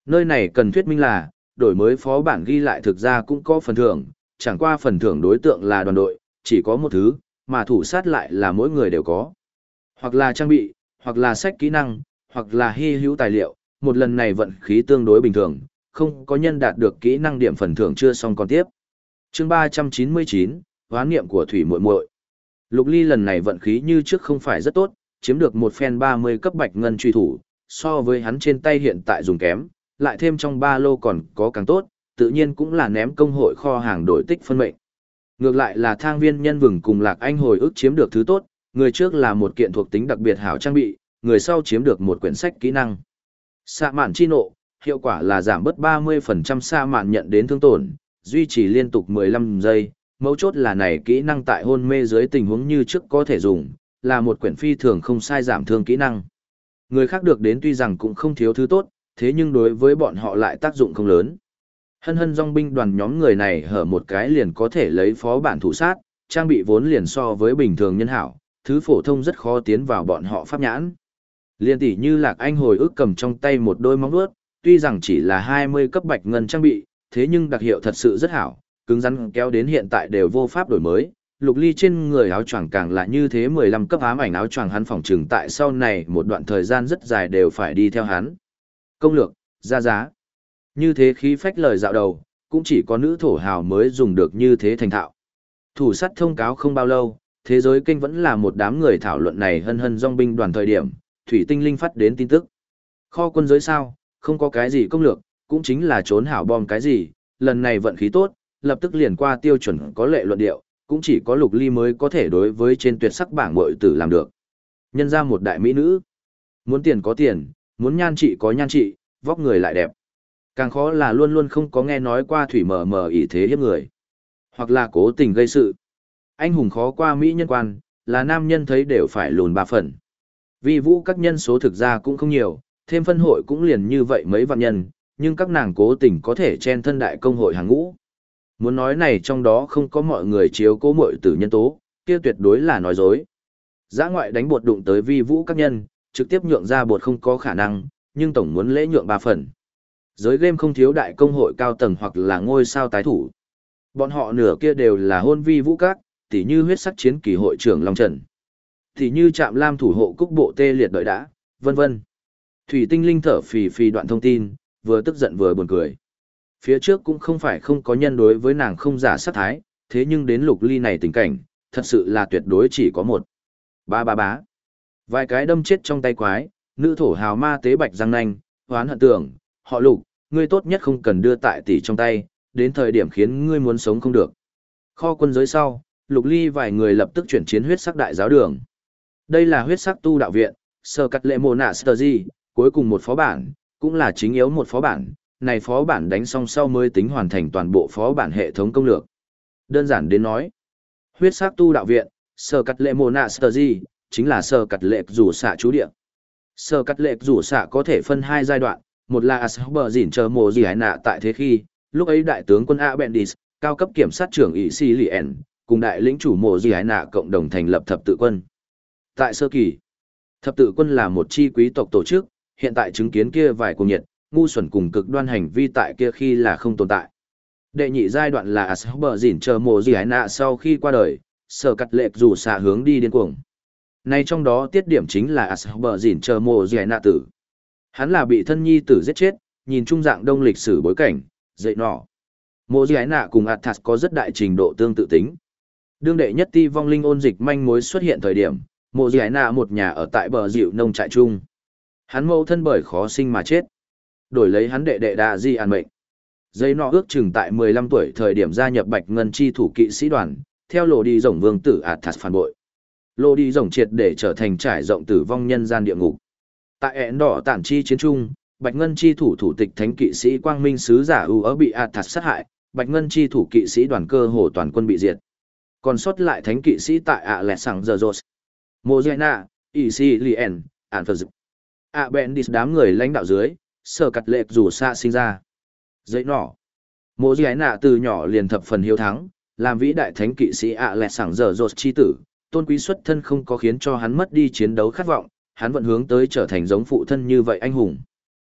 Nơi này cần thuyết minh là, đổi mới phó bản ghi lại thực ra cũng có phần thưởng, chẳng qua phần thưởng đối tượng là đoàn đội, chỉ có một thứ, mà thủ sát lại là mỗi người đều có. Hoặc là trang bị, hoặc là sách kỹ năng, hoặc là hy hữu tài liệu, một lần này vận khí tương đối bình thường, không có nhân đạt được kỹ năng điểm phần thưởng chưa xong còn tiếp. Chương 399, hoán niệm của Thủy Muội Muội. Lục Ly lần này vận khí như trước không phải rất tốt, chiếm được một phen 30 cấp bạch ngân truy thủ, so với hắn trên tay hiện tại dùng kém, lại thêm trong ba lô còn có càng tốt, tự nhiên cũng là ném công hội kho hàng đổi tích phân mệnh. Ngược lại là thang viên nhân vừng cùng Lạc Anh hồi ức chiếm được thứ tốt, người trước là một kiện thuộc tính đặc biệt hảo trang bị, người sau chiếm được một quyển sách kỹ năng. Xạ mạn chi nộ, hiệu quả là giảm bớt 30% xạ mạn nhận đến thương tổn, duy trì liên tục 15 giây, mấu chốt là này kỹ năng tại hôn mê dưới tình huống như trước có thể dùng, là một quyển phi thường không sai giảm thương kỹ năng. Người khác được đến tuy rằng cũng không thiếu thứ tốt, thế nhưng đối với bọn họ lại tác dụng không lớn. Hân hân dòng binh đoàn nhóm người này hở một cái liền có thể lấy phó bản thủ sát, trang bị vốn liền so với bình thường nhân hảo, thứ phổ thông rất khó tiến vào bọn họ pháp nhãn. Liên tỷ như Lạc Anh hồi ức cầm trong tay một đôi móng vuốt, tuy rằng chỉ là 20 cấp bạch ngân trang bị, thế nhưng đặc hiệu thật sự rất hảo, cứng rắn kéo đến hiện tại đều vô pháp đổi mới. Lục Ly trên người áo choàng càng là như thế 15 cấp ám ảnh áo choàng hắn phòng trừng tại sau này một đoạn thời gian rất dài đều phải đi theo hắn. Công lược, ra giá. Như thế khí phách lời dạo đầu, cũng chỉ có nữ thổ hào mới dùng được như thế thành thạo. Thủ sắt thông cáo không bao lâu, thế giới kênh vẫn là một đám người thảo luận này hân hân dòng binh đoàn thời điểm, Thủy Tinh Linh phát đến tin tức. Kho quân giới sao, không có cái gì công lược, cũng chính là trốn hảo bom cái gì, lần này vận khí tốt, lập tức liền qua tiêu chuẩn có lệ luận điệu, cũng chỉ có Lục Ly mới có thể đối với trên tuyệt sắc bảng muội tử làm được. Nhân ra một đại mỹ nữ, muốn tiền có tiền, muốn nhan trị có nhan trị, vóc người lại đẹp. Càng khó là luôn luôn không có nghe nói qua thủy mờ mờ ỷ thế hiếp người, hoặc là cố tình gây sự. Anh hùng khó qua mỹ nhân quan, là nam nhân thấy đều phải lùn 3 phần. Vì vũ các nhân số thực ra cũng không nhiều, thêm phân hội cũng liền như vậy mấy vạn nhân, nhưng các nàng cố tình có thể chen thân đại công hội hàng ngũ. Muốn nói này trong đó không có mọi người chiếu cố muội tử nhân tố, kia tuyệt đối là nói dối. Giã ngoại đánh bột đụng tới vi vũ các nhân, trực tiếp nhượng ra bột không có khả năng, nhưng tổng muốn lễ nhượng 3 phần. Giới game không thiếu đại công hội cao tầng hoặc là ngôi sao tái thủ. Bọn họ nửa kia đều là hôn vi vũ các, tỉ như huyết sắc chiến kỳ hội trưởng Long Trần, tỉ như Trạm Lam thủ hộ cúc bộ tê liệt đợi đã, vân vân. Thủy Tinh Linh thở phì phì đoạn thông tin, vừa tức giận vừa buồn cười. Phía trước cũng không phải không có nhân đối với nàng không giả sát thái, thế nhưng đến Lục Ly này tình cảnh, thật sự là tuyệt đối chỉ có một. Ba ba bá. Vài cái đâm chết trong tay quái, nữ thổ hào ma tế bạch răng nanh, hoán hận tưởng, họ Lục, ngươi tốt nhất không cần đưa tại tỷ trong tay, đến thời điểm khiến ngươi muốn sống không được. Kho quân giới sau, Lục Ly vài người lập tức chuyển chiến huyết sắc đại giáo đường. Đây là huyết sắc tu đạo viện, sơ cắt lệ mồ nạ sơ di, cuối cùng một phó bản, cũng là chính yếu một phó bản, này phó bản đánh xong sau mới tính hoàn thành toàn bộ phó bản hệ thống công lược. Đơn giản đến nói, huyết sắc tu đạo viện, sơ cắt lệ mồ nạ sơ di, chính là sơ cắt lệ rủ xạ chú địa. Sơ cắt lệ rủ xạ có thể phân hai giai đoạn, một là Asper dỉn chờ mồ gì hải nạ tại thế khi, lúc ấy đại tướng quân Abendis, cao cấp kiểm sát trưởng ỷ si Lien, cùng đại lĩnh chủ mồ gì hải nạ cộng đồng thành lập thập tự quân. Tại sơ kỳ, thập tự quân là một chi quý tộc tổ chức, hiện tại chứng kiến kia vài cuồng nhiệt, ngu xuẩn cùng cực đoan hành vi tại kia khi là không tồn tại. Đệ nhị giai đoạn là Asper dỉn chờ mồ gì hải nạ sau khi qua đời, sở cắt lệ rủ xạ hướng đi điên cuồng. Này trong đó tiết điểm chính là Asper dỉn chờ mồ gì hải nạ tử. Hắn là bị thân nhi tử giết chết, nhìn trung dạng đông lịch sử bối cảnh, dậy nọ. Mộ Giái Nạ cùng Athas có rất đại trình độ tương tự tính. Đương đệ nhất ti vong linh ôn dịch manh mối xuất hiện thời điểm, Mộ Giái Nạ một nhà ở tại bờ dịu nông trại chung. Hắn mẫu thân bởi khó sinh mà chết. Đổi lấy hắn đệ đệ đa di an mệnh. Dậy nọ ước chừng tại 15 tuổi thời điểm gia nhập Bạch Ngân chi thủ kỵ sĩ đoàn, theo lộ đi rồng vương tử Athas phản bội. Lộ đi rồng triệt để trở thành trải rộng tử vong nhân gian địa ngục. Tại ẻn đỏ tản chi chiến trung, Bạch Ngân chi thủ thủ tịch thánh kỵ sĩ Quang Minh sứ giả ưu ở bị Athas sát hại, Bạch Ngân chi thủ kỵ sĩ đoàn cơ hồ toàn quân bị diệt. Còn sót lại thánh kỵ sĩ tại Alexandros, Mojena, Isilien, Anphaz, Abendis đám người lãnh đạo dưới, sở cắt lệ rủ xạ sinh ra. Dậy nọ, Mojena từ nhỏ liền thập phần hiếu thắng, làm vĩ đại thánh kỵ sĩ Alexandros chi tử, tôn quý xuất thân không có khiến cho hắn mất đi chiến đấu khát vọng, hắn vẫn hướng tới trở thành giống phụ thân như vậy anh hùng.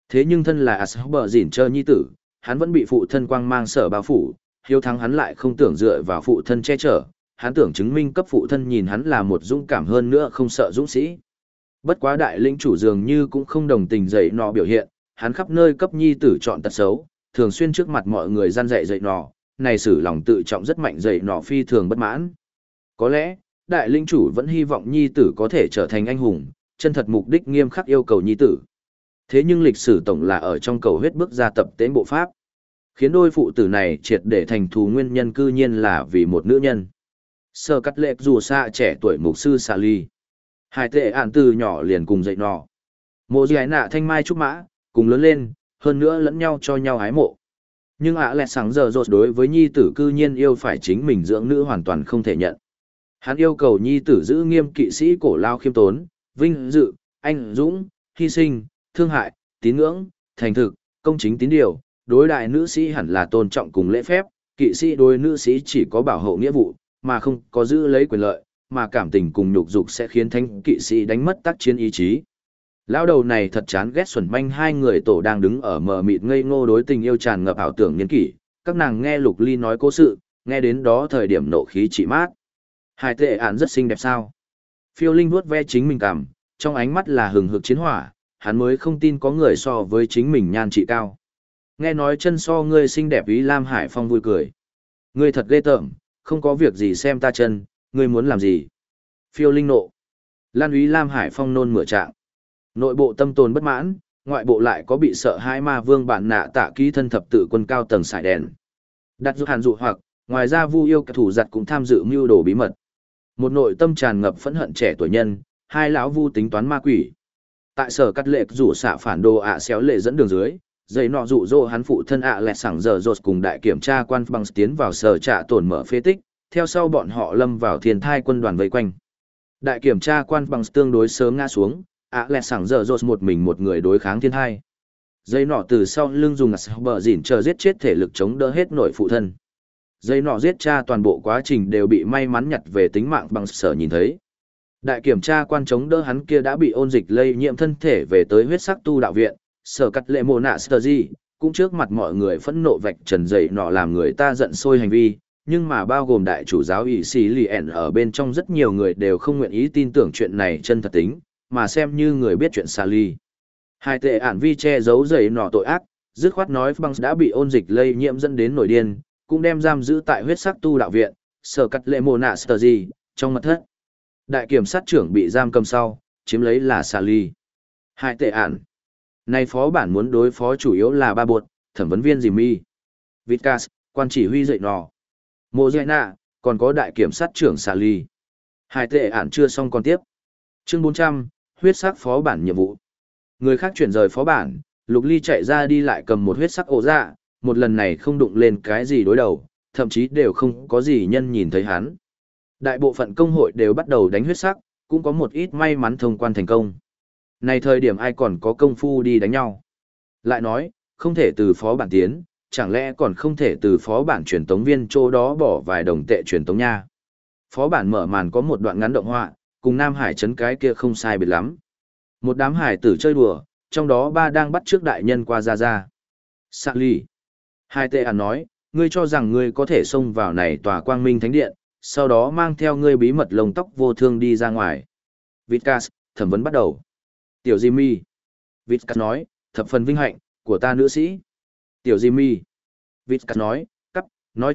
Thế nhưng thân là Asper dỉn chờ nhi tử, hắn vẫn bị phụ thân quang mang sở bao phủ, hiếu thắng hắn lại không tưởng dựa vào phụ thân che chở, hắn tưởng chứng minh cấp phụ thân nhìn hắn là một dũng cảm hơn nữa không sợ dũng sĩ. Bất quá đại lĩnh chủ dường như cũng không đồng tình dạy nọ biểu hiện, hắn khắp nơi cấp nhi tử chọn tật xấu, thường xuyên trước mặt mọi người gian dạy nọ, này xử lòng tự trọng rất mạnh dạy nọ phi thường bất mãn. Có lẽ, đại lĩnh chủ vẫn hy vọng nhi tử có thể trở thành anh hùng, chân thật mục đích nghiêm khắc yêu cầu nhi tử. Thế nhưng lịch sử tổng là ở trong cầu huyết bước ra tập tễnh bộ pháp. Khiến đôi phụ tử này triệt để thành thù nguyên nhân cư nhiên là vì một nữ nhân. Sơ cắt lệ dù xa trẻ tuổi mục sư xà ly. Hai tệ ản từ nhỏ liền cùng dạy nọ. Mộ gì ái nạ thanh mai trúc mã, cùng lớn lên, hơn nữa lẫn nhau cho nhau ái mộ. Nhưng ạ lẹ sáng giờ rột đối với nhi tử cư nhiên yêu phải chính mình dưỡng nữ hoàn toàn không thể nhận. Hắn yêu cầu nhi tử giữ nghiêm kỵ sĩ cổ lao khiêm tốn, vinh dự, anh dũng, hy sinh, thương hại, tín ngưỡng, thành thực, công chính tín điều. Đối đại nữ sĩ hẳn là tôn trọng cùng lễ phép, kỵ sĩ đối nữ sĩ chỉ có bảo hộ nghĩa vụ, mà không có giữ lấy quyền lợi, mà cảm tình cùng nhục dục sẽ khiến thánh kỵ sĩ đánh mất tác chiến ý chí. Lão đầu này thật chán ghét xuẩn manh hai người tổ đang đứng ở mờ mịt ngây ngô đối tình yêu tràn ngập ảo tưởng niên kỷ, các nàng nghe Lục Ly nói cố sự, nghe đến đó thời điểm nộ khí chỉ mát. Hai tệ ản rất xinh đẹp sao? Phiêu Linh vuốt ve chính mình cảm, trong ánh mắt là hừng hực chiến hỏa, hắn mới không tin có người so với chính mình nhan trị cao. Nghe nói chân so ngươi xinh đẹp ý Lam Hải Phong vui cười. Ngươi thật ghê tởm, không có việc gì xem ta chân, ngươi muốn làm gì? Phiêu Linh nộ. Lan úy Lam Hải Phong nôn mửa trạng. Nội bộ tâm tồn bất mãn, ngoại bộ lại có bị sợ hãi ma vương bản nạ tạ ký thân thập tự quân cao tầng sải đèn. Đặt giúp hàn dụ hoặc, ngoài ra Vu yêu thủ giặt cũng tham dự mưu đồ bí mật. Một nội tâm tràn ngập phẫn hận trẻ tuổi nhân, hai lão Vu tính toán ma quỷ. Tại sở cắt lệ rủ xạ phản đồ xéo lệ dẫn đường dưới, dây nọ dụ dỗ hắn phụ thân lẹt sảng giờ rột cùng đại kiểm tra quan bằng tiến vào sở trạ tổn mở phế tích, theo sau bọn họ lâm vào thiên thai quân đoàn vây quanh. Đại kiểm tra quan bằng tương đối sớm ngã xuống, lẹt sảng giờ rột một mình một người đối kháng thiên thai. Dây nọ từ sau lưng dùng bờ dỉn chờ giết chết thể lực chống đỡ hết nội phụ thân. Dây nọ giết cha toàn bộ quá trình đều bị may mắn nhặt về tính mạng bằng sở nhìn thấy. Đại kiểm tra quan chống đỡ hắn kia đã bị ôn dịch lây nhiễm thân thể về tới huyết sắc tu đạo viện, sở cắt lệ mồ nạ sơ di, cũng trước mặt mọi người phẫn nộ vạch trần dậy nọ làm người ta giận sôi hành vi, nhưng mà bao gồm đại chủ giáo ỷ xì lì ẻn ở bên trong rất nhiều người đều không nguyện ý tin tưởng chuyện này chân thật tính, mà xem như người biết chuyện xa ly. Hai tệ ản vi che giấu dậy nọ tội ác, dứt khoát nói băng đã bị ôn dịch lây nhiễm dẫn đến nổi điên, cũng đem giam giữ tại huyết sắc tu đạo viện, sở cắt lệ mồ nạ sơ di, trong mật thất. Đại kiểm sát trưởng bị giam cầm sau, chiếm lấy là xà ly. Hai tệ ản. Này phó bản muốn đối phó chủ yếu là ba bột, thẩm vấn viên Jimmy, Vitas, quan chỉ huy dậy nọ. Mộ Giai Nạ, còn có đại kiểm sát trưởng xà ly. Hai tệ ản chưa xong còn tiếp. Chương 400, huyết sắc phó bản nhiệm vụ. Người khác chuyển rời phó bản, Lục Ly chạy ra đi lại cầm một huyết sắc ổ dạ, một lần này không đụng lên cái gì đối đầu, thậm chí đều không có gì nhân nhìn thấy hắn. Đại bộ phận công hội đều bắt đầu đánh huyết sắc, cũng có một ít may mắn thông quan thành công. Này thời điểm ai còn có công phu đi đánh nhau. Lại nói, không thể từ phó bản tiến, chẳng lẽ còn không thể từ phó bản truyền tống viên chỗ đó bỏ vài đồng tệ truyền tống nha. Phó bản mở màn có một đoạn ngắn động họa, cùng Nam Hải trấn cái kia không sai biệt lắm. Một đám hải tử chơi đùa, trong đó ba đang bắt trước đại nhân qua ra. Sạ ly. Hai tệ ản nói, ngươi cho rằng ngươi có thể xông vào này tòa quang minh thánh điện, sau đó mang theo ngươi bí mật lông tóc vô thương đi ra ngoài. Vitas, thẩm vấn bắt đầu. Tiểu Jimmy. Vitas nói, thập phần vinh hạnh, của ta nữ sĩ. Tiểu Jimmy. Vitas nói, cắp, nói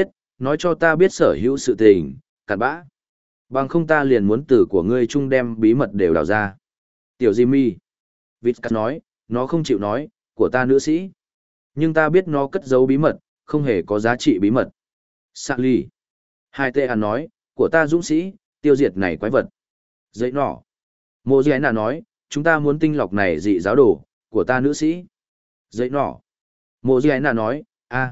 cho ta biết sở hữu sự tình, cặn bã. Bằng không ta liền muốn tử của ngươi chung đem bí mật đều đào ra. Tiểu Jimmy. Vitas nói, nó không chịu nói, của ta nữ sĩ. Nhưng ta biết nó cất giấu bí mật, không hề có giá trị bí mật. Sally. Hai tê nói, của ta dũng sĩ, tiêu diệt này quái vật. Dậy nỏ. Mộ Giai Nạ nói, chúng ta muốn tinh lọc này dị giáo đồ, của ta nữ sĩ. Dậy nỏ. Mộ Giai Nạ nói,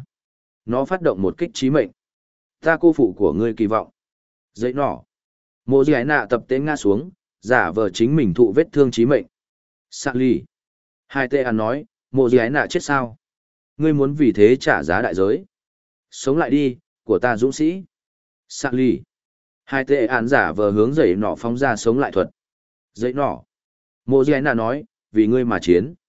nó phát động một kích chí mệnh. Ta cô phụ của ngươi kỳ vọng. Dậy nỏ. Mộ Giai Nạ tập tên ngã xuống, giả vờ chính mình thụ vết thương chí mệnh. Sally. Hai tê nói, Mộ Giai Nạ chết sao? Ngươi muốn vì thế trả giá đại giới. Sống lại đi, của ta dũng sĩ. Sally. Hai tệ án giả vờ hướng dậy nọ phóng ra sống lại thuật. Dậy nọ. Mộ Giai Nạ nói, vì ngươi mà chiến.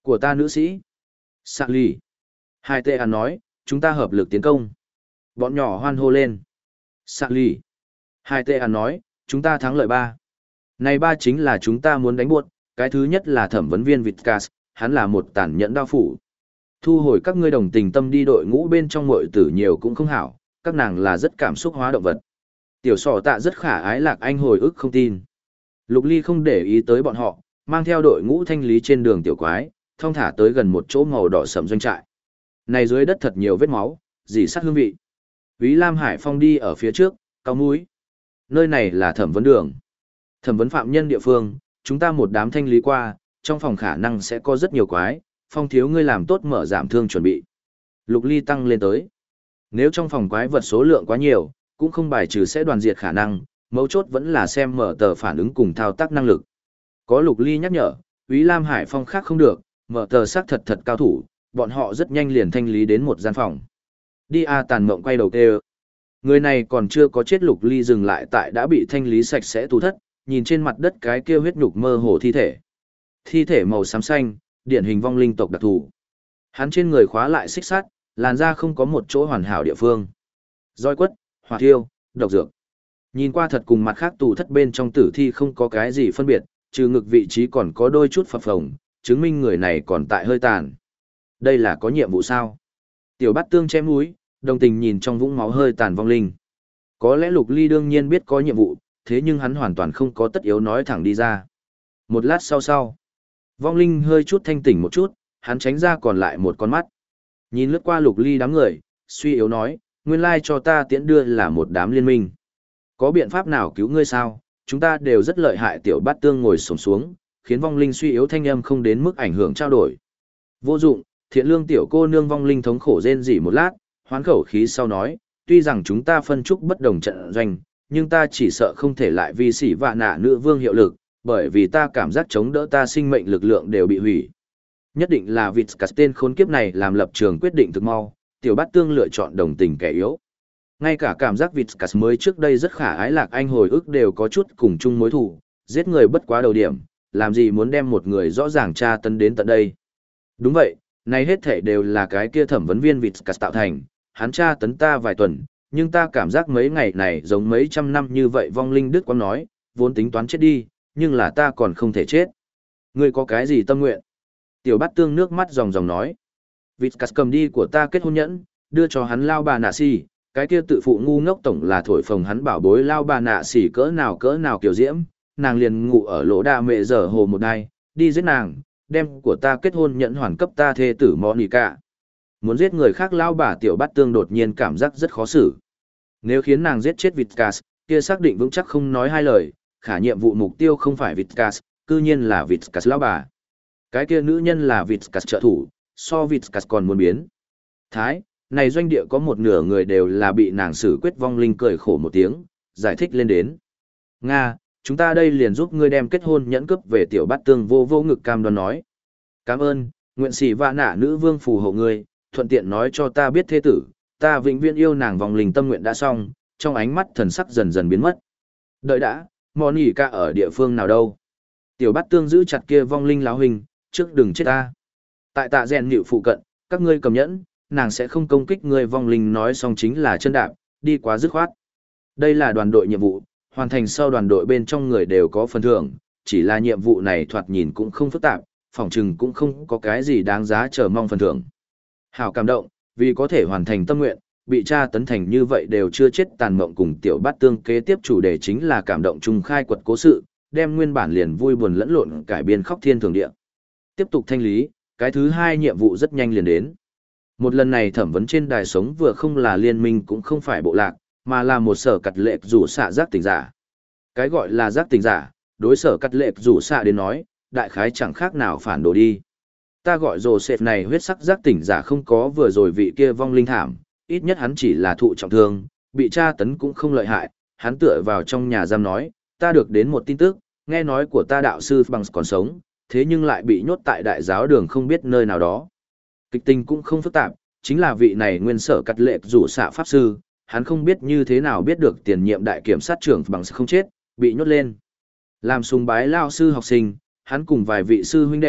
Của ta nữ sĩ. Sạc lì. Hai tệ ăn nói, chúng ta hợp lực tiến công. Bọn nhỏ hoan hô lên. Sạc lì. Hai tệ ăn nói, chúng ta thắng lợi 3. Này 3 chính là chúng ta muốn đánh buộc, cái thứ nhất là thẩm vấn viên Vitkas, hắn là một tàn nhẫn đao phủ. Thu hồi các ngươi đồng tình tâm đi đội ngũ bên trong muội tử nhiều cũng không hảo, các nàng là rất cảm xúc hóa động vật. Tiểu sỏ tạ rất khả ái Lạc Anh hồi ức không tin. Lục Ly không để ý tới bọn họ, mang theo đội ngũ thanh lý trên đường tiểu quái, thong thả tới gần một chỗ màu đỏ sẫm doanh trại. Này dưới đất thật nhiều vết máu, dì sát hương vị. Úy Lam Hải Phong đi ở phía trước, cau mũi. Nơi này là thẩm vấn đường. Thẩm vấn phạm nhân địa phương, chúng ta một đám thanh lý qua, trong phòng khả năng sẽ có rất nhiều quái, Phong thiếu ngươi làm tốt mở giảm thương chuẩn bị. Lục Ly tăng lên tới. Nếu trong phòng quái vật số lượng quá nhiều, cũng không bài trừ sẽ đoàn diệt khả năng, mấu chốt vẫn là xem mở tờ phản ứng cùng thao tác năng lực. Có Lục Ly nhắc nhở, Úy Lam Hải Phong khác không được, mở tờ xác thật thật cao thủ, bọn họ rất nhanh liền thanh lý đến một gian phòng. Đi a tàn mộng quay đầu tê. Người này còn chưa có chết. Lục Ly dừng lại tại đã bị thanh lý sạch sẽ tù thất, nhìn trên mặt đất cái kia huyết nhục mơ hồ thi thể. Thi thể màu xám xanh, điển hình vong linh tộc đặc thù. Hắn trên người khóa lại xích sắt, làn da không có một chỗ hoàn hảo địa phương. Roi quất, hỏa thiêu, độc dược. Nhìn qua thật cùng mặt khác tù thất bên trong tử thi không có cái gì phân biệt, trừ ngực vị trí còn có đôi chút phập phồng, chứng minh người này còn tại hơi tàn. Đây là có nhiệm vụ sao? Tiểu Bát Tương chém mũi, đồng tình nhìn trong vũng máu hơi tàn vong linh. Có lẽ Lục Ly đương nhiên biết có nhiệm vụ, thế nhưng hắn hoàn toàn không có tất yếu nói thẳng đi ra. Một lát sau, vong linh hơi chút thanh tỉnh một chút, hắn tránh ra còn lại một con mắt. Nhìn lướt qua Lục Ly đám người, suy yếu nói, nguyên lai cho ta tiễn đưa là một đám liên minh. Có biện pháp nào cứu ngươi sao? Chúng ta đều rất lợi hại. Tiểu Bát Tương ngồi xổm xuống, khiến vong linh suy yếu thanh âm không đến mức ảnh hưởng trao đổi. Vô dụng, thiện lương tiểu cô nương vong linh thống khổ rên rỉ một lát, hoán khẩu khí sau nói, tuy rằng chúng ta phân trúc bất đồng trận doanh, nhưng ta chỉ sợ không thể lại vì sỉ vạ nạ nữ vương hiệu lực, bởi vì ta cảm giác chống đỡ ta sinh mệnh lực lượng đều bị hủy. Nhất định là Vitkas tên khốn kiếp này làm lập trường quyết định thực mau, Tiểu Bát Tương lựa chọn đồng tình kẻ yếu. Ngay cả cảm giác Vitkas mới trước đây rất khả ái Lạc Anh hồi ức đều có chút cùng chung mối thù, giết người bất quá đầu điểm, làm gì muốn đem một người rõ ràng tra tấn đến tận đây. Đúng vậy, này hết thể đều là cái kia thẩm vấn viên Vitkas tạo thành, hắn tra tấn ta vài tuần, nhưng ta cảm giác mấy ngày này giống mấy trăm năm như vậy. Vong linh Đức Quang nói, vốn tính toán chết đi, nhưng là ta còn không thể chết. Ngươi có cái gì tâm nguyện? Tiểu Bát Tương nước mắt ròng ròng nói. Vitkas cầm đi của ta kết hôn nhẫn, đưa cho hắn lao bà nạ xì, cái kia tự phụ ngu ngốc tổng là thổi phồng hắn bảo bối lao bà nạ xì cỡ nào kiểu diễm, nàng liền ngủ ở lỗ đa mẹ giờ hồ một đai, đi giết nàng, đem của ta kết hôn nhẫn hoàn cấp ta thê tử Monica. Muốn giết người khác lao bà. Tiểu Bát Tương đột nhiên cảm giác rất khó xử. Nếu khiến nàng giết chết Vitkas, kia xác định vững chắc không nói hai lời, khả nhiệm vụ mục tiêu không phải Vitkas, cư nhiên là Vitkas lao bà. Cái kia nữ nhân là Vitkas trợ thủ, so Vitkas còn muốn biến. Thái, này doanh địa có một nửa người đều là bị nàng xử quyết. Vong linh cười khổ một tiếng, giải thích lên đến. Nga, chúng ta đây liền giúp ngươi đem kết hôn nhẫn cướp về. Tiểu Bát Tương vô vô ngực cam đoan nói. Cảm ơn, nguyện sĩ vạ nạ nữ vương phù hộ ngươi, thuận tiện nói cho ta biết thế tử, ta vĩnh viễn yêu nàng. Vong linh tâm nguyện đã xong, trong ánh mắt thần sắc dần dần biến mất. Đợi đã, Monica ở địa phương nào đâu? Tiểu Bát Tương giữ chặt kia vong linh láo hình, trước đừng chết ta. Tại tạ rèn nhịu phụ cận, các ngươi cầm nhẫn, nàng sẽ không công kích ngươi. Vong linh nói xong chính là chân đạp, đi quá dứt khoát. Đây là đoàn đội nhiệm vụ, hoàn thành sau đoàn đội bên trong người đều có phần thưởng, chỉ là nhiệm vụ này thoạt nhìn cũng không phức tạp, phỏng chừng cũng không có cái gì đáng giá chờ mong phần thưởng. Hảo cảm động, vì có thể hoàn thành tâm nguyện, bị tra tấn thành như vậy đều chưa chết. Tàn mộng cùng Tiểu Bát Tương kế tiếp chủ đề chính là cảm động chung khai quật cố sự, đem nguyên bản liền vui buồn lẫn lộn cải biên khóc thiên thường địa. Tiếp tục thanh lý, cái thứ hai nhiệm vụ rất nhanh liền đến. Một lần này thẩm vấn trên đài sống vừa không là liên minh cũng không phải bộ lạc, mà là một sở cắt lệ rủ xạ giác tỉnh giả. Cái gọi là giác tỉnh giả, đối sở cắt lệ rủ xạ đến nói, đại khái chẳng khác nào phản đồ đi. Ta gọi Joseph này huyết sắc giác tỉnh giả không có vừa rồi vị kia vong linh thảm, ít nhất hắn chỉ là thụ trọng thương, bị tra tấn cũng không lợi hại. Hắn tựa vào trong nhà giam nói, ta được đến một tin tức, nghe nói của ta đạo sư bằng còn sống, thế nhưng lại bị nhốt tại đại giáo đường không biết nơi nào đó. Kịch tình cũng không phức tạp, chính là vị này nguyên sở cắt lệ rủ xạ pháp sư, hắn không biết như thế nào biết được tiền nhiệm đại kiểm sát trưởng bằng không chết, bị nhốt lên. Làm sùng bái lao sư học sinh, hắn cùng vài vị sư huynh đệ,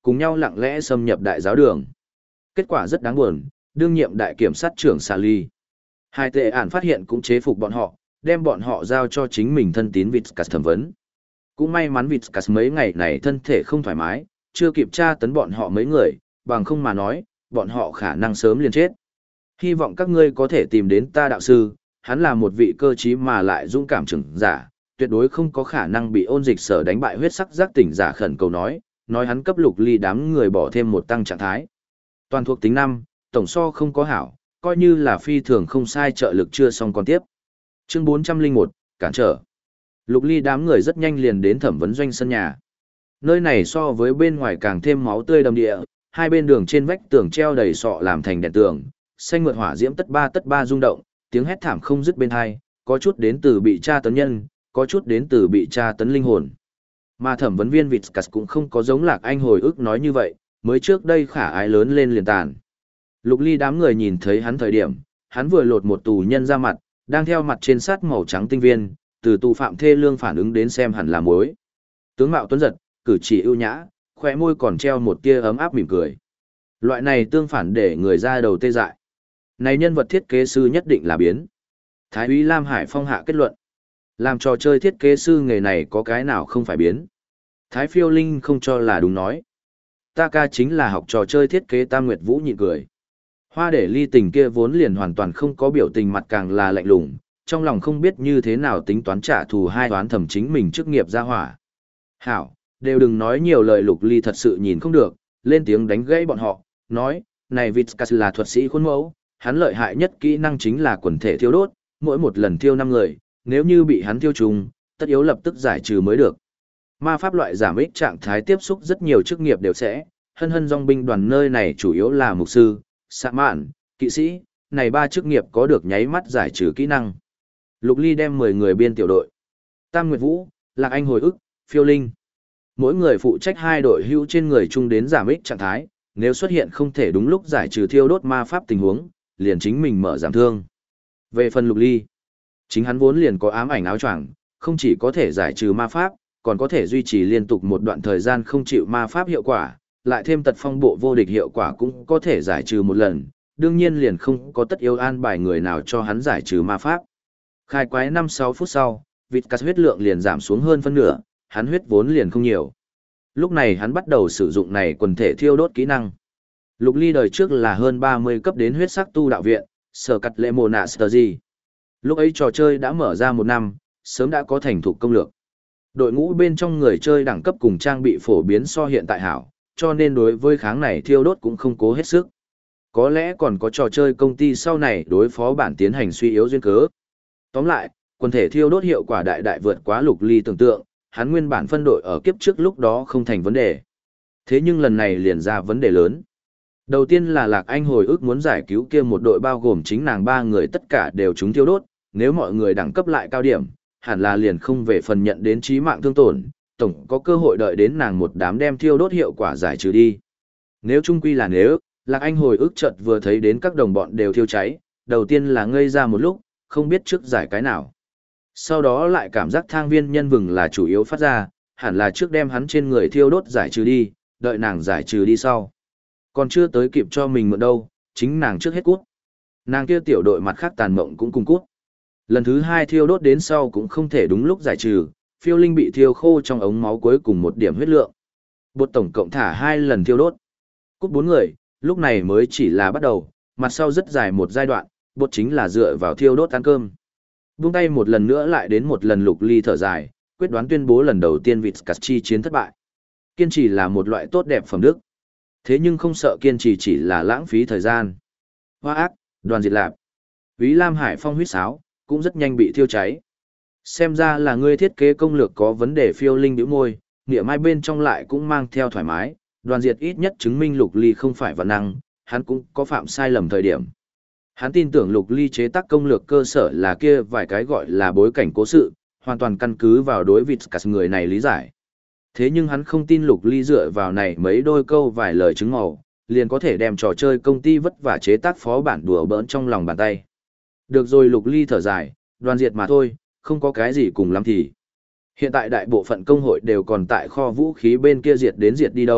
cùng nhau lặng lẽ xâm nhập đại giáo đường. Kết quả rất đáng buồn, đương nhiệm đại kiểm sát trưởng Sally. Hai tệ ản phát hiện cũng chế phục bọn họ, đem bọn họ giao cho chính mình thân tín Vizcas thẩm vấn. Cũng may mắn Vizcas mấy ngày này thân thể không thoải mái, chưa kịp tra tấn bọn họ mấy người, bằng không mà nói, bọn họ khả năng sớm liền chết. Hy vọng các ngươi có thể tìm đến ta đạo sư, hắn là một vị cơ trí mà lại dũng cảm trưởng giả, tuyệt đối không có khả năng bị ôn dịch sở đánh bại huyết sắc giác tỉnh giả khẩn cầu nói hắn cấp Lục Ly đám người bỏ thêm một tăng trạng thái. Toàn thuộc tính 5, tổng so không có hảo, coi như là phi thường không sai, trợ lực chưa xong còn tiếp. Chương 401, cản trở. Lục Ly đám người rất nhanh liền đến thẩm vấn doanh sân nhà. Nơi này so với bên ngoài càng thêm máu tươi đầm địa, hai bên đường trên vách tường treo đầy sọ làm thành đèn tường, xanh mượt hỏa diễm tất ba rung động, tiếng hét thảm không dứt bên hai, có chút đến từ bị tra tấn nhân, có chút đến từ bị tra tấn linh hồn. Mà thẩm vấn viên Vizcas cũng không có giống Lạc Anh hồi ức nói như vậy, mới trước đây khả ái lớn lên liền tàn. Lục Ly đám người nhìn thấy hắn thời điểm, hắn vừa lột một tù nhân ra mặt, đang theo mặt trên sát màu trắng tinh viên, từ tù phạm thê lương phản ứng đến xem hẳn là mối. Tướng mạo tuấn giật, cử chỉ ưu nhã, khóe môi còn treo một tia ấm áp mỉm cười. Loại này tương phản để người ra đầu tê dại. Này nhân vật thiết kế sư nhất định là biến. Thái úy Lam Hải Phong hạ kết luận. Làm trò chơi thiết kế sư nghề này có cái nào không phải biến. Thái Phiêu Linh không cho là đúng nói. Ta ca chính là học trò chơi thiết kế Tam Nguyệt Vũ nhịn cười. Hoa để ly tình kia vốn liền hoàn toàn không có biểu tình, mặt càng là lạnh lùng, trong lòng không biết như thế nào tính toán trả thù hai toán thẩm chính mình chức nghiệp ra hỏa. Hảo, đều đừng nói nhiều lời. Lục Ly thật sự nhìn không được, lên tiếng đánh gãy bọn họ, nói, này Vizcas là thuật sĩ khuôn mẫu, hắn lợi hại nhất kỹ năng chính là quần thể thiêu đốt, mỗi một lần thiêu 5 người, nếu như bị hắn thiêu trùng, tất yếu lập tức giải trừ mới được. Ma pháp loại giảm ích trạng thái tiếp xúc rất nhiều chức nghiệp đều sẽ, hân dòng binh đoàn nơi này chủ yếu là mục sư, xạ mạn, kỵ sĩ, này 3 chức nghiệp có được nháy mắt giải trừ kỹ năng. Lục Ly đem 10 người biên tiểu đội. Tam Nguyệt Vũ, Lạc Anh hồi ức, Phiêu Linh. Mỗi người phụ trách 2 đội hữu trên người chung đến giảm ích trạng thái, nếu xuất hiện không thể đúng lúc giải trừ thiêu đốt ma pháp tình huống, liền chính mình mở giảm thương. Về phần Lục Ly, chính hắn vốn liền có ám ảnh áo choàng, không chỉ có thể giải trừ ma pháp, còn có thể duy trì liên tục một đoạn thời gian không chịu ma pháp hiệu quả, lại thêm tật phong bộ vô địch hiệu quả cũng có thể giải trừ một lần, đương nhiên liền không có tất yếu an bài người nào cho hắn giải trừ ma pháp. Khai quái 5-6 phút sau, Vizcas huyết lượng liền giảm xuống hơn phân nửa, hắn huyết vốn liền không nhiều. Lúc này hắn bắt đầu sử dụng này quần thể thiêu đốt kỹ năng. Lục Ly đời trước là hơn 30 cấp đến huyết sắc tu đạo viện, sở cắt lệ mồ nạ sờ gì. Lúc ấy trò chơi đã mở ra 1 năm, sớm đã có thành thục công lược. Đội ngũ bên trong người chơi đẳng cấp cùng trang bị phổ biến so hiện tại hảo, cho nên đối với kháng này thiêu đốt cũng không cố hết sức. Có lẽ còn có trò chơi công ty sau này đối phó bản tiến hành suy yếu duyên cớ. Tóm lại, quần thể thiêu đốt hiệu quả đại vượt quá Lục Ly tưởng tượng, hắn nguyên bản phân đội ở kiếp trước lúc đó không thành vấn đề. Thế nhưng lần này liền ra vấn đề lớn. Đầu tiên là Lạc Anh hồi ức muốn giải cứu kia một đội bao gồm chính nàng 3 người tất cả đều trúng thiêu đốt, nếu mọi người đẳng cấp lại cao điểm, hẳn là liền không về phần nhận đến chí mạng thương tổn, tổng có cơ hội đợi đến nàng một đám đem thiêu đốt hiệu quả giải trừ đi. Nếu chung quy là nếu, Lạc Anh hồi ức chợt vừa thấy đến các đồng bọn đều thiêu cháy, đầu tiên là ngây ra một lúc, không biết trước giải cái nào. Sau đó lại cảm giác thang viên nhân vừng là chủ yếu phát ra, hẳn là trước đem hắn trên người thiêu đốt giải trừ đi, đợi nàng giải trừ đi sau. Còn chưa tới kịp cho mình mượn đâu, chính nàng trước hết cút. Nàng kia tiểu đội mặt khác tàn mộng cũng cùng cút. Lần thứ 2 thiêu đốt đến sau cũng không thể đúng lúc giải trừ, Phiêu Linh bị thiêu khô trong ống máu cuối cùng 1 điểm huyết lượng. Bột tổng cộng thả 2 lần thiêu đốt. Cút 4 người, lúc này mới chỉ là bắt đầu, mặt sau rất dài một giai đoạn, bột chính là dựa vào thiêu đốt ăn cơm. Buông tay một lần nữa lại đến một lần. Lục Ly thở dài, quyết đoán tuyên bố lần đầu tiên Vizcas chi chiến thất bại. Kiên trì là một loại tốt đẹp phẩm đức. Thế nhưng không sợ kiên trì chỉ là lãng phí thời gian. Hoa ác, đoàn diệt lạp. Úy Lam Hải Phong huýt sáo, cũng rất nhanh bị thiêu cháy. Xem ra là ngươi thiết kế công lược có vấn đề. Phiêu Linh bĩu môi, nghĩa mai bên trong lại cũng mang theo thoải mái. Đoàn diệt ít nhất chứng minh Lục Ly không phải vạn năng, hắn cũng có phạm sai lầm thời điểm. Hắn tin tưởng Lục Ly chế tác công lược cơ sở là kia vài cái gọi là bối cảnh cố sự, hoàn toàn căn cứ vào đối Vizcas người này lý giải. Thế nhưng hắn không tin Lục Ly dựa vào này mấy đôi câu vài lời chứng màu, liền có thể đem trò chơi công ty vất vả chế tác phó bản đùa bỡn trong lòng bàn tay. Được rồi, Lục Ly thở dài, đoàn diệt mà thôi, không có cái gì cùng lắm thì. Hiện tại đại bộ phận công hội đều còn tại kho vũ khí bên kia diệt đến diệt đi đâu,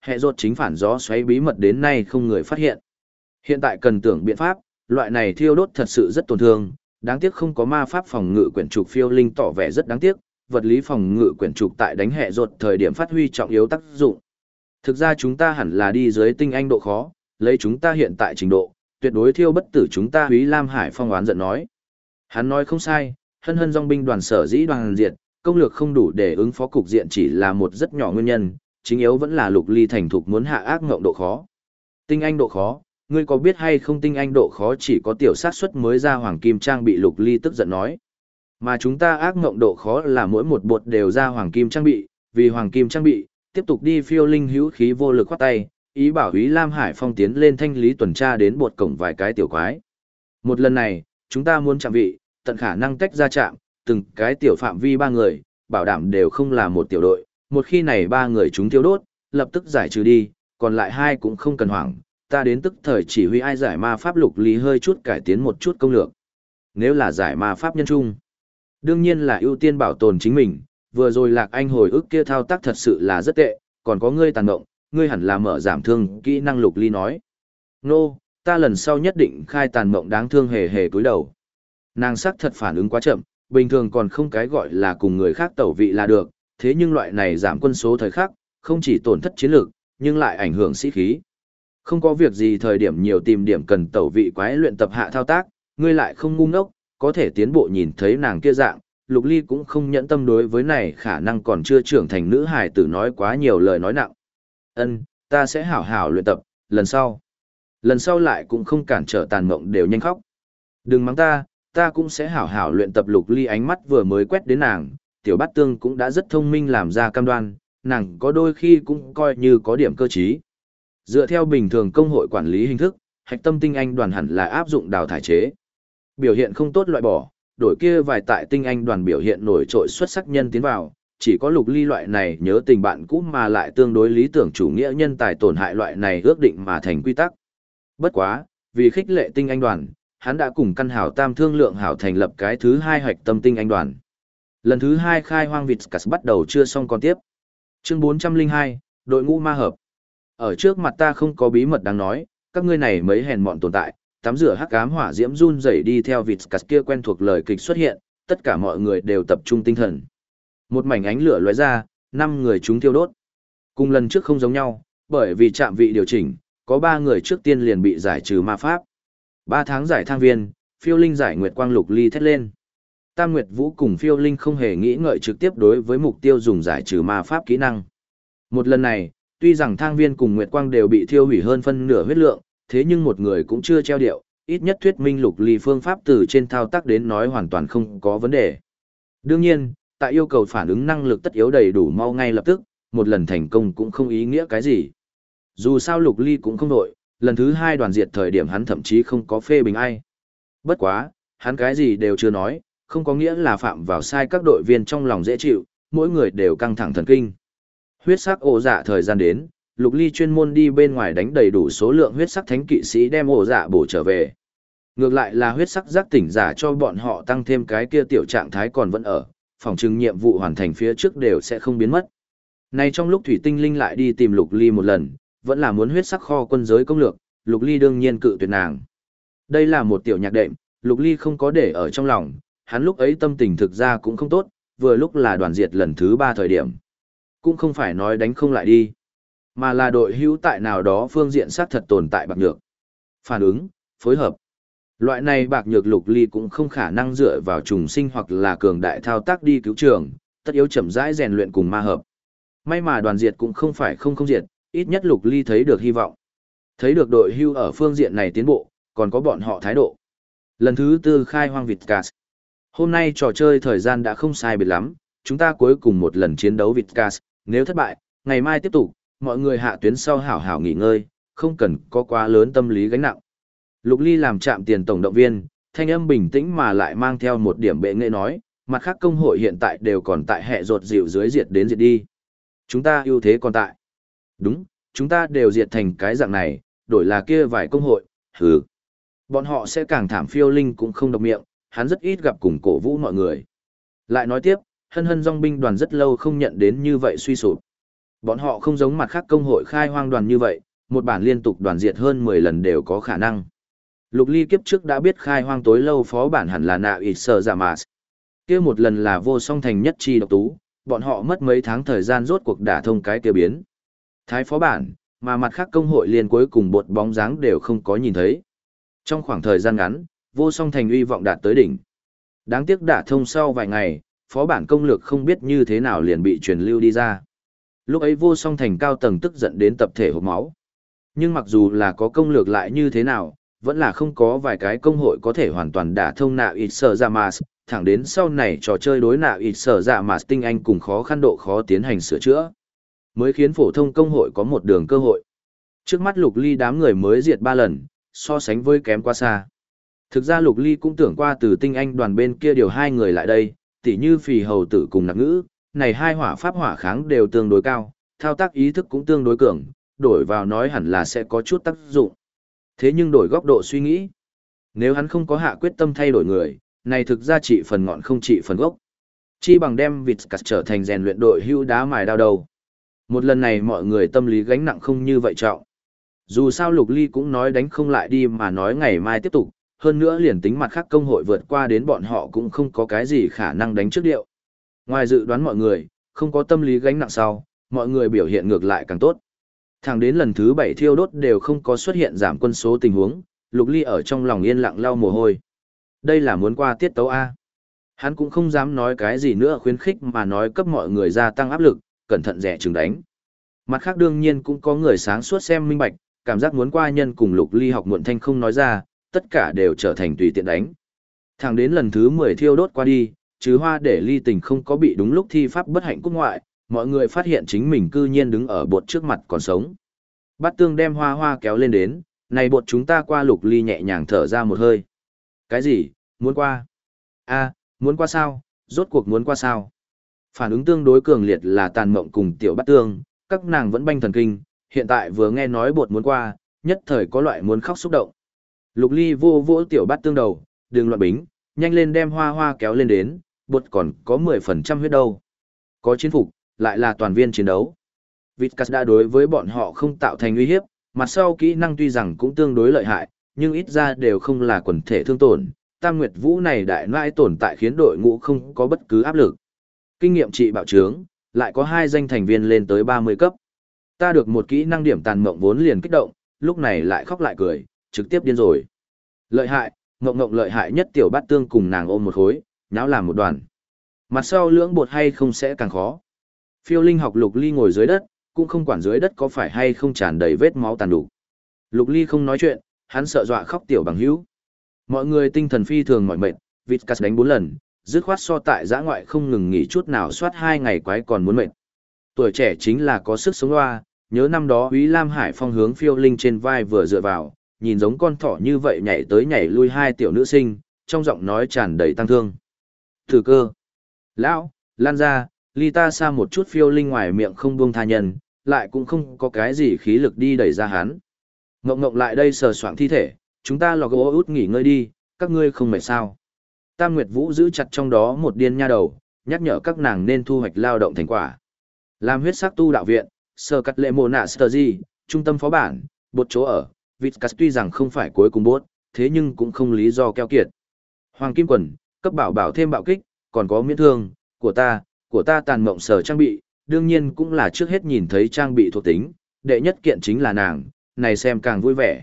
Hệ rột chính phản gió xoáy bí mật đến nay không người phát hiện. Hiện tại cần tưởng biện pháp, loại này thiêu đốt thật sự rất tổn thương, đáng tiếc không có ma pháp phòng ngự quyển trục phiêu linh tỏ vẻ rất đáng tiếc, vật lý phòng ngự quyển trục tại đánh hệ rột thời điểm phát huy trọng yếu tác dụng. Thực ra chúng ta hẳn là đi dưới tinh anh độ khó, lấy chúng ta hiện tại trình độ, tuyệt đối thiêu bất tử chúng ta. Úy Lam Hải Phong oán giận nói. Hắn nói không sai, hân hân dòng binh đoàn sở dĩ đoàn diệt, công lược không đủ để ứng phó cục diện chỉ là một rất nhỏ nguyên nhân, chính yếu vẫn là Lục Ly thành thục muốn hạ ác ngộng độ khó. Tinh anh độ khó, ngươi có biết hay không tinh anh độ khó chỉ có tiểu sát suất mới ra hoàng kim trang bị. Lục Ly tức giận nói. Mà chúng ta ác ngộng độ khó là mỗi một bột đều ra hoàng kim trang bị, vì hoàng kim trang bị, tiếp tục đi phiêu linh hữu khí vô lực khoát tay, ý bảo Úy Lam Hải Phong tiến lên thanh lý tuần tra đến bột cổng vài cái tiểu quái. Một lần này, chúng ta muốn chạm vị, tận khả năng tách ra chạm, từng cái tiểu phạm vi 3 người, bảo đảm đều không là một tiểu đội, một khi này 3 người chúng thiêu đốt, lập tức giải trừ đi, còn lại 2 cũng không cần hoảng, ta đến tức thời chỉ huy ai giải ma pháp. Lục Lý hơi chút cải tiến một chút công lược. Nếu là giải ma pháp nhân trung, đương nhiên là ưu tiên bảo tồn chính mình, vừa rồi Lạc Anh hồi ức kia thao tác thật sự là rất tệ, còn có ngươi tàn ngộng, ngươi hẳn là mở giảm thương kỹ năng. Lục Ly nói. Nô, ta lần sau nhất định khai tàn ngộng đáng thương. Hề hề cúi đầu. Nàng sắc thật phản ứng quá chậm, bình thường còn không cái gọi là cùng người khác tẩu vị là được, thế nhưng loại này giảm quân số thời khắc, không chỉ tổn thất chiến lược, nhưng lại ảnh hưởng sĩ khí. Không có việc gì thời điểm nhiều tìm điểm cần tẩu vị quái luyện tập hạ thao tác, ngươi lại không ngu ngốc, có thể tiến bộ. Nhìn thấy nàng kia dạng, Lục Ly cũng không nhẫn tâm đối với này khả năng còn chưa trưởng thành nữ hài tử nói quá nhiều lời nói nặng. Ta sẽ hảo hảo luyện tập, lần sau lại cũng không cản trở tàn mộng đều nhanh khóc. Đừng mắng ta cũng sẽ hảo hảo luyện tập. Lục Ly ánh mắt vừa mới quét đến nàng, tiểu bát tương cũng đã rất thông minh làm ra cam đoan, nàng có đôi khi cũng coi như có điểm cơ trí. Dựa theo bình thường công hội quản lý hình thức, hạch tâm tinh anh đoàn hẳn là áp dụng đào thải chế. Biểu hiện không tốt loại bỏ, đổi kia vài tại tinh anh đoàn biểu hiện nổi trội xuất sắc nhân tiến vào, chỉ có Lục Ly loại này nhớ tình bạn cũ mà lại tương đối lý tưởng chủ nghĩa nhân tài tổn hại loại này ước định mà thành quy tắc. Bất quá, vì khích lệ tinh anh đoàn, hắn đã cùng căn hảo tam thương lượng hảo thành lập cái thứ 2 hạch tâm tinh anh đoàn. Lần thứ 2 khai hoang Vitscas bắt đầu chưa xong còn tiếp. Chương 402, đội ngũ ma hợp. Ở trước mặt ta không có bí mật đáng nói, các ngươi này mấy hèn mọn tồn tại, tắm rửa hắc ám hỏa diễm run rẩy đi theo Vitscas kia quen thuộc lời kịch xuất hiện, tất cả mọi người đều tập trung tinh thần. Một mảnh ánh lửa lóe ra, 5 người chúng thiêu đốt. Cùng lần trước không giống nhau, bởi vì trạm vị điều chỉnh, có 3 người trước tiên liền bị giải trừ ma pháp. 3 tháng giải thang viên, phiêu linh giải nguyệt quang. Lục Ly thét lên. Tam Nguyệt Vũ cùng phiêu linh không hề nghĩ ngợi trực tiếp đối với mục tiêu dùng giải trừ ma pháp kỹ năng. Một lần này, tuy rằng thang viên cùng nguyệt quang đều bị thiêu hủy hơn phân nửa huyết lượng, thế nhưng một người cũng chưa treo điệu, ít nhất thuyết minh Lục Ly phương pháp từ trên thao tác đến nói hoàn toàn không có vấn đề. Đương nhiên, tại yêu cầu phản ứng năng lực tất yếu đầy đủ mau ngay lập tức, một lần thành công cũng không ý nghĩa cái gì. Dù sao Lục Ly cũng không đội, lần thứ 2 đoàn diệt thời điểm hắn thậm chí không có phê bình ai. Bất quá, hắn cái gì đều chưa nói, không có nghĩa là phạm vào sai các đội viên trong lòng dễ chịu, mỗi người đều căng thẳng thần kinh. Huyết sắc ổ dạ thời gian đến, Lục Ly chuyên môn đi bên ngoài đánh đầy đủ số lượng huyết sắc thánh kỵ sĩ đem ổ dạ bổ trở về. Ngược lại là huyết sắc giác tỉnh giả cho bọn họ tăng thêm cái kia tiểu trạng thái còn vẫn ở, phòng trừng nhiệm vụ hoàn thành phía trước đều sẽ không biến mất. Này trong lúc Thủy Tinh Linh lại đi tìm Lục Ly một lần, vẫn là muốn huyết sắc kho quân giới công lược, Lục Ly đương nhiên cự tuyệt nàng. Đây là một tiểu nhạc đệm, Lục Ly không có để ở trong lòng, hắn lúc ấy tâm tình thực ra cũng không tốt, vừa lúc là đoàn diệt lần thứ 3 thời điểm. Cũng không phải nói đánh không lại đi, mà là đội hữu tại nào đó phương diện xác thật tồn tại bạc nhược. Phản ứng, phối hợp. Loại này bạc nhược Lục Ly cũng không khả năng dựa vào trùng sinh hoặc là cường đại thao tác đi cứu trường, tất yếu chậm rãi rèn luyện cùng ma hợp. May mà đoàn diệt cũng không phải không diệt, ít nhất Lục Ly thấy được hy vọng. Thấy được đội hưu ở phương diện này tiến bộ, còn có bọn họ thái độ. Lần thứ 4 khai hoang Vitscas. Hôm nay trò chơi thời gian đã không sai biệt lắm, chúng ta cuối cùng một lần chiến đấu Vitscas, nếu thất bại, ngày mai tiếp tục, mọi người hạ tuyến sau hảo hảo nghỉ ngơi, không cần có quá lớn tâm lý gánh nặng. Lục Ly làm trạm tiền tổng động viên, thanh âm bình tĩnh mà lại mang theo một điểm bệ nghệ nói, mặt khác công hội hiện tại đều còn tại hệ rột dịu dưới diệt đến diệt đi. Chúng ta ưu thế còn tại. Đúng, chúng ta đều diệt thành cái dạng này, đổi là kia vài công hội, hừ. Bọn họ sẽ càng thảm. Phiêu linh cũng không độc miệng, hắn rất ít gặp cùng cổ vũ mọi người. Lại nói tiếp, hân hân dòng binh đoàn rất lâu không nhận đến như vậy suy sụp. Bọn họ không giống mặt khác công hội khai hoang đoàn như vậy, một bản liên tục đoàn diệt hơn 10 lần đều có khả năng. Lục Ly kiếp trước đã biết khai hoang tối lâu phó bản hẳn là nạ ít sở giả mà. Kia một lần là vô song thành nhất chi độc tú, bọn họ mất mấy tháng thời gian rốt cuộc đả thông cái kia biến. Thái phó bản, mà mặt khác công hội liên cuối cùng bột bóng dáng đều không có nhìn thấy. Trong khoảng thời gian ngắn, vô song thành uy vọng đạt tới đỉnh. Đáng tiếc đả thông sau vài ngày, phó bản công lược không biết như thế nào liền bị truyền lưu đi ra. Lúc ấy vô song thành cao tầng tức giận đến tập thể hộc máu. Nhưng mặc dù là có công lược lại như thế nào, vẫn là không có vài cái công hội có thể hoàn toàn đả thông nạ ít sở dạ mà, thẳng đến sau này trò chơi đối nạ ít sở dạ mà tinh anh cùng khó khăn độ khó tiến hành sửa chữa, mới khiến phổ thông công hội có một đường cơ hội. Trước mắt Lục Ly đám người mới diệt 3 lần, so sánh với kém quá xa. Thực ra Lục Ly cũng tưởng qua từ tinh anh đoàn bên kia điều 2 người lại đây, tỉ như Phì Hầu Tử cùng Nặc Ngữ, này 2 hỏa pháp hỏa kháng đều tương đối cao, thao tác ý thức cũng tương đối cường, đổi vào nói hẳn là sẽ có chút tác dụng. Thế nhưng đổi góc độ suy nghĩ, nếu hắn không có hạ quyết tâm thay đổi người, này thực ra trị phần ngọn không trị phần gốc. Chi bằng đem Vizcas trở thành rèn luyện đội hưu đá mài đao đầu. Một lần này mọi người tâm lý gánh nặng không như vậy trọng. Dù sao Lục Ly cũng nói đánh không lại đi mà nói ngày mai tiếp tục, hơn nữa liền tính mặt khác công hội vượt qua đến bọn họ cũng không có cái gì khả năng đánh trước điệu. Ngoài dự đoán mọi người, không có tâm lý gánh nặng sau, mọi người biểu hiện ngược lại càng tốt. Thẳng đến lần thứ 7 thiêu đốt đều không có xuất hiện giảm quân số tình huống, Lục Ly ở trong lòng yên lặng lau mồ hôi. Đây là muốn qua tiết tấu A. Hắn cũng không dám nói cái gì nữa khuyến khích mà nói cấp mọi người gia tăng áp lực, cẩn thận rẻ chừng đánh. Mặt khác đương nhiên cũng có người sáng suốt xem minh bạch, cảm giác muốn qua nhân cùng Lục Ly học muộn thanh không nói ra, tất cả đều trở thành tùy tiện đánh. Thẳng đến lần thứ 10 thiêu đốt qua đi, chứ Hoa để Ly Tình không có bị đúng lúc thi pháp bất hạnh cút ngoại, mọi người phát hiện chính mình cư nhiên đứng ở bột trước mặt còn sống. Bát Tương đem Hoa Hoa kéo lên đến, này bột chúng ta qua. Lục Ly nhẹ nhàng thở ra một hơi. Cái gì, muốn qua? Muốn qua sao, rốt cuộc muốn qua sao? Phản ứng tương đối cường liệt là Tàn Mộng cùng Tiểu Bát Tương, các nàng vẫn banh thần kinh, hiện tại vừa nghe nói bột muốn qua, nhất thời có loại muốn khóc xúc động. Lục Ly vô vỗ Tiểu Bát Tương đầu, đừng loạn bính, nhanh lên đem Hoa Hoa kéo lên đến, bột còn có 10% huyết đâu. Có chiến phục, lại là toàn viên chiến đấu. Vizcas đã đối với bọn họ không tạo thành uy hiếp, mặt sau kỹ năng tuy rằng cũng tương đối lợi hại, nhưng ít ra đều không là quần thể thương tổn. Tam Nguyệt Vũ này đại nãi tồn tại khiến đội ngũ không có bất cứ áp lực. Kinh nghiệm trị bạo trướng, lại có 2 danh thành viên lên tới 30 cấp. Ta được một kỹ năng điểm Tàn Mộng vốn liền kích động, lúc này lại khóc lại cười, trực tiếp điên rồi. Lợi hại, Mộng lợi hại nhất. Tiểu Bát Tương cùng nàng ôm một khối, nháo làm một đoàn. Mặt sau lưỡng bột hay không sẽ càng khó. Phiêu Linh học Lục Ly ngồi dưới đất, cũng không quản dưới đất có phải hay không tràn đầy vết máu tàn đủ. Lục Ly không nói chuyện, hắn sợ dọa khóc Tiểu bằng hữu. Mọi người tinh thần phi thường mỏi mệt, Vizcas đánh 4 lần, dứt khoát so tại giã ngoại không ngừng nghỉ chút nào soát 2 ngày quái còn muốn mệt. Tuổi trẻ chính là có sức sống loa, nhớ năm đó Úy Lam Hải Phong hướng Phiêu Linh trên vai vừa dựa vào, nhìn giống con thỏ như vậy nhảy tới nhảy lui 2 tiểu nữ sinh, trong giọng nói tràn đầy tăng thương. Thử cơ. Lão, lan ra, ly ta xa một chút. Phiêu Linh ngoài miệng không buông tha nhân, lại cũng không có cái gì khí lực đi đẩy ra hắn. Ngộng lại đây sờ soạng thi thể, chúng ta lò gỗ út nghỉ ngơi đi, các ngươi không mệt sao. Tam Nguyệt Vũ giữ chặt trong đó một điên nha đầu, nhắc nhở các nàng nên thu hoạch lao động thành quả. Làm huyết sắc tu đạo viện, sơ cắt lệ mồ nạ sơ di, trung tâm phó bản, bột chỗ ở, Vizcas tuy rằng không phải cuối cùng bốt, thế nhưng cũng không lý do keo kiệt. Hoàng Kim Quần, cấp bảo thêm bạo kích, còn có miễn thương, của ta Tàn Mộng sở trang bị, đương nhiên cũng là trước hết nhìn thấy trang bị thuộc tính, đệ nhất kiện chính là nàng, này xem càng vui vẻ.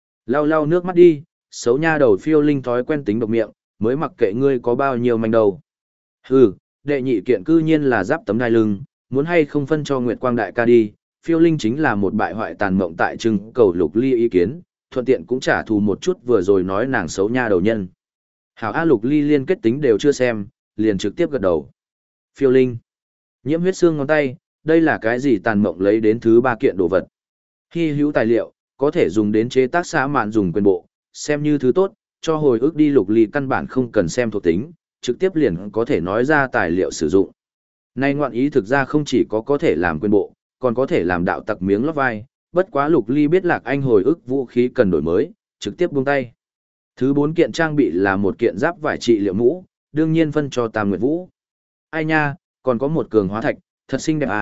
Lau nước mắt đi, xấu nha đầu. Phiêu Linh thói quen tính độc miệng, mới mặc kệ ngươi có bao nhiêu manh đầu. Hừ, đệ nhị kiện cư nhiên là giáp tấm đai lưng, muốn hay không phân cho Nguyệt Quang đại ca đi. Phiêu Linh chính là một bại hoại Tàn Mộng tại trưng cầu Lục Ly ý kiến, thuận tiện cũng trả thù một chút vừa rồi nói nàng xấu nha đầu nhân. Hảo A. Lục Ly liên kết tính đều chưa xem, liền trực tiếp gật đầu. Phiêu Linh, nhiễm huyết xương ngón tay, đây là cái gì? Tàn Mộng lấy đến thứ 3 kiện đồ vật. Hy hữu tài liệu, có thể dùng đến chế tác xã mạn dùng quyền bộ, xem như thứ tốt, cho hồi ức đi. Lục Ly căn bản không cần xem thuộc tính, trực tiếp liền có thể nói ra tài liệu sử dụng. Nay ngoạn ý thực ra không chỉ có thể làm quyền bộ, còn có thể làm đạo tặc miếng lót vai, bất quá Lục Ly biết Lạc Anh hồi ức vũ khí cần đổi mới, trực tiếp buông tay. Thứ 4 kiện trang bị là một kiện giáp vải trị liệu mũ, đương nhiên phân cho Tam Nguyệt Vũ. Ai nha, còn có một cường hóa thạch, thật xinh đẹp à,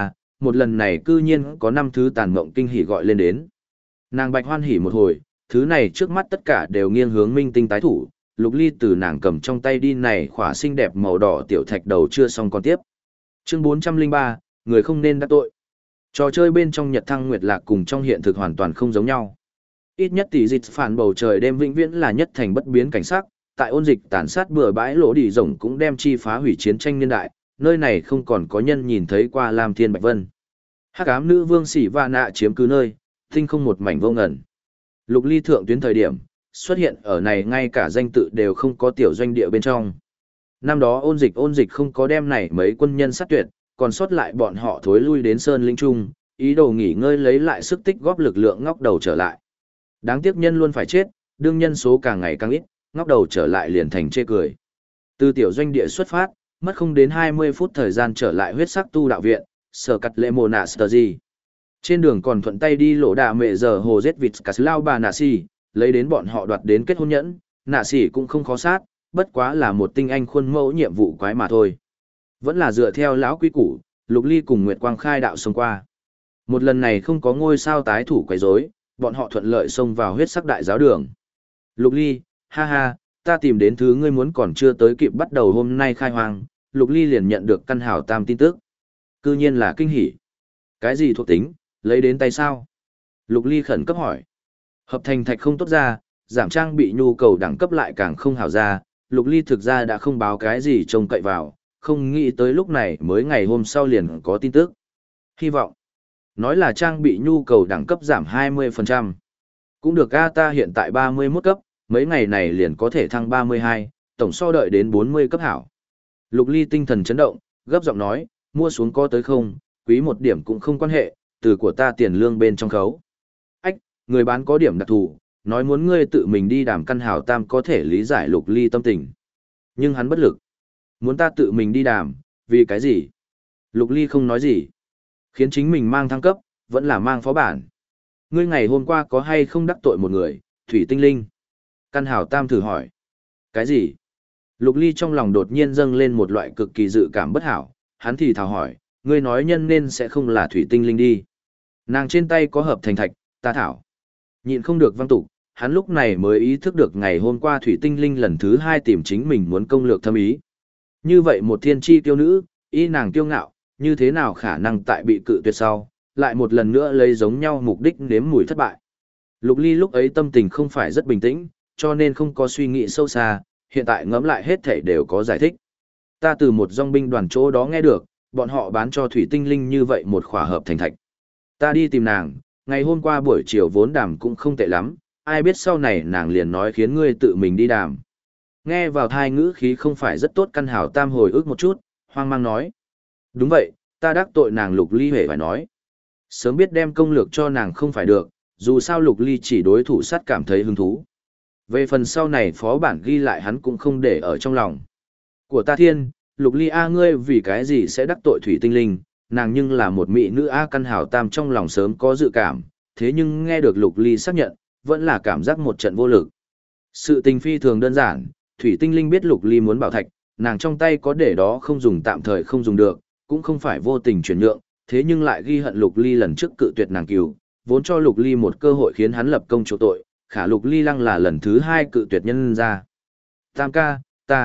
một lần này cư nhiên có 5 thứ tàn mộng kinh hỉ gọi lên đến. Nàng bạch hoan hỉ một hồi, thứ này trước mắt tất cả đều nghiêng hướng minh tinh tái thủ, Lục Ly từ nàng cầm trong tay đi này khỏa xinh đẹp màu đỏ tiểu thạch đầu chưa xong còn tiếp. Chương 403, người không nên đắc tội. Trò chơi bên trong Nhật Thăng Nguyệt Lạc cùng trong hiện thực hoàn toàn không giống nhau. Ít nhất tỷ dịch phản bầu trời đêm vĩnh viễn là nhất thành bất biến cảnh sắc, tại ôn dịch tàn sát bừa bãi lỗ đỉ rồng cũng đem chi phá hủy chiến tranh niên đại, nơi này không còn có nhân nhìn thấy qua Lam Thiên Bạch Vân. Hắc ám nữ vương Sỉ Va Nạ chiếm cứ nơi, tinh không một mảnh vô ngần. Lục Ly thượng tuyến thời điểm, xuất hiện ở này ngay cả danh tự đều không có tiểu doanh địa bên trong. Năm đó ôn dịch không có đem này mấy quân nhân sát tuyệt, còn sót lại bọn họ thối lui đến Sơn Linh Trung, ý đồ nghỉ ngơi lấy lại sức tích góp lực lượng ngóc đầu trở lại. Đáng tiếc nhân luôn phải chết, đương nhân số càng ngày càng ít, ngóc đầu trở lại liền thành chê cười. Từ tiểu doanh địa xuất phát, mất không đến 20 phút thời gian trở lại huyết sắc tu đạo viện, sở cắt lệ mồ nạ sờ gì. Trên đường còn thuận tay đi lỗ đà mẹ giờ hồ giết vịt cà lao bà nạ xì, lấy đến bọn họ đoạt đến kết hôn nhẫn, nạ xì cũng không khó sát, bất quá là một tinh anh khuôn mẫu nhiệm vụ quái mà thôi. Vẫn là dựa theo lão quý củ, Lục Ly cùng Nguyệt Quang khai đạo xông qua. Một lần này không có ngôi sao tái thủ quấy rối, bọn họ thuận lợi xông vào huyết sắc đại giáo đường. Lục Ly, ha ha, ta tìm đến thứ ngươi muốn còn chưa tới kịp bắt đầu hôm nay khai hoang, Lục Ly liền nhận được căn hảo tam tin tức. Cư nhiên là kinh hỉ. Cái gì thuộc tính, lấy đến tay sao? Lục Ly khẩn cấp hỏi. Hợp thành thạch không tốt ra, giảm trang bị nhu cầu đẳng cấp lại càng không hảo ra, Lục Ly thực ra đã không báo cái gì trông cậy vào, không nghĩ tới lúc này mới ngày hôm sau liền có tin tức. Hy vọng. Nói là trang bị nhu cầu đẳng cấp giảm 20%. Cũng được a, ta hiện tại 31 cấp, mấy ngày này liền có thể thăng 32, tổng so đợi đến 40 cấp hảo. Lục Ly tinh thần chấn động, gấp giọng nói, mua xuống có tới không, quý một điểm cũng không quan hệ, từ của ta tiền lương bên trong khấu. Ách, người bán có điểm đặc thù, nói muốn ngươi tự mình đi đàm căn hảo tam có thể lý giải Lục Ly tâm tình. Nhưng hắn bất lực. Muốn ta tự mình đi đàm, vì cái gì? Lục Ly không nói gì. Khiến chính mình mang thăng cấp, vẫn là mang phó bản. Ngươi ngày hôm qua có hay không đắc tội một người, Thủy Tinh Linh? Căn hảo tam thử hỏi. Cái gì? Lục Ly trong lòng đột nhiên dâng lên một loại cực kỳ dự cảm bất hảo, hắn thì thào hỏi, ngươi nói nhân nên sẽ không là Thủy Tinh Linh đi. Nàng trên tay có hợp thành thạch, ta thảo. Nhịn không được văng tục, hắn lúc này mới ý thức được ngày hôm qua Thủy Tinh Linh lần thứ 2 tìm chính mình muốn công lược thâm ý. Như vậy một thiên chi tiêu nữ, y nàng kiêu ngạo, như thế nào khả năng tại bị cự tuyệt sau, lại một lần nữa lấy giống nhau mục đích nếm mùi thất bại. Lục Ly lúc ấy tâm tình không phải rất bình tĩnh, cho nên không có suy nghĩ sâu xa, hiện tại ngẫm lại hết thảy đều có giải thích. Ta từ một dòng binh đoàn chỗ đó nghe được, bọn họ bán cho Thủy Tinh Linh như vậy một khỏa hợp thành thạch. Ta đi tìm nàng, ngày hôm qua buổi chiều vốn đàm cũng không tệ lắm, ai biết sau này nàng liền nói khiến ngươi tự mình đi đàm. Nghe vào thai ngữ khí không phải rất tốt, căn hảo tam hồi ức một chút, hoang mang nói. Đúng vậy, ta đắc tội nàng. Lục Ly hề phải nói. Sớm biết đem công lược cho nàng không phải được, dù sao Lục Ly chỉ đối thủ sát cảm thấy hứng thú. Về phần sau này phó bản ghi lại hắn cũng không để ở trong lòng. Của ta thiên, Lục Ly a, ngươi vì cái gì sẽ đắc tội Thủy Tinh Linh, nàng nhưng là một mỹ nữ a. Căn hảo tam trong lòng sớm có dự cảm, thế nhưng nghe được Lục Ly xác nhận, vẫn là cảm giác một trận vô lực. Sự tình phi thường đơn giản, Thủy Tinh Linh biết Lục Ly muốn bảo thạch, nàng trong tay có để đó không dùng, tạm thời không dùng được, cũng không phải vô tình chuyển nhượng, thế nhưng lại ghi hận Lục Ly lần trước cự tuyệt nàng cừu, vốn cho Lục Ly một cơ hội khiến hắn lập công chỗ tội, khả Lục Ly lăng là lần thứ 2 cự tuyệt nhân ra. Tam ca,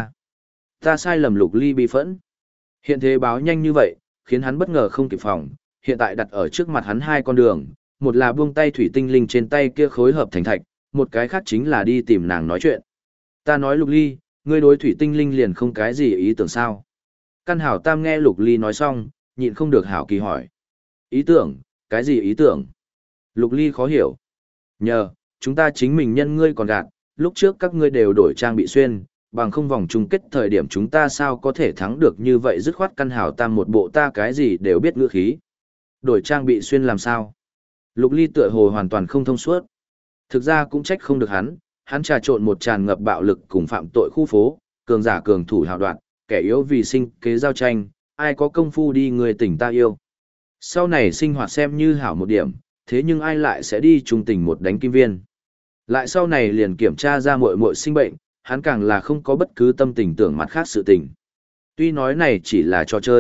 ta sai lầm. Lục Ly bi phẫn. Hiện thế báo nhanh như vậy, khiến hắn bất ngờ không kịp phòng, hiện tại đặt ở trước mặt hắn 2 con đường, một là buông tay Thủy Tinh Linh trên tay kia khối hợp thành thạch, một cái khác chính là đi tìm nàng nói chuyện. Ta nói Lục Ly, ngươi đối Thủy Tinh Linh liền không cái gì ý tưởng sao? Căn hảo tam nghe Lục Ly nói xong, nhịn không được hảo kỳ hỏi. Ý tưởng, cái gì ý tưởng? Lục Ly khó hiểu. Nhờ, chúng ta chính mình nhân ngươi còn gạt, lúc trước các ngươi đều đổi trang bị xuyên, bằng không vòng chung kết thời điểm chúng ta sao có thể thắng được như vậy. Dứt khoát căn hảo tam một bộ ta cái gì đều biết ngữ khí. Đổi trang bị xuyên làm sao? Lục Ly tựa hồ hoàn toàn không thông suốt. Thực ra cũng trách không được hắn trà trộn một tràn ngập bạo lực cùng phạm tội khu phố, cường giả cường thủ hào đoạn, kẻ yếu vì sinh kế giao tranh, ai có công phu đi người tỉnh ta yêu. Sau này sinh hoạt xem như hảo một điểm, thế nhưng ai lại sẽ đi trung tình một đánh kim viên. Lại sau này liền kiểm tra ra muội muội sinh bệnh, hắn càng là không có bất cứ tâm tình tưởng mặt khác sự tình. Tuy nói này chỉ là trò chơi,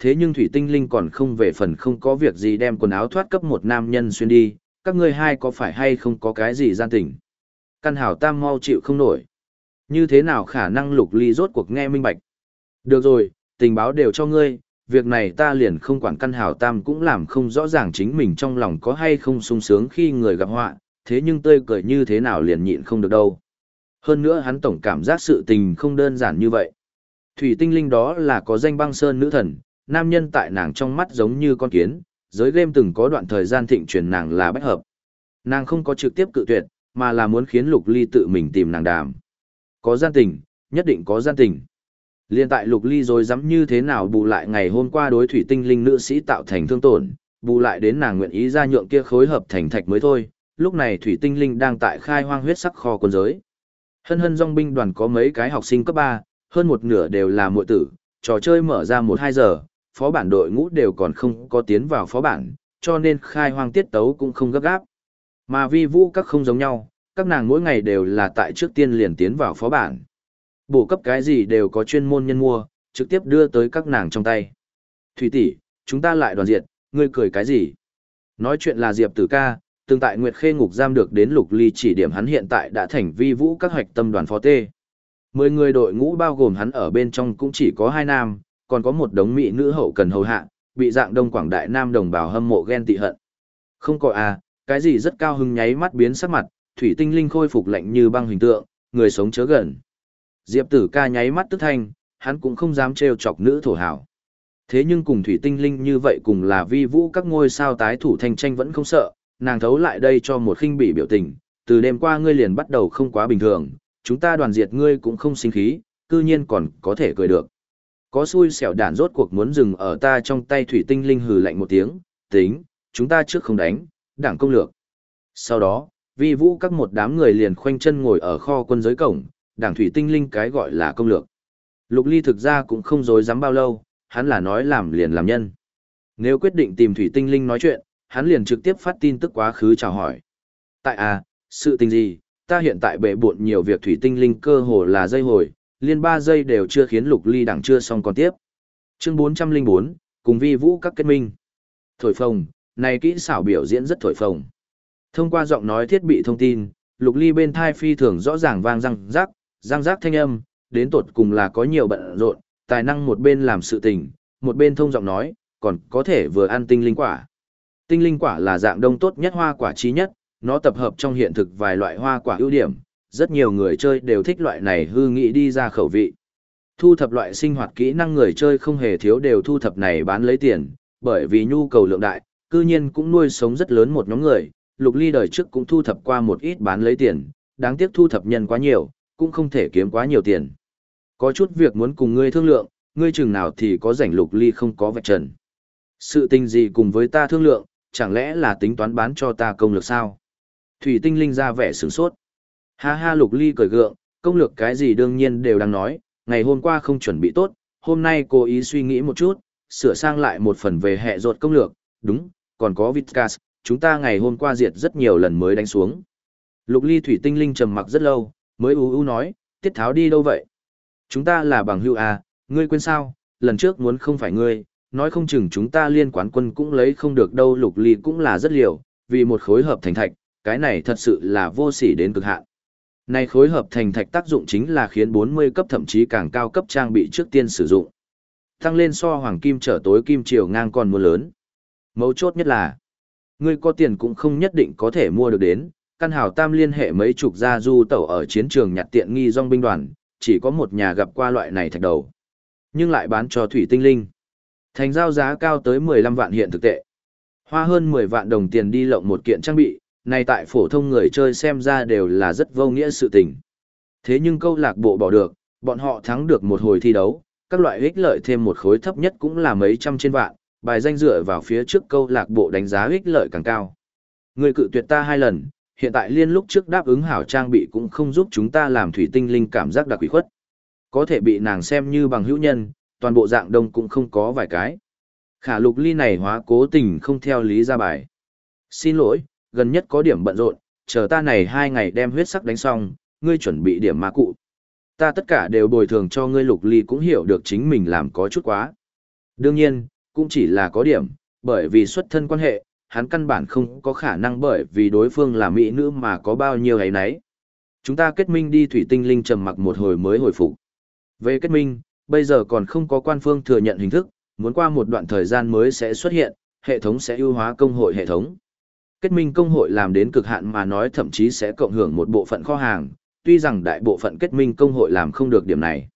thế nhưng thủy tinh linh còn không về phần không có việc gì đem quần áo thoát cấp một nam nhân xuyên đi, các ngươi hai có phải hay không có cái gì gian tình. Căn hảo tam mau chịu không nổi. Như thế nào khả năng Lục Ly rốt cuộc nghe minh bạch. Được rồi, tình báo đều cho ngươi, việc này ta liền không quản. Căn hảo tam cũng làm không rõ ràng chính mình trong lòng có hay không sung sướng khi người gặp họa, thế nhưng tươi cười như thế nào liền nhịn không được đâu. Hơn nữa hắn tổng cảm giác sự tình không đơn giản như vậy. Thủy tinh linh đó là có danh băng sơn nữ thần, nam nhân tại nàng trong mắt giống như con kiến, giới game từng có đoạn thời gian thịnh truyền nàng là bách hợp. Nàng không có trực tiếp cự tuyệt, mà là muốn khiến Lục Ly tự mình tìm nàng đàm. Có gian tình, nhất định có gian tình. Liên tại Lục Ly rồi dám như thế nào bù lại ngày hôm qua đối thủy tinh linh nữ sĩ tạo thành thương tổn, bù lại đến nàng nguyện ý ra nhượng kia khối hợp thành thạch mới thôi. Lúc này thủy tinh linh đang tại khai hoang huyết sắc kho quân giới. Hân hân dòng binh đoàn có mấy cái học sinh cấp 3, hơn một nửa đều là muội tử, trò chơi mở ra 1-2 giờ, phó bản đội ngũ đều còn không có tiến vào phó bản, cho nên khai hoang tiết tấu cũng không gấp gáp. Mà vi vũ các không giống nhau, các nàng mỗi ngày đều là tại trước tiên liền tiến vào phó bản. Bổ cấp cái gì đều có chuyên môn nhân mua, trực tiếp đưa tới các nàng trong tay. Thủy tỷ, chúng ta lại đoàn diệt, ngươi cười cái gì? Nói chuyện là Diệp Tử ca, từng tại Nguyệt Khê ngục giam được đến Lục Ly chỉ điểm hắn hiện tại đã thành vi vũ các hoạch tâm đoàn phó tê. 10 người đội ngũ bao gồm hắn ở bên trong cũng chỉ có 2 nam, còn có một đống mỹ nữ hậu cần hầu hạ, bị dạng đông quảng đại nam đồng bào hâm mộ ghen tị hận. Không có à, cái gì rất cao hứng nháy mắt biến sắc mặt, thủy tinh linh khôi phục lạnh như băng hình tượng, người sống chớ gần. Diệp Tử ca nháy mắt tức thanh, hắn cũng không dám trêu chọc nữ thổ hảo. Thế nhưng cùng thủy tinh linh như vậy cùng là vi vũ các ngôi sao tái thủ thanh tranh vẫn không sợ, nàng thấu lại đây cho một khinh bỉ biểu tình, từ đêm qua ngươi liền bắt đầu không quá bình thường, chúng ta đoàn diệt ngươi cũng không sinh khí, cư nhiên còn có thể cười được. Có xui xẻo đản rốt cuộc muốn dừng ở ta trong tay thủy tinh linh hừ lạnh một tiếng, tính, chúng ta trước không đánh, đảng công lược. Sau đó, vi vũ các một đám người liền khoanh chân ngồi ở kho quân giới cổng, đảng thủy tinh linh cái gọi là công lược. Lục Ly thực ra cũng không dối dám bao lâu, hắn là nói làm liền làm nhân. Nếu quyết định tìm thủy tinh linh nói chuyện, hắn liền trực tiếp phát tin tức quá khứ chào hỏi. Tại sự tình gì, ta hiện tại bệ bộn nhiều việc thủy tinh linh cơ hồ là dây hồi, liên 3 giây đều chưa khiến Lục Ly đẳng chưa xong còn tiếp. Chương 404, cùng vi vũ các kết minh. Thổi phồng, này kỹ xảo biểu diễn rất thổi phồng. Thông qua giọng nói thiết bị thông tin, Lục Ly bên thai phi thường rõ ràng vang răng rác thanh âm, đến tột cùng là có nhiều bận rộn, tài năng một bên làm sự tình, một bên thông giọng nói, còn có thể vừa ăn tinh linh quả. Tinh linh quả là dạng đông tốt nhất hoa quả trí nhất, nó tập hợp trong hiện thực vài loại hoa quả ưu điểm, rất nhiều người chơi đều thích loại này hư nghĩ đi ra khẩu vị. Thu thập loại sinh hoạt kỹ năng người chơi không hề thiếu đều thu thập này bán lấy tiền, bởi vì nhu cầu lượng đại, cư nhiên cũng nuôi sống rất lớn một nhóm người. Lục Ly đời trước cũng thu thập qua một ít bán lấy tiền, đáng tiếc thu thập nhân quá nhiều, cũng không thể kiếm quá nhiều tiền. Có chút việc muốn cùng ngươi thương lượng, ngươi chừng nào thì có rảnh. Lục Ly không có vạch trần. Sự tình gì cùng với ta thương lượng, chẳng lẽ là tính toán bán cho ta công lược sao? Thủy tinh linh ra vẻ sửng sốt. Ha ha, Lục Ly cười gượng, công lược cái gì đương nhiên đều đang nói, ngày hôm qua không chuẩn bị tốt, hôm nay cố ý suy nghĩ một chút, sửa sang lại một phần về hệ rột công lược, đúng, còn có Vitcas, chúng ta ngày hôm qua diệt rất nhiều lần mới đánh xuống. Lục Ly thủy tinh linh trầm mặc rất lâu, mới ú ú nói, Tiết Tháo đi đâu vậy? Chúng ta là bằng hữu à, ngươi quên sao, lần trước muốn không phải ngươi, nói không chừng chúng ta liên quán quân cũng lấy không được đâu. Lục Ly cũng là rất liều, vì một khối hợp thành thạch, cái này thật sự là vô sỉ đến cực hạn. Này khối hợp thành thạch tác dụng chính là khiến 40 cấp thậm chí càng cao cấp trang bị trước tiên sử dụng. Tăng lên so hoàng kim trở tối kim chiều ngang còn mua lớn. Mấu chốt nhất là, ngươi có tiền cũng không nhất định có thể mua được đến. Căn hào tam liên hệ mấy chục gia du tẩu ở chiến trường nhặt tiện nghi dòng binh đoàn, chỉ có một nhà gặp qua loại này thạch đầu. Nhưng lại bán cho thủy tinh linh. Thành giao giá cao tới 15 vạn hiện thực tệ. Hoa hơn 10 vạn đồng tiền đi lộng một kiện trang bị, này tại phổ thông người chơi xem ra đều là rất vô nghĩa sự tình. Thế nhưng câu lạc bộ bỏ được, bọn họ thắng được một hồi thi đấu, các loại ích lợi thêm một khối thấp nhất cũng là mấy trăm trên vạn, bài danh dựa vào phía trước câu lạc bộ đánh giá ích lợi càng cao. Người cự tuyệt ta 2 lần, hiện tại liên lúc trước đáp ứng hảo trang bị cũng không giúp chúng ta làm thủy tinh linh cảm giác đặc quỷ khuất. Có thể bị nàng xem như bằng hữu nhân, toàn bộ dạng đông cũng không có vài cái. Khả Lục Ly này hóa cố tình không theo lý ra bài. Xin lỗi, gần nhất có điểm bận rộn, chờ ta này 2 ngày đem huyết sắc đánh xong, ngươi chuẩn bị điểm ma cụ. Ta tất cả đều bồi thường cho ngươi. Lục Ly cũng hiểu được chính mình làm có chút quá. Đương nhiên, cũng chỉ là có điểm, bởi vì xuất thân quan hệ, hắn căn bản không có khả năng bởi vì đối phương là mỹ nữ mà có bao nhiêu ấy nấy. Chúng ta kết minh đi. Thủy Tinh Linh trầm mặc một hồi mới hồi phục. Về kết minh, bây giờ còn không có quan phương thừa nhận hình thức, muốn qua một đoạn thời gian mới sẽ xuất hiện, hệ thống sẽ ưu hóa công hội hệ thống. Kết minh công hội làm đến cực hạn mà nói thậm chí sẽ cộng hưởng một bộ phận kho hàng, tuy rằng đại bộ phận kết minh công hội làm không được điểm này.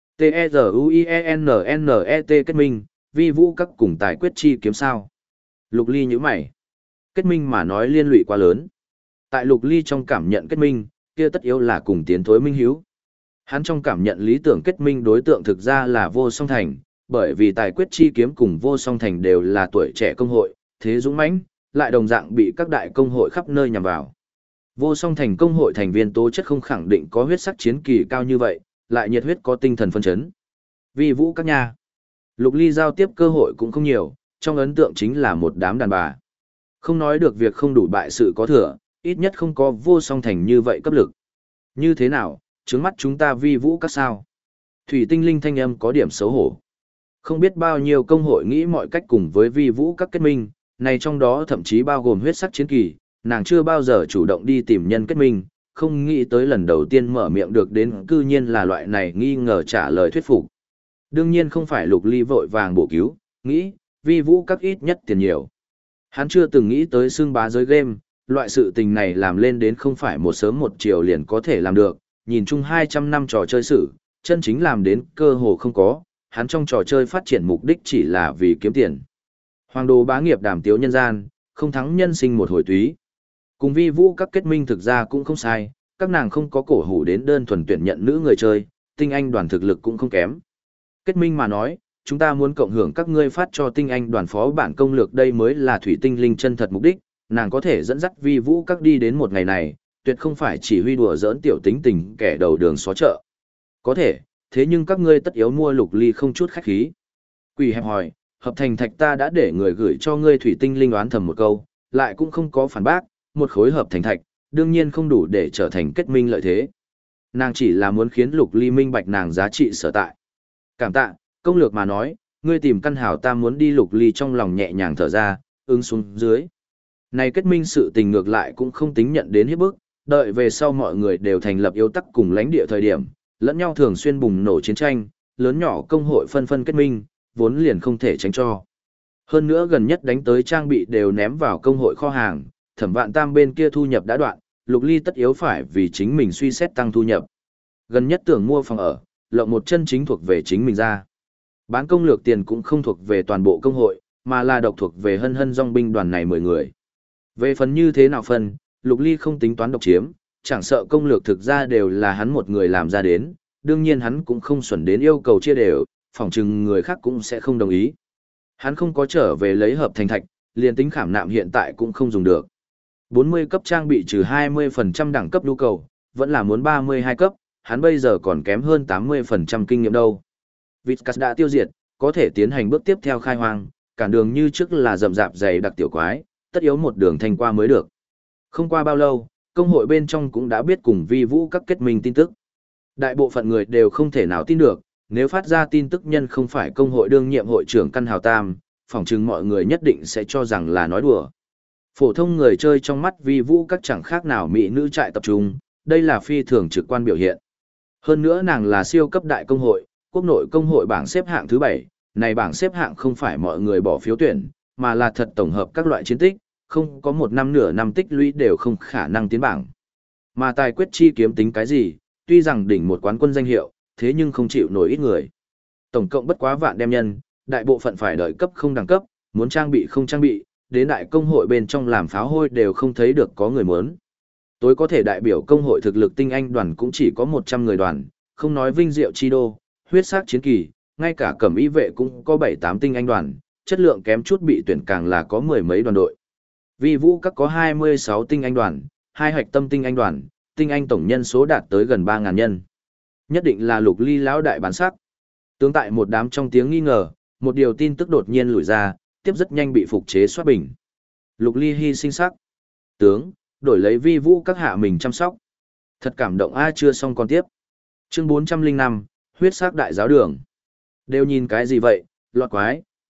T-E-Z-U-I-E-N-N-E-T kết minh, vi vũ các cùng tài quyết chi kiếm sao. Lục Ly nhíu mày. Kết minh mà nói liên lụy quá lớn. Tại Lục Ly trong cảm nhận kết minh, kia tất yếu là cùng tiến thối minh hiếu. Hắn trong cảm nhận lý tưởng kết minh đối tượng thực ra là Vô Song Thành, bởi vì tài quyết chi kiếm cùng Vô Song Thành đều là tuổi trẻ công hội, thế dũng mãnh, lại đồng dạng bị các đại công hội khắp nơi nhằm vào. Vô Song Thành công hội thành viên tố chất không khẳng định có huyết sắc chiến kỳ cao như vậy, lại nhiệt huyết có tinh thần phân chấn. Vi vũ các nhà. Lục Ly giao tiếp cơ hội cũng không nhiều, trong ấn tượng chính là một đám đàn bà. Không nói được việc không đủ bại sự có thừa, ít nhất không có Vô Song Thành như vậy cấp lực. Như thế nào, trướng mắt chúng ta vi vũ các sao? Thủy Tinh Linh thanh âm có điểm xấu hổ. Không biết bao nhiêu công hội nghĩ mọi cách cùng với vi vũ các kết minh, này trong đó thậm chí bao gồm huyết sắc chiến kỳ, nàng chưa bao giờ chủ động đi tìm nhân kết minh, không nghĩ tới lần đầu tiên mở miệng được đến cư nhiên là loại này nghi ngờ trả lời thuyết phục. Đương nhiên không phải Lục Ly vội vàng bổ cứu, nghĩ, vi vũ các ít nhất tiền nhiều. Hắn chưa từng nghĩ tới xưng bá giới game, loại sự tình này làm lên đến không phải một sớm một chiều liền có thể làm được, nhìn chung 200 năm trò chơi sử, chân chính làm đến cơ hồ không có, hắn trong trò chơi phát triển mục đích chỉ là vì kiếm tiền. Hoàng đồ bá nghiệp đàm tiếu nhân gian, không thắng nhân sinh một hồi túy. Cùng vi vũ các kết minh thực ra cũng không sai, các nàng không có cổ hủ đến đơn thuần tuyển nhận nữ người chơi, tinh anh đoàn thực lực cũng không kém. Kết minh mà nói, chúng ta muốn cộng hưởng các ngươi phát cho tinh anh đoàn phó bản công lược, đây mới là Thủy Tinh Linh chân thật mục đích, nàng có thể dẫn dắt vi vũ các đi đến một ngày này, tuyệt không phải chỉ huy đùa giỡn tiểu tính tình kẻ đầu đường xó chợ. Có thể, thế nhưng các ngươi tất yếu mua. Lục Ly không chút khách khí. Quỷ hẹp hỏi, hợp thành thạch ta đã để người gửi cho ngươi. Thủy Tinh Linh oán thầm một câu, lại cũng không có phản bác, một khối hợp thành thạch, đương nhiên không đủ để trở thành kết minh lợi thế. Nàng chỉ là muốn khiến Lục Ly minh bạch nàng giá trị sở tại. Cảm tạ, công lược mà nói, ngươi tìm căn hảo ta muốn đi. Lục Ly trong lòng nhẹ nhàng thở ra, ứng xuống dưới. Này kết minh sự tình ngược lại cũng không tính nhận đến hiếp bức, đợi về sau mọi người đều thành lập yếu tắc cùng lãnh địa thời điểm, lẫn nhau thường xuyên bùng nổ chiến tranh, lớn nhỏ công hội phân phân kết minh, vốn liền không thể tránh cho. Hơn nữa gần nhất đánh tới trang bị đều ném vào công hội kho hàng, Thẩm Vạn Tam bên kia thu nhập đã đoạn, Lục Ly tất yếu phải vì chính mình suy xét tăng thu nhập. Gần nhất tưởng mua phòng ở, lộng một chân chính thuộc về chính mình ra. Bán công lược tiền cũng không thuộc về toàn bộ công hội, mà là độc thuộc về hân hân dòng binh đoàn này 10 người. Về phần như thế nào phân, Lục Ly không tính toán độc chiếm, chẳng sợ công lược thực ra đều là hắn một người làm ra đến, đương nhiên hắn cũng không xuẩn đến yêu cầu chia đều, phỏng chừng người khác cũng sẽ không đồng ý. Hắn không có trở về lấy hợp thành thạch, liền tính khảm nạm hiện tại cũng không dùng được. 40 cấp trang bị trừ 20% đẳng cấp nhu cầu, vẫn là muốn 32 cấp, hắn bây giờ còn kém hơn 80% kinh nghiệm đâu. Vizcas đã tiêu diệt, có thể tiến hành bước tiếp theo khai hoang, cản đường như trước là rậm rạp dày đặc tiểu quái, tất yếu một đường thanh qua mới được. Không qua bao lâu, công hội bên trong cũng đã biết cùng vi vũ các kết minh tin tức. Đại bộ phận người đều không thể nào tin được, nếu phát ra tin tức nhân không phải công hội đương nhiệm hội trưởng Căn Hào Tam, phỏng chừng mọi người nhất định sẽ cho rằng là nói đùa. Phổ thông người chơi trong mắt vi vũ các chẳng khác nào mỹ nữ trại tập trung, đây là phi thường trực quan biểu hiện. Hơn nữa nàng là siêu cấp đại công hội, quốc nội công hội bảng xếp hạng thứ 7, này bảng xếp hạng không phải mọi người bỏ phiếu tuyển, mà là thật tổng hợp các loại chiến tích, không có một năm nửa năm tích lũy đều không khả năng tiến bảng. Mà tài quyết chi kiếm tính cái gì, tuy rằng đỉnh một quán quân danh hiệu, thế nhưng không chịu nổi ít người. Tổng cộng bất quá vạn đem nhân, đại bộ phận phải đợi cấp không đẳng cấp, muốn trang bị không trang bị, đến đại công hội bên trong làm pháo hôi đều không thấy được có người muốn. Tối có thể đại biểu công hội thực lực tinh anh đoàn cũng chỉ có 100 người đoàn, không nói vinh diệu chi đô, huyết sắc chiến kỳ, ngay cả cẩm y vệ cũng có 7-8 tinh anh đoàn, chất lượng kém chút bị tuyển càng là có mười mấy đoàn đội. Vi vũ các có 26 tinh anh đoàn, 2 hạch tâm tinh anh đoàn, tinh anh tổng nhân số đạt tới gần 3.000 nhân. Nhất định là Lục Ly lão đại bán sắc. Tướng tại một đám trong tiếng nghi ngờ, một điều tin tức đột nhiên lùi ra, tiếp rất nhanh bị phục chế soát bình. Lục Ly hy sinh sắc. Tướng, đổi lấy vi vũ các hạ mình chăm sóc. Thật cảm động a, chưa xong còn tiếp. Chương 405, huyết sắc đại giáo đường. Đều nhìn cái gì vậy, lọt quái,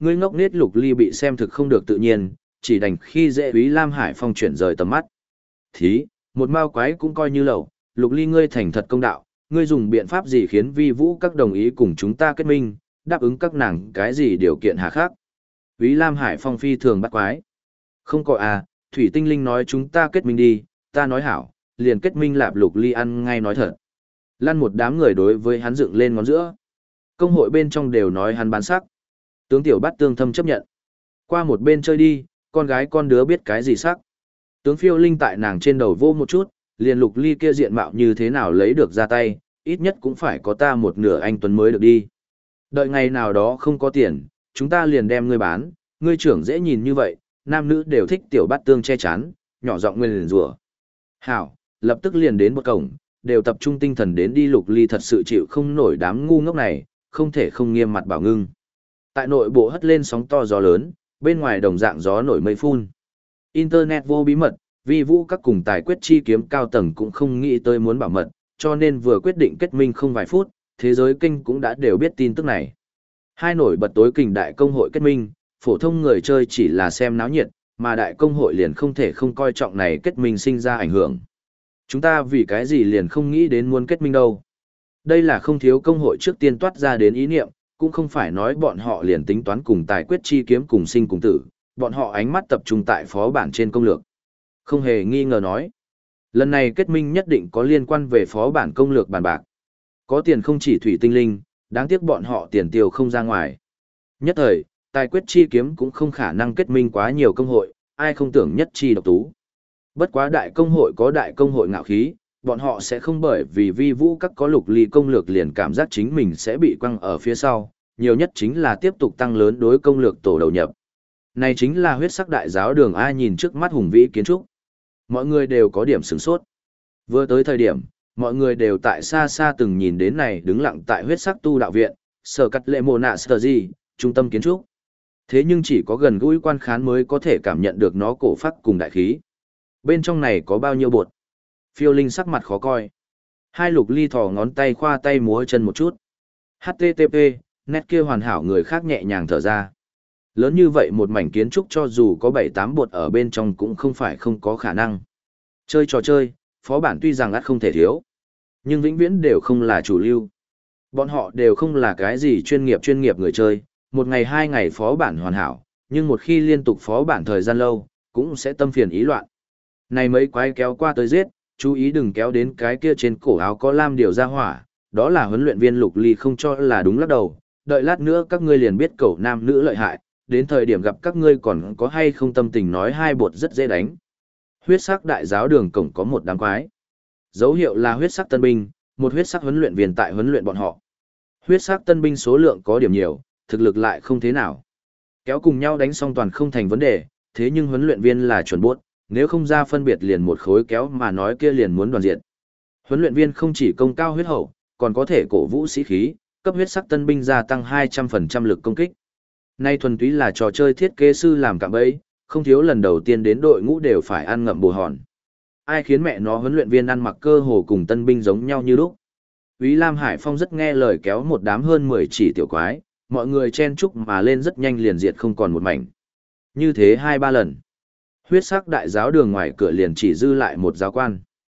Ngươi ngốc nết Lục Ly bị xem thực không được tự nhiên, chỉ đành khi dễ Úy Lam Hải Phong chuyển rời tầm mắt. Thí, một mao quái cũng coi như lẩu, Lục Ly ngươi thành thật công đạo, ngươi dùng biện pháp gì khiến vi vũ các đồng ý cùng chúng ta kết minh, đáp ứng các nàng cái gì điều kiện hà khắc. Úy Lam Hải Phong phi thường bắt quái. Không có à, Thủy Tinh Linh nói chúng ta kết minh đi, ta nói hảo, liền kết minh lạp. Lục Ly ăn ngay nói thật. Lăn một đám người đối với hắn dựng lên ngón giữa. Công hội bên trong đều nói hắn bán sắc. Tướng Tiểu Bát Tương Thâm chấp nhận. Qua một bên chơi đi, con gái con đứa biết cái gì sắc. Tướng Phiêu Linh tại nàng trên đầu vô một chút, liền Lục Ly kia diện mạo như thế nào lấy được ra tay, ít nhất cũng phải có ta một nửa anh Tuấn mới được đi. Đợi ngày nào đó không có tiền, chúng ta liền đem ngươi bán, ngươi trưởng dễ nhìn như vậy, nam nữ đều thích Tiểu Bát Tương che chắn, nhỏ giọng nguyên liền rủa. Hảo, lập tức liền đến một cổng, đều tập trung tinh thần đến đi. Lục Ly thật sự chịu không nổi đám ngu ngốc này, không thể không nghiêm mặt bảo ngưng. Tại nội bộ hất lên sóng to gió lớn, bên ngoài đồng dạng gió nổi mây phun. Internet vô bí mật, vi vũ các cùng tài quyết chi kiếm cao tầng cũng không nghĩ tới muốn bảo mật, cho nên vừa quyết định kết minh không vài phút, thế giới kinh cũng đã đều biết tin tức này. Hai nổi bật tối kình đại công hội kết minh, phổ thông người chơi chỉ là xem náo nhiệt, mà đại công hội liền không thể không coi trọng này kết minh sinh ra ảnh hưởng. Chúng ta vì cái gì liền không nghĩ đến muốn kết minh đâu. Đây là không thiếu công hội trước tiên toát ra đến ý niệm, cũng không phải nói bọn họ liền tính toán cùng tài quyết chi kiếm cùng sinh cùng tử, bọn họ ánh mắt tập trung tại phó bản trên công lược. Không hề nghi ngờ nói. Lần này kết minh nhất định có liên quan về phó bản công lược bàn bạc. Có tiền không chỉ Thủy Tinh Linh, đáng tiếc bọn họ tiền tiêu không ra ngoài. Nhất thời, tài quyết chi kiếm cũng không khả năng kết minh quá nhiều công hội, ai không tưởng nhất chi độc tú. Bất quá đại công hội có đại công hội ngạo khí, bọn họ sẽ không bởi vì vi vũ các có Lục Ly công lược liền cảm giác chính mình sẽ bị quăng ở phía sau, nhiều nhất chính là tiếp tục tăng lớn đối công lược tổ đầu nhập. Này chính là huyết sắc đại giáo đường A. Nhìn trước mắt hùng vĩ kiến trúc. Mọi người đều có điểm sửng sốt. Vừa tới thời điểm, mọi người đều tại xa xa từng nhìn đến này đứng lặng tại huyết sắc tu đạo viện, sở cắt lệ mồ nạ sở gì, trung tâm kiến trúc. Thế nhưng chỉ có gần gũi quan khán mới có thể cảm nhận được nó cổ phác cùng đại khí. Bên trong này có bao nhiêu bột? Phiêu Linh sắc mặt khó coi. Hai Lục Ly thò ngón tay khoa tay múa chân một chút. HTTP, nét kia hoàn hảo. Người khác nhẹ nhàng thở ra. Lớn như vậy một mảnh kiến trúc cho dù có 7-8 bột ở bên trong cũng không phải không có khả năng. Chơi trò chơi, phó bản tuy rằng ắt không thể thiếu, nhưng vĩnh viễn đều không là chủ lưu. Bọn họ đều không là cái gì chuyên nghiệp người chơi, một ngày 2 ngày phó bản hoàn hảo, nhưng một khi liên tục phó bản thời gian lâu, cũng sẽ tâm phiền ý loạn. Này mấy quái kéo qua tới giết, chú ý đừng kéo đến cái kia trên cổ áo có lam điều ra hỏa, đó là huấn luyện viên Lục Ly không cho là đúng lắc đầu, đợi lát nữa các ngươi liền biết cẩu nam nữ lợi hại, đến thời điểm gặp các ngươi còn có hay không tâm tình nói hai bột rất dễ đánh. Huyết sắc đại giáo đường cổng có một đám quái. Dấu hiệu là huyết sắc tân binh, một huyết sắc huấn luyện viên tại huấn luyện bọn họ. Huyết sắc tân binh số lượng có điểm nhiều, thực lực lại không thế nào. Kéo cùng nhau đánh xong toàn không thành vấn đề, thế nhưng huấn luyện viên là chuẩn buốt, nếu không ra phân biệt liền một khối kéo mà nói kia liền muốn đoàn diệt. Huấn luyện viên không chỉ công cao huyết hậu, còn có thể cổ vũ sĩ khí, cấp huyết sắc tân binh gia tăng 200% lực công kích. Nay thuần túy là trò chơi thiết kế sư làm cạm bẫy, không thiếu lần đầu tiên đến đội ngũ đều phải ăn ngậm bồ hòn. Ai khiến mẹ nó huấn luyện viên ăn mặc cơ hồ cùng tân binh giống nhau như lúc. Úy Lam Hải Phong rất nghe lời kéo một đám hơn 10 chỉ tiểu quái, mọi người chen chúc mà lên rất nhanh liền diệt không còn một mảnh. Như thế 2-3 lần. Huyết sắc đại giáo đường ngoài cửa liền chỉ dư lại một giáo quan.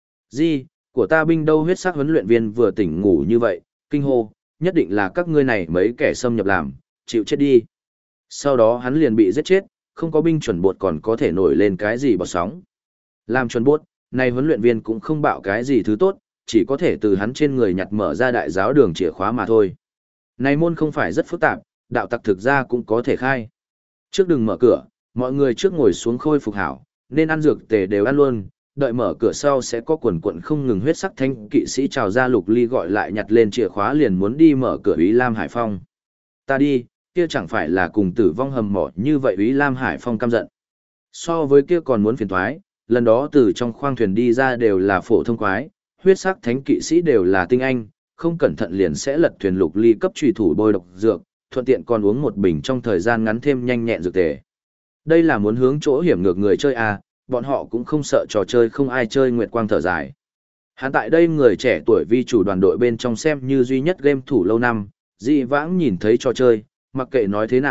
Gì, của ta binh đâu? Huyết sắc huấn luyện viên vừa tỉnh ngủ như vậy, kinh hô, nhất định là các ngươi này mấy kẻ xâm nhập làm, chịu chết đi. Sau đó hắn liền bị giết chết, không có binh chuẩn bột còn có thể nổi lên cái gì bọt sóng. Làm chuẩn bột, này huấn luyện viên cũng không bạo cái gì thứ tốt, chỉ có thể từ hắn trên người nhặt mở ra đại giáo đường chìa khóa mà thôi. Này môn không phải rất phức tạp, đạo tặc thực ra cũng có thể khai. Trước đừng mở cửa, mọi người trước ngồi xuống khôi phục hảo, nên ăn dược tề đều ăn luôn, đợi mở cửa sau sẽ có quần quần không ngừng huyết sắc thanh kỵ sĩ trào ra. Lục Ly gọi lại nhặt lên chìa khóa liền muốn đi mở cửa. Úy Lam Hải Phong. Ta đi, kia chẳng phải là cùng tử vong hầm mỏ như vậy. Úy Lam Hải Phong căm giận. So với kia còn muốn phiền toái, lần đó từ trong khoang thuyền đi ra đều là phổ thông quái, huyết sắc thánh kỵ sĩ đều là tinh anh, không cẩn thận liền sẽ lật thuyền. Lục Ly cấp trùy thủ bôi độc dược, thuận tiện còn uống một bình trong thời gian ngắn thêm nhanh nhẹn dược tề. Đây là muốn hướng chỗ hiểm ngược người chơi à, bọn họ cũng không sợ trò chơi không ai chơi. Nguyệt Quang thở dài. Hắn tại đây người trẻ tuổi vi chủ đoàn đội bên trong xem như duy nhất game thủ lâu năm, dị vãng nhìn thấy trò chơi, mặc kệ nói thế nào,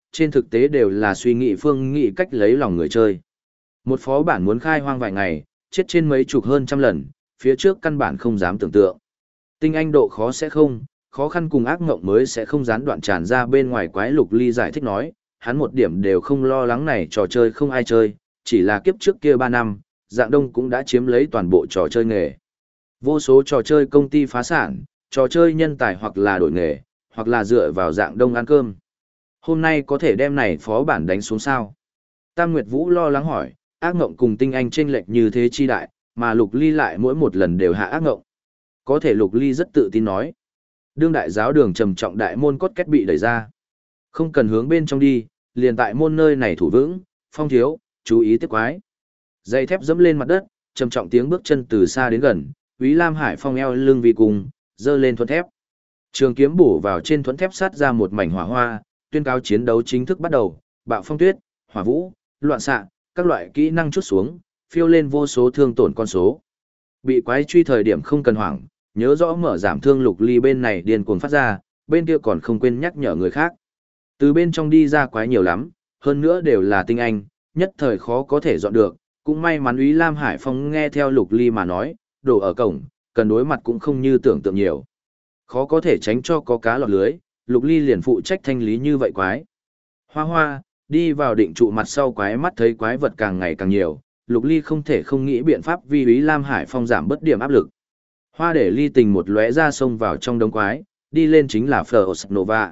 trên thực tế đều là suy nghĩ phương nghị cách lấy lòng người chơi. Một phó bản muốn khai hoang vài ngày, chết trên mấy chục hơn trăm lần, phía trước căn bản không dám tưởng tượng. Tinh anh độ khó sẽ không, khó khăn cùng ác ngộng mới sẽ không gián đoạn tràn ra bên ngoài quái. Lục Ly giải thích nói, hắn một điểm đều không lo lắng này trò chơi không ai chơi, chỉ là kiếp trước kia 3 năm, Dạng Đông cũng đã chiếm lấy toàn bộ trò chơi nghề. Vô số trò chơi công ty phá sản, trò chơi nhân tài hoặc là đổi nghề, hoặc là dựa vào Dạng Đông ăn cơm. Hôm nay có thể đem này phó bản đánh xuống sao? Tam Nguyệt Vũ lo lắng hỏi, ác ngộng cùng tinh anh chênh lệch như thế chi đại, mà Lục Ly lại mỗi một lần đều hạ ác ngộng. Có thể Lục Ly rất tự tin nói. Đương đại giáo đường trầm trọng đại môn cốt két bị đẩy ra. Không cần hướng bên trong đi, liền tại môn nơi này thủ vững, Phong thiếu, chú ý tiếp quái. Dây thép dẫm lên mặt đất, trầm trọng tiếng bước chân từ xa đến gần, Úy Lam Hải Phong eo lưng vì cùng, dơ lên thuẫn thép. Trường kiếm bổ vào trên thuẫn thép sát ra một mảnh hỏa hoa, tuyên cáo chiến đấu chính thức bắt đầu, bạo phong tuyết, hỏa vũ, loạn xạ, các loại kỹ năng chút xuống, phiêu lên vô số thương tổn con số. Bị quái truy thời điểm không cần hoảng, nhớ rõ mở giảm thương. Lục Ly bên này điên cuồng phát ra, bên kia còn không quên nhắc nhở người khác. Từ bên trong đi ra quái nhiều lắm, hơn nữa đều là tinh anh, nhất thời khó có thể dọn được, cũng may mắn Úy Lam Hải Phong nghe theo Lục Ly mà nói, đổ ở cổng, cần đối mặt cũng không như tưởng tượng nhiều. Khó có thể tránh cho có cá lọt lưới, Lục Ly liền phụ trách thanh lý như vậy quái. Hoa hoa, đi vào định trụ mặt sau quái, mắt thấy quái vật càng ngày càng nhiều, Lục Ly không thể không nghĩ biện pháp vì Úy Lam Hải Phong giảm bớt điểm áp lực. Hoa để ly tình một lóe ra xông vào trong đống quái, đi lên chính là Frost Nova.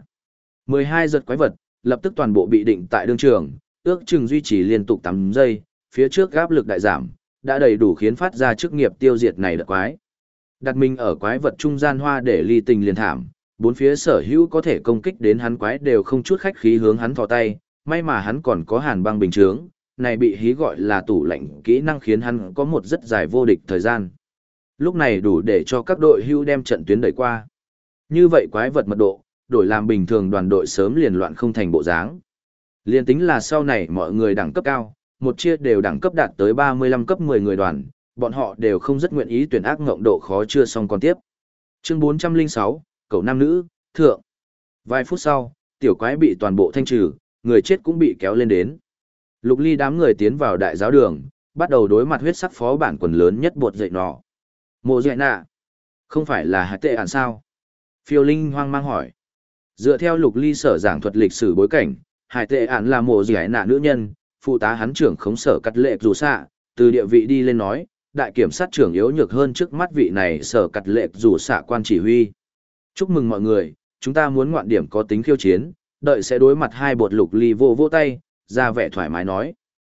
12 giật quái vật, lập tức toàn bộ bị định tại đương trường, ước chừng duy trì liên tục 8 giây, phía trước áp lực đại giảm, đã đầy đủ khiến phát ra chức nghiệp tiêu diệt này đợt quái. Đặt mình ở quái vật trung gian, Hoa để ly tình liền thảm, bốn phía sở hữu có thể công kích đến hắn quái đều không chút khách khí hướng hắn thò tay, may mà hắn còn có hàn băng bình chướng, này bị hí gọi là tủ lạnh kỹ năng khiến hắn có một rất dài vô địch thời gian. Lúc này đủ để cho các đội hưu đem trận tuyến đẩy qua. Như vậy quái vật mật độ, đổi làm bình thường đoàn đội sớm liền loạn không thành bộ dáng. Liên tính là sau này mọi người đẳng cấp cao, một chia đều đẳng cấp đạt tới 35 cấp 10 người đoàn, bọn họ đều không rất nguyện ý tuyển ác ngộng độ khó chưa xong còn tiếp. Chương 406, cậu nam nữ, thượng. Vài phút sau, tiểu quái bị toàn bộ thanh trừ, người chết cũng bị kéo lên đến. Lục Ly đám người tiến vào đại giáo đường, bắt đầu đối mặt huyết sắc phó bản quần lớn nhất bột dậy nọ. Mộ dạy nạ, không phải là Hải Tệ Ản sao? Phiêu Linh hoang mang hỏi. Dựa theo Lục Ly sở giảng thuật lịch sử bối cảnh, Hải Tệ Ản là mộ dạy nạ nữ nhân, phụ tá hắn trưởng khống sở cắt lệ dù xạ, từ địa vị đi lên nói, đại kiểm sát trưởng yếu nhược hơn trước mắt vị này sở cắt lệ dù xạ quan chỉ huy. Chúc mừng mọi người, chúng ta muốn ngoạn điểm có tính khiêu chiến, đợi sẽ đối mặt hai bột. Lục Ly vô vô tay, ra vẻ thoải mái nói.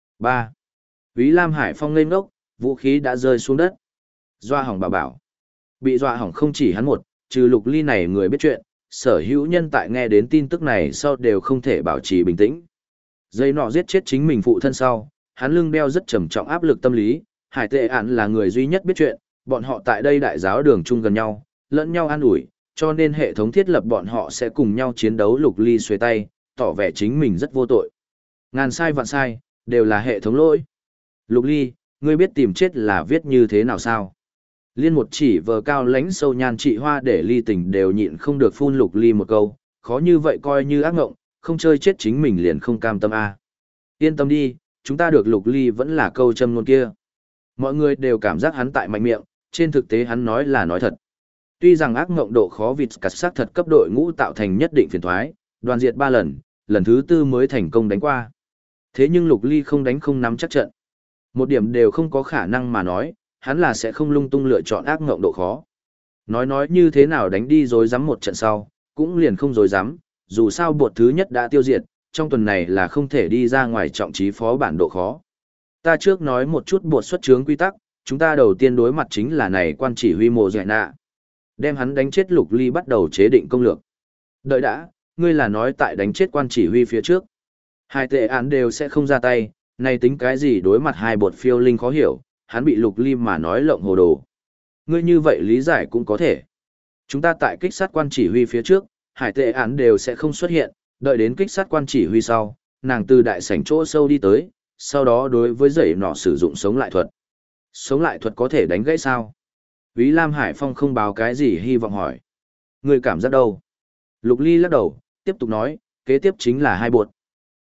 3. Úy Lam Hải Phong ngây ngốc, vũ khí đã rơi xuống đất. Doa hỏng bà bảo. Bị dọa hỏng không chỉ hắn một, trừ Lục Ly này người biết chuyện, sở hữu nhân tại nghe đến tin tức này sau đều không thể bảo trì bình tĩnh. Dây nọ giết chết chính mình phụ thân sau, hắn lưng đeo rất trầm trọng áp lực tâm lý. Hải Tệ Ản là người duy nhất biết chuyện, bọn họ tại đây đại giáo đường chung gần nhau, lẫn nhau an ủi, cho nên hệ thống thiết lập bọn họ sẽ cùng nhau chiến đấu. Lục Ly xuề tay, tỏ vẻ chính mình rất vô tội. Ngàn sai vạn sai, đều là hệ thống lỗi. Lục Ly, ngươi biết tìm chết là viết như thế nào sao? Liên một chỉ vờ cao lãnh sâu nhan trị Hoa để ly tình đều nhịn không được phun Lục Ly một câu, khó như vậy coi như ác ngộng, không chơi chết chính mình liền không cam tâm a. Yên tâm đi, chúng ta được. Lục Ly vẫn là câu châm ngôn kia. Mọi người đều cảm giác hắn tại mạnh miệng, trên thực tế hắn nói là nói thật. Tuy rằng ác ngộng độ khó vịt cắt xác thật cấp đội ngũ tạo thành nhất định phiền thoái, đoàn diệt 3 lần, lần thứ 4 mới thành công đánh qua. Thế nhưng Lục Ly không đánh không nắm chắc trận. Một điểm đều không có khả năng mà nói, hắn là sẽ không lung tung lựa chọn ác ngộng độ khó. Nói như thế nào đánh đi dối rắm một trận sau, cũng liền không dối rắm, dù sao bột thứ nhất đã tiêu diệt, trong tuần này là không thể đi ra ngoài trọng trí phó bản độ khó. Ta trước nói một chút bột xuất chướng quy tắc, chúng ta đầu tiên đối mặt chính là này quan chỉ huy Mộ Dạy Nạ. Đem hắn đánh chết. Lục Ly bắt đầu chế định công lược. Đợi đã, ngươi là nói tại đánh chết quan chỉ huy phía trước. Hai Tệ Án đều sẽ không ra tay, này tính cái gì? Đối mặt hai bột Phiêu Linh khó hiểu, hắn bị Lục Ly mà nói lộng hồ đồ. Ngươi như vậy lý giải cũng có thể. Chúng ta tại kích sát quan chỉ huy phía trước, Hải Tệ Án đều sẽ không xuất hiện, đợi đến kích sát quan chỉ huy sau, nàng từ đại sảnh chỗ sâu đi tới, sau đó đối với dãy nọ sử dụng sống lại thuật. Sống lại thuật có thể đánh gãy sao? Úy Lam Hải Phong không báo cái gì hy vọng hỏi. Ngươi cảm giác đâu? Lục Ly lắc đầu, tiếp tục nói, kế tiếp chính là hai bột.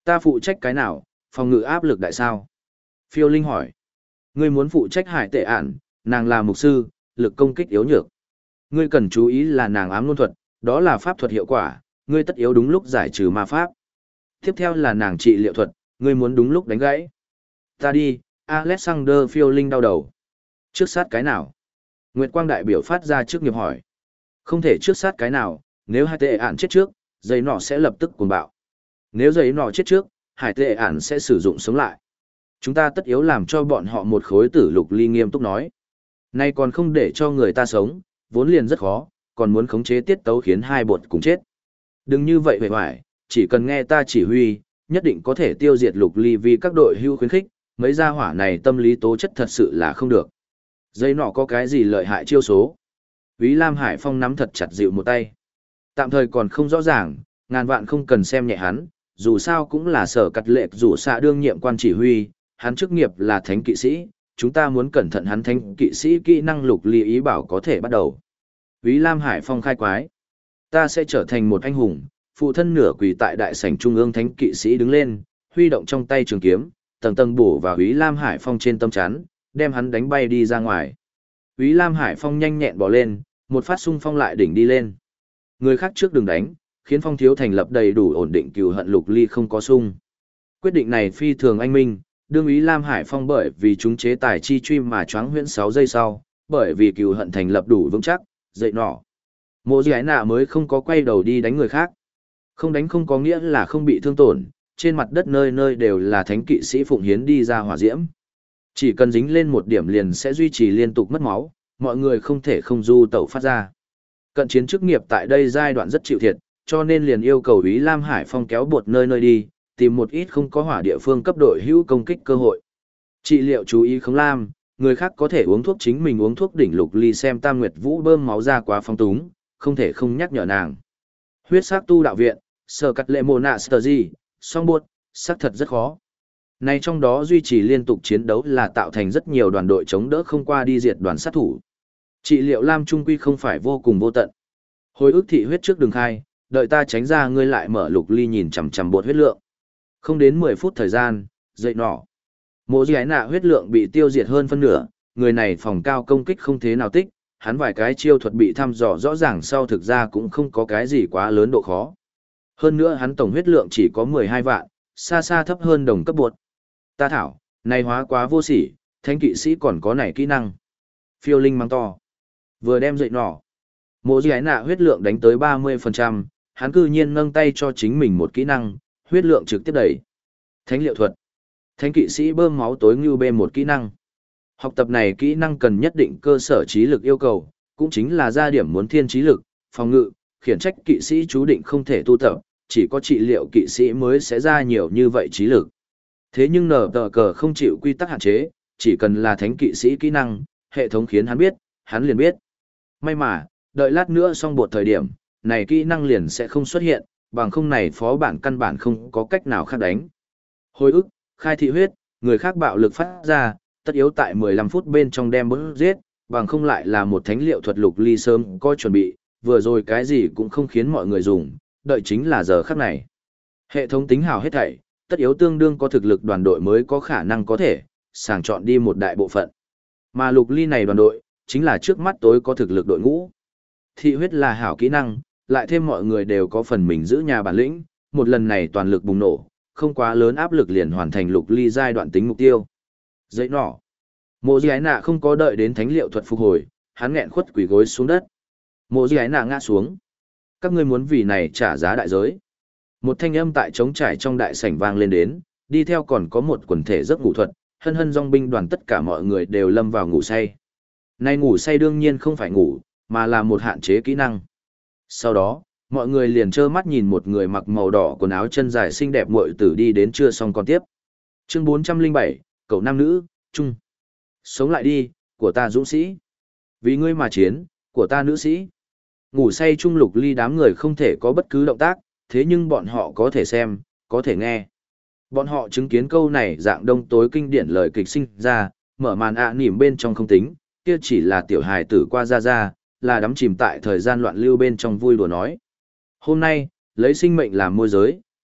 Ta phụ trách cái nào, phòng ngự áp lực đại sao? Phiêu Linh hỏi. Ngươi muốn phụ trách hải tệ ản, nàng là mục sư, lực công kích yếu nhược. Ngươi cần chú ý là nàng ám luân thuật, đó là pháp thuật hiệu quả, ngươi tất yếu đúng lúc giải trừ ma pháp. Tiếp theo là nàng trị liệu thuật, ngươi muốn đúng lúc đánh gãy. Ta đi, Alexander Phiêu Linh đau đầu. Trước sát cái nào? Nguyệt Quang đại biểu phát ra trước nghiệp hỏi. Không thể trước sát cái nào, nếu hải tệ ản chết trước, giấy nọ sẽ lập tức cuồng bạo. Nếu giấy nọ chết trước, hải tệ ản sẽ sử dụng sống lại. Chúng ta tất yếu làm cho bọn họ một khối tử lục ly nghiêm túc nói. Nay còn không để cho người ta sống, vốn liền rất khó, còn muốn khống chế tiết tấu khiến hai bột cùng chết. Đừng như vậy vẻ hoài, chỉ cần nghe ta chỉ huy, nhất định có thể tiêu diệt lục ly vì các đội hưu khuyến khích, mấy gia hỏa này tâm lý tố chất thật sự là không được. Dây nọ có cái gì lợi hại chiêu số? Úy Lam Hải Phong nắm thật chặt dịu một tay. Tạm thời còn không rõ ràng, ngàn vạn không cần xem nhẹ hắn, dù sao cũng là sở cắt lệ rủ xạ đương nhiệm quan chỉ huy, hắn chức nghiệp là thánh kỵ sĩ, chúng ta muốn cẩn thận hắn thánh kỵ sĩ kỹ năng lục ly ý bảo có thể bắt đầu. Úy Lam Hải Phong khai quái. Ta sẽ trở thành một anh hùng, phụ thân nửa quỳ tại đại sảnh trung ương thánh kỵ sĩ đứng lên, huy động trong tay trường kiếm, tầng tầng bổ vào Úy Lam Hải Phong trên tâm chắn, đem hắn đánh bay đi ra ngoài. Úy Lam Hải Phong nhanh nhẹn bỏ lên, một phát xung phong lại đỉnh đi lên. Người khác trước đừng đánh, khiến Phong thiếu thành lập đầy đủ ổn định cừu hận lục ly không có sung. Quyết định này phi thường anh minh, đương Úy Lam Hải Phong bởi vì chúng chế tài chi truy mà choáng huyễn 6 giây sau, bởi vì cừu hận thành lập đủ vững chắc, dậy nọ. Mộ Giái Nạ mới không có quay đầu đi đánh người khác. Không đánh không có nghĩa là không bị thương tổn, trên mặt đất nơi nơi đều là thánh kỵ sĩ phụng hiến đi ra hỏa diễm. Chỉ cần dính lên một điểm liền sẽ duy trì liên tục mất máu, mọi người không thể không du tẩu phát ra. Cận chiến chức nghiệp tại đây giai đoạn rất chịu thiệt, cho nên liền yêu cầu Úy Lam Hải Phong kéo bột nơi nơi đi, tìm một ít không có hỏa địa phương cấp đội hữu công kích cơ hội. Trị liệu chú ý không lam, người khác có thể uống thuốc chính mình uống thuốc đỉnh lục ly xem Tam Nguyệt Vũ bơm máu ra quá phong túng, không thể không nhắc nhở nàng. Huyết sắc tu đạo viện, sở cắt lệ mồ nạ sờ gì, song buốt, sắc thật rất khó. Này trong đó duy trì liên tục chiến đấu là tạo thành rất nhiều đoàn đội chống đỡ không qua đi diệt đoàn sát thủ. Trị liệu lam trung quy không phải vô cùng vô tận. Hồi ức thị huyết trước đường khai, đợi ta tránh ra ngươi lại mở lục ly nhìn chằm chằm bột huyết lượng. Không đến 10 phút thời gian, dậy nọ. Mộ Giái Nạ huyết lượng bị tiêu diệt hơn phân nửa, người này phòng cao công kích không thế nào tích, hắn vài cái chiêu thuật bị thăm dò rõ ràng sau thực ra cũng không có cái gì quá lớn độ khó. Hơn nữa hắn tổng huyết lượng chỉ có 12 vạn, xa xa thấp hơn đồng cấp bột. Ta thảo, này hóa quá vô sỉ, thánh kỵ sĩ còn có này kỹ năng. Phiêu Linh mang to. Vừa đem dậy nọ. Mộ Giái Nạ huyết lượng đánh tới 30%, hắn cư nhiên nâng tay cho chính mình một kỹ năng, huyết lượng trực tiếp đẩy. Thánh liệu thuật. Thánh kỵ sĩ bơm máu tối ngưu bê một kỹ năng. Học tập này kỹ năng cần nhất định cơ sở trí lực yêu cầu, cũng chính là gia điểm muốn thiên trí lực, phòng ngự, khiển trách kỵ sĩ chú định không thể tu tập, chỉ có trị liệu kỵ sĩ mới sẽ ra nhiều như vậy trí lực. Thế nhưng nở tờ cờ không chịu quy tắc hạn chế, chỉ cần là thánh kỵ sĩ kỹ năng, hệ thống khiến hắn biết, hắn liền biết. May mà, đợi lát nữa xong bột thời điểm, này kỹ năng liền sẽ không xuất hiện, bằng không này phó bản căn bản không có cách nào khác đánh. Hồi ức, khai thị huyết, người khác bạo lực phát ra, tất yếu tại 15 phút bên trong đem bớt giết, bằng không lại là một thánh liệu thuật lục ly sớm có chuẩn bị, vừa rồi cái gì cũng không khiến mọi người dùng, đợi chính là giờ khắc này. Hệ thống tính hào hết thảy, tất yếu tương đương có thực lực đoàn đội mới có khả năng có thể, sàng chọn đi một đại bộ phận. Mà lục ly này đoàn đội, chính là trước mắt tối có thực lực đội ngũ. Thị huyết là hảo kỹ năng, lại thêm mọi người đều có phần mình giữ nhà bản lĩnh, một lần này toàn lực bùng nổ, không quá lớn áp lực liền hoàn thành lục ly giai đoạn tính mục tiêu. Dậy nọ. Mộ Giái Nạ không có đợi đến thánh liệu thuật phục hồi, hắn nghẹn khuất quỳ gối xuống đất. Mộ Giái Nạ ngã xuống. Các ngươi muốn vì này trả giá đại giới. Một thanh âm tại trống trải trong đại sảnh vang lên đến, đi theo còn có một quần thể giấc ngủ thuật, hân hân dòng binh đoàn tất cả mọi người đều lâm vào ngủ say. Nay ngủ say đương nhiên không phải ngủ, mà là một hạn chế kỹ năng. Sau đó, mọi người liền trơ mắt nhìn một người mặc màu đỏ quần áo chân dài xinh đẹp muội tử đi đến chưa xong còn tiếp. Chương 407, cậu nam nữ, chung. Sống lại đi, của ta dũng sĩ. Vì ngươi mà chiến, của ta nữ sĩ. Ngủ say chung lục ly đám người không thể có bất cứ động tác, thế nhưng bọn họ có thể xem, có thể nghe. Bọn họ chứng kiến câu này dạng đông tối kinh điển lời kịch sinh ra, mở màn nỉm bên trong không tính, kia chỉ là tiểu hài tử qua ra, là đắm chìm tại thời gian loạn lưu bên trong vui đùa nói. Hôm nay, lấy sinh mệnh làm môi giới,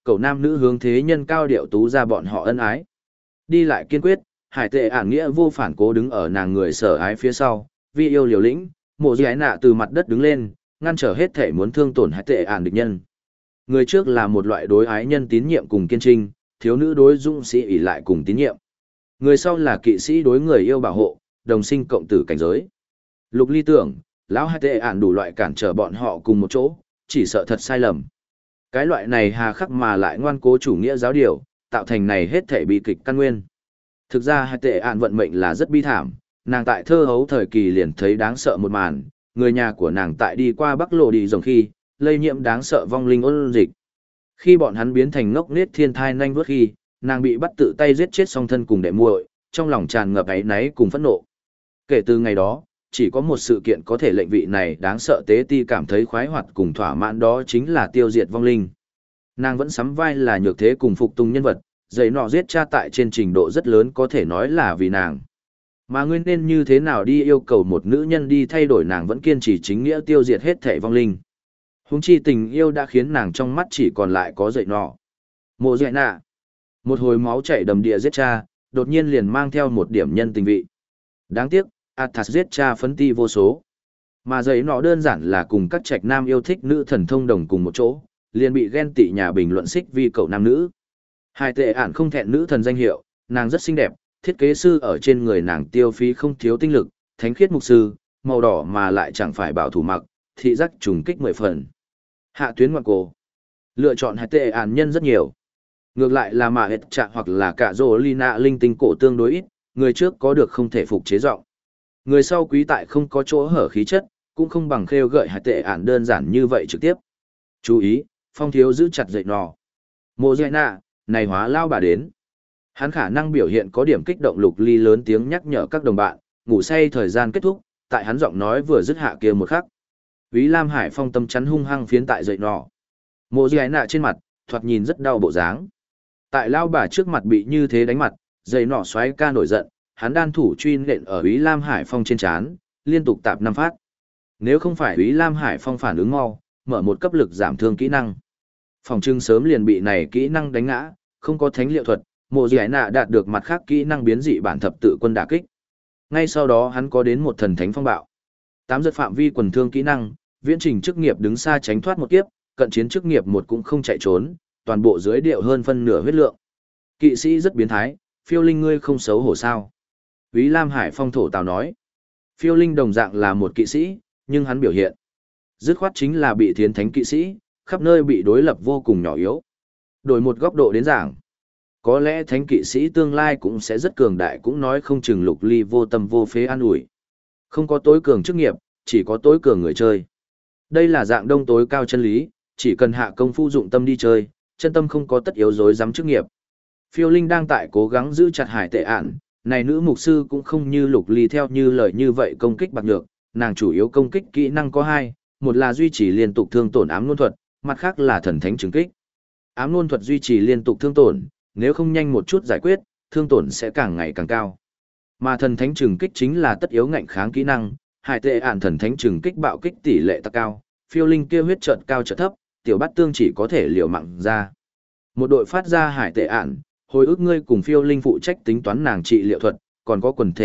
cậu nam nữ hướng thế nhân cao điệu tú ra bọn họ ân ái. Đi lại kiên quyết, hải tệ ản nghĩa vô phản cố đứng ở nàng người sở ái phía sau, vì yêu liều lĩnh, mộ dị ái nạ từ mặt đất đứng lên, ngăn trở hết thể muốn thương tổn hải tệ ản địch nhân. Người trước là một loại đối ái nhân tín nhiệm cùng kiên trinh, thiếu nữ đối dũng sĩ ỷ lại cùng tín nhiệm. Người sau là kỵ sĩ đối người yêu bảo hộ, đồng sinh cộng tử cảnh giới. Lục Ly tưởng, lão hải tệ ản đủ loại cản trở bọn họ cùng một chỗ, chỉ sợ thật sai lầm. Cái loại này hà khắc mà lại ngoan cố chủ nghĩa giáo điều, tạo thành này hết thể bi kịch căn nguyên. Thực ra hải tệ ản vận mệnh là rất bi thảm, nàng tại thơ hấu thời kỳ liền thấy đáng sợ một màn, người nhà của nàng tại đi qua Bắc Lộ đi rồng khi, lây nhiễm đáng sợ vong linh ôn dịch. Khi bọn hắn biến thành ngốc nết thiên thai nhanh vớt khi, nàng bị bắt tự tay giết chết song thân cùng đệ muội, trong lòng tràn ngập áy náy cùng phẫn nộ. Kể từ ngày đó, chỉ có một sự kiện có thể lệnh vị này đáng sợ tế ti cảm thấy khoái hoạt cùng thỏa mãn, đó chính là tiêu diệt vong linh. Nàng vẫn sắm vai là nhược thế cùng phục tùng nhân vật, giấy nọ giết cha tại trên trình độ rất lớn có thể nói là vì nàng. Mà ngươi nên như thế nào đi yêu cầu một nữ nhân đi thay đổi, nàng vẫn kiên trì chính nghĩa tiêu diệt hết thể vong linh. Huống chi tình yêu đã khiến nàng trong mắt chỉ còn lại có dậy nọ. Mộ dạy nạ. Một hồi máu chảy đầm địa giết cha, đột nhiên liền mang theo một điểm nhân tình vị. Đáng tiếc, Athas giết cha phấn ti vô số. Mà dậy nọ đơn giản là cùng các trạch nam yêu thích nữ thần thông đồng cùng một chỗ, liền bị ghen tị nhà bình luận xích vi cậu nam nữ. Hải tệ ản không thẹn nữ thần danh hiệu, nàng rất xinh đẹp, thiết kế sư ở trên người nàng tiêu phí không thiếu tinh lực, thánh khiết mục sư, màu đỏ mà lại chẳng phải bảo thủ mặc, thị giác trùng kích 10 phần. Hạ tuyến ngoại cổ. Lựa chọn hải tệ ản nhân rất nhiều. Ngược lại là mà hết trạng hoặc là cả rồ lina linh tinh cổ tương đối ít, người trước có được không thể phục chế giọng. Người sau quý tại không có chỗ hở khí chất, cũng không bằng khêu gợi hải tệ ản đơn giản như vậy trực tiếp. Chú ý, phong thiếu giữ chặt dậy nò. Mộ dạy nạ, này hóa lao bà đến. Hắn khả năng biểu hiện có điểm kích động. Lục Ly lớn tiếng nhắc nhở các đồng bạn, ngủ say thời gian kết thúc, tại hắn giọng nói vừa dứt hạ kia một khắc. Úy Lam Hải Phong tâm chắn hung hăng phiến tại dậy nọ. Mộ dạy nạ trên mặt, thoạt nhìn rất đau bộ dáng. Tại lao bà trước mặt bị như thế đánh mặt, dậy nọ xoáy ca nổi giận, hắn đan thủ truy nện ở Úy Lam Hải Phong trên trán, liên tục tạp 5 phát. Nếu không phải Úy Lam Hải Phong phản ứng mau, mở một cấp lực giảm thương kỹ năng, phòng trưng sớm liền bị này kỹ năng đánh ngã. Không có thánh liệu thuật, mộ dạy nạ đạt được mặt khác kỹ năng biến dị bản thập tự quân đả kích. Ngay sau đó hắn có đến một thần thánh phong bạo. 8 giật phạm vi quần thương kỹ năng, viễn trình chức nghiệp đứng xa tránh thoát một kiếp, cận chiến chức nghiệp một cũng không chạy trốn, toàn bộ dưới điệu hơn phân nửa huyết lượng. Kỵ sĩ rất biến thái, phiêu linh ngươi không xấu hổ sao? Úy Lam Hải Phong thổ tào nói. Phiêu linh đồng dạng là một kỵ sĩ, nhưng hắn biểu hiện dứt khoát chính là bị thiến thánh kỵ sĩ, khắp nơi bị đối lập vô cùng nhỏ yếu. Đổi một góc độ đến giảng, có lẽ thánh kỵ sĩ tương lai cũng sẽ rất cường đại, cũng nói không chừng. Lục Ly vô tâm vô phế an ủi. Không có tối cường chức nghiệp, chỉ có tối cường người chơi. Đây là dạng đông tối cao chân lý, chỉ cần hạ công phu dụng tâm đi chơi, chân tâm không có tất yếu dối dám chức nghiệp. Phiêu linh đang tại cố gắng giữ chặt hải tệ ản, này nữ mục sư cũng không như Lục Ly theo như lời như vậy công kích bạc nhược, nàng chủ yếu công kích kỹ năng có 2, một là duy trì liên tục thương tổn ám luân thuật, mặt khác là thần thánh trừng kích. Ám luân thuật duy trì liên tục thương tổn, nếu không nhanh một chút giải quyết, thương tổn sẽ càng ngày càng cao. Mà thần thánh trừng kích chính là tất yếu ngạnh kháng kỹ năng, hải tệ ản thần thánh trừng kích bạo kích tỷ lệ tăng cao, phiêu linh kia huyết trận cao trận thấp, tiểu bát tương chỉ có thể liều mạng ra. Một đội phát ra hải tệ ản, hồi ức ngươi cùng phiêu linh phụ trách tính toán nàng trị liệu thuật, còn có quần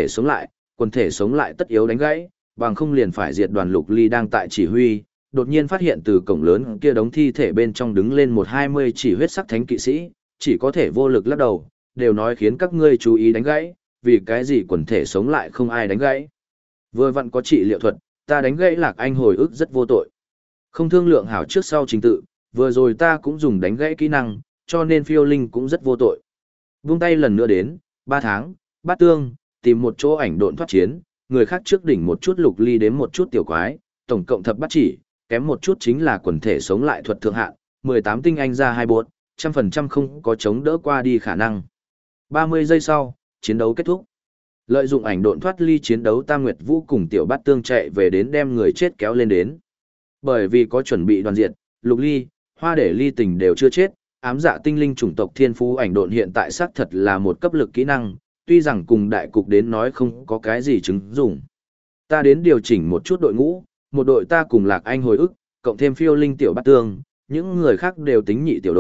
thể sống lại tất yếu đánh gãy, bằng không liền phải diệt đoàn. Lục Ly đang tại chỉ huy, đột nhiên phát hiện từ cổng lớn kia đống thi thể bên trong đứng lên một 20 chỉ huyết sắc thánh kỵ sĩ, chỉ có thể vô lực lắc đầu, đều nói khiến các ngươi chú ý đánh gãy, vì cái gì quần thể sống lại không ai đánh gãy. Vừa vặn có trị liệu thuật, ta đánh gãy Lạc Anh hồi ức rất vô tội. Không thương lượng hảo trước sau trình tự, vừa rồi ta cũng dùng đánh gãy kỹ năng, cho nên phiêu linh cũng rất vô tội. Vung tay lần nữa đến, 3 tháng, bát tương, tìm một chỗ ảnh độn thoát chiến, người khác trước đỉnh một chút. Lục Ly đến một chút tiểu quái, tổng cộng thập bắt chỉ, kém một chút chính là quần thể sống lại thuật thượng hạn, 18 tinh anh ra 2 bột, 100% không có chống đỡ qua đi khả năng. 30 giây sau, chiến đấu kết thúc. Lợi dụng ảnh độn thoát ly chiến đấu, Tam Nguyệt Vũ cùng tiểu bát tương chạy về đến đem người chết kéo lên đến. Bởi vì có chuẩn bị đoàn diệt, Lục Ly, Hoa Để Ly Tình đều chưa chết, ám dạ tinh linh chủng tộc thiên phú ảnh độn hiện tại xác thật là một cấp lực kỹ năng, tuy rằng cùng đại cục đến nói không có cái gì chứng dụng. Ta đến điều chỉnh một chút đội ngũ, một đội ta cùng Lạc Anh hồi ức, cộng thêm phiêu linh tiểu bát tương, những người khác đều tính nhị tiểu đội,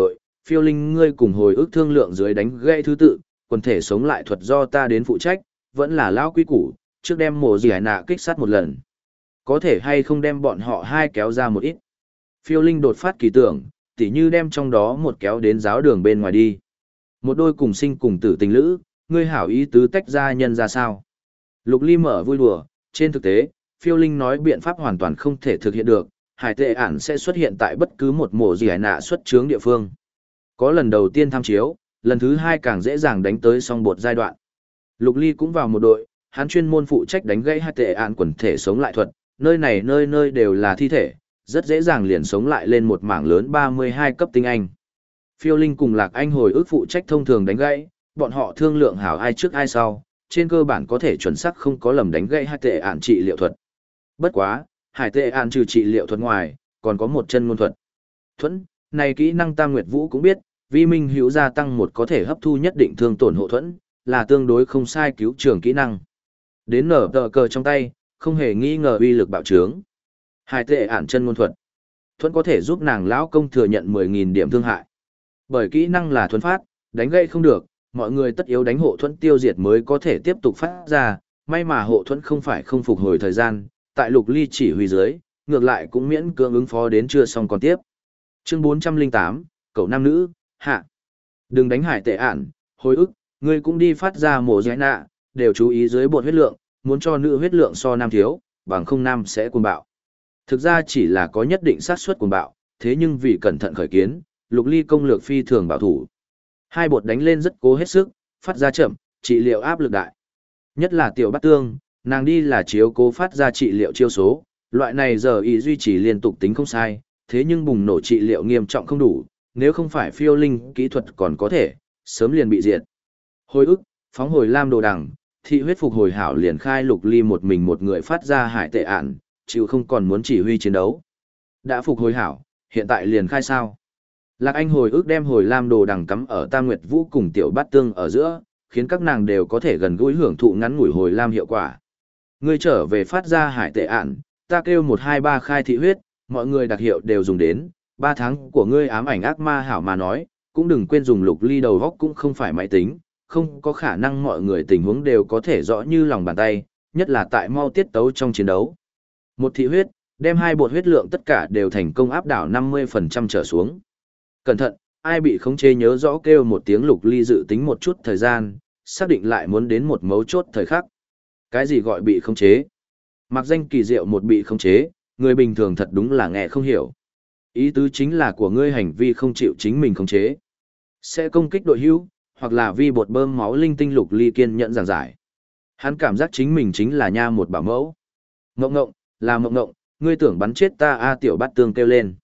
phiêu linh ngươi cùng hồi ức thương lượng dưới đánh gãy thứ tự, quần thể sống lại thuật do ta đến phụ trách, vẫn là lão quý củ, trước đem mổ gì hải nạ kích sát một lần. Có thể hay không đem bọn họ hai kéo ra một ít. Phiêu linh đột phát kỳ tưởng, tỉ như đem trong đó một kéo đến giáo đường bên ngoài đi. Một đôi cùng sinh cùng tử tình lữ, ngươi hảo ý tứ tách ra nhân ra sao. Lục Ly mở vui đùa, trên thực tế, phiêu linh nói biện pháp hoàn toàn không thể thực hiện được, hải tệ ản sẽ xuất hiện tại bất cứ một mổ gì hải nạ xuất chướng địa phương. Có lần đầu tiên tham chiếu, lần thứ hai càng dễ dàng đánh tới song bột giai đoạn. Lục Ly cũng vào một đội, hắn chuyên môn phụ trách đánh gãy hải tệ ản quần thể sống lại thuật, nơi này nơi nơi đều là thi thể, rất dễ dàng liền sống lại lên một mảng lớn 32 cấp tinh anh. Phiêu linh cùng Lạc Anh hồi ức phụ trách thông thường đánh gãy, bọn họ thương lượng hảo ai trước ai sau, trên cơ bản có thể chuẩn xác không có lầm đánh gãy hải tệ ản trị liệu thuật. Bất quá, hải tệ ản trừ trị liệu thuật ngoài, còn có một chân ngôn thuật. Thuẫn, này kỹ năng Tam Nguyệt Vũ cũng biết, vi minh hữu gia tăng một có thể hấp thu nhất định thương tổn hộ thuẫn, là tương đối không sai cứu trường kỹ năng. Đến nở tờ cờ trong tay, không hề nghi ngờ uy lực bạo trướng. Hải tệ ản chân ngôn thuật. Thuẫn có thể giúp nàng lão công thừa nhận 10.000 điểm thương hại. Bởi kỹ năng là thuẫn phát, đánh gãy không được, mọi người tất yếu đánh hộ thuẫn tiêu diệt mới có thể tiếp tục phát ra, may mà hộ thuẫn không phải không phục hồi thời gian, tại Lục Ly chỉ huy dưới, ngược lại cũng miễn cưỡng ứng phó đến chưa xong còn tiếp. Chương 408, cậu nam nữ, hạ. Đừng đánh hải tệ ản, hồi ức, ngươi cũng đi phát ra mổ giải nạ, đều chú ý dưới bột huyết lượng, muốn cho nữ huyết lượng so nam thiếu, bằng không nam sẽ cuồng bạo. Thực ra chỉ là có nhất định xác suất cuồng bạo, thế nhưng vì cẩn thận khởi kiến, Lục Ly công lược phi thường bảo thủ. Hai bột đánh lên rất cố hết sức, phát ra chậm, trị liệu áp lực đại. Nhất là tiểu bát tương, nàng đi là chiếu cố phát ra trị liệu chiêu số, loại này giờ ý duy trì liên tục tính không sai, thế nhưng bùng nổ trị liệu nghiêm trọng không đủ, nếu không phải phiêu linh kỹ thuật còn có thể, sớm liền bị diệt. Hồi ức, phóng hồi lam đồ đằng, thị huyết phục hồi hảo liền khai Lục Ly một mình một người phát ra hải tệ ản, chịu không còn muốn chỉ huy chiến đấu. Đã phục hồi hảo, hiện tại liền khai sao? Lạc Anh hồi ức đem hồi lam đồ đằng cắm ở Tam Nguyệt Vũ cùng tiểu bát tương ở giữa, khiến các nàng đều có thể gần gũi hưởng thụ ngắn ngủi hồi lam hiệu quả. Ngươi trở về phát ra hải tệ ản, ta kêu 123 khai thị huyết, mọi người đặc hiệu đều dùng đến, 3 tháng của ngươi ám ảnh ác ma hảo mà nói, cũng đừng quên dùng Lục Ly đầu góc cũng không phải máy tính, không có khả năng mọi người tình huống đều có thể rõ như lòng bàn tay, nhất là tại mau tiết tấu trong chiến đấu. Một thị huyết, đem hai bột huyết lượng tất cả đều thành công áp đảo 50% trở xuống. Cẩn thận, ai bị khống chế nhớ rõ kêu một tiếng. Lục Ly dự tính một chút thời gian, xác định lại muốn đến một mấu chốt thời khắc. Cái gì gọi bị khống chế? Mặc danh kỳ diệu một bị khống chế, người bình thường thật đúng là nghe không hiểu. Ý tứ chính là của ngươi hành vi không chịu chính mình khống chế. Sẽ công kích đội hữu, hoặc là vi bột bơm máu linh tinh. Lục Ly kiên nhẫn giảng giải. Hắn cảm giác chính mình chính là nha một bảo mẫu. Ngộng ngộng, là mộng ngộng, ngươi tưởng bắn chết ta a. Tiểu bát tương kêu lên.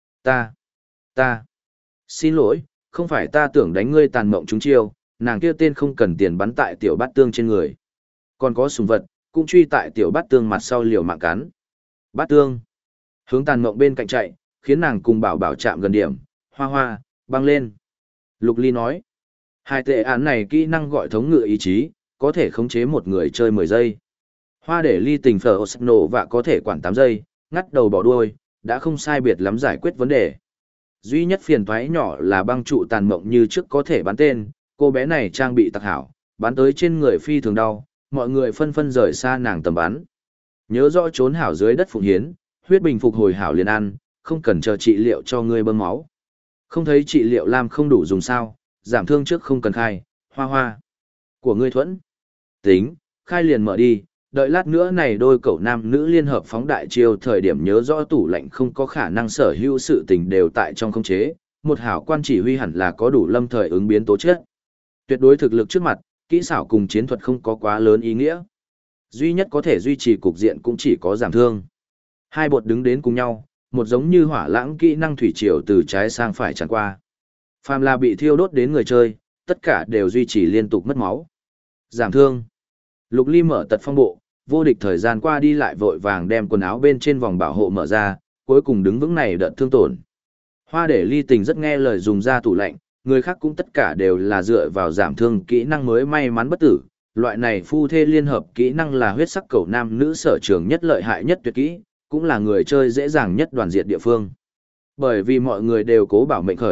Ta. Xin lỗi, không phải ta tưởng đánh ngươi tàn mộng chúng chiêu, nàng kia tên không cần tiền bắn tại tiểu bát tương trên người. Còn có sùng vật, cũng truy tại tiểu bát tương mặt sau liều mạng cắn. Bát tương. Hướng tàn mộng bên cạnh chạy, khiến nàng cùng bảo bảo chạm gần điểm, hoa, băng lên. Lục Ly nói. Hai tệ án này kỹ năng gọi thống ngự ý chí, có thể khống chế một người chơi 10 giây. Hoa để ly tình phở nổ và có thể quản 8 giây, ngắt đầu bỏ đuôi, đã không sai biệt lắm giải quyết vấn đề. Duy nhất phiền toái nhỏ là băng trụ tàn mộng như trước có thể bắn tên, cô bé này trang bị tặc hảo, bắn tới trên người phi thường đau, mọi người phân phân rời xa nàng tầm bắn. Nhớ rõ trốn hảo dưới đất phụng hiến, huyết bình phục hồi hảo liền ăn, không cần chờ trị liệu cho ngươi bơm máu. Không thấy trị liệu làm không đủ dùng sao, giảm thương trước không cần khai, hoa. Của ngươi thuẫn. Tính, khai liền mở đi, đợi lát nữa này đôi cậu nam nữ liên hợp phóng đại chiêu thời điểm nhớ rõ tủ lạnh không có khả năng sở hữu sự tình đều tại trong khống chế, một hảo quan chỉ huy hẳn là có đủ lâm thời ứng biến tố chất. Tuyệt đối thực lực trước mặt, kỹ xảo cùng chiến thuật không có quá lớn ý nghĩa. Duy nhất có thể duy trì cục diện cũng chỉ có giảm thương. Hai bột đứng đến cùng nhau, một giống như hỏa lãng kỹ năng thủy triều từ trái sang phải tràn qua. Phàm là bị thiêu đốt đến người chơi, tất cả đều duy trì liên tục mất máu. Giảm thương. Lục Ly mở tật phong bộ, vô địch thời gian qua đi lại vội vàng đem quần áo bên trên vòng bảo hộ mở ra, cuối cùng đứng vững này đợt thương tổn. Hoa để ly tình rất nghe lời dùng ra tủ lạnh, người khác cũng tất cả đều là dựa vào giảm thương kỹ năng mới may mắn bất tử. Loại này phu thê liên hợp kỹ năng là huyết sắc cầu nam nữ sở trường nhất lợi hại nhất tuyệt kỹ, cũng là người chơi dễ dàng nhất đoàn diệt địa phương. Bởi vì mọi người đều cố bảo mệnh khởi,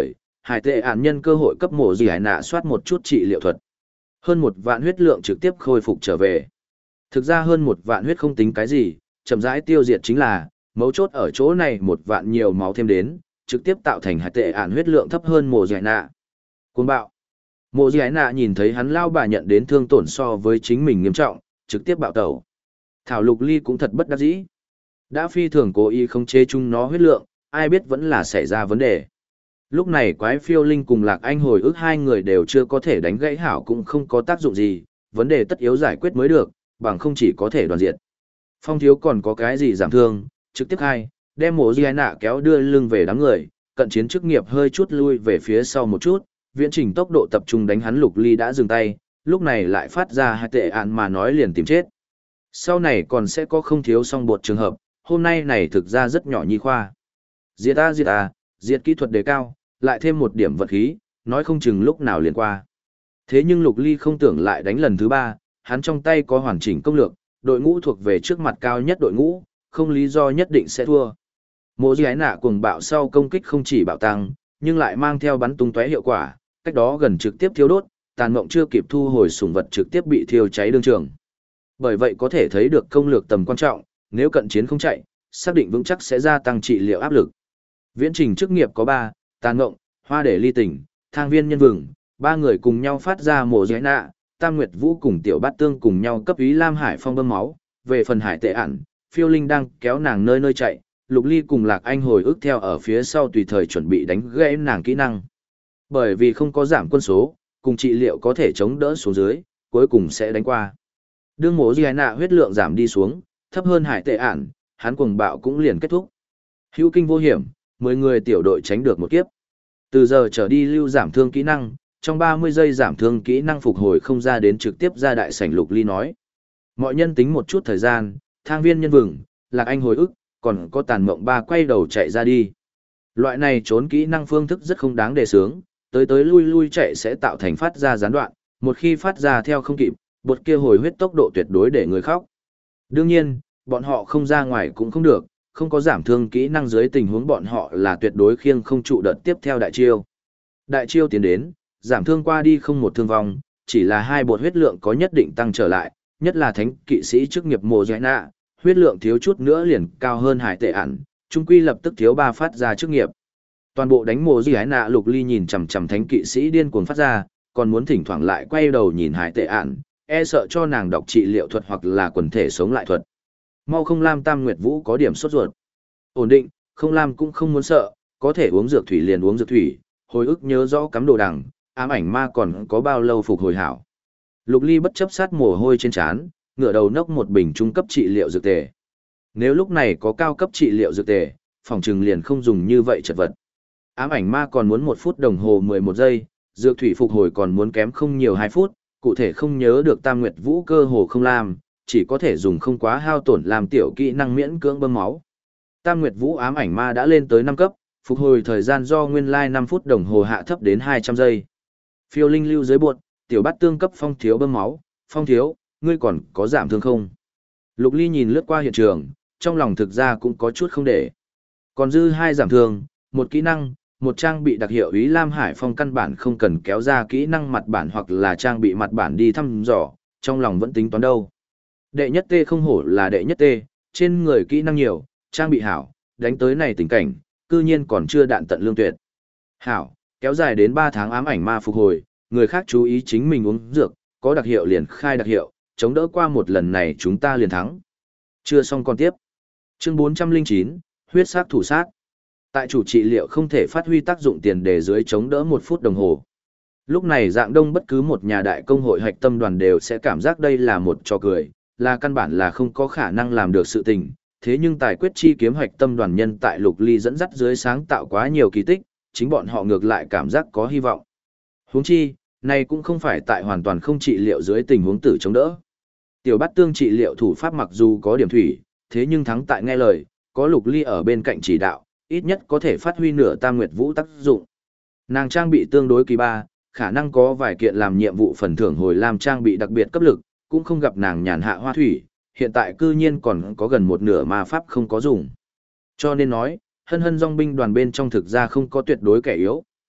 hải tệ ản nhân cơ hội cấp mộ gì hải nạ soát một chút trị liệu thuật. Hơn 1 vạn huyết lượng trực tiếp khôi phục trở về. Thực ra hơn 1 vạn huyết không tính cái gì, chậm rãi tiêu diệt chính là, mấu chốt ở chỗ này 1 vạn nhiều máu thêm đến, trực tiếp tạo thành hải tệ ản huyết lượng thấp hơn mộ gì hải nạ. Cuồng bạo. Mộ gì hải nạ nhìn thấy hắn lao bà nhận đến thương tổn so với chính mình nghiêm trọng, trực tiếp bạo tẩu. Thảo Lục Ly cũng thật bất đắc dĩ. Đã phi thường cố ý không chế chung nó huyết lượng, ai biết vẫn là xảy ra vấn đề. Lúc này quái phiêu linh cùng Lạc Anh hồi ức hai người đều chưa có thể đánh gãy hảo cũng không có tác dụng gì, vấn đề tất yếu giải quyết mới được, bằng không chỉ có thể đoàn diệt. Phong thiếu còn có cái gì giảm thương, trực tiếp hai, đem mộ Di Nạ kéo đưa lưng về đám người, cận chiến chức nghiệp hơi chút lui về phía sau một chút, viễn trình tốc độ tập trung đánh hắn Lục Ly đã dừng tay, lúc này lại phát ra hai tệ ạn mà nói liền tìm chết. Sau này còn sẽ có không thiếu song bột trường hợp, hôm nay này thực ra rất nhỏ nhi khoa. Diệt diệt kỹ thuật đề cao, lại thêm một điểm vật khí, nói không chừng lúc nào liền qua. Thế nhưng Lục Ly không tưởng lại đánh lần thứ 3, hắn trong tay có hoàn chỉnh công lược, đội ngũ thuộc về trước mặt cao nhất đội ngũ, không lý do nhất định sẽ thua. Mộ Di Ái Nạ cuồng bạo sau công kích không chỉ bạo tăng, nhưng lại mang theo bắn tung tóe hiệu quả, cách đó gần trực tiếp thiêu đốt, tàn mộng chưa kịp thu hồi sủng vật trực tiếp bị thiêu cháy đương trường. Bởi vậy có thể thấy được công lược tầm quan trọng, nếu cận chiến không chạy, xác định vững chắc sẽ gia tăng trị liệu áp lực. Viễn trình chức nghiệp có 3, tàn mộng, hoa để ly tình, thang viên nhân vừng, 3 người cùng nhau phát ra mộ Di Ái Nạ, Tam Nguyệt Vũ cùng Tiểu Bát Tương cùng nhau cấp ý Lam Hải Phong bơm máu, về phần Hải Tệ ản, Phiêu Linh đang kéo nàng nơi nơi chạy, Lục Ly cùng Lạc Anh hồi ức theo ở phía sau tùy thời chuẩn bị đánh gãy nàng kỹ năng. Bởi vì không có giảm quân số, cùng trị liệu có thể chống đỡ xuống dưới, cuối cùng sẽ đánh qua. Đương mộ Di Ái Nạ huyết lượng giảm đi xuống, thấp hơn Hải Tệ ản, hắn cuồng bạo cũng liền kết thúc. Hữu kinh vô hiểm, 10 người tiểu đội tránh được một kiếp. Từ giờ trở đi lưu giảm thương kỹ năng, trong 30 giây giảm thương kỹ năng phục hồi không ra đến trực tiếp ra đại sảnh. Lục Ly nói. Mọi nhân tính một chút thời gian, thang viên nhân vừng, Lạc Anh hồi ức, còn có tàn mộng 3 quay đầu chạy ra đi. Loại này trốn kỹ năng phương thức rất không đáng đề sướng, tới lui lui chạy sẽ tạo thành phát ra gián đoạn, một khi phát ra theo không kịp, bột kia hồi huyết tốc độ tuyệt đối để người khóc. Đương nhiên, bọn họ không ra ngoài cũng không được, không có giảm thương kỹ năng dưới tình huống bọn họ là tuyệt đối khiêng không trụ đợt tiếp theo đại chiêu. Đại chiêu tiến đến, giảm thương qua đi không một thương vong, chỉ là 2 bột huyết lượng có nhất định tăng trở lại, nhất là thánh kỵ sĩ chức nghiệp mộ Di Ái Nạ, huyết lượng thiếu chút nữa liền cao hơn Hải Tệ ản, trung quy lập tức thiếu 3 phát ra chức nghiệp. Toàn bộ đánh mộ Di Ái Nạ. Lục Ly nhìn chằm chằm thánh kỵ sĩ điên cuồng phát ra, còn muốn thỉnh thoảng lại quay đầu nhìn Hải Tệ ản, e sợ cho nàng đọc trị liệu thuật hoặc là quần thể sống lại thuật. Mau không Lam Tam Nguyệt Vũ có điểm sốt ruột. Ổn định, không Lam cũng không muốn sợ, có thể uống dược thủy liền uống dược thủy, hồi ức nhớ rõ cắm đồ đằng, ám ảnh ma còn có bao lâu phục hồi hảo. Lục Ly bất chấp sát mồ hôi trên trán, ngửa đầu nốc một bình trung cấp trị liệu dược tề. Nếu lúc này có cao cấp trị liệu dược tề, phòng trừng liền không dùng như vậy chật vật. Ám ảnh ma còn muốn 1 phút đồng hồ 11 giây, dược thủy phục hồi còn muốn kém không nhiều 2 phút, cụ thể không nhớ được. Tam Nguyệt Vũ cơ hồ không làm, chỉ có thể dùng không quá hao tổn làm tiểu kỹ năng miễn cưỡng bơm máu. Tam Nguyệt Vũ ám ảnh ma đã lên tới 5 cấp, phục hồi thời gian do nguyên lai 5 phút đồng hồ hạ thấp đến 200 giây. Phiêu Linh lưu dưới buột, Tiểu Bát Tương cấp Phong thiếu bơm máu, Phong thiếu, ngươi còn có giảm thương không? Lục Ly nhìn lướt qua hiện trường, trong lòng thực ra cũng có chút không để. Còn dư 2 giảm thương, 1 kỹ năng, 1 trang bị đặc hiệu Úy Lam Hải Phong căn bản không cần kéo ra kỹ năng mặt bản hoặc là trang bị mặt bản đi thăm dò, trong lòng vẫn tính toán đâu. Đệ nhất tê không hổ là đệ nhất tê, trên người kỹ năng nhiều, trang bị hảo, đánh tới này tình cảnh, cư nhiên còn chưa đạn tận lương tuyệt. Hảo, kéo dài đến 3 tháng ám ảnh ma phục hồi, người khác chú ý chính mình uống dược, có đặc hiệu liền khai đặc hiệu, chống đỡ qua một lần này chúng ta liền thắng. Chưa xong còn tiếp. Chương 409, huyết sát thủ sát. Tại chủ trị liệu không thể phát huy tác dụng tiền đề dưới chống đỡ 1 phút đồng hồ. Lúc này dạng đông bất cứ một nhà đại công hội hạch tâm đoàn đều sẽ cảm giác đây là một trò cười, là căn bản là không có khả năng làm được sự tình. Thế nhưng tài quyết chi kiếm hạch tâm đoàn nhân tại Lục Ly dẫn dắt dưới sáng tạo quá nhiều kỳ tích, chính bọn họ ngược lại cảm giác có hy vọng. Huống chi, này cũng không phải tại hoàn toàn không trị liệu dưới tình huống tử chống đỡ. Tiểu Bát Tương trị liệu thủ pháp mặc dù có điểm thủy, thế nhưng thắng tại nghe lời, có Lục Ly ở bên cạnh chỉ đạo, ít nhất có thể phát huy nửa Tam Nguyệt Vũ tác dụng. Nàng trang bị tương đối kỳ ba, khả năng có vài kiện làm nhiệm vụ phần thưởng hồi làm trang bị đặc biệt cấp lực, cũng không gặp nàng nhàn hạ hoa thủy, hiện tại cư nhiên còn có gần một nửa ma pháp không có dùng. Cho nên nói, hân hân dòng binh đoàn bên trong thực ra không có tuyệt đối kẻ yếu,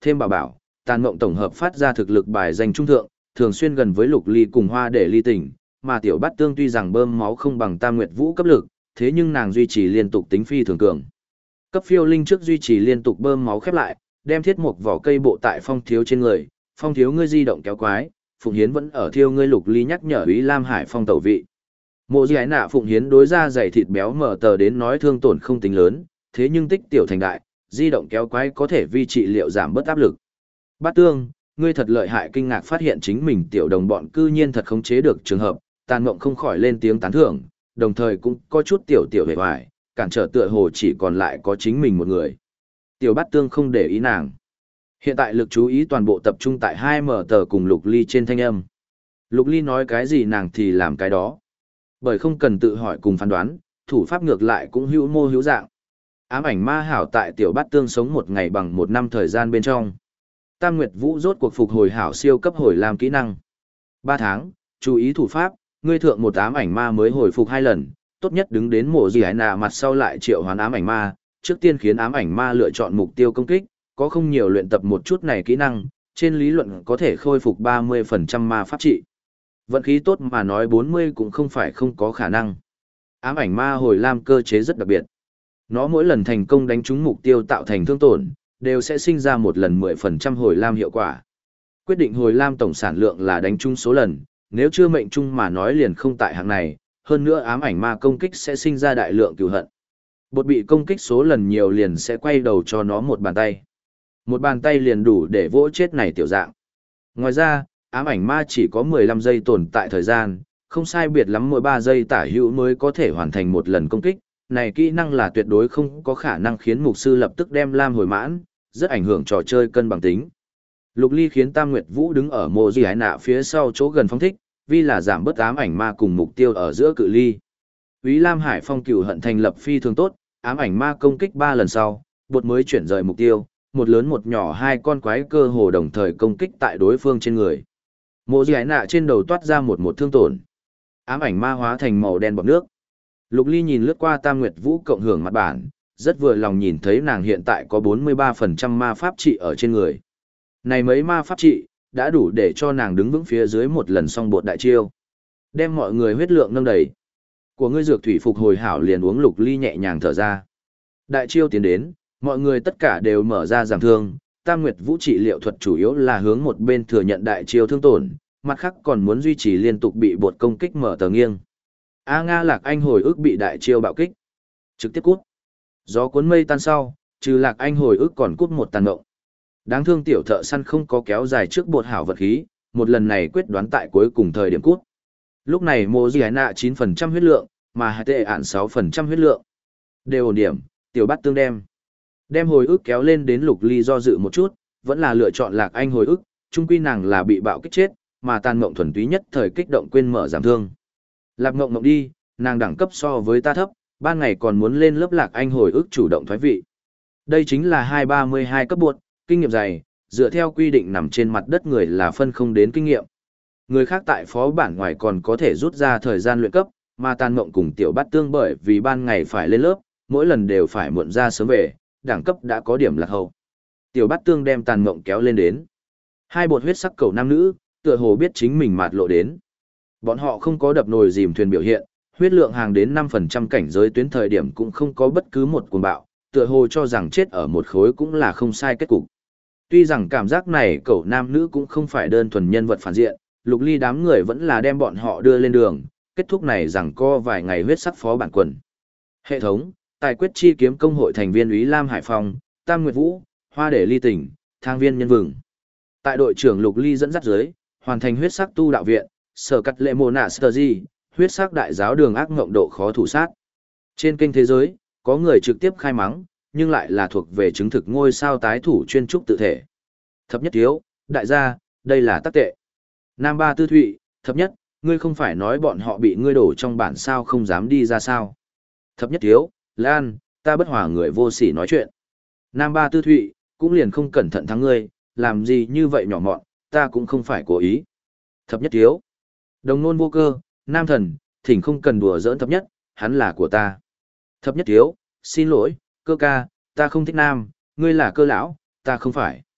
Thêm bảo bảo, tàn mộng tổng hợp phát ra thực lực bài danh trung thượng, thường xuyên gần với Lục Ly cùng Hoa để ly tình, mà tiểu bát tương tuy rằng bơm máu không bằng Tam Nguyệt Vũ cấp lực, thế nhưng nàng duy trì liên tục tính phi thường cường. Cấp phiêu linh trước duy trì liên tục bơm máu khép lại, đem thiết một vỏ cây bộ tại Phong Thiếu trên người, Phong Thiếu ngươi di động kéo quái, Phụng Hiến vẫn ở thiêu ngươi. Lục Ly nhắc nhở Úy Lam Hải Phong tẩu vị. Mộ Dị Nạ Phụng Hiến đối ra dày thịt béo mở tờ đến nói thương tổn không tính lớn, thế nhưng tích tiểu thành đại, di động kéo quái có thể vi trị liệu giảm bớt áp lực. Bát tương, ngươi thật lợi hại. Kinh ngạc phát hiện chính mình tiểu đồng bọn cư nhiên thật khống chế được trường hợp, Tàn Mộng không khỏi lên tiếng tán thưởng, đồng thời cũng có chút tiểu hề hoài, cản trở tựa hồ chỉ còn lại có chính mình một người. Tiểu Bát tương không để ý nàng. Hiện tại lực chú ý toàn bộ tập trung tại 2M tờ cùng Lục Ly trên thanh âm. Lục Ly nói cái gì nàng thì làm cái đó. Bởi không cần tự hỏi cùng phán đoán, thủ pháp ngược lại cũng hữu mô hữu dạng. Ám ảnh ma hảo tại tiểu Bát tương sống một ngày bằng một năm thời gian bên trong. Tam Nguyệt Vũ rốt cuộc phục hồi hảo siêu cấp hồi làm kỹ năng. 3 tháng, chú ý thủ pháp, ngươi thượng một ám ảnh ma mới hồi phục 2 lần, tốt nhất đứng đến Mộ Dị Nạ mặt sau lại triệu hoán ám ảnh ma, trước tiên khiến ám ảnh ma lựa chọn mục tiêu công kích, có không nhiều luyện tập một chút này kỹ năng, trên lý luận có thể khôi phục 30% ma pháp trị. Vận khí tốt mà nói 40 cũng không phải không có khả năng. Ám ảnh ma hồi lam cơ chế rất đặc biệt. Nó mỗi lần thành công đánh trúng mục tiêu tạo thành thương tổn, đều sẽ sinh ra một lần 10% hồi lam hiệu quả. Quyết định hồi lam tổng sản lượng là đánh trúng số lần, nếu chưa mệnh trung mà nói liền không tại hạng này, hơn nữa ám ảnh ma công kích sẽ sinh ra đại lượng cừu hận. Bột bị công kích số lần nhiều liền sẽ quay đầu cho nó một bàn tay. Một bàn tay liền đủ để vỗ chết này tiểu dạng. Ngoài ra, ám ảnh ma chỉ có 15 giây tồn tại thời gian, không sai biệt lắm mỗi 3 giây tả hữu mới có thể hoàn thành một lần công kích. Này kỹ năng là tuyệt đối không có khả năng khiến mục sư lập tức đem lam hồi mãn, rất ảnh hưởng trò chơi cân bằng tính. Lục Ly khiến Tam Nguyệt Vũ đứng ở Mộ Dị Nạ phía sau chỗ gần phóng thích, vì là giảm bớt ám ảnh ma cùng mục tiêu ở giữa cự ly. Úy Lam Hải Phong cửu hận thành lập phi thường tốt, ám ảnh ma công kích 3 lần sau, bột mới chuyển rời mục tiêu, một lớn một nhỏ hai con quái cơ hồ đồng thời công kích tại đối phương trên người. Mộ Dị Nạ trên đầu toát ra một thương tổn. Ám ảnh ma hóa thành màu đen bọt nước. Lục Ly nhìn lướt qua Tam Nguyệt Vũ cộng hưởng mặt bản, rất vừa lòng nhìn thấy nàng hiện tại có 43% ma pháp trị ở trên người. Này mấy ma pháp trị, đã đủ để cho nàng đứng vững phía dưới một lần xong bột đại chiêu. Đem mọi người huyết lượng nâng đầy. Của ngươi dược thủy phục hồi hảo liền uống. Lục Ly nhẹ nhàng thở ra. Đại chiêu tiến đến, mọi người tất cả đều mở ra giảm thương. Tam Nguyệt Vũ trị liệu thuật chủ yếu là hướng một bên thừa nhận đại chiêu thương tổn, mặt khác còn muốn duy trì liên tục bị bột công kích mở tờ nghiêng. A Nga Lạc Anh hồi ức bị đại chiêu bạo kích. Trực tiếp cút. Gió cuốn mây tan sau, trừ Lạc Anh hồi ức còn cút một tàn ngộng. Đáng thương tiểu thợ săn không có kéo dài trước bột hảo vật khí, một lần này quyết đoán tại cuối cùng thời điểm cút. Lúc này Mộ Dị Nạ 9% huyết lượng, mà Hải Tệ Ản 6% huyết lượng. Đều ổn điểm, tiểu Bát tương đem. Đem hồi ức kéo lên đến Lục Ly do dự một chút, vẫn là lựa chọn Lạc Anh hồi ức, chung quy nàng là bị bạo kích chết, mà tàn mộng thuần túy nhất thời kích động quên mở giảm thương. Lạc Mộng Mộng đi, nàng đẳng cấp so với ta thấp, ban ngày còn muốn lên lớp Lạc Anh hồi ức chủ động thoái vị. Đây chính là 232 cấp buộc, kinh nghiệm dày, dựa theo quy định nằm trên mặt đất người là phân không đến kinh nghiệm. Người khác tại phó bản ngoài còn có thể rút ra thời gian luyện cấp, mà tàn mộng cùng tiểu Bát tương bởi vì ban ngày phải lên lớp, mỗi lần đều phải muộn ra sớm về, đẳng cấp đã có điểm lạc hậu. Tiểu Bát tương đem tàn mộng kéo lên đến. Hai bột huyết sắc cầu nam nữ, tựa hồ biết chính mình mạt lộ đến. Bọn họ không có đập nồi dìm thuyền biểu hiện, huyết lượng hàng đến 5% cảnh giới tuyến thời điểm cũng không có bất cứ một cuồng bạo, tựa hồ cho rằng chết ở một khối cũng là không sai kết cục. Tuy rằng cảm giác này cậu nam nữ cũng không phải đơn thuần nhân vật phản diện, Lục Ly đám người vẫn là đem bọn họ đưa lên đường, kết thúc này rằng co vài ngày huyết sắc phó bản quần. Hệ thống, tài quyết chi kiếm công hội thành viên Úy Lam Hải Phong, Tam Nguyệt Vũ, Hoa để ly tỉnh, thang viên nhân vừng. Tại đội trưởng Lục Ly dẫn dắt dưới, hoàn thành huyết sắc tu đạo viện, sở cắt lệ mồ nạ sơ di, huyết sắc đại giáo đường ác ngộng độ khó thủ sát. Trên kênh thế giới, có người trực tiếp khai mắng, nhưng lại là thuộc về chứng thực ngôi sao tái thủ chuyên trúc tự thể. Thập nhất thiếu, đại gia, đây là tắc tệ. Nam Ba Tư Thụy, thập nhất, ngươi không phải nói bọn họ bị ngươi đổ trong bản sao không dám đi ra sao. Thập nhất thiếu, Lan, ta bất hòa người vô sỉ nói chuyện. Nam Ba Tư Thụy, cũng liền không cẩn thận thắng ngươi, làm gì như vậy nhỏ mọn, ta cũng không phải cố ý. Thập nhất thiếu, đồng nôn vô cơ, Nam Thần, thỉnh không cần đùa giỡn thập nhất, hắn là của ta. Thập nhất thiếu, xin lỗi, cơ ca, ta không thích Nam, ngươi là cơ lão, ta không phải.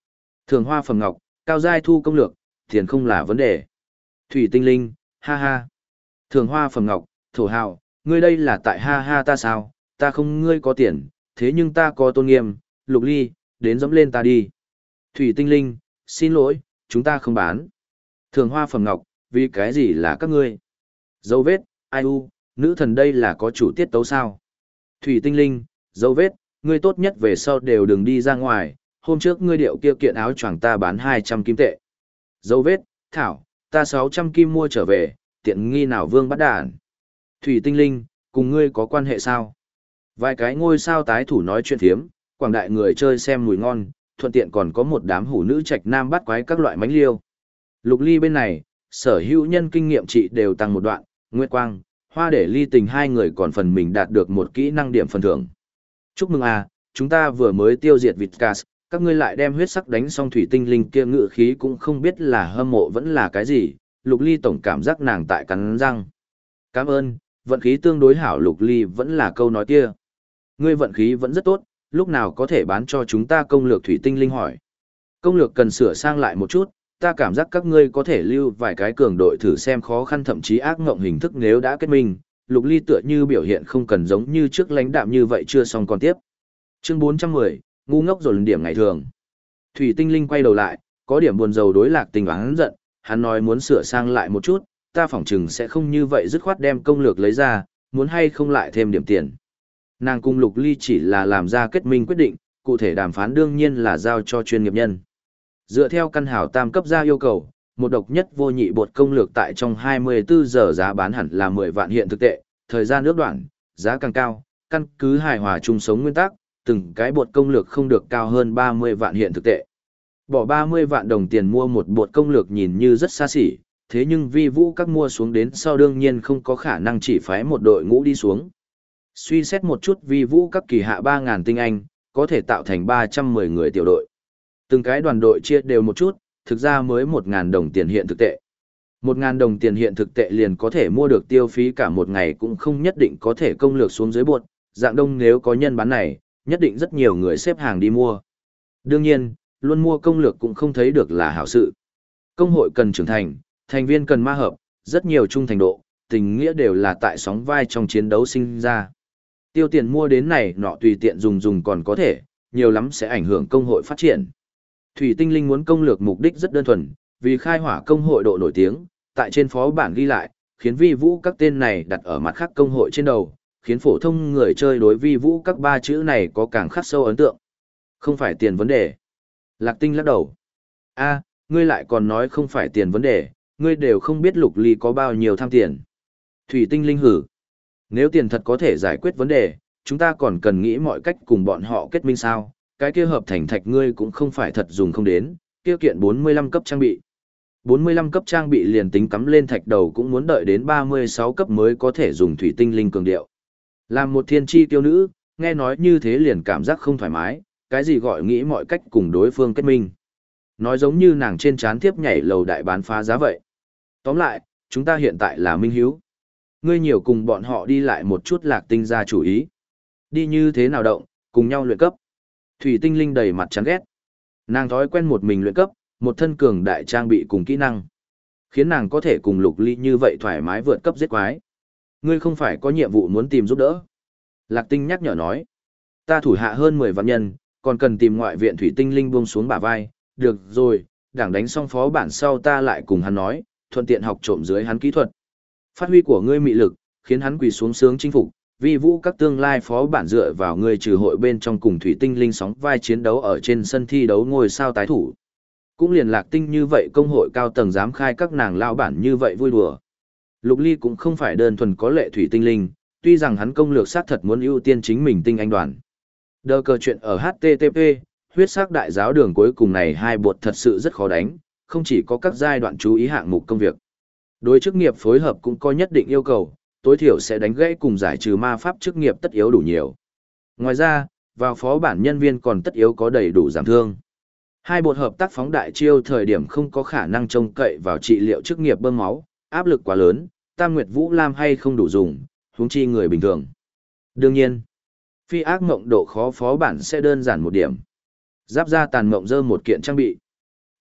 Thường hoa phẩm ngọc, cao giai thu công lược, tiền không là vấn đề. Thủy tinh linh, ha ha. Thường hoa phẩm ngọc, thổ hào, ngươi đây là tại ha ha ta sao, ta không ngươi có tiền, thế nhưng ta có tôn nghiêm, Lục Ly, đến dẫm lên ta đi. Thủy tinh linh, xin lỗi, chúng ta không bán. Thường hoa phẩm ngọc, vì cái gì là các ngươi? Dấu vết, ai u, nữ thần đây là có chủ tiết tấu sao? Thủy tinh linh, dấu vết, ngươi tốt nhất về sau đều đừng đi ra ngoài, hôm trước ngươi điệu kia kiện áo choàng ta bán 200 kim tệ. Dấu vết, thảo, ta 600 kim mua trở về, tiện nghi nào vương bắt đản. Thủy tinh linh, cùng ngươi có quan hệ sao? Vài cái ngôi sao tái thủ nói chuyện thiếm, quảng đại người chơi xem mùi ngon, thuận tiện còn có một đám hủ nữ trạch nam bắt quái các loại mánh liêu. Lục Ly bên này, sở hữu nhân kinh nghiệm trị đều tăng một đoạn, Nguyệt Quang, Hoa để ly tình hai người còn phần mình đạt được một kỹ năng điểm phần thưởng. Chúc mừng à, chúng ta vừa mới tiêu diệt Vitcas, các ngươi lại đem huyết sắc đánh xong thủy tinh linh kia ngự khí cũng không biết là hâm mộ vẫn là cái gì, Lục Ly tổng cảm giác nàng tại cắn răng. Cảm ơn, vận khí tương đối hảo. Lục Ly vẫn là câu nói kia. Ngươi vận khí vẫn rất tốt, lúc nào có thể bán cho chúng ta công lược thủy tinh linh hỏi. Công lược cần sửa sang lại một chút, ta cảm giác các ngươi có thể lưu vài cái cường đội thử xem khó khăn thậm chí ác ngộng hình thức nếu đã kết minh. Lục Ly tựa như biểu hiện không cần giống như trước lãnh đạm như vậy chưa xong còn tiếp. Chương 410, ngu ngốc rồi lần điểm ngày thường. Thủy tinh linh quay đầu lại, có điểm buồn rầu đối Lạc Tình oán giận, hắn nói muốn sửa sang lại một chút, ta phỏng chừng sẽ không như vậy dứt khoát đem công lược lấy ra, muốn hay không lại thêm điểm tiền. Nàng cùng Lục Ly chỉ là làm ra kết minh quyết định, cụ thể đàm phán đương nhiên là giao cho chuyên nghiệp nhân. Dựa theo căn hảo tam cấp ra yêu cầu, một độc nhất vô nhị bột công lược tại trong 24 giờ giá bán hẳn là 10 vạn hiện thực tệ, thời gian ước đoạn, giá càng cao, căn cứ hài hòa chung sống nguyên tắc, từng cái bột công lược không được cao hơn 30 vạn hiện thực tệ. Bỏ 30 vạn đồng tiền mua một bột công lược nhìn như rất xa xỉ, thế nhưng vi vũ các mua xuống đến sau đương nhiên không có khả năng chỉ phái một đội ngũ đi xuống. Suy xét một chút vi vũ các kỳ hạ 3.000 tinh anh, có thể tạo thành 310 người tiểu đội. Từng cái đoàn đội chia đều một chút, thực ra mới 1.000 đồng tiền hiện thực tệ. 1.000 đồng tiền hiện thực tệ liền có thể mua được tiêu phí cả một ngày cũng không nhất định có thể công lược xuống dưới bột, dạng đông nếu có nhân bán này, nhất định rất nhiều người xếp hàng đi mua. Đương nhiên, luôn mua công lược cũng không thấy được là hảo sự. Công hội cần trưởng thành, thành viên cần ma hợp, rất nhiều trung thành độ, tình nghĩa đều là tại sóng vai trong chiến đấu sinh ra. Tiêu tiền mua đến này nọ tùy tiện dùng còn có thể, nhiều lắm sẽ ảnh hưởng công hội phát triển. Thủy tinh linh muốn công lược mục đích rất đơn thuần, vì khai hỏa công hội độ nổi tiếng, tại trên phó bản ghi lại, khiến vi vũ các tên này đặt ở mặt khác công hội trên đầu, khiến phổ thông người chơi đối vi vũ các ba chữ này có càng khắc sâu ấn tượng. Không phải tiền vấn đề. Lạc Tinh lắc đầu. A, ngươi lại còn nói không phải tiền vấn đề, ngươi đều không biết Lục Ly có bao nhiêu tham tiền. Thủy tinh linh hử. Nếu tiền thật có thể giải quyết vấn đề, chúng ta còn cần nghĩ mọi cách cùng bọn họ kết minh sao, cái kia hợp thành thạch ngươi cũng không phải thật dùng không đến, kia kiện 45 cấp trang bị. 45 cấp trang bị liền tính cắm lên thạch đầu cũng muốn đợi đến 36 cấp mới có thể dùng thủy tinh linh cường điệu. Làm một thiên chi tiêu nữ, nghe nói như thế liền cảm giác không thoải mái, cái gì gọi nghĩ mọi cách cùng đối phương kết minh. Nói giống như nàng trên trán tiếp nhảy lầu đại bán phá giá vậy. Tóm lại, chúng ta hiện tại là minh hiếu. Ngươi nhiều cùng bọn họ đi lại một chút Lạc Tinh ra chủ ý. Đi như thế nào động, cùng nhau luyện cấp. Thủy tinh linh đầy mặt chán ghét. Nàng thói quen một mình luyện cấp, một thân cường đại trang bị cùng kỹ năng. Khiến nàng có thể cùng Lục Ly như vậy thoải mái vượt cấp giết quái. Ngươi không phải có nhiệm vụ muốn tìm giúp đỡ. Lạc Tinh nhắc nhở nói. Ta thủ hạ hơn 10 vạn nhân, còn cần tìm ngoại viện thủy tinh linh buông xuống bả vai. Được rồi, đảng đánh xong phó bản sau ta lại cùng hắn nói, thuận tiện học trộm dưới hắn kỹ thuật. Phát huy của ngươi mị lực, khiến hắn quỳ xuống sướng chinh phục. Vi vũ các tương lai phó bản dựa vào ngươi trừ hội bên trong cùng thủy tinh linh sóng vai chiến đấu ở trên sân thi đấu ngôi sao tái thủ. Cũng liền Lạc Tinh như vậy công hội cao tầng dám khai các nàng lao bản như vậy vui đùa. Lục Ly cũng không phải đơn thuần có lệ thủy tinh linh, tuy rằng hắn công lược sát thật muốn ưu tiên chính mình tinh anh đoàn. Đờ cờ chuyện ở HTTP, huyết sắc đại giáo đường cuối cùng này hai bột thật sự rất khó đánh, không chỉ có các giai đoạn chú ý hạng mục công việc. Đối chức nghiệp phối hợp cũng có nhất định yêu cầu, tối thiểu sẽ đánh gãy cùng giải trừ ma pháp chức nghiệp tất yếu đủ nhiều. Ngoài ra, vào phó bản nhân viên còn tất yếu có đầy đủ giảm thương. Hai bột hợp tác phóng đại chiêu thời điểm không có khả năng trông cậy vào trị liệu chức nghiệp bơm máu, áp lực quá lớn, Tam Nguyệt Vũ Lam hay không đủ dùng, huống chi người bình thường. Đương nhiên, phi ác mộng độ khó phó bản sẽ đơn giản một điểm. Giáp ra tàn mộng dơ một kiện trang bị.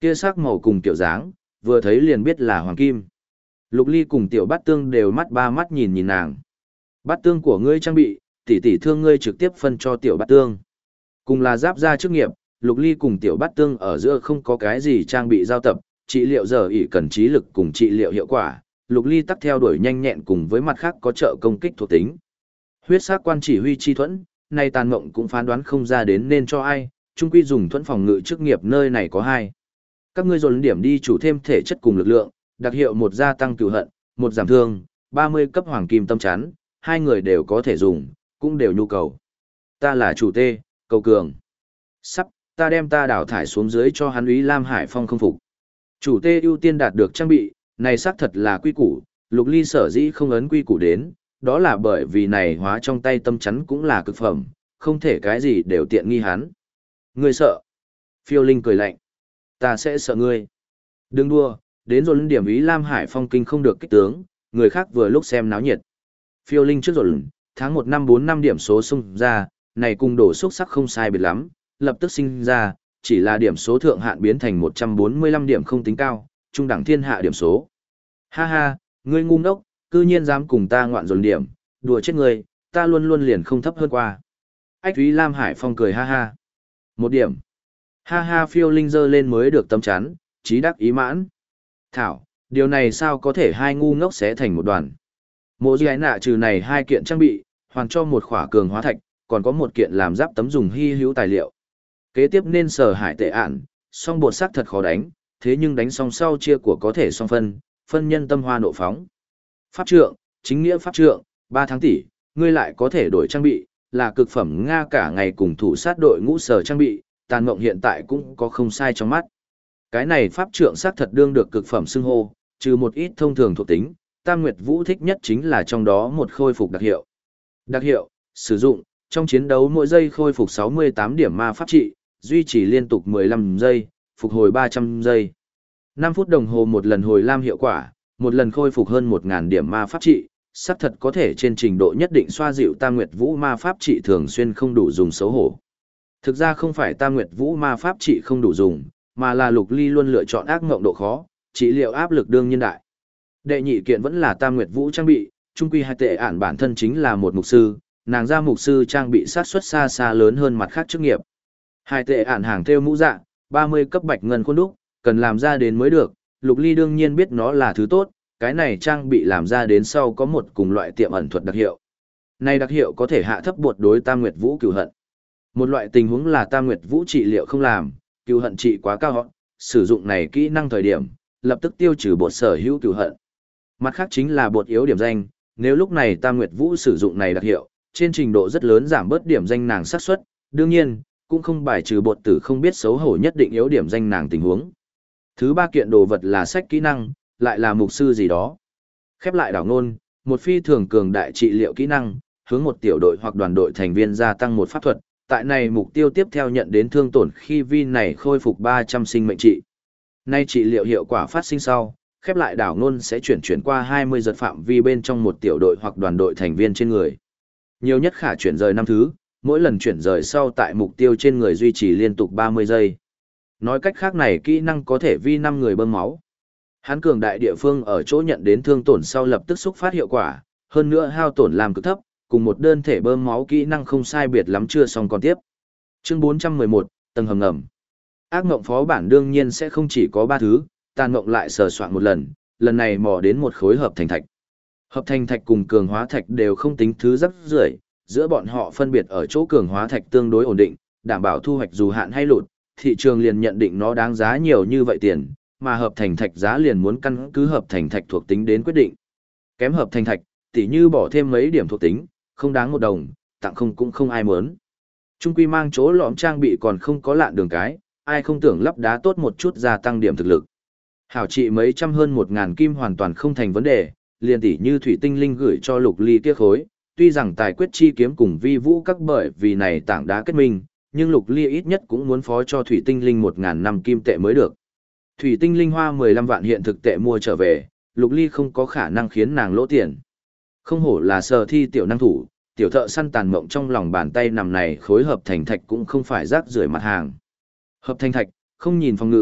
Kia sắc màu cùng tiểu dáng, vừa thấy liền biết là hoàng kim. Lục Ly cùng tiểu bát tương đều mắt ba mắt nhìn nhìn nàng. Bát tương của ngươi trang bị, tỷ tỷ thương ngươi trực tiếp phân cho tiểu bát tương. Cùng là giáp gia chức nghiệp, Lục Ly cùng tiểu bát tương ở giữa không có cái gì trang bị giao tập, trị liệu giờ ỷ cần trí lực cùng trị liệu hiệu quả. Lục Ly tắc theo đuổi nhanh nhẹn cùng với mặt khác có trợ công kích thuộc tính. Huyết sắc quan chỉ huy chi thuẫn, nay tàn mộng cũng phán đoán không ra đến nên cho ai, chung quy dùng thuẫn phòng ngự chức nghiệp nơi này có hai. Các ngươi dồn điểm đi chủ thêm thể chất cùng lực lượng, đặc hiệu một gia tăng cửu hận, một giảm thương, 30 cấp hoàng kim tâm chắn, hai người đều có thể dùng, cũng đều nhu cầu. Ta là chủ tê, cầu cường. Sắp, ta đem ta đào thải xuống dưới cho hắn úy Lam Hải Phong không phục. Chủ tê ưu tiên đạt được trang bị, này xác thật là quy củ, Lục Ly sở dĩ không ấn quy củ đến, đó là bởi vì này hóa trong tay tâm chắn cũng là cực phẩm, không thể cái gì đều tiện nghi hắn. Ngươi sợ? Phiêu Linh cười lạnh. Ta sẽ sợ ngươi. Đừng đua, đến rồi điểm ý Lam Hải Phong kinh không được kích tướng, người khác vừa lúc xem náo nhiệt. Phiêu Linh trước rồi, tháng 1 năm 4 năm điểm số xung ra, này cùng đổ xúc sắc không sai biệt lắm, lập tức sinh ra, chỉ là điểm số thượng hạn biến thành 145 điểm không tính cao, trung đẳng thiên hạ điểm số. Ha ha, ngươi ngu ngốc, cư nhiên dám cùng ta ngoạn dồn điểm, đùa chết ngươi, ta luôn luôn liền không thấp hơn qua. Ách Thúy Lam Hải Phong cười ha ha. Một điểm. Ha ha, Phiêu Linh giơ lên mới được tâm chắn, trí đắc ý mãn. Thảo, điều này sao có thể hai ngu ngốc xé thành một đoàn. Mộ Di Ái Nạ trừ này hai kiện trang bị, hoàn cho một khỏa cường hóa thạch, còn có một kiện làm giáp tấm dùng hy hữu tài liệu. Kế tiếp nên sở hải tệ ản, song bột sắc thật khó đánh, thế nhưng đánh xong sau chia của có thể song phân nhân tâm hoa nộ phóng. Pháp trượng, chính nghĩa pháp trượng, 3 tháng tỷ, ngươi lại có thể đổi trang bị, là cực phẩm Nga cả ngày cùng thủ sát đội ngũ sở trang bị, tàn mộng hiện tại cũng có không sai trong mắt. Cái này pháp trượng sắc thật đương được cực phẩm xưng hô, trừ một ít thông thường thuộc tính, Tam Nguyệt Vũ thích nhất chính là trong đó một khôi phục đặc hiệu. Đặc hiệu, sử dụng, trong chiến đấu mỗi giây khôi phục 68 điểm ma pháp trị, duy trì liên tục 15 giây, phục hồi 300 giây. 5 phút đồng hồ một lần hồi lam hiệu quả, một lần khôi phục hơn 1000 điểm ma pháp trị, xác thật có thể trên trình độ nhất định xoa dịu Tam Nguyệt Vũ ma pháp trị thường xuyên không đủ dùng xấu hổ. Thực ra không phải Tam Nguyệt Vũ ma pháp trị không đủ dùng, mà là Lục Ly luôn lựa chọn ác ngộng độ khó, trị liệu áp lực đương nhiên đại. Đệ nhị kiện vẫn là Tam Nguyệt Vũ trang bị, trung quy hai tệ ản bản thân chính là một mục sư, nàng ra mục sư trang bị sát suất xa xa lớn hơn mặt khác chức nghiệp. Hai tệ ản hàng theo mũ dạ, 30 cấp bạch ngân khuôn đúc, cần làm ra đến mới được, Lục Ly đương nhiên biết nó là thứ tốt, cái này trang bị làm ra đến sau có một cùng loại tiệm ẩn thuật đặc hiệu. Này đặc hiệu có thể hạ thấp bột đối Tam Nguyệt Vũ cửu hận. Một loại tình huống là Tam Nguyệt Vũ trị liệu không làm, cửu hận trị quá cao, sử dụng này kỹ năng thời điểm, lập tức tiêu trừ bột sở hữu cửu hận. Mặt khác chính là bột yếu điểm danh, nếu lúc này Tam Nguyệt Vũ sử dụng này đặc hiệu, trên trình độ rất lớn giảm bớt điểm danh nàng xác suất, đương nhiên, cũng không bài trừ bột tử không biết xấu hổ nhất định yếu điểm danh nàng tình huống. Thứ ba kiện đồ vật là sách kỹ năng, lại là mục sư gì đó. Khép lại đảo ngôn, một phi thường cường đại trị liệu kỹ năng, hướng một tiểu đội hoặc đoàn đội thành viên gia tăng một pháp thuật, tại này mục tiêu tiếp theo nhận đến thương tổn khi vi này khôi phục 300 sinh mệnh trị. Nay trị liệu hiệu quả phát sinh sau, khép lại đảo ngôn sẽ chuyển qua 20 giật phạm vi bên trong một tiểu đội hoặc đoàn đội thành viên trên người. Nhiều nhất khả chuyển rời 5 thứ, mỗi lần chuyển rời sau tại mục tiêu trên người duy trì liên tục 30 giây. Nói cách khác này kỹ năng có thể vi 5 người bơm máu. Hắn cường đại địa phương ở chỗ nhận đến thương tổn sau lập tức xúc phát hiệu quả, hơn nữa hao tổn làm cực thấp, cùng một đơn thể bơm máu kỹ năng không sai biệt lắm chưa xong còn tiếp. Chương 411, tầng hầm ngầm. Ác mộng phó bản đương nhiên sẽ không chỉ có 3 thứ, tàn mộng lại sờ soạn một lần này mò đến một khối hợp thành thạch. Hợp thành thạch cùng cường hóa thạch đều không tính thứ rắc rưởi, giữa bọn họ phân biệt ở chỗ cường hóa thạch tương đối ổn định, đảm bảo thu hoạch dù hạn hay lụt, thị trường liền nhận định nó đáng giá nhiều như vậy tiền, mà hợp thành thạch giá liền muốn căn cứ hợp thành thạch thuộc tính đến quyết định. Kém hợp thành thạch, tỉ như bỏ thêm mấy điểm thuộc tính, không đáng một đồng, tặng không cũng không ai muốn. Trung quy mang chỗ lõm trang bị còn không có lạn đường cái, ai không tưởng lắp đá tốt một chút gia tăng điểm thực lực. Hảo trị mấy trăm hơn 1000 kim hoàn toàn không thành vấn đề, liền tỉ như thủy tinh linh gửi cho Lục Ly kia khối, tuy rằng tài quyết chi kiếm cùng vi vũ các bởi vì này tảng đá kết minh, nhưng Lục Ly ít nhất cũng muốn phó cho thủy tinh linh 1000 năm kim tệ mới được. Thủy tinh linh hoa 15 vạn hiện thực tệ mua trở về, Lục Ly không có khả năng khiến nàng lỗ tiền. Không hổ là sở thi tiểu năng thủ, tiểu thợ săn tàn mộng trong lòng bàn tay nằm này khối hợp thành thạch cũng không phải rác rưởi mặt hàng. Hợp thành thạch, không nhìn phòng ngự,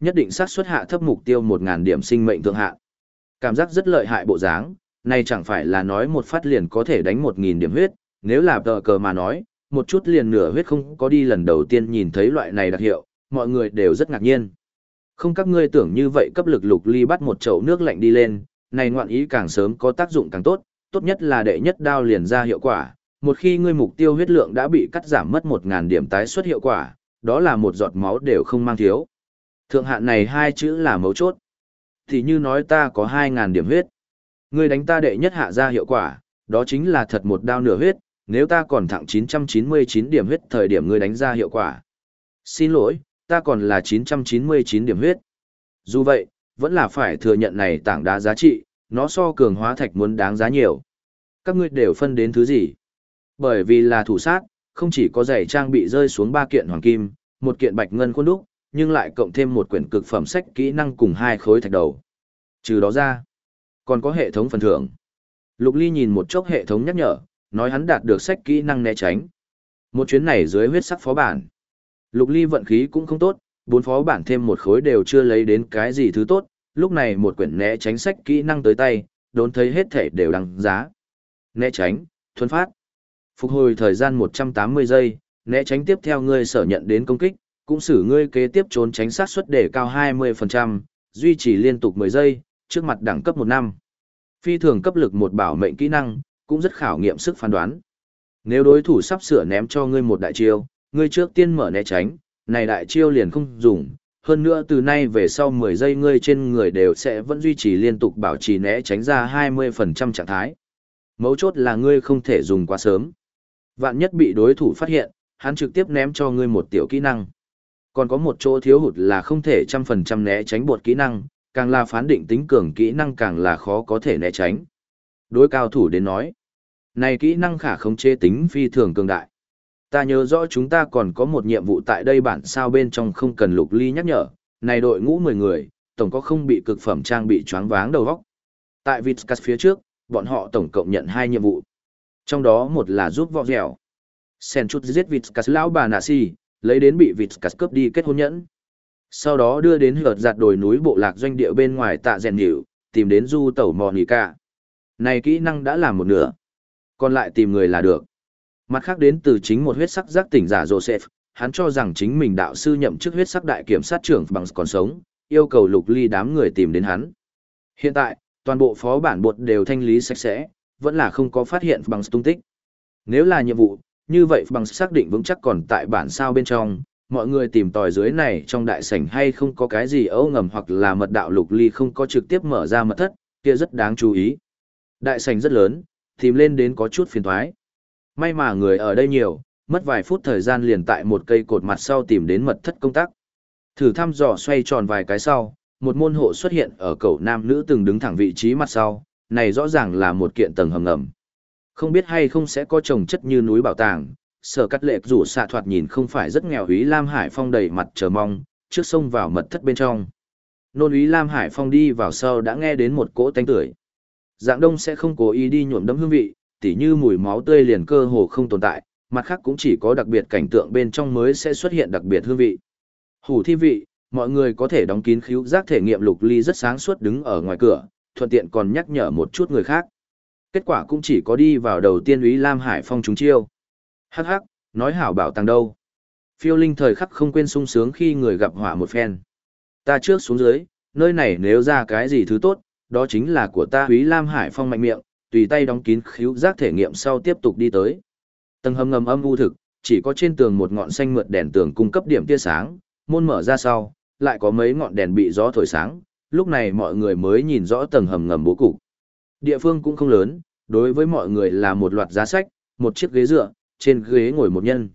nhất định xác suất hạ thấp mục tiêu 1.000 điểm sinh mệnh thượng hạn. Cảm giác rất lợi hại bộ dáng, này chẳng phải là nói một phát liền có thể đánh 1.000 điểm huyết, nếu là tờ cờ mà nói, một chút liền nửa huyết không có đi lần đầu tiên nhìn thấy loại này đặc hiệu, mọi người đều rất ngạc nhiên. Không các ngươi tưởng như vậy cấp lực Lục Ly bắt một chậu nước lạnh đi lên, này ngoạn ý càng sớm có tác dụng càng tốt, tốt nhất là đệ nhất đao liền ra hiệu quả, một khi ngươi mục tiêu huyết lượng đã bị cắt giảm mất 1.000 điểm tái xuất hiệu quả, đó là một giọt máu đều không mang thiếu. Thượng hạn này hai chữ là mấu chốt. Thì như nói ta có 2.000 điểm huyết. Ngươi đánh ta đệ nhất hạ ra hiệu quả, đó chính là thật một đao nửa huyết, nếu ta còn thẳng 999 điểm huyết thời điểm ngươi đánh ra hiệu quả. Xin lỗi, ta còn là 999 điểm huyết. Dù vậy, vẫn là phải thừa nhận này tảng đá giá trị, nó so cường hóa thạch muốn đáng giá nhiều. Các ngươi đều phân đến thứ gì? Bởi vì là thủ sát, không chỉ có giày trang bị rơi xuống 3 kiện hoàng kim, một kiện bạch ngân khuôn đúc, nhưng lại cộng thêm một quyển cực phẩm sách kỹ năng cùng 2 khối thạch đầu. Trừ đó ra, còn có hệ thống phần thưởng. Lục Ly nhìn một chốc hệ thống nhắc nhở, nói hắn đạt được sách kỹ năng né tránh. Một chuyến này dưới huyết sắc phó bản. Lục Ly vận khí cũng không tốt, 4 phó bản thêm một khối đều chưa lấy đến cái gì thứ tốt, lúc này một quyển né tránh sách kỹ năng tới tay, đốn thấy hết thể đều đăng giá. Né tránh, thuần phát. Phục hồi thời gian 180 giây, né tránh tiếp theo ngươi sở nhận đến công kích, cũng xử ngươi kế tiếp trốn tránh sát suất để cao 20%, duy trì liên tục 10 giây, trước mặt đẳng cấp 1 năm. Phi thường cấp lực một bảo mệnh kỹ năng, cũng rất khảo nghiệm sức phán đoán. Nếu đối thủ sắp sửa ném cho ngươi một đại chiêu, ngươi trước tiên mở né tránh, này đại chiêu liền không dùng, hơn nữa từ nay về sau 10 giây ngươi trên người đều sẽ vẫn duy trì liên tục bảo trì né tránh ra 20% trạng thái. Mấu chốt là ngươi không thể dùng quá sớm. Vạn nhất bị đối thủ phát hiện, hắn trực tiếp ném cho ngươi một tiểu kỹ năng. Còn có một chỗ thiếu hụt là không thể 100% né tránh bột kỹ năng, càng là phán định tính cường kỹ năng càng là khó có thể né tránh. Đối cao thủ đến nói, này kỹ năng khả khống chế tính phi thường cường đại. Ta nhớ rõ chúng ta còn có một nhiệm vụ tại đây bản sao bên trong không cần Lục Ly nhắc nhở, này đội ngũ 10 người, tổng có không bị cực phẩm trang bị choáng váng đầu óc. Tại Vitscas phía trước, bọn họ tổng cộng nhận 2 nhiệm vụ. Trong đó một là giúp vọ dẻo. Sen chút giết Vitscas lão bà nạ si, lấy đến bị Vitscas cướp đi kết hôn nhẫn. Sau đó đưa đến hợt giặt đồi núi bộ lạc doanh địa bên ngoài tạ rèn nhịu, tìm đến du tẩu Monica. Này kỹ năng đã làm một nửa. Còn lại tìm người là được. Mặt khác đến từ chính một huyết sắc giác tỉnh giả Joseph, hắn cho rằng chính mình đạo sư nhậm chức huyết sắc đại kiểm sát trưởng bằng còn sống, yêu cầu Lục Ly đám người tìm đến hắn. Hiện tại, toàn bộ phó bản bột đều thanh lý sạch sẽ, vẫn là không có phát hiện bằng tung tích. Nếu là nhiệm vụ, như vậy bằng xác định vững chắc còn tại bản sao bên trong, mọi người tìm tòi dưới này trong đại sảnh hay không có cái gì ấu ngầm hoặc là mật đạo Lục Ly không có trực tiếp mở ra mật thất, kia rất đáng chú ý. Đại sảnh rất lớn, tìm lên đến có chút phiền toái. May mà người ở đây nhiều, mất vài phút thời gian liền tại một cây cột mặt sau tìm đến mật thất công tác. Thử thăm dò xoay tròn vài cái sau, một môn hộ xuất hiện ở cầu nam nữ từng đứng thẳng vị trí mặt sau, này rõ ràng là một kiện tầng hầm ngầm. Không biết hay không sẽ có trồng chất như núi bảo tàng, Sở Cắt Lệ rủ xạ thoạt nhìn không phải rất nghèo. Úy Lam Hải Phong đầy mặt chờ mong, trước sông vào mật thất bên trong. Nôn Úy Lam Hải Phong đi vào sau đã nghe đến một cỗ tanh tưởi. Dạng Đông sẽ không cố ý đi nhuộm đẫm hương vị, tỉ như mùi máu tươi liền cơ hồ không tồn tại, mặt khác cũng chỉ có đặc biệt cảnh tượng bên trong mới sẽ xuất hiện đặc biệt hương vị. Hủ thi vị, mọi người có thể đóng kín khứu giác thể nghiệm. Lục Ly rất sáng suốt đứng ở ngoài cửa, thuận tiện còn nhắc nhở một chút người khác. Kết quả cũng chỉ có đi vào đầu tiên Úy Lam Hải Phong trúng chiêu. Hắc hắc, nói hảo bảo tàng đâu. Phiêu Linh thời khắc không quên sung sướng khi người gặp họa một phen. Ta trước xuống dưới, nơi này nếu ra cái gì thứ tốt, đó chính là của ta. Úy Lam Hải Phong mạnh miệng, tùy tay đóng kín khứu giác thể nghiệm sau tiếp tục đi tới. Tầng hầm ngầm âm u thực, chỉ có trên tường một ngọn xanh mượt đèn tường cung cấp điểm tia sáng, môn mở ra sau, lại có mấy ngọn đèn bị gió thổi sáng, lúc này mọi người mới nhìn rõ tầng hầm ngầm bố cục. Địa phương cũng không lớn, đối với mọi người là một loạt giá sách, một chiếc ghế dựa, trên ghế ngồi một nhân.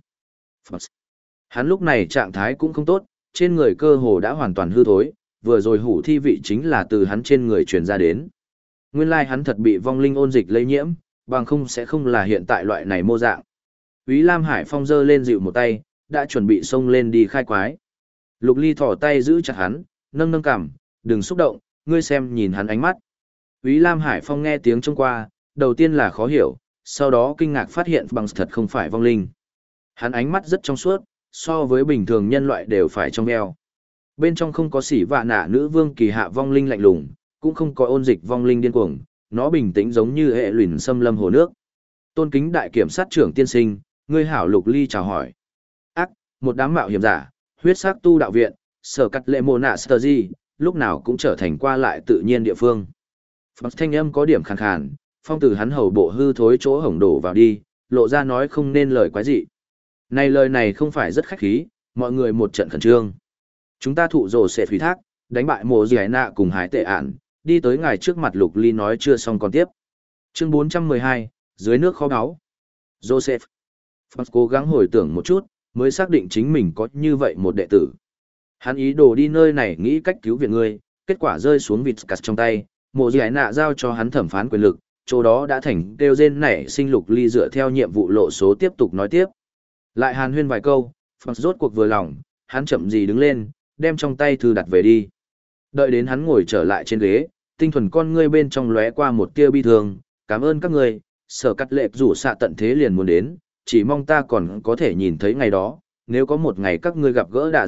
Hắn lúc này trạng thái cũng không tốt, trên người cơ hồ đã hoàn toàn hư thối, vừa rồi hủ thi vị chính là từ hắn trên người truyền ra đến. Nguyên lai hắn thật bị vong linh ôn dịch lây nhiễm, bằng không sẽ không là hiện tại loại này mô dạng. Úy Lam Hải Phong giơ lên dịu một tay, đã chuẩn bị xông lên đi khai quái. Lục Ly thỏ tay giữ chặt hắn, nâng nâng cằm, đừng xúc động, ngươi xem nhìn hắn ánh mắt. Úy Lam Hải Phong nghe tiếng trông qua, đầu tiên là khó hiểu, sau đó kinh ngạc phát hiện bằng thật không phải vong linh. Hắn ánh mắt rất trong suốt, so với bình thường nhân loại đều phải trong veo. Bên trong không có xỉ vạ nạ nữ vương kỳ hạ vong linh lạnh lùng, cũng không có ôn dịch vong linh điên cuồng, nó bình tĩnh giống như hệ luyện xâm lâm hồ nước. Tôn kính đại kiểm sát trưởng tiên sinh, ngươi hảo Lục Ly chào hỏi. Ác, một đám mạo hiểm giả, huyết sắc tu đạo viện, sở cắt lệ mồ nạ sơ di, lúc nào cũng trở thành qua lại tự nhiên địa phương. Phong thanh âm có điểm khàn khàn, phong từ hắn hầu bộ hư thối chỗ hổng đổ vào đi, lộ ra nói không nên lời quái dị. Này lời này không phải rất khách khí, mọi người một trận khẩn trương. Chúng ta thụ rồ sẽ phí thác, đánh bại mộ gì nạ cùng hải tệ ản, đi tới ngài trước mặt Lục Ly nói chưa xong còn tiếp. Chương 412, dưới nước kho báu. Joseph. Phong cố gắng hồi tưởng một chút, mới xác định chính mình có như vậy một đệ tử. Hắn ý đồ đi nơi này nghĩ cách cứu viện ngươi, kết quả rơi xuống vịt cắt trong tay, mộ gì nạ giao cho hắn thẩm phán quyền lực, chỗ đó đã thành kêu rên nảy sinh Lục Ly dựa theo nhiệm vụ lộ số tiếp tục nói tiếp. Lại hàn huyên vài câu, Phong rốt cuộc vừa lòng, hắn chậm gì đứng lên, đem trong tay thư đặt về đi. Đợi đến hắn ngồi trở lại trên ghế, tinh thuần con ngươi bên trong lóe qua một tia bi thương, cảm ơn các ngươi, sở cắt lệ rủ xạ tận thế liền muốn đến, chỉ mong ta còn có thể nhìn thấy ngày đó, nếu có một ngày các ngươi gặp gỡ đạ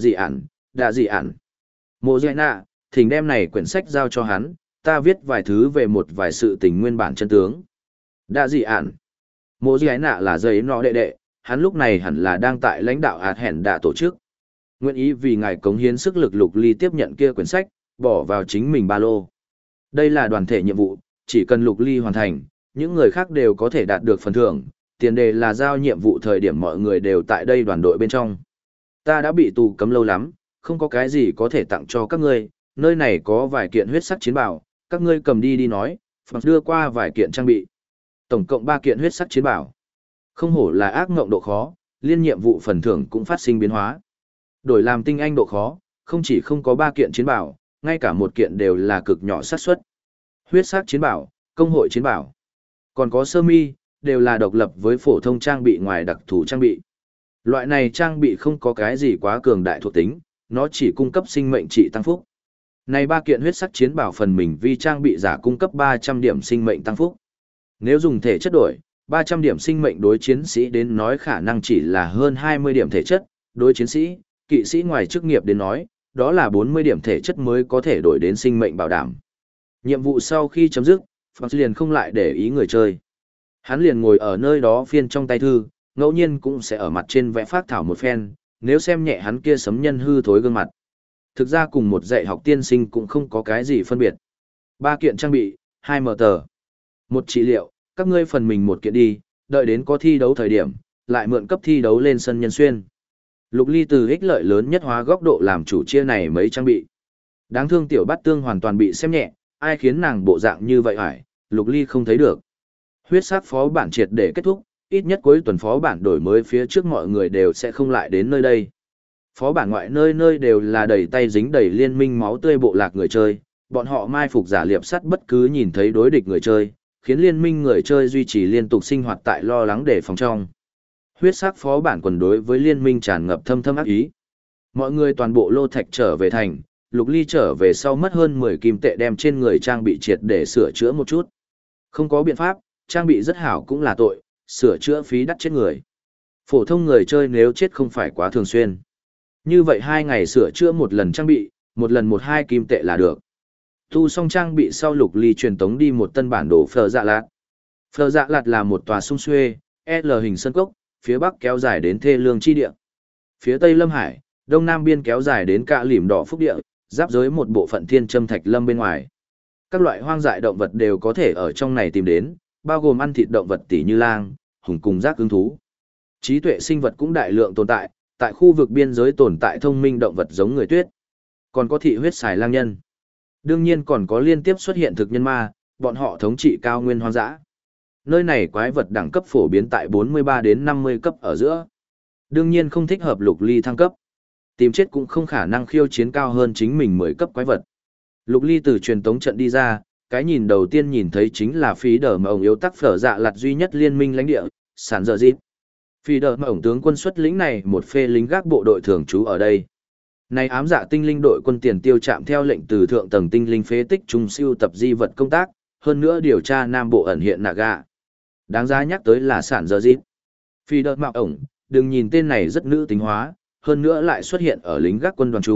dị ản. Mộ dạy nạ, thỉnh đem này quyển sách giao cho hắn, ta viết vài thứ về một vài sự tình nguyên bản chân tướng. Đạ dị ản. Mộ dạy nạ là giấy nó đệ đệ, hắn lúc này hẳn là đang tại lãnh đạo ạt hẹn đạ tổ chức. Nguyện ý vì ngài cống hiến sức lực Lục Ly tiếp nhận kia quyển sách, bỏ vào chính mình ba lô. Đây là đoàn thể nhiệm vụ, chỉ cần Lục Ly hoàn thành, những người khác đều có thể đạt được phần thưởng, tiền đề là giao nhiệm vụ thời điểm mọi người đều tại đây đoàn đội bên trong. Ta đã bị tù cấm lâu lắm, không có cái gì có thể tặng cho các ngươi, nơi này có vài kiện huyết sắc chiến bảo, các ngươi cầm đi nói, Phật đưa qua vài kiện trang bị. Tổng cộng 3 kiện huyết sắc chiến bảo. Không hổ là ác ngộng độ khó, liên nhiệm vụ phần thưởng cũng phát sinh biến hóa. Đổi làm tinh anh độ khó, không chỉ không có 3 kiện chiến bảo, ngay cả một kiện đều là cực nhỏ xác suất. Huyết sắc chiến bảo, công hội chiến bảo, còn có sơ mi, đều là độc lập với phổ thông trang bị ngoài đặc thù trang bị. Loại này trang bị không có cái gì quá cường đại thuộc tính, nó chỉ cung cấp sinh mệnh trị tăng phúc. Này 3 kiện huyết sắc chiến bảo phần mình vì trang bị giả cung cấp 300 điểm sinh mệnh tăng phúc. Nếu dùng thể chất đổi, 300 điểm sinh mệnh đối chiến sĩ đến nói khả năng chỉ là hơn 20 điểm thể chất, đối chiến sĩ, kỵ sĩ ngoài chức nghiệp đến nói, đó là 40 điểm thể chất mới có thể đổi đến sinh mệnh bảo đảm. Nhiệm vụ sau khi chấm dứt, Phật liền không lại để ý người chơi. Hắn liền ngồi ở nơi đó phiên trong tay thư, ngẫu nhiên cũng sẽ ở mặt trên vẽ phác thảo một phen, nếu xem nhẹ hắn kia sấm nhân hư thối gương mặt. Thực ra cùng một dạy học tiên sinh cũng không có cái gì phân biệt. 3 kiện trang bị, 2 mở tờ. 1 trị liệu, các ngươi phần mình một kiện đi, đợi đến có thi đấu thời điểm, lại mượn cấp thi đấu lên sân nhân xuyên. Lục Ly từ ích lợi lớn nhất hóa góc độ làm chủ chia này mấy trang bị. Đáng thương tiểu bát tương hoàn toàn bị xem nhẹ, ai khiến nàng bộ dạng như vậy hả? Lục Ly không thấy được. Huyết sắc phó bản triệt để kết thúc, ít nhất cuối tuần phó bản đổi mới phía trước mọi người đều sẽ không lại đến nơi đây. Phó bản ngoại nơi nơi đều là đầy tay dính đầy liên minh máu tươi bộ lạc người chơi, bọn họ mai phục giả liệp sắt bất cứ nhìn thấy đối địch người chơi, khiến liên minh người chơi duy trì liên tục sinh hoạt tại lo lắng để phòng trong. Huyết sắc phó bản quần đối với liên minh tràn ngập thâm thâm ác ý. Mọi người toàn bộ lô thạch trở về thành, Lục Ly trở về sau mất hơn 10 kim tệ đem trên người trang bị triệt để sửa chữa một chút. Không có biện pháp, trang bị rất hảo cũng là tội, sửa chữa phí đắt chết người. Phổ thông người chơi nếu chết không phải quá thường xuyên. Như vậy 2 ngày sửa chữa một lần trang bị, một lần 1-2 kim tệ là được. Tu xong trang bị sau Lục Ly truyền tống đi một tân bản đồ Phờ Dạ Lạt. Phờ Dạ Lạt là một tòa sông xuê, L hình sân cốc, phía bắc kéo dài đến Thê Lương chi địa. Phía tây Lâm Hải, đông nam biên kéo dài đến Cạ Lỉm Đỏ Phúc địa, giáp giới một bộ phận Thiên Châm Thạch Lâm bên ngoài. Các loại hoang dại động vật đều có thể ở trong này tìm đến, bao gồm ăn thịt động vật tỉ như lang, hùng cùng giác ứng thú. Trí tuệ sinh vật cũng đại lượng tồn tại khu vực biên giới tồn tại thông minh động vật giống người tuyết. Còn có thị huyết xài lang nhân. Đương nhiên còn có liên tiếp xuất hiện thực nhân ma, bọn họ thống trị cao nguyên hoang dã. Nơi này quái vật đẳng cấp phổ biến tại 43 đến 50 cấp ở giữa. Đương nhiên không thích hợp Lục Ly thăng cấp. Tìm chết cũng không khả năng khiêu chiến cao hơn chính mình 10 cấp quái vật. Lục Ly từ truyền tống trận đi ra, cái nhìn đầu tiên nhìn thấy chính là phí đờ mà ổng yếu tắc Phở Dạ Lạt duy nhất liên minh lãnh địa, sản dở dịp. Phí đờ mà ổng tướng quân xuất lĩnh này một phê lính gác bộ đội thường trú ở đây. Này ám dạ tinh linh đội quân tiền tiêu chạm theo lệnh từ thượng tầng tinh linh phế tích trung siêu tập di vật công tác, hơn nữa điều tra nam bộ ẩn hiện Naga. Đáng giá nhắc tới là sản dở dịp. Phi đợt mạo ổng, đừng nhìn tên này rất nữ tính hóa, hơn nữa lại xuất hiện ở lính gác quân đoàn trung,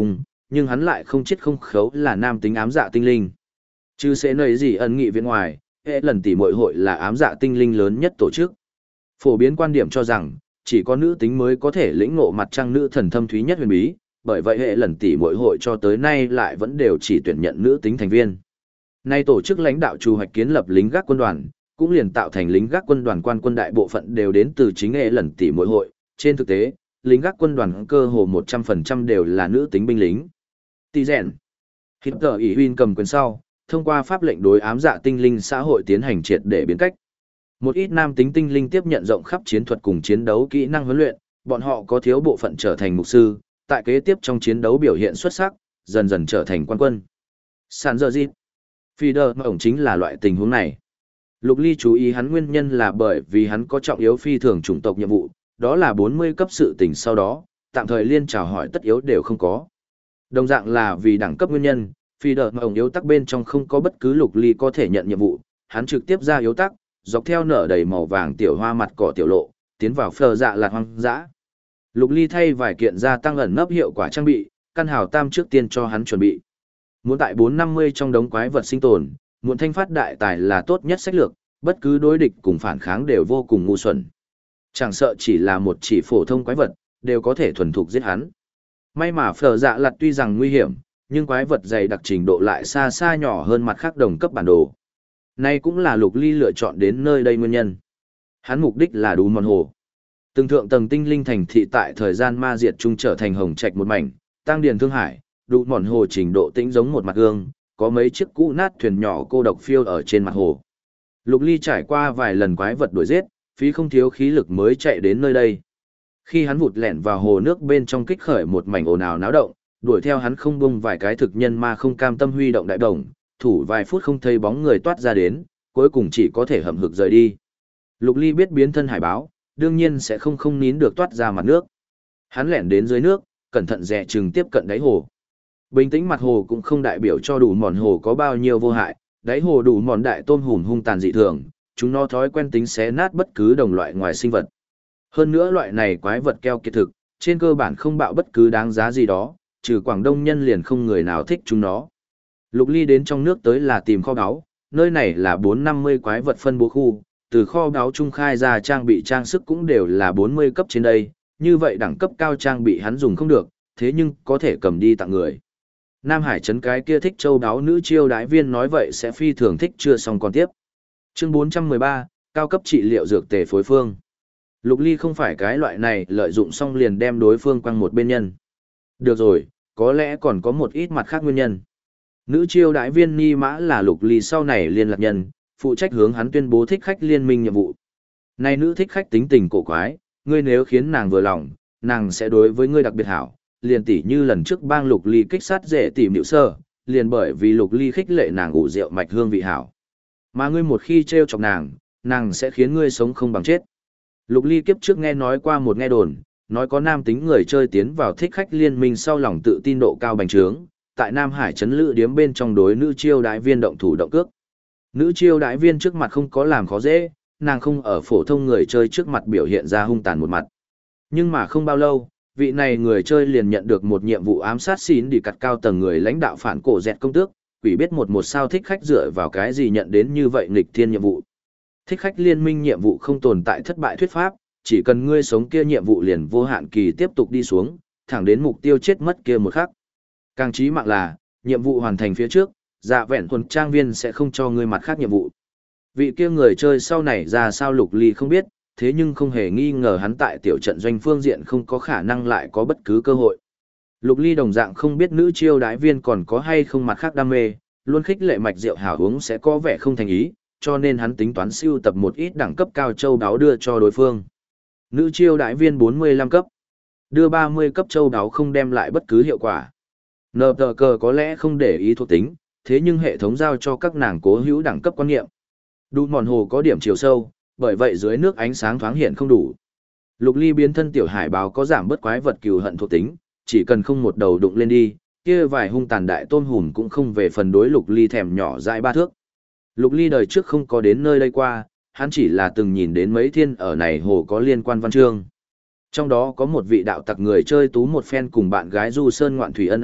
nhưng hắn lại không chết không khấu là nam tính ám dạ tinh linh. Chứ sẽ nầy gì ẩn nghị viện ngoài, hệ lần tỷ muội hội là ám dạ tinh linh lớn nhất tổ chức. Phổ biến quan điểm cho rằng, chỉ có nữ tính mới có thể lĩnh ngộ mặt trăng nữ thần thâm thúy nhất huyền bí, bởi vậy hệ lần tỷ muội hội cho tới nay lại vẫn đều chỉ tuyển nhận nữ tính thành viên. Nay tổ chức lãnh đạo chủ hoạch kiến lập lính gác quân đoàn, cũng liền tạo thành lính gác quân đoàn quan quân đại bộ phận đều đến từ chính hệ lần tỷ muội hội. Trên thực tế, lính gác quân đoàn cơ hồ 100% đều là nữ tính binh lính. Tỷ rèn. Hitler ý huyên cầm quyền sau, thông qua pháp lệnh đối ám dạ tinh linh xã hội tiến hành triệt để biến cách. Một ít nam tính tinh linh tiếp nhận rộng khắp chiến thuật cùng chiến đấu kỹ năng huấn luyện, bọn họ có thiếu bộ phận trở thành mục sư, tại kế tiếp trong chiến đấu biểu hiện xuất sắc, dần dần trở thành quan quân. Sàn giờ dịp. Phi-đơ mà ổng chính là loại tình huống này. Lục Ly chú ý hắn nguyên nhân là bởi vì hắn có trọng yếu phi thường chủng tộc nhiệm vụ, đó là 40 cấp sự tình sau đó, tạm thời liên chào hỏi tất yếu đều không có. Đồng dạng là vì đẳng cấp nguyên nhân, Phi-đơ mà ổng yếu tắc bên trong không có bất cứ Lục Ly có thể nhận nhiệm vụ, hắn trực tiếp ra yếu tắc, dọc theo nở đầy màu vàng tiểu hoa mặt cỏ tiểu lộ, tiến vào phờ dạ lạt hoang dã. Lục Ly thay vài kiện gia tăng ẩn nấp hiệu quả trang bị, căn hào tam trước tiên cho hắn chuẩn bị. Muốn tại 450 trong đống quái vật sinh tồn, muốn thanh phát đại tài là tốt nhất sách lược, bất cứ đối địch cùng phản kháng đều vô cùng ngu xuẩn. Chẳng sợ chỉ là một chỉ phổ thông quái vật, đều có thể thuần thục giết hắn. May mà phở dạ lặt tuy rằng nguy hiểm, nhưng quái vật dày đặc trình độ lại xa xa nhỏ hơn mặt khác đồng cấp bản đồ. Nay cũng là Lục Ly lựa chọn đến nơi đây nguyên nhân. Hắn mục đích là đủ mòn hồ. Từng thượng tầng tinh linh thành thị tại thời gian ma diệt trung trở thành hồng trạch một mảnh, tăng điền thương hải, đủ mòn hồ trình độ tĩnh giống một mặt gương, có mấy chiếc cũ nát thuyền nhỏ cô độc phiêu ở trên mặt hồ. Lục Ly trải qua vài lần quái vật đuổi giết, phí không thiếu khí lực mới chạy đến nơi đây. Khi hắn vụt lẻn vào hồ nước bên trong kích khởi một mảnh ồn ào náo động, đuổi theo hắn không bung vài cái thực nhân ma không cam tâm huy động đại đồng, thủ vài phút không thấy bóng người toát ra đến, cuối cùng chỉ có thể hậm hực rời đi. Lục Ly biết biến thân hải báo, đương nhiên sẽ không nín được toát ra mặt nước. Hắn lẻn đến dưới nước, cẩn thận dè chừng tiếp cận đáy hồ. Bình tĩnh mặt hồ cũng không đại biểu cho đủ mòn hồ có bao nhiêu vô hại, đáy hồ đủ mòn đại tôm hùm hung tàn dị thường, chúng nó thói quen tính xé nát bất cứ đồng loại ngoài sinh vật. Hơn nữa loại này quái vật keo kiệt thực, trên cơ bản không bạo bất cứ đáng giá gì đó, trừ Quảng Đông nhân liền không người nào thích chúng nó. Lục Ly đến trong nước tới là tìm kho báu, nơi này là 450 quái vật phân bố khu, từ kho báu trung khai ra trang bị trang sức cũng đều là 40 cấp trên đây, như vậy đẳng cấp cao trang bị hắn dùng không được, thế nhưng có thể cầm đi tặng người. Nam Hải trấn cái kia thích châu đáo nữ chiêu đái viên nói vậy sẽ phi thường thích chưa xong còn tiếp. Chương 413, cao cấp trị liệu dược tề phối phương. Lục Ly không phải cái loại này lợi dụng xong liền đem đối phương quăng một bên nhân. Được rồi, có lẽ còn có một ít mặt khác nguyên nhân. Nữ chiêu đái viên Ni Mã là Lục Ly sau này liên lạc nhân, phụ trách hướng hắn tuyên bố thích khách liên minh nhiệm vụ. Này nữ thích khách tính tình cổ quái, ngươi nếu khiến nàng vừa lòng, nàng sẽ đối với ngươi đặc biệt hảo, liền tỉ như lần trước bang Lục Ly kích sát dễ tìm điệu sơ, liền bởi vì Lục Ly khích lệ nàng ủ rượu mạch hương vị hảo. Mà ngươi một khi trêu chọc nàng sẽ khiến ngươi sống không bằng chết. Lục Ly kiếp trước nghe nói qua một nghe đồn, nói có nam tính người chơi tiến vào thích khách liên minh sau lòng tự tin độ cao bành trướng, tại Nam Hải trấn lữ điếm bên trong đối nữ chiêu đái viên động thủ động cước. Nữ chiêu đái viên trước mặt không có làm khó dễ, nàng không ở phổ thông người chơi trước mặt biểu hiện ra hung tàn một mặt. Nhưng mà không bao lâu, vị này người chơi liền nhận được một nhiệm vụ ám sát xín đi cặt cao tầng người lãnh đạo phản cổ dẹt công tước, quỷ biết một sao thích khách dựa vào cái gì nhận đến như vậy nghịch thiên nhiệm vụ. Thích khách liên minh nhiệm vụ không tồn tại thất bại thuyết pháp, chỉ cần ngươi sống kia nhiệm vụ liền vô hạn kỳ tiếp tục đi xuống, thẳng đến mục tiêu chết mất kia một khắc. Càng chí mạng là, nhiệm vụ hoàn thành phía trước, dạ vẹn thuần trang viên sẽ không cho ngươi mặt khác nhiệm vụ. Vị kia người chơi sau này ra sao Lục Ly không biết, thế nhưng không hề nghi ngờ hắn tại tiểu trận doanh phương diện không có khả năng lại có bất cứ cơ hội. Lục Ly đồng dạng không biết nữ chiêu đái viên còn có hay không mặt khác đam mê, luôn khích lệ mạch rượu hào uống sẽ có vẻ không thành ý, cho nên hắn tính toán siêu tập một ít đẳng cấp cao châu đáo đưa cho đối phương. Nữ chiêu đái viên 45 cấp, đưa 30 cấp châu đáo không đem lại bất cứ hiệu quả. Nờ tờ cờ có lẽ không để ý thuộc tính, thế nhưng hệ thống giao cho các nàng cố hữu đẳng cấp quan niệm. Đủ mòn hồ có điểm chiều sâu, bởi vậy dưới nước ánh sáng thoáng hiện không đủ. Lục Ly biến thân tiểu hải báo có giảm bớt quái vật cừu hận thuộc tính, chỉ cần không một đầu đụng lên đi, kia vài hung tàn đại tôm hùm cũng không về phần đối Lục Ly thèm nhỏ dại 3 thước. Lục Ly đời trước không có đến nơi đây qua, hắn chỉ là từng nhìn đến mấy thiên ở này hồ có liên quan văn chương. Trong đó có một vị đạo tặc người chơi tú một phen cùng bạn gái du sơn ngoạn thủy ân ái,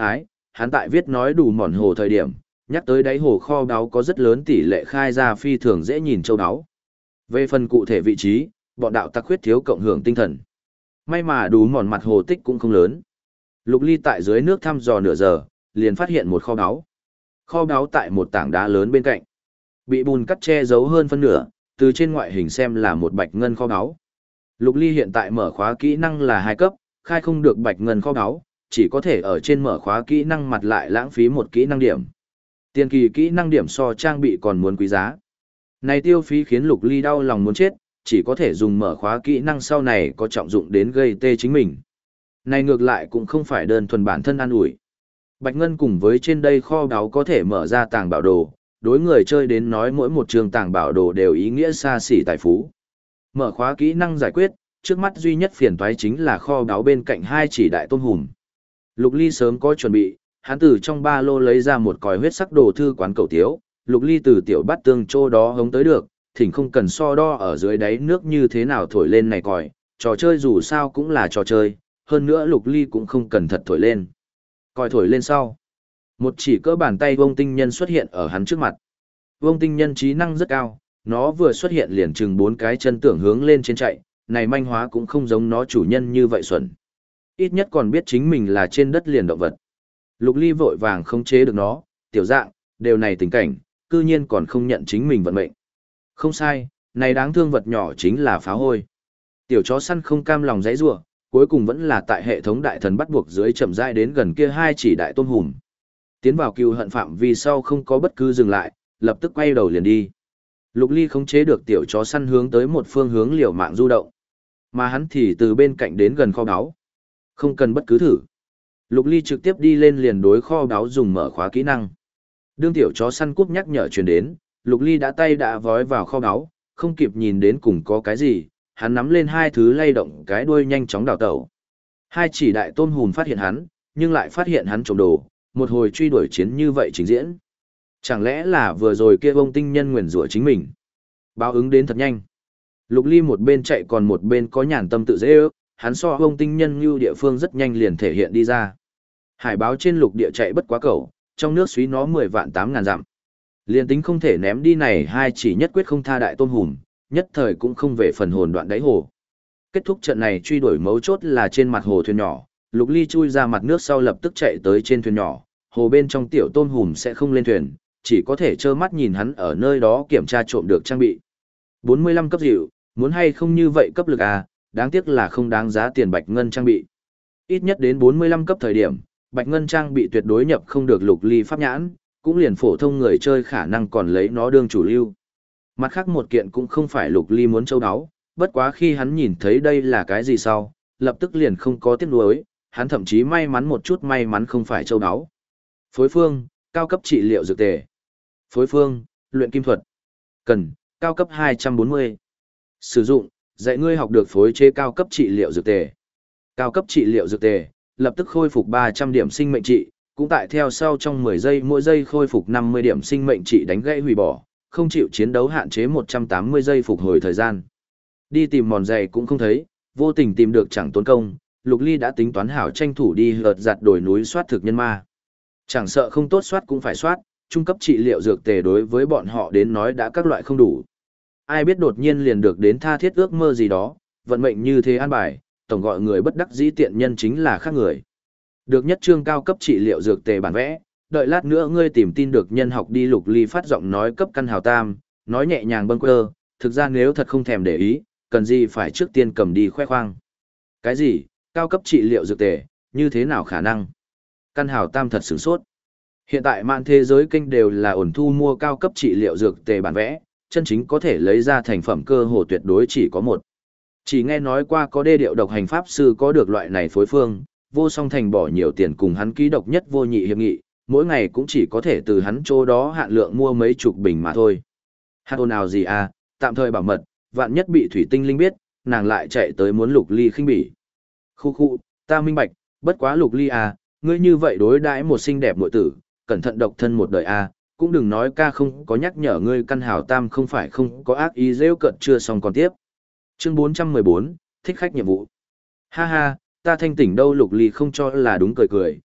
hắn tại viết nói đủ mòn hồ thời điểm, nhắc tới đáy hồ kho báu có rất lớn tỷ lệ khai ra phi thường dễ nhìn châu báu. Về phần cụ thể vị trí, bọn đạo tặc khuyết thiếu cộng hưởng tinh thần. May mà đủ mòn mặt hồ tích cũng không lớn. Lục Ly tại dưới nước thăm dò nửa giờ, liền phát hiện một kho báu. Kho báu tại một tảng đá lớn bên cạnh. Bị bùn cắt che giấu hơn phân nửa, từ trên ngoại hình xem là một bạch ngân kho báu. Lục Ly hiện tại mở khóa kỹ năng là 2 cấp, khai không được bạch ngân kho báu, chỉ có thể ở trên mở khóa kỹ năng mặt lại lãng phí một kỹ năng điểm. Tiền kỳ kỹ năng điểm so trang bị còn muốn quý giá. Này tiêu phí khiến Lục Ly đau lòng muốn chết, chỉ có thể dùng mở khóa kỹ năng sau này có trọng dụng đến gây tê chính mình. Này ngược lại cũng không phải đơn thuần bản thân an ủi. Bạch ngân cùng với trên đây kho báu có thể mở ra tàng bảo đồ, đối người chơi đến nói mỗi một trường tàng bảo đồ đều ý nghĩa xa xỉ tài phú. Mở khóa kỹ năng giải quyết, trước mắt duy nhất phiền toái chính là kho báu bên cạnh 2 chỉ đại tôn hùm. Lục Ly sớm có chuẩn bị, hắn từ trong ba lô lấy ra một còi huyết sắc đồ thư quán cẩu tiếu, Lục Ly từ tiểu bát tương chỗ đó hống tới được, thỉnh không cần so đo ở dưới đáy nước như thế nào thổi lên này còi, trò chơi dù sao cũng là trò chơi, hơn nữa Lục Ly cũng không cần thật thổi lên. Còi thổi lên sau, một chỉ cỡ bàn tay vông tinh nhân xuất hiện ở hắn trước mặt. Vông tinh nhân trí năng rất cao, nó vừa xuất hiện liền chừng 4 cái chân tưởng hướng lên trên chạy, này manh hóa cũng không giống nó chủ nhân như vậy xuẩn. Ít nhất còn biết chính mình là trên đất liền động vật. Lục Ly vội vàng không chế được nó, tiểu dạng, đều này tình cảnh, cư nhiên còn không nhận chính mình vận mệnh. Không sai, này đáng thương vật nhỏ chính là phá hôi. Tiểu chó săn không cam lòng dãy rủa, cuối cùng vẫn là tại hệ thống đại thần bắt buộc dưới chậm rãi đến gần kia 2 chỉ đại tôm hùm. Tiến vào cừu hận phạm vi sau không có bất cứ dừng lại, lập tức quay đầu liền đi. Lục Ly khống chế được tiểu chó săn hướng tới một phương hướng liều mạng du động. Mà hắn thì từ bên cạnh đến gần kho báu. Không cần bất cứ thử. Lục Ly trực tiếp đi lên liền đối kho báu dùng mở khóa kỹ năng. Đương tiểu chó săn cúp nhắc nhở truyền đến, Lục Ly đã vói vào kho báu, không kịp nhìn đến cùng có cái gì, hắn nắm lên 2 thứ lay động cái đuôi nhanh chóng đào tẩu. 2 chỉ đại tôn hùm phát hiện hắn, nhưng lại phát hiện hắn trộm đồ, một hồi truy đuổi chiến như vậy trình diễn. Chẳng lẽ là vừa rồi kia vông tinh nhân nguyền rủa chính mình? Báo ứng đến thật nhanh. Lục Ly một bên chạy còn một bên có nhàn tâm tự dễ ước, hắn so vông tinh nhân như địa phương rất nhanh liền thể hiện đi ra. Hải báo trên lục địa chạy bất quá cầu, trong nước suý nó 10 vạn 8 ngàn dặm. Liên tính không thể ném đi này 2 chỉ nhất quyết không tha đại tôn hùm, nhất thời cũng không về phần hồn đoạn đáy hồ. Kết thúc trận này truy đuổi mấu chốt là trên mặt hồ thuyền nhỏ, Lục Ly chui ra mặt nước sau lập tức chạy tới trên thuyền nhỏ, hồ bên trong tiểu tôn hùm sẽ không lên thuyền, chỉ có thể trơ mắt nhìn hắn ở nơi đó kiểm tra trộm được trang bị. 45 cấp dịu, muốn hay không như vậy cấp lực à, đáng tiếc là không đáng giá tiền bạch ngân trang bị. Ít nhất đến 45 cấp thời điểm, bạch ngân trang bị tuyệt đối nhập không được Lục Ly pháp nhãn, cũng liền phổ thông người chơi khả năng còn lấy nó đương chủ lưu. Mặt khác một kiện cũng không phải Lục Ly muốn châu áo, bất quá khi hắn nhìn thấy đây là cái gì sau, lập tức liền không có tiếc nuối, hắn thậm chí may mắn một chút may mắn không phải châu áo. Phối phương, cao cấp trị liệu dược tề. Phối phương, luyện kim thuật. Cần, cao cấp 240. Sử dụng, dạy ngươi học được phối chế cao cấp trị liệu dược tề. Cao cấp trị liệu dược tề, lập tức khôi phục 300 điểm sinh mệnh trị, cũng tại theo sau trong 10 giây mỗi giây khôi phục 50 điểm sinh mệnh trị đánh gãy hủy bỏ, không chịu chiến đấu hạn chế 180 giây phục hồi thời gian. Đi tìm mòn giày cũng không thấy, vô tình tìm được chẳng tốn công, Lục Ly đã tính toán hảo tranh thủ đi hợt giặt đồi núi soát thực nhân ma. Chẳng sợ không tốt soát cũng phải soát, trung cấp trị liệu dược tề đối với bọn họ đến nói đã các loại không đủ. Ai biết đột nhiên liền được đến tha thiết ước mơ gì đó, vận mệnh như thế an bài, tổng gọi người bất đắc dĩ tiện nhân chính là khác người. Được nhất trương cao cấp trị liệu dược tề bản vẽ, đợi lát nữa ngươi tìm tin được nhân học đi. Lục Ly phát giọng nói cấp căn hào tam, nói nhẹ nhàng bâng quơ, thực ra nếu thật không thèm để ý, cần gì phải trước tiên cầm đi khoe khoang. Cái gì, cao cấp trị liệu dược tề, như thế nào khả năng? Căn hào tam thật sửng sốt. Hiện tại mạn thế giới kênh đều là ổn thu mua cao cấp trị liệu dược tề bản vẽ, chân chính có thể lấy ra thành phẩm cơ hồ tuyệt đối chỉ có một. Chỉ nghe nói qua có đê điệu độc hành pháp sư có được loại này phối phương, vô song thành bỏ nhiều tiền cùng hắn ký độc nhất vô nhị hiệp nghị, mỗi ngày cũng chỉ có thể từ hắn chỗ đó hạn lượng mua mấy chục bình mà thôi. Hát ồn nào gì à, tạm thời bảo mật, vạn nhất bị thủy tinh linh biết, nàng lại chạy tới muốn Lục Ly khinh bỉ. Khu khu, ta minh bạch, bất quá Lục Ly à, ngươi như vậy đối đãi một xinh đẹp muội tử, cẩn thận độc thân một đời à, cũng đừng nói ca không có nhắc nhở ngươi. Căn hào tam không phải không có ác ý rêu cận chưa xong còn tiếp. Chương 414, thích khách nhiệm vụ. Ha ha, ta thanh tỉnh đâu. Lục Ly không cho là đúng cười cười,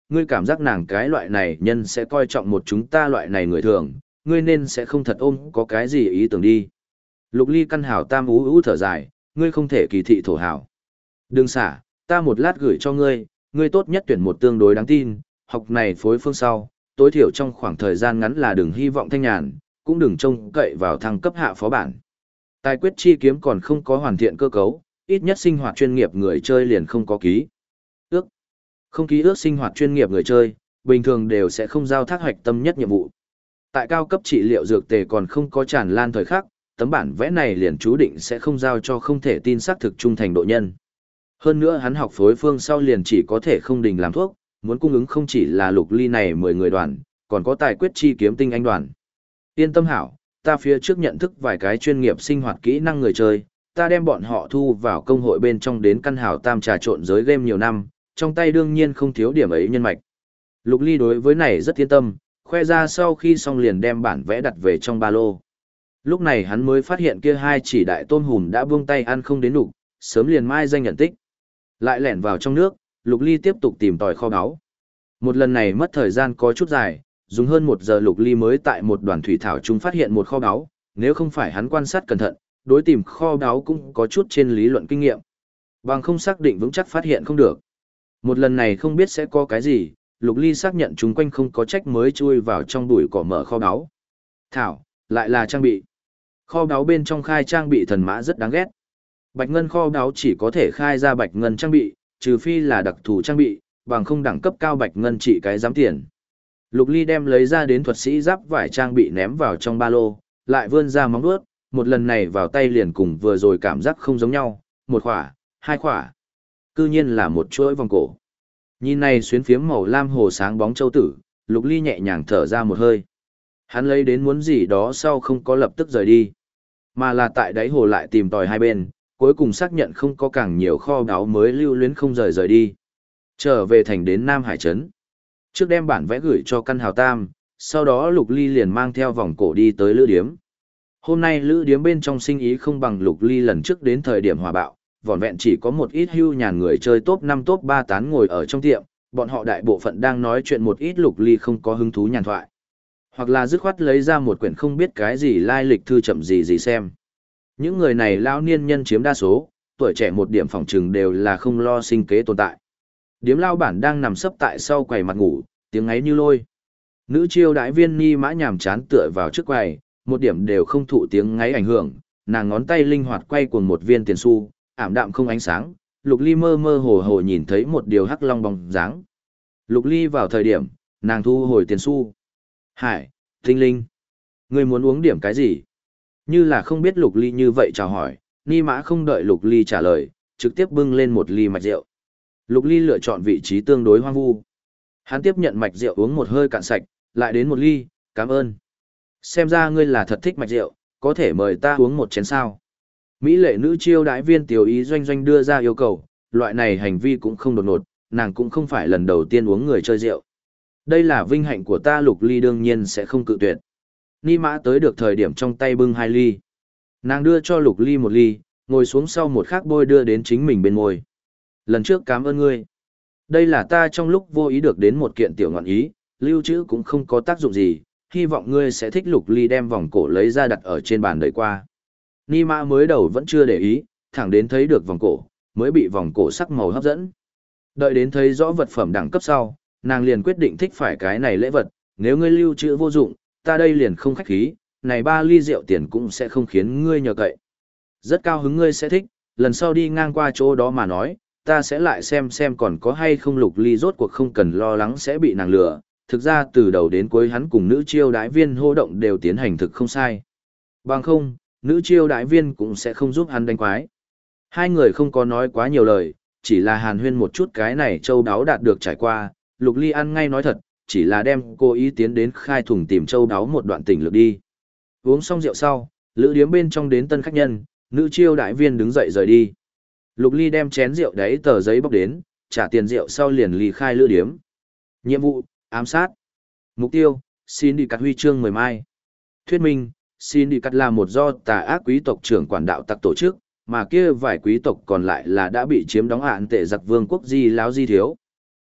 ngươi cảm giác nàng cái loại này nhân sẽ coi trọng một chúng ta loại này người thường, ngươi nên sẽ không thật ôm có cái gì ý tưởng đi. Lục Ly căn hảo tam ú ú thở dài, ngươi không thể kỳ thị thổ hảo. Đừng xả, ta một lát gửi cho ngươi, ngươi tốt nhất tuyển một tương đối đáng tin, học này phối phương sau, tối thiểu trong khoảng thời gian ngắn là đừng hy vọng thanh nhàn, cũng đừng trông cậy vào thăng cấp hạ phó bản. Tài quyết chi kiếm còn không có hoàn thiện cơ cấu, ít nhất sinh hoạt chuyên nghiệp người chơi liền không có ký ước. Không ký ước sinh hoạt chuyên nghiệp người chơi, bình thường đều sẽ không giao thác hoạch tâm nhất nhiệm vụ. Tại cao cấp trị liệu dược tề còn không có tràn lan thời khắc, tấm bản vẽ này liền chú định sẽ không giao cho không thể tin xác thực trung thành độ nhân. Hơn nữa hắn học phối phương sau liền chỉ có thể không đình làm thuốc, muốn cung ứng không chỉ là Lục Ly này 10 người đoàn, còn có tài quyết chi kiếm tinh anh đoàn. Yên tâm hảo, ta phía trước nhận thức vài cái chuyên nghiệp sinh hoạt kỹ năng người chơi, ta đem bọn họ thu vào công hội bên trong đến căn hảo tam trà trộn giới game nhiều năm, trong tay đương nhiên không thiếu điểm ấy nhân mạch. Lục Ly đối với này rất yên tâm, khoe ra sau khi xong liền đem bản vẽ đặt về trong ba lô. Lúc này hắn mới phát hiện kia hai chỉ đại tôm hùm đã buông tay ăn không đến đủ, sớm liền mai danh nhận tích. Lại lẻn vào trong nước, Lục Ly tiếp tục tìm tòi kho báu. Một lần này mất thời gian có chút dài, dùng hơn 1 giờ Lục Ly mới tại một đoàn thủy thảo trung phát hiện một kho báu, nếu không phải hắn quan sát cẩn thận, đối tìm kho báu cũng có chút trên lý luận kinh nghiệm. Bằng không xác định vững chắc phát hiện không được. Một lần này không biết sẽ có cái gì, Lục Ly xác nhận chúng quanh không có trách mới chui vào trong bụi cỏ mở kho báu. Thảo, lại là trang bị. Kho báu bên trong khai trang bị thần mã rất đáng ghét. Bạch ngân kho báu chỉ có thể khai ra bạch ngân trang bị, trừ phi là đặc thù trang bị, bằng không đẳng cấp cao bạch ngân chỉ cái giám tiền. Lục Ly đem lấy ra đến thuật sĩ giáp vải trang bị ném vào trong ba lô, lại vươn ra móng vuốt, một lần này vào tay liền cùng vừa rồi cảm giác không giống nhau, một khỏa, hai khỏa. Cư nhiên là một chuỗi vòng cổ. Nhìn này xuyến phiếm màu lam hồ sáng bóng châu tử, Lục Ly nhẹ nhàng thở ra một hơi. Hắn lấy đến muốn gì đó sau không có lập tức rời đi, mà là tại đáy hồ lại tìm tòi hai bên, cuối cùng xác nhận không có càng nhiều kho báu mới lưu luyến không rời đi. Trở về thành đến Nam Hải Trấn. Trước đem bản vẽ gửi cho căn hào tam, sau đó Lục Ly liền mang theo vòng cổ đi tới lữ điếm. Hôm nay lữ điếm bên trong sinh ý không bằng Lục Ly lần trước đến thời điểm hòa bạo, vỏn vẹn chỉ có một ít hưu nhàn người chơi top 5 top 3 tán ngồi ở trong tiệm, bọn họ đại bộ phận đang nói chuyện một ít Lục Ly không có hứng thú nhàn thoại. Hoặc là dứt khoát lấy ra một quyển không biết cái gì lai lịch thư chậm gì xem. Những người này lão niên nhân chiếm đa số, tuổi trẻ một điểm phòng trừng đều là không lo sinh kế tồn tại. Điếm lao bản đang nằm sấp tại sau quầy mặt ngủ, tiếng ấy như lôi. Nữ chiêu đãi viên Ni Mã nhàm chán tựa vào trước quầy, một điểm đều không thụ tiếng ngáy ảnh hưởng, nàng ngón tay linh hoạt quay cuồng một viên tiền xu, ảm đạm không ánh sáng, Lục Ly mơ mơ hồ hồ nhìn thấy một điều hắc long bóng dáng. Lục Ly vào thời điểm, nàng thu hồi tiền xu. Hải, tinh linh, ngươi muốn uống điểm cái gì? Như là không biết Lục Ly như vậy chào hỏi, Ni Mã không đợi Lục Ly trả lời, trực tiếp bưng lên một ly mạch rượu. Lục Ly lựa chọn vị trí tương đối hoang vu. Hắn tiếp nhận mạch rượu uống một hơi cạn sạch, lại đến một ly, cảm ơn. Xem ra ngươi là thật thích mạch rượu, có thể mời ta uống một chén sao. Mỹ lệ nữ chiêu đãi viên tiểu ý doanh doanh đưa ra yêu cầu, loại này hành vi cũng không đột ngột, nàng cũng không phải lần đầu tiên uống người chơi rượu. Đây là vinh hạnh của ta. Lục Ly đương nhiên sẽ không cự tuyệt. Ni Mã tới được thời điểm trong tay bưng 2 ly. Nàng đưa cho Lục Ly 1 ly, ngồi xuống sau một khắc bôi đưa đến chính mình bên môi. Lần trước cảm ơn ngươi. Đây là ta trong lúc vô ý được đến một kiện tiểu ngọn ý, lưu trữ cũng không có tác dụng gì, hy vọng ngươi sẽ thích. Lục Ly đem vòng cổ lấy ra đặt ở trên bàn đợi qua. Ni Mã mới đầu vẫn chưa để ý, thẳng đến thấy được vòng cổ, mới bị vòng cổ sắc màu hấp dẫn. Đợi đến thấy rõ vật phẩm đẳng cấp sau, nàng liền quyết định thích phải cái này lễ vật, nếu ngươi lưu trữ vô dụng, ta đây liền không khách khí, này 3 ly rượu tiền cũng sẽ không khiến ngươi nhờ cậy. Rất cao hứng ngươi sẽ thích, lần sau đi ngang qua chỗ đó mà nói, ta sẽ lại xem còn có hay không. Lục Ly rốt cuộc không cần lo lắng sẽ bị nàng lừa, thực ra từ đầu đến cuối hắn cùng nữ chiêu đãi viên hô động đều tiến hành thực không sai. Bằng không, nữ chiêu đãi viên cũng sẽ không giúp hắn đánh quái. Hai người không có nói quá nhiều lời, chỉ là hàn huyên một chút cái này châu đáo đạt được trải qua. Lục Ly ăn ngay nói thật, chỉ là đem cô ý tiến đến khai thùng tìm châu đáo một đoạn tỉnh lược đi. Uống xong rượu sau, lữ điếm bên trong đến tân khách nhân, nữ chiêu đại viên đứng dậy rời đi. Lục Ly đem chén rượu đấy tờ giấy bóc đến, trả tiền rượu sau liền ly khai lữ điếm. Nhiệm vụ, ám sát. Mục tiêu, xin đi cắt huy chương 10 mai. Thuyết minh, xin đi cắt là một do tà ác quý tộc trưởng quản đạo tặc tổ chức, mà kia vài quý tộc còn lại là đã bị chiếm đóng hạn tệ giặc vương quốc di láo di thiếu.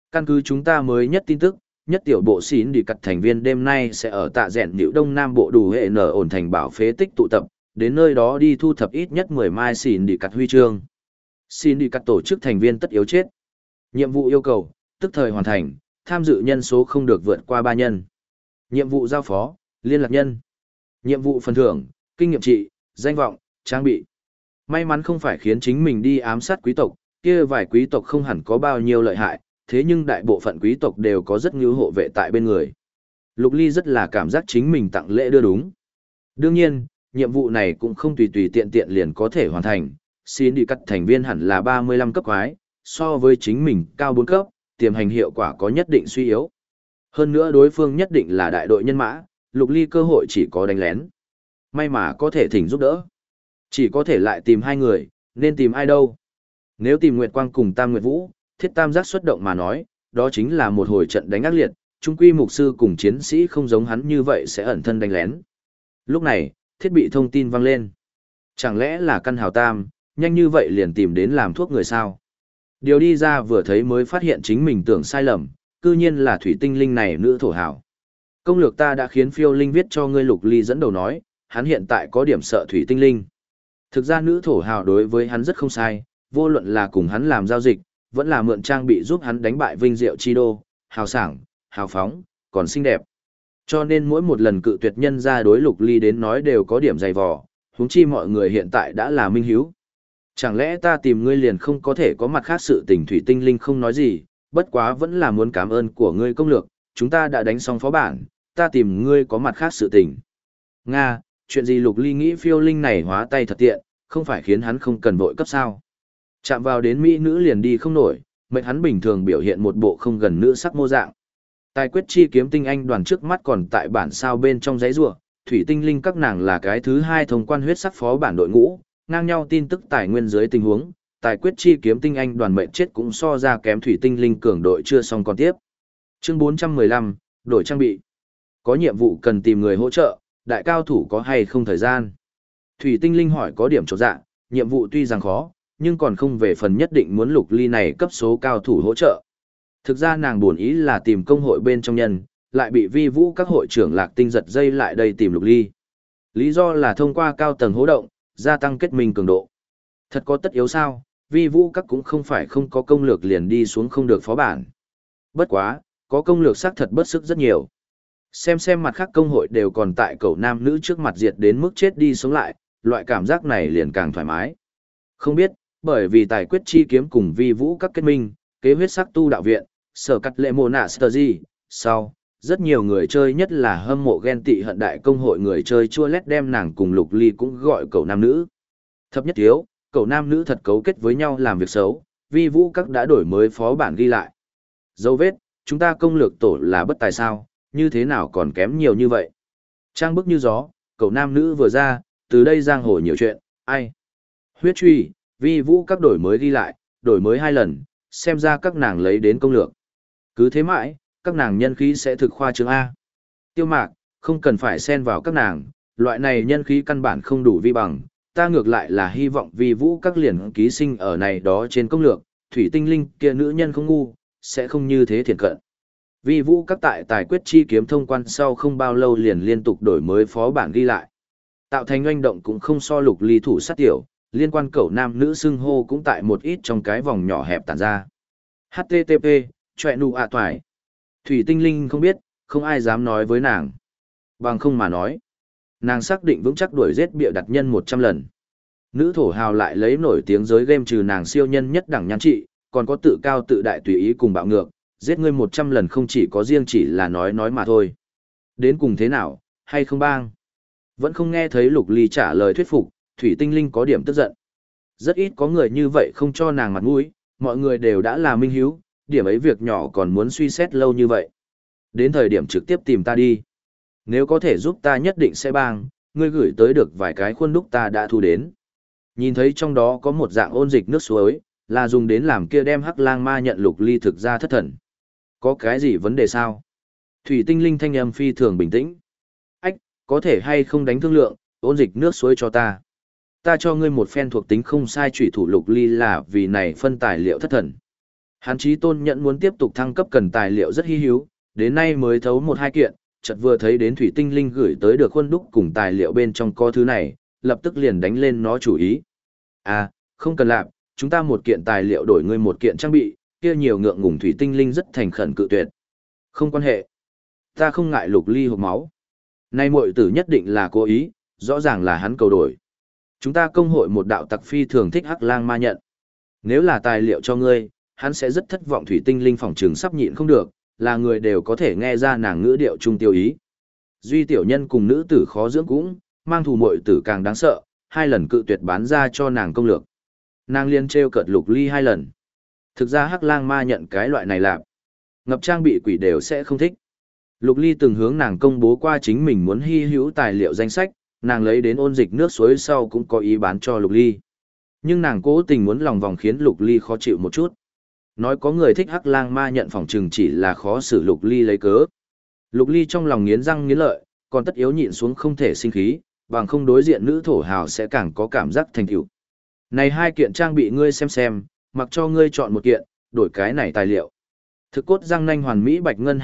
Căn cứ chúng ta mới nhất tin tức, nhất tiểu bộ xín đi cặt thành viên đêm nay sẽ ở tạ rẽn điệu đông nam bộ đủ hệ nở ổn thành bảo phế tích tụ tập, đến nơi đó đi thu thập ít nhất 10 mai xín đi cặt huy chương. Xin đi cặt tổ chức thành viên tất yếu chết. Nhiệm vụ yêu cầu, tức thời hoàn thành, tham dự nhân số không được vượt qua 3 nhân. Nhiệm vụ giao phó, liên lạc nhân. Nhiệm vụ phần thưởng, kinh nghiệm trị, danh vọng, trang bị. May mắn không phải khiến chính mình đi ám sát quý tộc, kia vài quý tộc không hẳn có bao nhiêu lợi hại, thế nhưng đại bộ phận quý tộc đều có rất nhiều hộ vệ tại bên người. Lục Ly rất là cảm giác chính mình tặng lễ đưa đúng. Đương nhiên, nhiệm vụ này cũng không tùy tùy tiện tiện liền có thể hoàn thành, xin đi cắt thành viên hẳn là 35 cấp quái, so với chính mình cao 4 cấp, tiềm hành hiệu quả có nhất định suy yếu. Hơn nữa đối phương nhất định là đại đội nhân mã, Lục Ly cơ hội chỉ có đánh lén. May mà có thể thỉnh giúp đỡ. Chỉ có thể lại tìm 2 người, nên tìm ai đâu. Nếu tìm Nguyệt Quang cùng Tam Nguyệt Vũ, thiết tam giác xuất động mà nói, đó chính là một hồi trận đánh ác liệt, trung quy mục sư cùng chiến sĩ không giống hắn như vậy sẽ ẩn thân đánh lén. Lúc này, thiết bị thông tin vang lên. Chẳng lẽ là căn hào tam, nhanh như vậy liền tìm đến làm thuốc người sao? Điều đi ra vừa thấy mới phát hiện chính mình tưởng sai lầm, cư nhiên là thủy tinh linh này nữ thổ hào. Công lược ta đã khiến phiêu linh viết cho ngươi. Lục Ly dẫn đầu nói, hắn hiện tại có điểm sợ thủy tinh linh. Thực ra nữ thổ hào đối với hắn rất không sai, vô luận là cùng hắn làm giao dịch, vẫn là mượn trang bị giúp hắn đánh bại Vinh Diệu Chi Đô, hào sảng, hào phóng, còn xinh đẹp. Cho nên mỗi một lần cự tuyệt nhân ra đối Lục Ly đến nói đều có điểm dày vò, huống chi mọi người hiện tại đã là minh hiếu. Chẳng lẽ ta tìm ngươi liền không có thể có mặt khác sự tình? Thủy tinh linh không nói gì, bất quá vẫn là muốn cảm ơn của ngươi công lược, chúng ta đã đánh xong phó bản, ta tìm ngươi có mặt khác sự tình. Nga, chuyện gì? Lục Ly nghĩ phiêu linh này hóa tay thật tiện, không phải khiến hắn không cần vội cấp sao. Chạm vào đến mỹ nữ liền đi không nổi, mệnh hắn bình thường biểu hiện một bộ không gần nữ sắc mô dạng. Tài quyết chi kiếm tinh anh đoàn trước mắt còn tại bản sao bên trong giấy rùa, thủy tinh linh các nàng là cái thứ 2 thông quan huyết sắc phó bản đội ngũ, ngang nhau tin tức tài nguyên dưới tình huống, tài quyết chi kiếm tinh anh đoàn mệnh chết cũng so ra kém thủy tinh linh cường đội chưa xong còn tiếp. Chương 415, đổi trang bị. Có nhiệm vụ cần tìm người hỗ trợ, đại cao thủ có hay không thời gian? Thủy tinh linh hỏi có điểm chột dạ, nhiệm vụ tuy rằng khó, nhưng còn không về phần nhất định muốn Lục Ly này cấp số cao thủ hỗ trợ. Thực ra nàng buồn ý là tìm công hội bên trong nhân, lại bị vi vũ các hội trưởng Lạc Tinh giật dây lại đây tìm Lục Ly. Lý do là thông qua cao tầng hỗ động, gia tăng kết minh cường độ. Thật có tất yếu sao? Vi vũ các cũng không phải không có công lược liền đi xuống không được phó bản. Bất quá, có công lược xác thật bất sức rất nhiều. Xem mặt khác công hội đều còn tại cầu nam nữ trước mặt diệt đến mức chết đi sống lại, loại cảm giác này liền càng thoải mái. Không biết, bởi vì tài quyết chi kiếm cùng vi vũ các kết minh, kế huyết sắc tu đạo viện, sở cắt lệ mồ nạ sờ gì, sau, rất nhiều người chơi nhất là hâm mộ ghen tị hận đại công hội người chơi chua lét đem nàng cùng Lục Ly cũng gọi cậu nam nữ. Thấp nhất thiếu, cậu nam nữ thật cấu kết với nhau làm việc xấu, vi vũ các đã đổi mới phó bản ghi lại. Dấu vết, chúng ta công lược tổ là bất tài sao, như thế nào còn kém nhiều như vậy. Trang bức như gió, cậu nam nữ vừa ra, từ đây giang hồ nhiều chuyện, ai. Huyết truy, vi vũ các đổi mới ghi lại, đổi mới 2 lần, xem ra các nàng lấy đến công lược. Cứ thế mãi, các nàng nhân khí sẽ thực khoa trương A. Tiêu Mạc, không cần phải xen vào các nàng, loại này nhân khí căn bản không đủ vi bằng, ta ngược lại là hy vọng vi vũ các liền ký sinh ở này đó trên công lược, thủy tinh linh kia nữ nhân không ngu, sẽ không như thế thiền cận. Vi vũ các tại tài quyết chi kiếm thông quan sau không bao lâu liền liên tục đổi mới phó bản ghi lại. Tạo thành oanh động cũng không so Lục Ly thủ sát tiểu, liên quan cẩu nam nữ xưng hô cũng tại một ít trong cái vòng nhỏ hẹp tản ra. HTTP, chọe nụ ạ toài. Thủy tinh linh không biết, không ai dám nói với nàng. Bằng không mà nói. Nàng xác định vững chắc đuổi giết bịa đặt nhân 100 lần. Nữ thổ hào lại lấy nổi tiếng giới game trừ nàng siêu nhân nhất đẳng nhan trị, còn có tự cao tự đại tùy ý cùng bạo ngược, giết ngươi 100 lần không chỉ có riêng chỉ là nói mà thôi. Đến cùng thế nào, hay không bang? Vẫn không nghe thấy Lục Ly trả lời thuyết phục, thủy tinh linh có điểm tức giận. Rất ít có người như vậy không cho nàng mặt mũi, mọi người đều đã là minh hiếu, điểm ấy việc nhỏ còn muốn suy xét lâu như vậy. Đến thời điểm trực tiếp tìm ta đi. Nếu có thể giúp ta nhất định sẽ bang, ngươi gửi tới được vài cái khuôn đúc ta đã thu đến. Nhìn thấy trong đó có một dạng ôn dịch nước suối, là dùng đến làm kia đem hắc lang ma nhận Lục Ly thực ra thất thần. Có cái gì vấn đề sao? Thủy tinh linh thanh âm phi thường bình tĩnh. Ách, có thể hay không đánh thương lượng, ôn dịch nước suối cho ta. Ta cho ngươi một phen thuộc tính không sai chủy thủ Lục Ly là vì này phân tài liệu thất thần. Hắn chí tôn nhẫn muốn tiếp tục thăng cấp cần tài liệu rất hi hữu, đến nay mới thấu một hai kiện, chợt vừa thấy đến thủy tinh linh gửi tới được khuôn đúc cùng tài liệu bên trong có thứ này, lập tức liền đánh lên nó chủ ý. À, không cần làm, chúng ta một kiện tài liệu đổi ngươi một kiện trang bị, kia nhiều ngượng ngùng thủy tinh linh rất thành khẩn cự tuyệt. Không quan hệ. Ta không ngại Lục Ly hộp máu. Nay muội tử nhất định là cố ý, rõ ràng là hắn cầu đổi. Chúng ta công hội một đạo tặc phi thường thích hắc lang ma nhận. Nếu là tài liệu cho ngươi, hắn sẽ rất thất vọng thủy tinh linh phỏng trường sắp nhịn không được, là người đều có thể nghe ra nàng ngữ điệu trung tiêu ý. Duy tiểu nhân cùng nữ tử khó dưỡng cũng, mang thù muội tử càng đáng sợ, hai lần cự tuyệt bán ra cho nàng công lược. Nàng liên trêu cợt Lục Ly hai lần. Thực ra hắc lang ma nhận cái loại này lạp. Ngập trang bị quỷ đều sẽ không thích. Lục Ly từng hướng nàng công bố qua chính mình muốn hy hữu tài liệu danh sách, nàng lấy đến ôn dịch nước suối sau cũng có ý bán cho Lục Ly. Nhưng nàng cố tình muốn lòng vòng khiến Lục Ly khó chịu một chút. Nói có người thích hắc lang ma nhận phòng trừng chỉ là khó xử Lục Ly lấy cớ. Lục Ly trong lòng nghiến răng nghiến lợi, còn tất yếu nhịn xuống không thể sinh khí, bằng không đối diện nữ thổ hào sẽ càng có cảm giác thành tựu. Này hai kiện trang bị ngươi xem, mặc cho ngươi chọn một kiện, đổi cái này tài liệu. Thực cốt răng nanh hoàn mỹ bạch ngân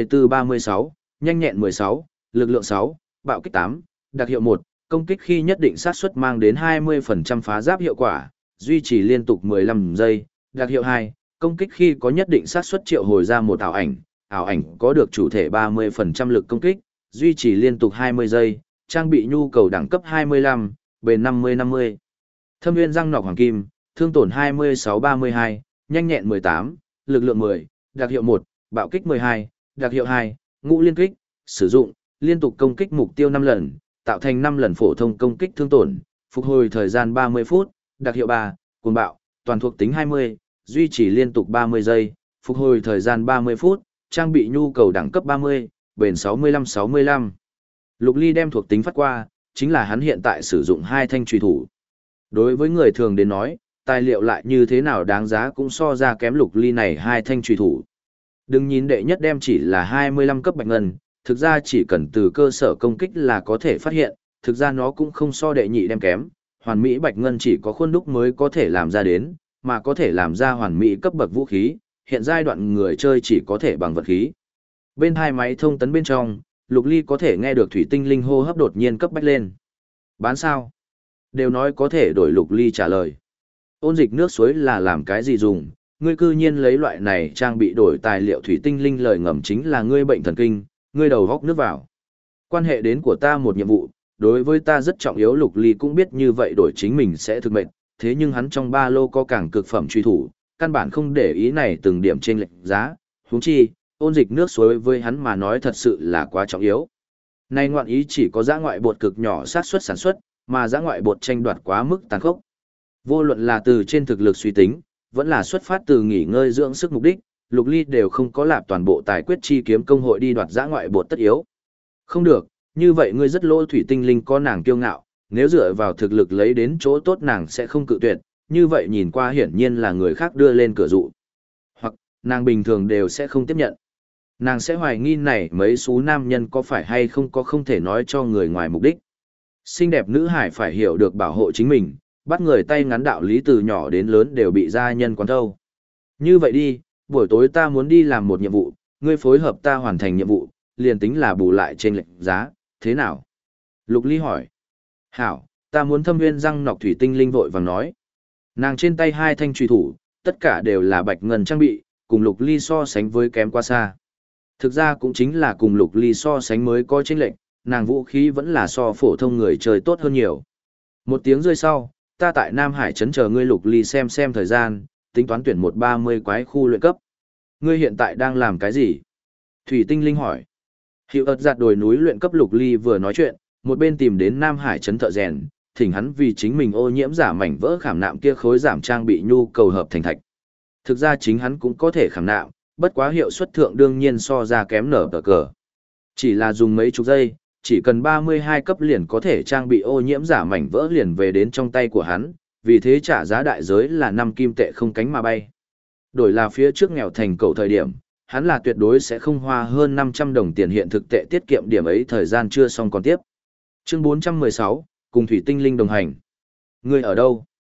24-36, nhanh nhẹn 16, lực lượng 6, bạo kích 8, đặc hiệu 1, công kích khi nhất định sát suất mang đến 20% phá giáp hiệu quả, duy trì liên tục 15 giây, đặc hiệu 2, công kích khi có nhất định sát suất triệu hồi ra một ảo ảnh có được chủ thể 30% lực công kích, duy trì liên tục 20 giây, trang bị nhu cầu đẳng cấp 25, bền 50-50. Thâm nguyên răng nọc hoàng kim, thương tổn 26-32, nhanh nhẹn 18, lực lượng 10, đặc hiệu 1, bạo kích 12, đặc hiệu 2, ngũ liên kích, sử dụng, liên tục công kích mục tiêu 5 lần, tạo thành 5 lần phổ thông công kích thương tổn, phục hồi thời gian 30 phút, đặc hiệu 3, cuồng bạo, toàn thuộc tính 20, duy trì liên tục 30 giây, phục hồi thời gian 30 phút, trang bị nhu cầu đẳng cấp 30, bền 65-65. Lục Ly đem thuộc tính phát qua, chính là hắn hiện tại sử dụng hai thanh truy thủ. Đối với người thường đến nói, tài liệu lại như thế nào đáng giá cũng so ra kém Lục Ly này hai thanh truy thủ. Đừng nhìn đệ nhất đem chỉ là 25 cấp bạch ngân, thực ra chỉ cần từ cơ sở công kích là có thể phát hiện, thực ra nó cũng không so đệ nhị đem kém, hoàn mỹ bạch ngân chỉ có khuôn đúc mới có thể làm ra đến, mà có thể làm ra hoàn mỹ cấp bậc vũ khí, hiện giai đoạn người chơi chỉ có thể bằng vật khí. Bên hai máy thông tấn bên trong, Lục Ly có thể nghe được thủy tinh linh hô hấp đột nhiên cấp bách lên. Bán sao? Đều nói có thể đổi Lục Ly trả lời. Ôn dịch nước suối là làm cái gì dùng, ngươi cư nhiên lấy loại này trang bị đổi tài liệu thủy tinh linh lời ngầm chính là ngươi bệnh thần kinh, ngươi đầu góc nước vào. Quan hệ đến của ta một nhiệm vụ, đối với ta rất trọng yếu Lục Ly cũng biết như vậy đổi chính mình sẽ thực mệnh, thế nhưng hắn trong ba lô có càng cực phẩm truy thủ, căn bản không để ý này từng điểm trên lệnh giá, huống chi, ôn dịch nước suối với hắn mà nói thật sự là quá trọng yếu. Nay ngoạn ý chỉ có dã ngoại bột cực nhỏ xác suất sản xuất, mà dã ngoại bột tranh đoạt quá mức tàn khốc. Vô luận là từ trên thực lực suy tính, vẫn là xuất phát từ nghỉ ngơi dưỡng sức mục đích, Lục Ly đều không có lạp toàn bộ tài quyết chi kiếm công hội đi đoạt dã ngoại bột tất yếu. Không được, như vậy ngươi rất lỗ thủy tinh linh có nàng kiêu ngạo, nếu dựa vào thực lực lấy đến chỗ tốt nàng sẽ không cự tuyệt, như vậy nhìn qua hiển nhiên là người khác đưa lên cửa dụ. Hoặc, nàng bình thường đều sẽ không tiếp nhận. Nàng sẽ hoài nghi này mấy số nam nhân có phải hay không có không thể nói cho người ngoài mục đích. Xinh đẹp nữ hải phải hiểu được bảo hộ chính mình, bắt người tay ngắn đạo lý từ nhỏ đến lớn đều bị gia nhân quán thâu. Như vậy đi, buổi tối ta muốn đi làm một nhiệm vụ, ngươi phối hợp ta hoàn thành nhiệm vụ, liền tính là bù lại trên lệnh giá, thế nào? Lục Ly hỏi. Hảo, ta muốn thâm nguyên răng nọc thủy tinh linh vội vàng nói. Nàng trên tay hai thanh truy thủ, tất cả đều là bạch ngân trang bị, cùng Lục Ly so sánh với kém quá xa. Thực ra cũng chính là cùng Lục Ly so sánh mới có chênh lệnh, nàng vũ khí vẫn là so phổ thông người chơi tốt hơn nhiều. Một tiếng rơi sau, ta tại Nam Hải trấn chờ ngươi Lục Ly xem thời gian, tính toán tuyển 130 quái khu luyện cấp. Ngươi hiện tại đang làm cái gì? Thủy tinh linh hỏi. Hiệu ợt giặt đồi núi luyện cấp Lục Ly vừa nói chuyện, một bên tìm đến Nam Hải trấn thợ rèn, thỉnh hắn vì chính mình ô nhiễm giả mảnh vỡ khảm nạm kia khối giảm trang bị nhu cầu hợp thành thạch. Thực ra chính hắn cũng có thể khảm nạm, bất quá hiệu suất thượng đương nhiên so ra kém nở tờ cờ. Chỉ là dùng mấy chục giây, chỉ cần 32 cấp liền có thể trang bị ô nhiễm giả mảnh vỡ liền về đến trong tay của hắn, vì thế trả giá đại giới là 5 kim tệ không cánh mà bay. Đổi là phía trước nghèo thành cầu thời điểm, hắn là tuyệt đối sẽ không hoa hơn 500 đồng tiền hiện thực tệ tiết kiệm điểm ấy thời gian chưa xong còn tiếp. Chương 416, cùng Thủy Tinh Linh đồng hành. Ngươi ở đâu?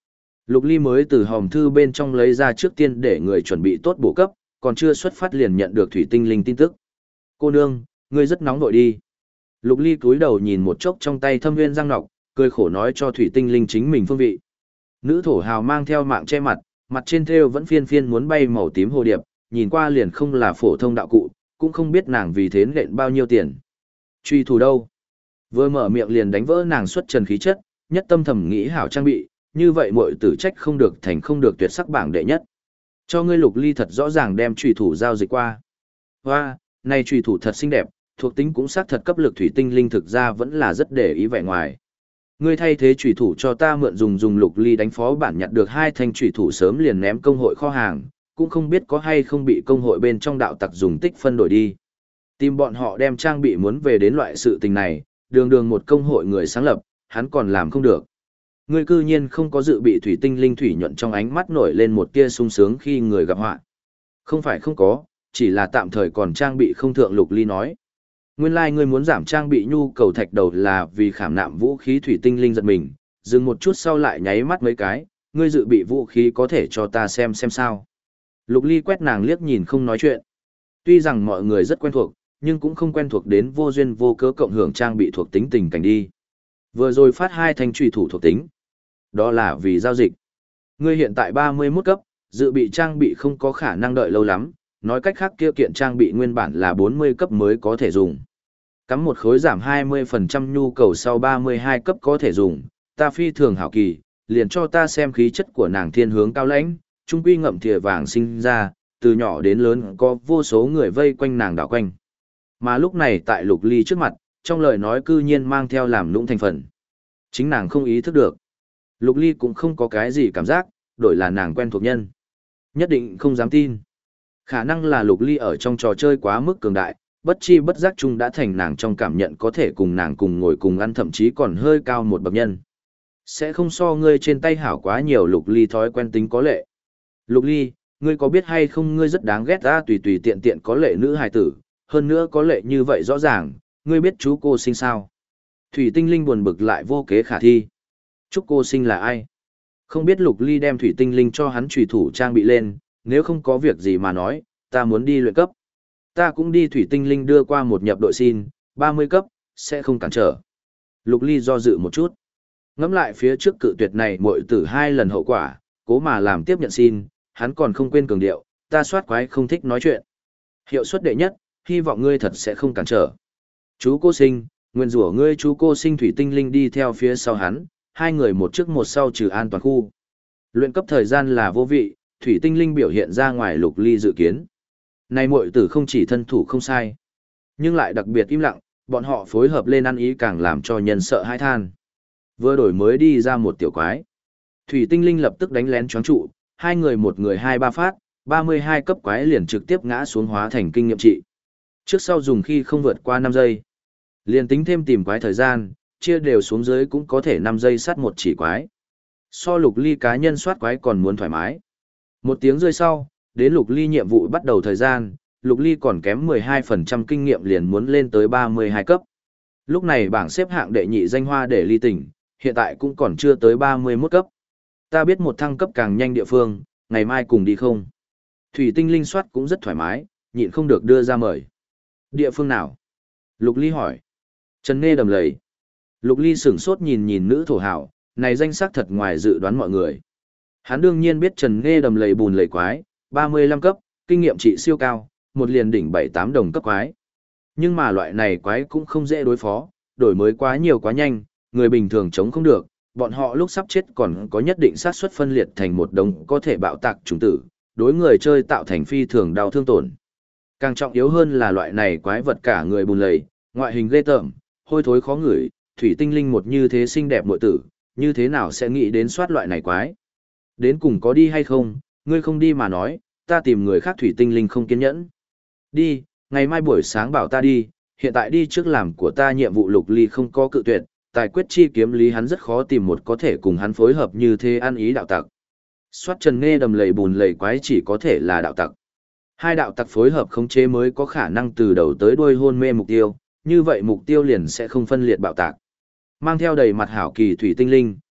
Lục Ly mới từ hòm thư bên trong lấy ra trước tiên để người chuẩn bị tốt bổ cấp, còn chưa xuất phát liền nhận được thủy tinh linh tin tức. Cô nương, ngươi rất nóng nội đi. Lục Ly cúi đầu nhìn một chốc trong tay thâm viên răng nọc, cười khổ nói cho thủy tinh linh chính mình phương vị. Nữ thổ hào mang theo mạng che mặt, mặt trên thêu vẫn phiên phiên muốn bay màu tím hồ điệp, nhìn qua liền không là phổ thông đạo cụ, cũng không biết nàng vì thế nện bao nhiêu tiền. Truy thủ đâu? Vừa mở miệng liền đánh vỡ nàng xuất trần khí chất, nhất tâm thầm nghĩ hảo trang bị, như vậy muội tử trách không được thành không được tuyệt sắc bảng đệ nhất. Cho ngươi Lục Ly thật rõ ràng đem truy thủ giao dịch qua. Hoa, này truy thủ thật xinh đẹp, thuộc tính cũng xác thật cấp lực thủy tinh linh thực ra vẫn là rất để ý vẻ ngoài. Ngươi thay thế truy thủ cho ta mượn dùng Lục Ly đánh phó bản nhặt được 2 thanh truy thủ sớm liền ném công hội kho hàng, cũng không biết có hay không bị công hội bên trong đạo tặc dùng tích phân đổi đi. Tìm bọn họ đem trang bị muốn về đến loại sự tình này, đường một công hội người sáng lập, hắn còn làm không được. Ngươi cư nhiên không có dự bị thủy tinh linh thủy nhuận trong ánh mắt nổi lên một tia sung sướng khi người gặp họa. Không phải không có, chỉ là tạm thời còn trang bị không thượng. Lục Ly nói. Nguyên lai ngươi muốn giảm trang bị nhu cầu thạch đầu là vì khảm nạm vũ khí thủy tinh linh giật mình, dừng một chút sau lại nháy mắt mấy cái, ngươi dự bị vũ khí có thể cho ta xem sao. Lục Ly quét nàng liếc nhìn không nói chuyện. Tuy rằng mọi người rất quen thuộc, nhưng cũng không quen thuộc đến vô duyên vô cớ cộng hưởng trang bị thuộc tính tình cảnh đi. Vừa rồi phát 2 thanh truy thủ thuộc tính. Đó là vì giao dịch. Ngươi hiện tại 31 cấp, dự bị trang bị không có khả năng đợi lâu lắm, nói cách khác kia kiện trang bị nguyên bản là 40 cấp mới có thể dùng. Cắm một khối giảm 20% nhu cầu sau 32 cấp có thể dùng, ta phi thường hảo kỳ, liền cho ta xem khí chất của nàng thiên hướng cao lãnh, trung quy ngậm thìa vàng sinh ra, từ nhỏ đến lớn có vô số người vây quanh nàng đảo quanh. Mà lúc này tại Lục Ly trước mặt, trong lời nói cư nhiên mang theo làm lũng thành phần. Chính nàng không ý thức được. Lục Ly cũng không có cái gì cảm giác, đổi là nàng quen thuộc nhân. Nhất định không dám tin. Khả năng là Lục Ly ở trong trò chơi quá mức cường đại, bất chi bất giác chung đã thành nàng trong cảm nhận có thể cùng nàng cùng ngồi cùng ăn thậm chí còn hơi cao một bậc nhân. Sẽ không so ngươi trên tay hảo quá nhiều. Lục Ly thói quen tính có lệ. Lục Ly, ngươi có biết hay không ngươi rất đáng ghét ta tùy tùy tiện tiện có lệ nữ hài tử, hơn nữa có lệ như vậy rõ ràng, ngươi biết chú cô sinh sao? Thủy tinh linh buồn bực lại vô kế khả thi. Chúc cô sinh là ai? Không biết. Lục Ly đem thủy tinh linh cho hắn trùy thủ trang bị lên, nếu không có việc gì mà nói, ta muốn đi luyện cấp. Ta cũng đi. Thủy tinh linh đưa qua một nhập đội xin, 30 cấp, sẽ không cản trở. Lục Ly do dự một chút. Ngẫm lại phía trước cự tuyệt này muội tử 2 lần hậu quả, cố mà làm tiếp nhận xin, hắn còn không quên cường điệu, ta soát quái không thích nói chuyện. Hiệu suất đệ nhất, hy vọng ngươi thật sẽ không cản trở. Chú cô sinh, nguyên rủa ngươi. Chú cô sinh thủy tinh linh đi theo phía sau hắn, 2 người một trước một sau trừ an toàn khu. Luyện cấp thời gian là vô vị, thủy tinh linh biểu hiện ra ngoài Lục Ly dự kiến. Này muội tử không chỉ thân thủ không sai, nhưng lại đặc biệt im lặng, bọn họ phối hợp lên ăn ý càng làm cho nhân sợ hãi than. Vừa đổi mới đi ra một tiểu quái. Thủy tinh linh lập tức đánh lén choáng trụ, 2 người một người 2-3 phát, 32 cấp quái liền trực tiếp ngã xuống hóa thành kinh nghiệm trị. Trước sau dùng khi không vượt qua 5 giây. Liền tính thêm tìm quái thời gian, chia đều xuống dưới cũng có thể 5 giây sát một chỉ quái. So Lục Ly cá nhân soát quái còn muốn thoải mái. 1 tiếng rơi sau, đến Lục Ly nhiệm vụ bắt đầu thời gian, Lục Ly còn kém 12% kinh nghiệm liền muốn lên tới 32 cấp. Lúc này bảng xếp hạng đệ nhị danh Hoa để Ly tỉnh, hiện tại cũng còn chưa tới 31 cấp. Ta biết một thăng cấp càng nhanh địa phương, ngày mai cùng đi không? Thủy tinh linh soát cũng rất thoải mái, nhịn không được đưa ra mời. Địa phương nào? Lục Ly hỏi. Trần Nê Đầm Lầy. Lục Ly sửng sốt nhìn nhìn nữ thổ hảo, này danh sắc thật ngoài dự đoán mọi người. Hắn đương nhiên biết Trần Nê Đầm Lầy bùn lầy quái, 35 cấp, kinh nghiệm trị siêu cao, một liền đỉnh 7-8 đồng cấp quái. Nhưng mà loại này quái cũng không dễ đối phó, đổi mới quá nhiều quá nhanh, người bình thường chống không được, bọn họ lúc sắp chết còn có nhất định xác suất phân liệt thành một đống có thể bạo tạc trùng tử, đối người chơi tạo thành phi thường đau thương tổn. Càng trọng yếu hơn là loại này quái vật cả người bùn lầy, ngoại hình ghê tởm, hôi thối khó ngửi, thủy tinh linh một như thế xinh đẹp muội tử, như thế nào sẽ nghĩ đến soát loại này quái. Đến cùng có đi hay không, ngươi không đi mà nói, ta tìm người khác. Thủy tinh linh không kiên nhẫn. Đi, ngày mai buổi sáng bảo ta đi, hiện tại đi trước làm của ta nhiệm vụ. Lục Ly không có cự tuyệt, tài quyết chi kiếm lý hắn rất khó tìm một có thể cùng hắn phối hợp như thế ăn ý đạo tặc. Soát Trần Nê Đầm Lầy bùn lầy quái chỉ có thể là đạo tặc. 2 đạo tặc phối hợp khống chế mới có khả năng từ đầu tới đuôi hôn mê mục tiêu, như vậy mục tiêu liền sẽ không phân liệt bạo tạc. Mang theo đầy mặt hảo kỳ thủy tinh linh,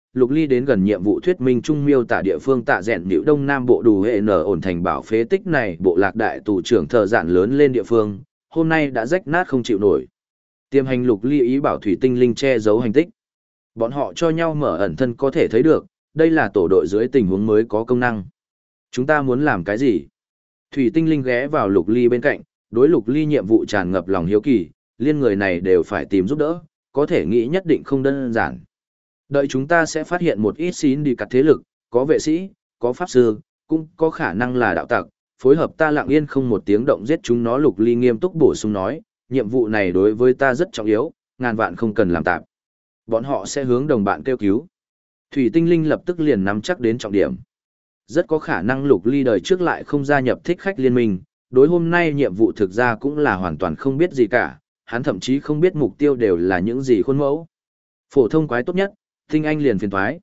Lục Ly đến gần nhiệm vụ thuyết minh trung miêu tả địa phương tạ dẹn điệu đông nam bộ đủ hệ nở ổn thành bảo phế tích này bộ lạc đại tù trưởng thợ dạn lớn lên địa phương, hôm nay đã rách nát không chịu nổi. Tiềm hành Lục Ly ý bảo thủy tinh linh che giấu hành tích. Bọn họ cho nhau mở ẩn thân có thể thấy được, đây là tổ đội dưới tình huống mới có công năng. Chúng ta muốn làm cái gì? Thủy tinh linh ghé vào Lục Ly bên cạnh, đối Lục Ly nhiệm vụ tràn ngập lòng hiếu kỳ, liên người này đều phải tìm giúp đỡ, có thể nghĩ nhất định không đơn giản. Đợi chúng ta sẽ phát hiện một ít xin đi cắt thế lực, có vệ sĩ, có pháp sư, cũng có khả năng là đạo tặc, phối hợp ta lặng yên không một tiếng động giết chúng nó. Lục Ly nghiêm túc bổ sung nói, nhiệm vụ này đối với ta rất trọng yếu, ngàn vạn không cần làm tạp. Bọn họ sẽ hướng đồng bạn kêu cứu. Thủy tinh linh lập tức liền nắm chắc đến trọng điểm. Rất có khả năng Lục Ly đời trước lại không gia nhập thích khách liên minh, đối hôm nay nhiệm vụ thực ra cũng là hoàn toàn không biết gì cả, hắn thậm chí không biết mục tiêu đều là những gì khuôn mẫu. Phổ thông quái tốt nhất, tinh anh liền phiền thoái.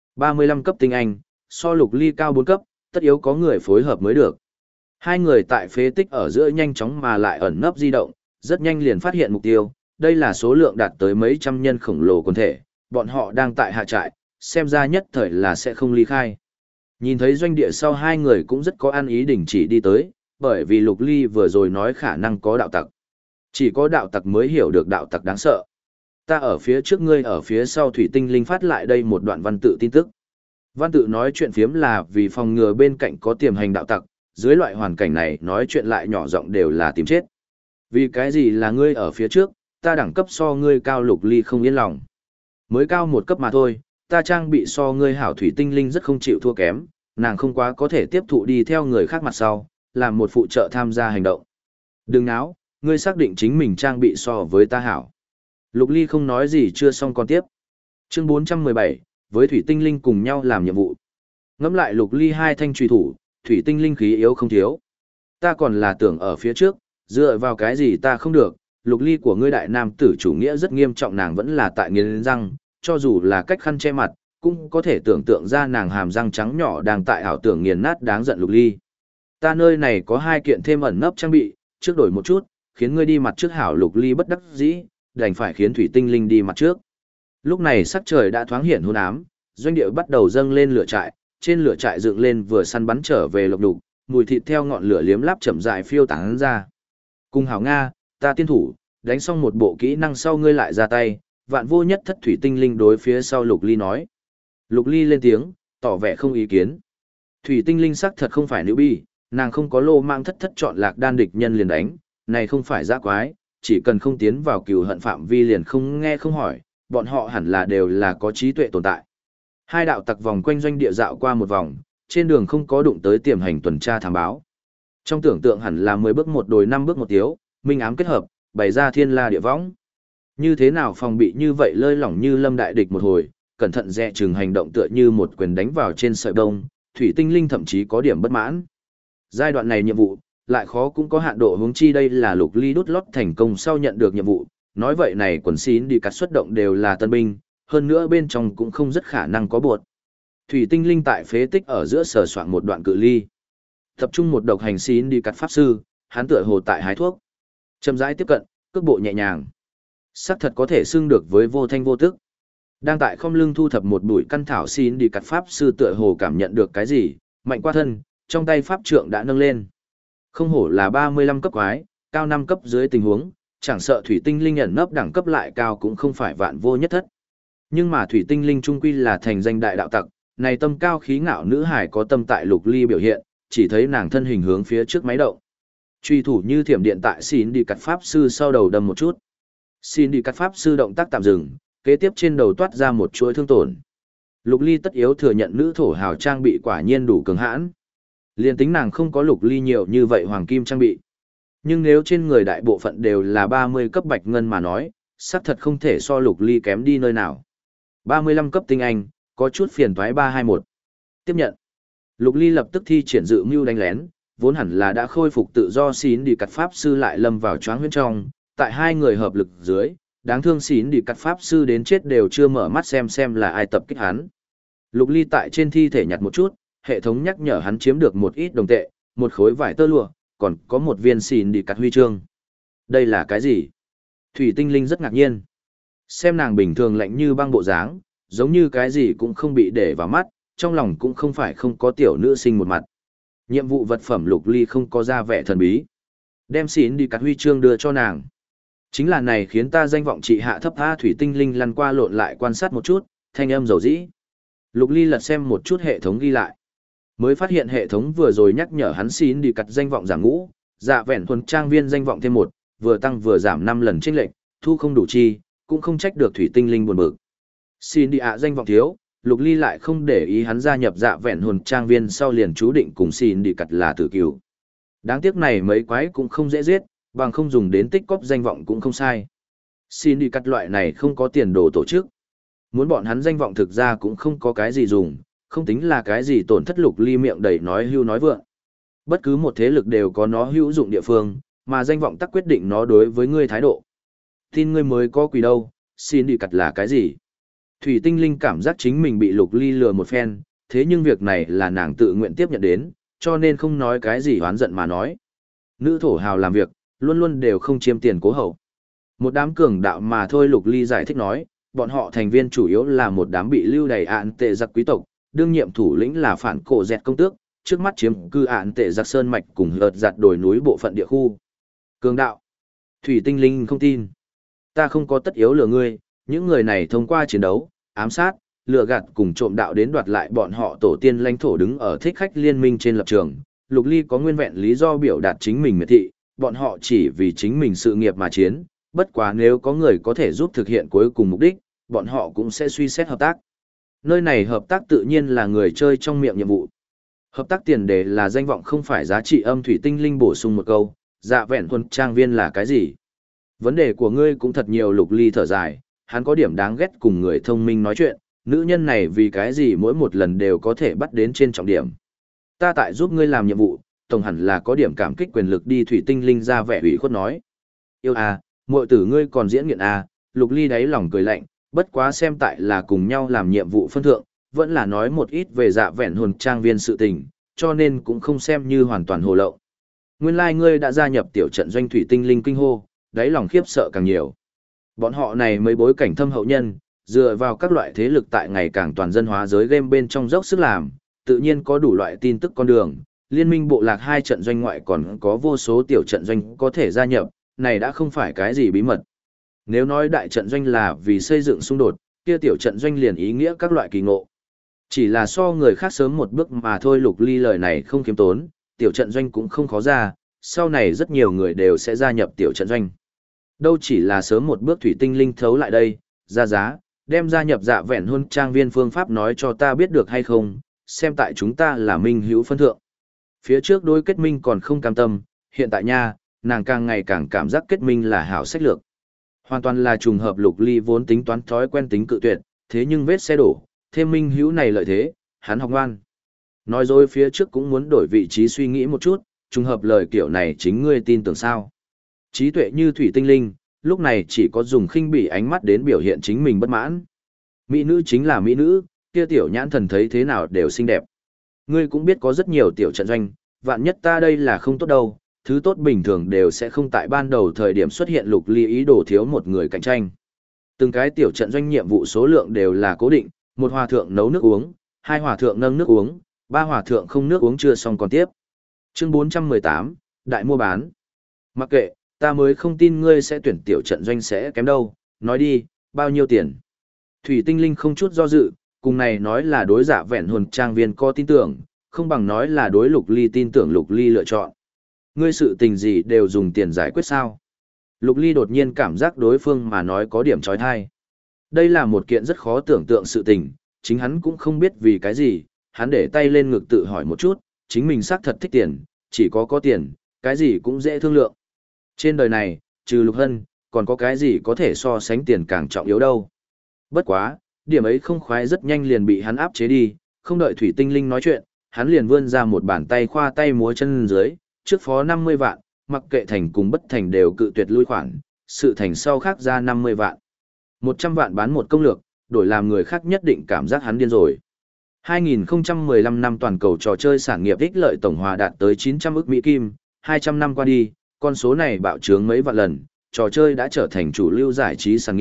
35 cấp tinh anh, so Lục Ly cao 4 cấp, tất yếu có người phối hợp mới được. Hai người tại phế tích ở giữa nhanh chóng mà lại ẩn nấp di động, rất nhanh liền phát hiện mục tiêu, đây là số lượng đạt tới mấy trăm nhân khổng lồ quần thể, bọn họ đang tại hạ trại, xem ra nhất thời là sẽ không ly khai. Nhìn thấy doanh địa sau hai người cũng rất có ăn ý đình chỉ đi tới, bởi vì Lục Ly vừa rồi nói khả năng có đạo tặc. Chỉ có đạo tặc mới hiểu được đạo tặc đáng sợ. Ta ở phía trước, ngươi ở phía sau. Thủy tinh linh phát lại đây một đoạn văn tự tin tức. Văn tự nói chuyện phiếm là vì phòng ngừa bên cạnh có tiềm hành đạo tặc, dưới loại hoàn cảnh này nói chuyện lại nhỏ giọng đều là tìm chết. Vì cái gì là ngươi ở phía trước, ta đẳng cấp so ngươi cao. Lục Ly không yên lòng. Mới cao một cấp mà thôi, ta trang bị so ngươi hảo. Thủy tinh linh rất không chịu thua kém, nàng không quá có thể tiếp thụ đi theo người khác mặt sau, làm một phụ trợ tham gia hành động. Đừng náo, ngươi xác định chính mình trang bị so với ta hảo. Lục Ly không nói gì chưa xong còn tiếp. Chương 417, với Thủy tinh linh cùng nhau làm nhiệm vụ. Ngẫm lại Lục Ly hai thanh truy thủ, Thủy tinh linh khí yếu không thiếu. Ta còn là tưởng ở phía trước, dựa vào cái gì ta không được. Lục Ly của ngươi đại nam tử chủ nghĩa rất nghiêm trọng, nàng vẫn là tại nghiến răng, cho dù là cách khăn che mặt, cũng có thể tưởng tượng ra nàng hàm răng trắng nhỏ đang tại ảo tưởng nghiền nát đáng giận Lục Ly. Ta nơi này có hai kiện thêm ẩn nấp trang bị, trước đổi một chút, khiến ngươi đi mặt trước hảo. Lục Ly bất đắc dĩ, đành phải khiến Thủy tinh linh đi mặt trước. Lúc này sắc trời đã thoáng hiện hôn ám, doanh địa bắt đầu dâng lên lửa trại, trên lửa trại dựng lên vừa săn bắn trở về lộc đục, mùi thịt theo ngọn lửa liếm láp chậm rãi phiêu tán ra. Cùng hảo Nga, ta tiên thủ, đánh xong một bộ kỹ năng sau ngươi lại ra tay, vạn vô nhất thất. Thủy tinh linh đối phía sau Lục Ly nói. Lục Ly lên tiếng, tỏ vẻ không ý kiến. Thủy tinh linh sắc thật không phải nữ bi, nàng không có lô mang thất chọn lạc đan địch nhân liền đánh, này không phải dã quái, chỉ cần không tiến vào cừu hận phạm vi liền không nghe không hỏi, bọn họ hẳn là đều là có trí tuệ tồn tại. Hai đạo tặc vòng quanh doanh địa dạo qua một vòng, trên đường không có đụng tới tiềm hành tuần tra thám báo. Trong tưởng tượng hẳn là 10 bước một đồi 5 bước một tiếu, minh ám kết hợp, bày ra thiên la địa võng. Như thế nào phòng bị như vậy lơi lỏng như lâm đại địch một hồi, cẩn thận dè chừng hành động tựa như một quyền đánh vào trên sợi bông, Thủy tinh linh thậm chí có điểm bất mãn. Giai đoạn này nhiệm vụ, lại khó cũng có hạn độ, huống chi đây là Lục Ly đút lót thành công sau nhận được nhiệm vụ, nói vậy này quần xín đi cắt xuất động đều là tân binh, hơn nữa bên trong cũng không rất khả năng có buột. Thủy tinh linh tại phế tích ở giữa sờ soạn một đoạn cự ly. Tập trung một độc hành xín đi cắt pháp sư, hắn tựa hồ tại hái thuốc. Chậm rãi tiếp cận, cước bộ nhẹ nhàng. Sắc thật có thể xưng được với vô thanh vô tức. Đang tại không lưng thu thập một bụi căn thảo xín đi cắt pháp sư tựa hồ cảm nhận được cái gì, mạnh qua thân, trong tay pháp trượng đã nâng lên. Không hổ là 35 cấp quái, cao 5 cấp dưới tình huống, chẳng sợ thủy tinh linh ẩn nấp đẳng cấp lại cao cũng không phải vạn vô nhất thất. Nhưng mà thủy tinh linh trung quy là thành danh đại đạo tặc, này tâm cao khí ngạo nữ hải có tâm tại Lục Ly biểu hiện, chỉ thấy nàng thân hình hướng phía trước máy động. Truy thủ như thiểm điện tại xin đi cắt pháp sư sau đầu đâm một chút. Xin đi cắt pháp sư động tác tạm dừng, kế tiếp trên đầu toát ra một chuỗi thương tổn. Lục Ly tất yếu thừa nhận nữ thổ hào trang bị quả nhiên đủ cường hãn. Liên tính nàng không có Lục Ly nhiều như vậy hoàng kim trang bị. Nhưng nếu trên người đại bộ phận đều là 30 cấp bạch ngân mà nói, xác thật không thể so Lục Ly kém đi nơi nào. 35 cấp tinh anh, có chút phiền toái 321. Tiếp nhận. Lục Ly lập tức thi triển dự mưu đánh lén, vốn hẳn là đã khôi phục tự do xín đi cắt pháp sư lại lâm vào choáng huyễn trong, tại hai người hợp lực dưới, đáng thương xín đi cắt pháp sư đến chết đều chưa mở mắt xem là ai tập kích hắn. Lục Ly tại trên thi thể nhặt một chút, hệ thống nhắc nhở hắn chiếm được một ít đồng tệ, một khối vải tơ lụa, còn có một viên xín đi cắt huy chương. Đây là cái gì? Thủy tinh linh rất ngạc nhiên. Xem nàng bình thường lạnh như băng bộ dáng, giống như cái gì cũng không bị để vào mắt, trong lòng cũng không phải không có tiểu nữ sinh một mặt. Nhiệm vụ vật phẩm Lục Ly không có ra vẻ thần bí. Đem xỉn đi cắt huy chương đưa cho nàng. Chính là này khiến ta danh vọng trị hạ thấp tha thủy tinh linh lăn qua lộn lại quan sát một chút, thanh âm dầu dĩ. Lục Ly lật xem một chút hệ thống ghi lại. Mới phát hiện hệ thống vừa rồi nhắc nhở hắn xỉn đi cắt danh vọng giảm ngũ, dạ vẹn thuần trang viên danh vọng thêm 1, vừa tăng vừa giảm 5 lần chênh lệch, thu không đủ chi, cũng không trách được thủy tinh linh buồn bực. Xin đi ạ danh vọng thiếu, Lục Ly lại không để ý hắn gia nhập dạ vẹn hồn trang viên sau liền chú định cùng xin đi cặt là tử cừu. Đáng tiếc này mấy quái cũng không dễ giết, bằng không dùng đến tích cóp danh vọng cũng không sai. Xin đi cặt loại này không có tiền đồ tổ chức. Muốn bọn hắn danh vọng thực ra cũng không có cái gì dùng, không tính là cái gì tổn thất. Lục Ly miệng đầy nói hưu nói vượng. Bất cứ một thế lực đều có nó hữu dụng địa phương, mà danh vọng tắc quyết định nó đối với ngươi thái độ. Tin ngươi mới có quỷ đâu, xin đi cặt là cái gì? Thủy tinh linh cảm giác chính mình bị Lục Ly lừa một phen, thế nhưng việc này là nàng tự nguyện tiếp nhận đến, cho nên không nói cái gì oán giận mà nói. Nữ thổ hào làm việc, luôn luôn đều không chiêm tiền cố hậu. Một đám cường đạo mà thôi. Lục Ly giải thích nói, bọn họ thành viên chủ yếu là một đám bị lưu đày ạn tệ giặc quý tộc, đương nhiệm thủ lĩnh là phản cổ dẹt công tước, trước mắt chiếm cư ạn tệ giặc sơn mạch cùng hợt giặt đồi núi bộ phận địa khu. Cường đạo. Thủy tinh linh không tin. Ta không có tất yếu lừa ngươi, những người này thông qua chiến đấu, ám sát, lừa gạt cùng trộm đạo đến đoạt lại bọn họ tổ tiên lãnh thổ đứng ở thích khách liên minh trên lập trường. Lục Ly có nguyên vẹn lý do biểu đạt chính mình miệt thị, bọn họ chỉ vì chính mình sự nghiệp mà chiến, bất quá nếu có người có thể giúp thực hiện cuối cùng mục đích, bọn họ cũng sẽ suy xét hợp tác. Nơi này hợp tác tự nhiên là người chơi trong miệng nhiệm vụ. Hợp tác tiền đề là danh vọng không phải giá trị. Âm thủy tinh linh bổ sung một câu, dạ vẹn thuần trang viên là cái gì? Vấn đề của ngươi cũng thật nhiều. Lục Ly thở dài, hắn có điểm đáng ghét cùng người thông minh nói chuyện, nữ nhân này vì cái gì mỗi một lần đều có thể bắt đến trên trọng điểm. Ta tại giúp ngươi làm nhiệm vụ, tổng hẳn là có điểm cảm kích quyền lực đi. Thủy tinh linh ra vẻ ủy khuất nói. Yêu à, muội tử ngươi còn diễn nghiện à? Lục Ly đáy lòng cười lạnh, bất quá xem tại là cùng nhau làm nhiệm vụ phân thượng, vẫn là nói một ít về dạ vẹn hồn trang viên sự tình, cho nên cũng không xem như hoàn toàn hồ lậu. Nguyên lai ngươi đã gia nhập tiểu trận doanh. Thủy tinh linh kinh hô, đáy lòng khiếp sợ càng nhiều. Bọn họ này mới bối cảnh thâm hậu nhân, dựa vào các loại thế lực tại ngày càng toàn dân hóa giới game bên trong dốc sức làm, tự nhiên có đủ loại tin tức con đường, liên minh bộ lạc 2 trận doanh ngoại còn có vô số tiểu trận doanh có thể gia nhập, này đã không phải cái gì bí mật. Nếu nói đại trận doanh là vì xây dựng xung đột, kia tiểu trận doanh liền ý nghĩa các loại kỳ ngộ. Chỉ là so người khác sớm một bước mà thôi. Lục Ly lời này không khiêm tốn, tiểu trận doanh cũng không khó ra, sau này rất nhiều người đều sẽ gia nhập tiểu trận doanh. Đâu chỉ là sớm một bước. Thủy tinh linh thấu lại đây, ra giá, đem gia nhập dạ vẹn hôn trang viên phương pháp nói cho ta biết được hay không, xem tại chúng ta là minh hữu phân thượng. Phía trước đối kết minh còn không cam tâm, hiện tại nha, nàng càng ngày càng cảm giác kết minh là hảo sách lược. Hoàn toàn là trùng hợp. Lục Ly vốn tính toán thói quen tính cự tuyệt, thế nhưng vết xe đổ, thêm minh hữu này lợi thế, hắn học ngoan. Nói dối phía trước cũng muốn đổi vị trí suy nghĩ một chút, trùng hợp lời kiểu này chính ngươi tin tưởng sao? Trí tuệ như thủy tinh linh, lúc này chỉ có dùng khinh bỉ ánh mắt đến biểu hiện chính mình bất mãn. Mỹ nữ chính là mỹ nữ, kia tiểu nhãn thần thấy thế nào đều xinh đẹp. Ngươi cũng biết có rất nhiều tiểu trận doanh, vạn nhất ta đây là không tốt đâu, thứ tốt bình thường đều sẽ không tại ban đầu thời điểm xuất hiện. Lục Ly ý đồ thiếu một người cạnh tranh. Từng cái tiểu trận doanh nhiệm vụ số lượng đều là cố định, 1 hòa thượng nấu nước uống, 2 hòa thượng nâng nước uống, 3 hòa thượng không nước uống chưa xong còn tiếp. Chương 418, Đại mua bán. Mặc kệ, ta mới không tin ngươi sẽ tuyển tiểu trận doanh sẽ kém đâu, nói đi, bao nhiêu tiền? Thủy tinh linh không chút do dự, cùng này nói là đối dạ vẹn hồn trang viên có tin tưởng, không bằng nói là đối Lục Ly tin tưởng. Lục Ly lựa chọn. Ngươi sự tình gì đều dùng tiền giải quyết sao? Lục Ly đột nhiên cảm giác đối phương mà nói có điểm trói thai. Đây là một kiện rất khó tưởng tượng sự tình, chính hắn cũng không biết vì cái gì, hắn để tay lên ngực tự hỏi một chút, chính mình xác thật thích tiền, chỉ có tiền, cái gì cũng dễ thương lượng. Trên đời này, trừ Lục Hân, còn có cái gì có thể so sánh tiền càng trọng yếu đâu. Bất quá, điểm ấy không khoái rất nhanh liền bị hắn áp chế đi, không đợi Thủy tinh linh nói chuyện, hắn liền vươn ra một bàn tay khoa tay múa chân dưới, trước phó 50 vạn, mặc kệ thành cùng bất thành đều cự tuyệt lui khoản, sự thành sau khác ra 50 vạn. 100 vạn bán một công lược, đổi làm người khác nhất định cảm giác hắn điên rồi. 2015 năm toàn cầu trò chơi sản nghiệp ích lợi tổng hòa đạt tới 900 ức Mỹ Kim, 200 năm qua đi, con số này bạo trướng mấy vạn lần, trò chơi đã trở thành chủ lưu giải trí sản nghiệp,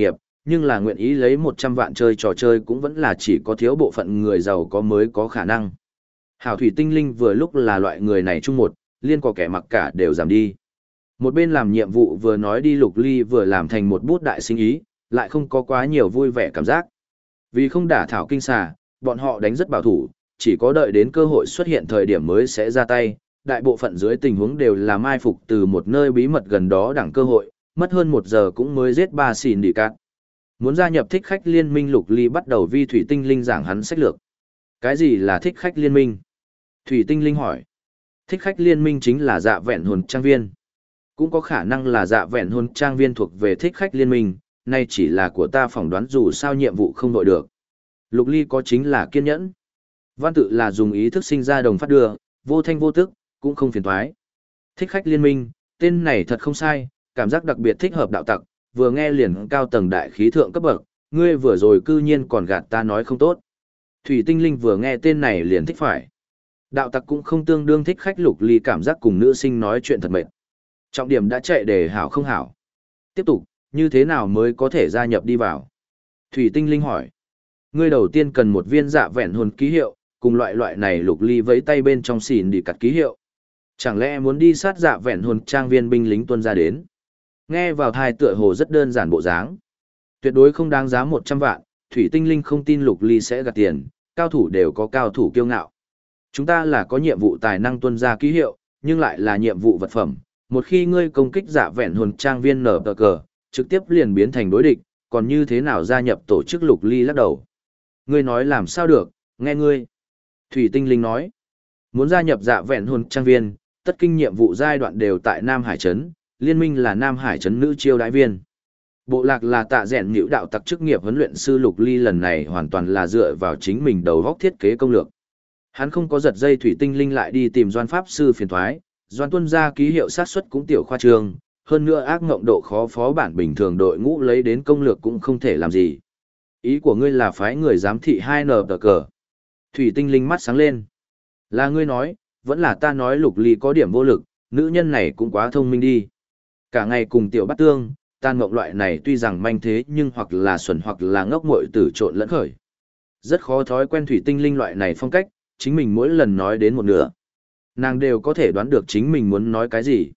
nhưng là nguyện ý lấy 100 vạn chơi trò chơi cũng vẫn là chỉ có thiếu bộ phận người giàu có mới có khả năng. Hảo thủy tinh linh vừa lúc là loại người này chung một, liên có kẻ mặc cả đều giảm đi. Một bên làm nhiệm vụ vừa nói đi Lục Ly vừa làm thành một bút đại sinh ý, lại không có quá nhiều vui vẻ cảm giác. Vì không đả thảo kinh xà, bọn họ đánh rất bảo thủ, chỉ có đợi đến cơ hội xuất hiện thời điểm mới sẽ ra tay. Đại bộ phận dưới tình huống đều là mai phục từ một nơi bí mật gần đó đẳng cơ hội, mất hơn 1 giờ cũng mới giết 3 xỉn đi cát. Muốn gia nhập thích khách liên minh, Lục Ly bắt đầu vi thủy tinh linh giảng hắn sách lược. Cái gì là thích khách liên minh? Thủy tinh linh hỏi. Thích khách liên minh chính là dạ vẹn hồn trang viên. Cũng có khả năng là dạ vẹn hồn trang viên thuộc về thích khách liên minh, nay chỉ là của ta phỏng đoán dù sao nhiệm vụ không đội được. Lục Ly có chính là kiên nhẫn. Văn tự là dùng ý thức sinh ra đồng phát đưa, vô thanh vô tức, cũng không phiền toái. Thích khách liên minh, tên này thật không sai, cảm giác đặc biệt thích hợp đạo tặc, vừa nghe liền cao tầng đại khí thượng cấp bậc, ngươi vừa rồi cư nhiên còn gạt ta nói không tốt. Thủy tinh linh vừa nghe tên này liền thích phải. Đạo tặc cũng không tương đương thích khách. Lục Ly cảm giác cùng nữ sinh nói chuyện thật mệt. Trọng điểm đã chạy để hảo không hảo. Tiếp tục, như thế nào mới có thể gia nhập đi vào? Thủy tinh linh hỏi. Ngươi đầu tiên cần một viên dạ vẹn hồn ký hiệu, cùng loại này. Lục Ly vẫy tay bên trong xỉn đi cắt ký hiệu. Chẳng lẽ muốn đi sát dạ vẹn hồn trang viên binh lính tuân ra đến? Nghe vào thai tựa hồ rất đơn giản bộ dáng. Tuyệt đối không đáng giá 100 vạn, Thủy tinh linh không tin Lục Ly sẽ gạt tiền, cao thủ đều có cao thủ kiêu ngạo. Chúng ta là có nhiệm vụ tài năng tuân ra ký hiệu, nhưng lại là nhiệm vụ vật phẩm. Một khi ngươi công kích dạ vẹn hồn trang viên nở tờ cờ, trực tiếp liền biến thành đối địch, còn như thế nào gia nhập tổ chức? Lục Ly lắc đầu. Ngươi nói làm sao được, nghe ngươi. Thủy tinh linh nói, muốn gia nhập dạ vẹn hồn trang viên, tất kinh nhiệm vụ giai đoạn đều tại Nam Hải Trấn, liên minh là Nam Hải Trấn nữ chiêu đái viên. Bộ lạc là tạ rèn nhữ đạo tặc chức nghiệp huấn luyện sư. Lục Ly lần này hoàn toàn là dựa vào chính mình đầu góc thiết kế công lược. Hắn không có giật dây thủy tinh linh lại đi tìm Doan Pháp Sư phiền thoái, Doan tuân ra ký hiệu sát xuất cũng tiểu khoa trương, hơn nữa ác ngộng độ khó phó bản bình thường đội ngũ lấy đến công lược cũng không thể làm gì. Ý của ngươi là phái người giám thị 2 nờ tờ cờ. Thủy tinh linh mắt sáng lên. Là ngươi nói, vẫn là ta nói? Lục Ly có điểm vô lực, nữ nhân này cũng quá thông minh đi. Cả ngày cùng tiểu bắt tương, tan ngộng loại này tuy rằng manh thế nhưng hoặc là xuẩn hoặc là ngốc muội tử trộn lẫn khởi. Rất khó thói quen thủy tinh linh loại này phong cách, chính mình mỗi lần nói đến một nửa. Nàng đều có thể đoán được chính mình muốn nói cái gì.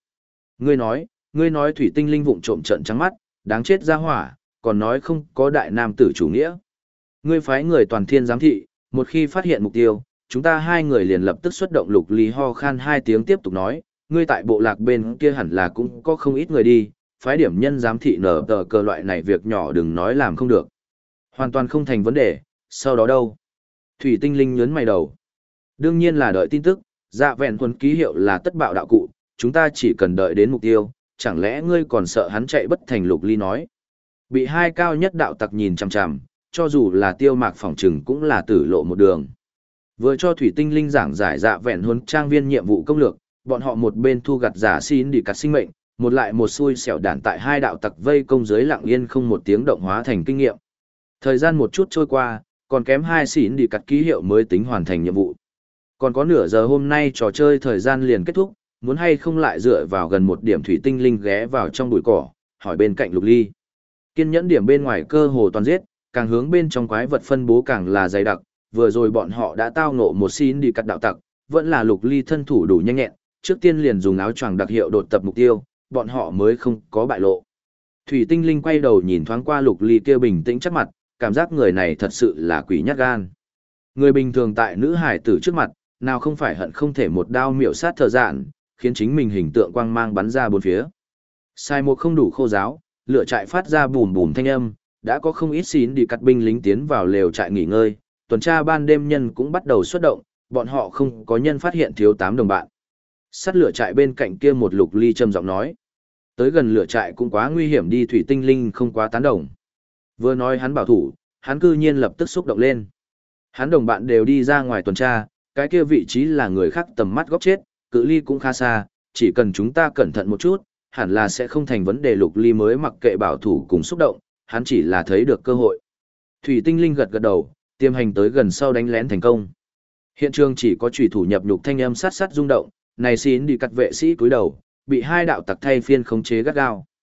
Ngươi nói thủy tinh linh vụng trộm trận trắng mắt, đáng chết ra hỏa, còn nói không có đại nam tử chủ nghĩa. Ngươi phái người toàn thiên giám thị, một khi phát hiện mục tiêu, chúng ta 2 người liền lập tức xuất động. Lục Ly ho khan 2 tiếng tiếp tục nói, ngươi tại bộ lạc bên kia hẳn là cũng có không ít người đi, phái điểm nhân giám thị nở tờ cờ loại này việc nhỏ đừng nói làm không được. Hoàn toàn không thành vấn đề, sau đó đâu? Thủy tinh linh nhớn mày đầu. Đương nhiên là đợi tin tức, dạ vẹn thuần ký hiệu là tất bạo đạo cụ, chúng ta chỉ cần đợi đến mục tiêu, chẳng lẽ ngươi còn sợ hắn chạy bất thành? Lục Ly nói. Bị 2 cao nhất đạo tặc nhìn chằm chằm, cho dù là Tiêu Mạc phỏng chừng cũng là tử lộ một đường. Vừa cho thủy tinh linh giảng giải dạ vẹn huấn trang viên nhiệm vụ công lược, bọn họ một bên thu gặt giả xin đi cắt sinh mệnh, một lại một xui xẻo đản tại 2 đạo tặc vây công dưới lặng yên không một tiếng động hóa thành kinh nghiệm. Thời gian một chút trôi qua, còn kém 2 xin đi cắt ký hiệu mới tính hoàn thành nhiệm vụ. Còn có nửa giờ hôm nay trò chơi thời gian liền kết thúc, muốn hay không lại dựa vào gần 1 điểm. Thủy tinh linh ghé vào trong bụi cỏ, hỏi bên cạnh Lục Ly. Kiên nhẫn điểm bên ngoài cơ hồ toàn giết, càng hướng bên trong quái vật phân bố càng là dày đặc. Vừa rồi bọn họ đã tao ngộ một xin đi cắt đạo tặc, vẫn là Lục Ly thân thủ đủ nhanh nhẹn, trước tiên liền dùng áo choàng đặc hiệu đột tập mục tiêu, bọn họ mới không có bại lộ. Thủy tinh linh quay đầu nhìn thoáng qua Lục Ly kia bình tĩnh chắc mặt, cảm giác người này thật sự là quỷ nhát gan. Người bình thường tại nữ hải tử trước mặt, nào không phải hận không thể một đao miểu sát thợ dạn, khiến chính mình hình tượng quang mang bắn ra bốn phía. Sai một không đủ khô giáo, lửa trại phát ra bùm bùm thanh âm, đã có không ít xin đi cắt binh lính tiến vào lều trại nghỉ ngơi, tuần tra ban đêm nhân cũng bắt đầu xuất động, bọn họ không có nhân phát hiện thiếu 8 đồng bạn. Sát lửa trại bên cạnh kia một Lục Ly trầm giọng nói. Tới gần lửa trại cũng quá nguy hiểm đi. Thủy tinh linh không quá tán đồng. Vừa nói hắn bảo thủ, hắn cư nhiên lập tức xúc động lên. Hắn đồng bạn đều đi ra ngoài tuần tra, cái kia vị trí là người khác tầm mắt góc chết, cự ly cũng khá xa, chỉ cần chúng ta cẩn thận một chút, hẳn là sẽ không thành vấn đề. Lục Ly mới mặc kệ bảo thủ cùng xúc động, hắn chỉ là thấy được cơ hội. Thủy tinh linh gật gật đầu, tiêm hành tới gần sau đánh lén thành công. Hiện trường chỉ có chủy thủ nhập nhục thanh âm sát sát rung động, này xin đi cắt vệ sĩ cúi đầu, bị 2 đạo tặc thay phiên khống chế gắt gao.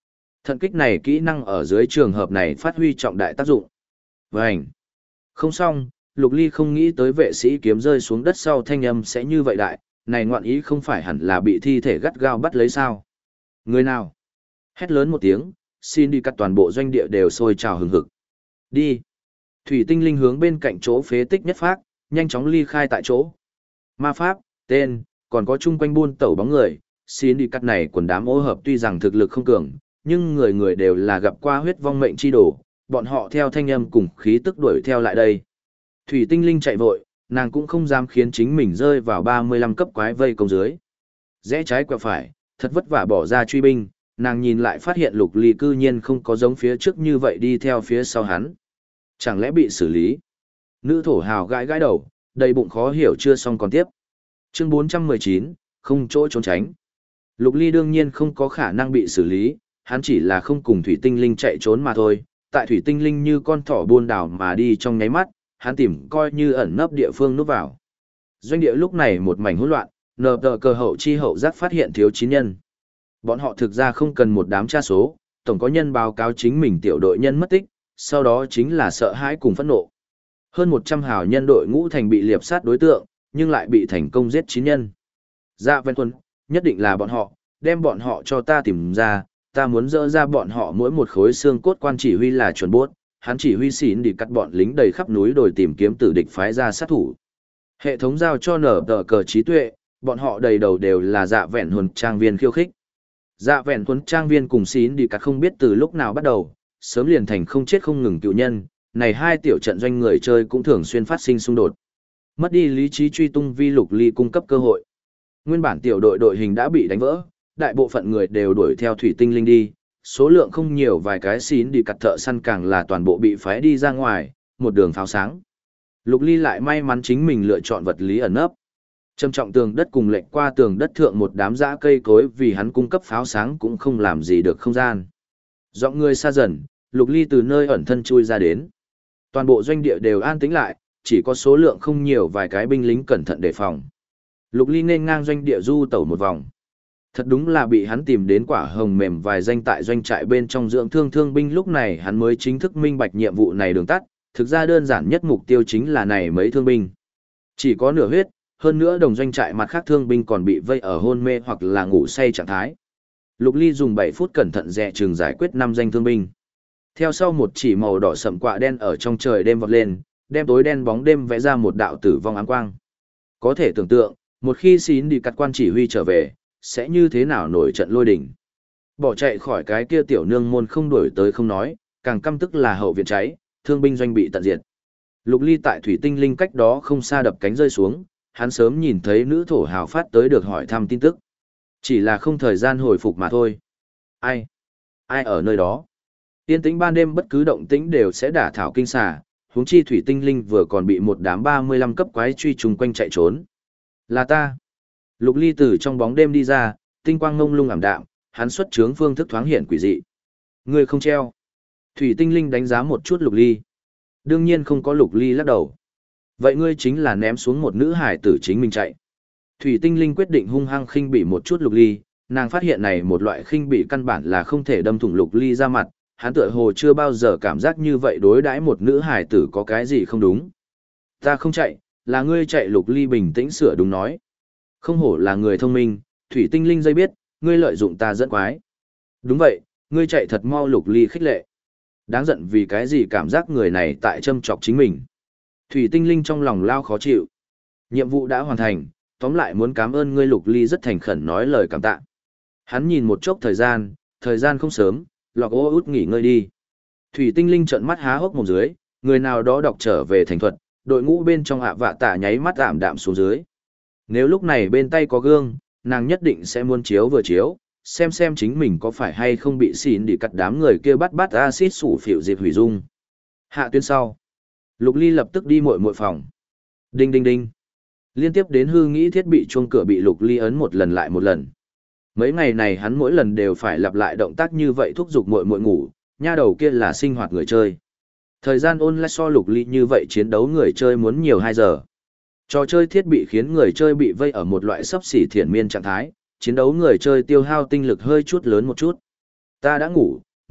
Thận kích này kỹ năng ở dưới trường hợp này phát huy trọng đại tác dụng. Vành. Không xong, Lục Ly không nghĩ tới vệ sĩ kiếm rơi xuống đất sau thanh âm sẽ như vậy đại, này ngoạn ý không phải hẳn là bị thi thể gắt gao bắt lấy sao. Người nào? Hét lớn một tiếng, xin đi cắt toàn bộ doanh địa đều sôi trào hừng hực. Đi. Thủy tinh linh hướng bên cạnh chỗ phế tích nhất phác, nhanh chóng ly khai tại chỗ. Ma pháp, tên, còn có chung quanh buôn tẩu bóng người, xin đi cắt này quần đám ô hợp tuy rằng thực lực không cường, nhưng người người đều là gặp qua huyết vong mệnh chi đổ, bọn họ theo thanh âm cùng khí tức đuổi theo lại đây. Thủy tinh linh chạy vội, nàng cũng không dám khiến chính mình rơi vào 35 cấp quái vây công dưới. Rẽ trái quẹo phải, thật vất vả bỏ ra truy binh, nàng nhìn lại phát hiện Lục Ly cư nhiên không có giống phía trước như vậy đi theo phía sau hắn. Chẳng lẽ bị xử lý? Nữ thổ hào gãi gãi đầu, đầy bụng khó hiểu chưa xong còn tiếp. Chương 419, không chỗ trốn tránh. Lục Ly đương nhiên không có khả năng bị xử lý, hắn chỉ là không cùng Thủy Tinh Linh chạy trốn mà thôi. Tại Thủy Tinh Linh như con thỏ buôn đảo mà đi trong nháy mắt, hắn tìm coi như ẩn nấp địa phương núp vào. Doanh địa lúc này một mảnh hỗn loạn, nờ tờ cờ hậu chi hậu giác phát hiện thiếu 9 nhân. Bọn họ thực ra không cần một đám tra số, tổng có nhân báo cáo chính mình tiểu đội nhân mất tích, sau đó chính là sợ hãi cùng phẫn nộ. Hơn 100 hào nhân đội ngũ thành bị liệp sát đối tượng, nhưng lại bị thành công giết 9 nhân. Dạ Ven Tuấn, nhất định là bọn họ, đem bọn họ cho ta tìm ra, ta muốn dỡ ra bọn họ mỗi một khối xương cốt. Quan chỉ huy là chuẩn bốt, hắn chỉ huy xỉn đi cắt bọn lính đầy khắp núi đồi tìm kiếm tử địch phái ra sát thủ. Hệ thống giao cho nở tờ cờ trí tuệ, bọn họ đầy đầu đều là Dạ Vẹn Huân trang viên khiêu khích. Dạ Vẹn Huân trang viên cùng xỉn đi cắt không biết từ lúc nào bắt đầu, sớm liền thành không chết không ngừng cựu nhân, này hai tiểu trận doanh người chơi cũng thường xuyên phát sinh xung đột. Mất đi lý trí truy tung vi Lục Ly cung cấp cơ hội. Nguyên bản tiểu đội đội hình đã bị đánh vỡ, đại bộ phận người đều đuổi theo Thủy Tinh Linh đi, số lượng không nhiều, vài cái xín đi cắt thợ săn càng là toàn bộ bị phái đi ra ngoài, một đường pháo sáng. Lục Ly lại may mắn chính mình lựa chọn vật lý ẩn nấp. Trầm trọng tường đất cùng lệch qua tường đất thượng một đám dã cây cối vì hắn cung cấp pháo sáng cũng không làm gì được không gian. Dọn người xa dần, Lục Ly từ nơi ẩn thân chui ra đến. Toàn bộ doanh địa đều an tĩnh lại, chỉ có số lượng không nhiều vài cái binh lính cẩn thận đề phòng. Lục Ly nên ngang doanh địa du tẩu một vòng. Thật đúng là bị hắn tìm đến quả hồng mềm vài danh tại doanh trại bên trong dưỡng thương thương binh, lúc này hắn mới chính thức minh bạch nhiệm vụ này đường tắt, thực ra đơn giản nhất mục tiêu chính là này mấy thương binh. Chỉ có nửa huyết, hơn nữa đồng doanh trại mặt khác thương binh còn bị vây ở hôn mê hoặc là ngủ say trạng thái. Lục Ly dùng 7 phút cẩn thận dè chừng giải quyết 5 danh thương binh. Theo sau một chỉ màu đỏ sậm quạ đen ở trong trời đêm vọt lên, đem tối đen bóng đêm vẽ ra một đạo tử vong áng quang. Có thể tưởng tượng, một khi xín đi cắt quan chỉ huy trở về, sẽ như thế nào nổi trận lôi đỉnh. Bỏ chạy khỏi cái kia tiểu nương môn không đuổi tới không nói, càng căm tức là hậu viện cháy, thương binh doanh bị tận diệt. Lục Ly tại Thủy Tinh Linh cách đó không xa đập cánh rơi xuống, hắn sớm nhìn thấy nữ thổ hào phát tới được hỏi thăm tin tức. Chỉ là không thời gian hồi phục mà thôi. Ai? Ai ở nơi đó? Yên tĩnh ban đêm bất cứ động tĩnh đều sẽ đả thảo kinh xà, huống chi Thủy Tinh Linh vừa còn bị một đám 35 cấp quái truy trùng quanh chạy trốn. Là ta. Lục Ly từ trong bóng đêm đi ra, tinh quang ngông lung ảm đạm, hắn xuất chướng phương thức thoáng hiện quỷ dị. Ngươi không treo. Thủy Tinh Linh đánh giá một chút Lục Ly. Đương nhiên không có. Lục Ly lắc đầu. Vậy ngươi chính là ném xuống một nữ hải tử chính mình chạy. Thủy Tinh Linh quyết định hung hăng khinh bỉ một chút Lục Ly, nàng phát hiện này một loại khinh bỉ căn bản là không thể đâm thủng Lục Ly ra mặt, hắn tựa hồ chưa bao giờ cảm giác như vậy đối đãi một nữ hải tử có cái gì không đúng. Ta không chạy, là ngươi chạy. Lục Ly bình tĩnh sửa đúng nói. Không hổ là người thông minh, Thủy Tinh Linh dây biết, ngươi lợi dụng ta dẫn quái. Đúng vậy, ngươi chạy thật mau. Lục Ly khích lệ. Đáng giận vì cái gì cảm giác người này tại châm chọc chính mình. Thủy Tinh Linh trong lòng lao khó chịu. Nhiệm vụ đã hoàn thành, tóm lại muốn cảm ơn ngươi. Lục Ly rất thành khẩn nói lời cảm tạ. Hắn nhìn một chốc thời gian không sớm, lọc ô út nghỉ ngơi đi. Thủy Tinh Linh trợn mắt há hốc mồm dưới, người nào đó đọc trở về thành thuật, đội ngũ bên trong ạ vạ tả nháy mắt ảm đạm xuống dưới. Nếu lúc này bên tay có gương, nàng nhất định sẽ muốn chiếu vừa chiếu, xem chính mình có phải hay không bị xỉn đi cắt đám người kia bắt axit sủ phịu dịp hủy dung. Hạ tuyến sau. Lục Ly lập tức đi muội phòng. Đinh đinh đinh. Liên tiếp đến hư nghĩ thiết bị chuông cửa bị Lục Ly ấn một lần lại một lần. Mấy ngày này hắn mỗi lần đều phải lặp lại động tác như vậy thúc giục muội ngủ, nha đầu kia là sinh hoạt người chơi. Thời gian online so Lục Ly như vậy chiến đấu người chơi muốn nhiều 2 giờ. Trò chơi thiết bị khiến người chơi bị vây ở một loại sấp xỉ thiện miên trạng thái, chiến đấu người chơi tiêu hao tinh lực hơi chút lớn một chút. Ta đã ngủ,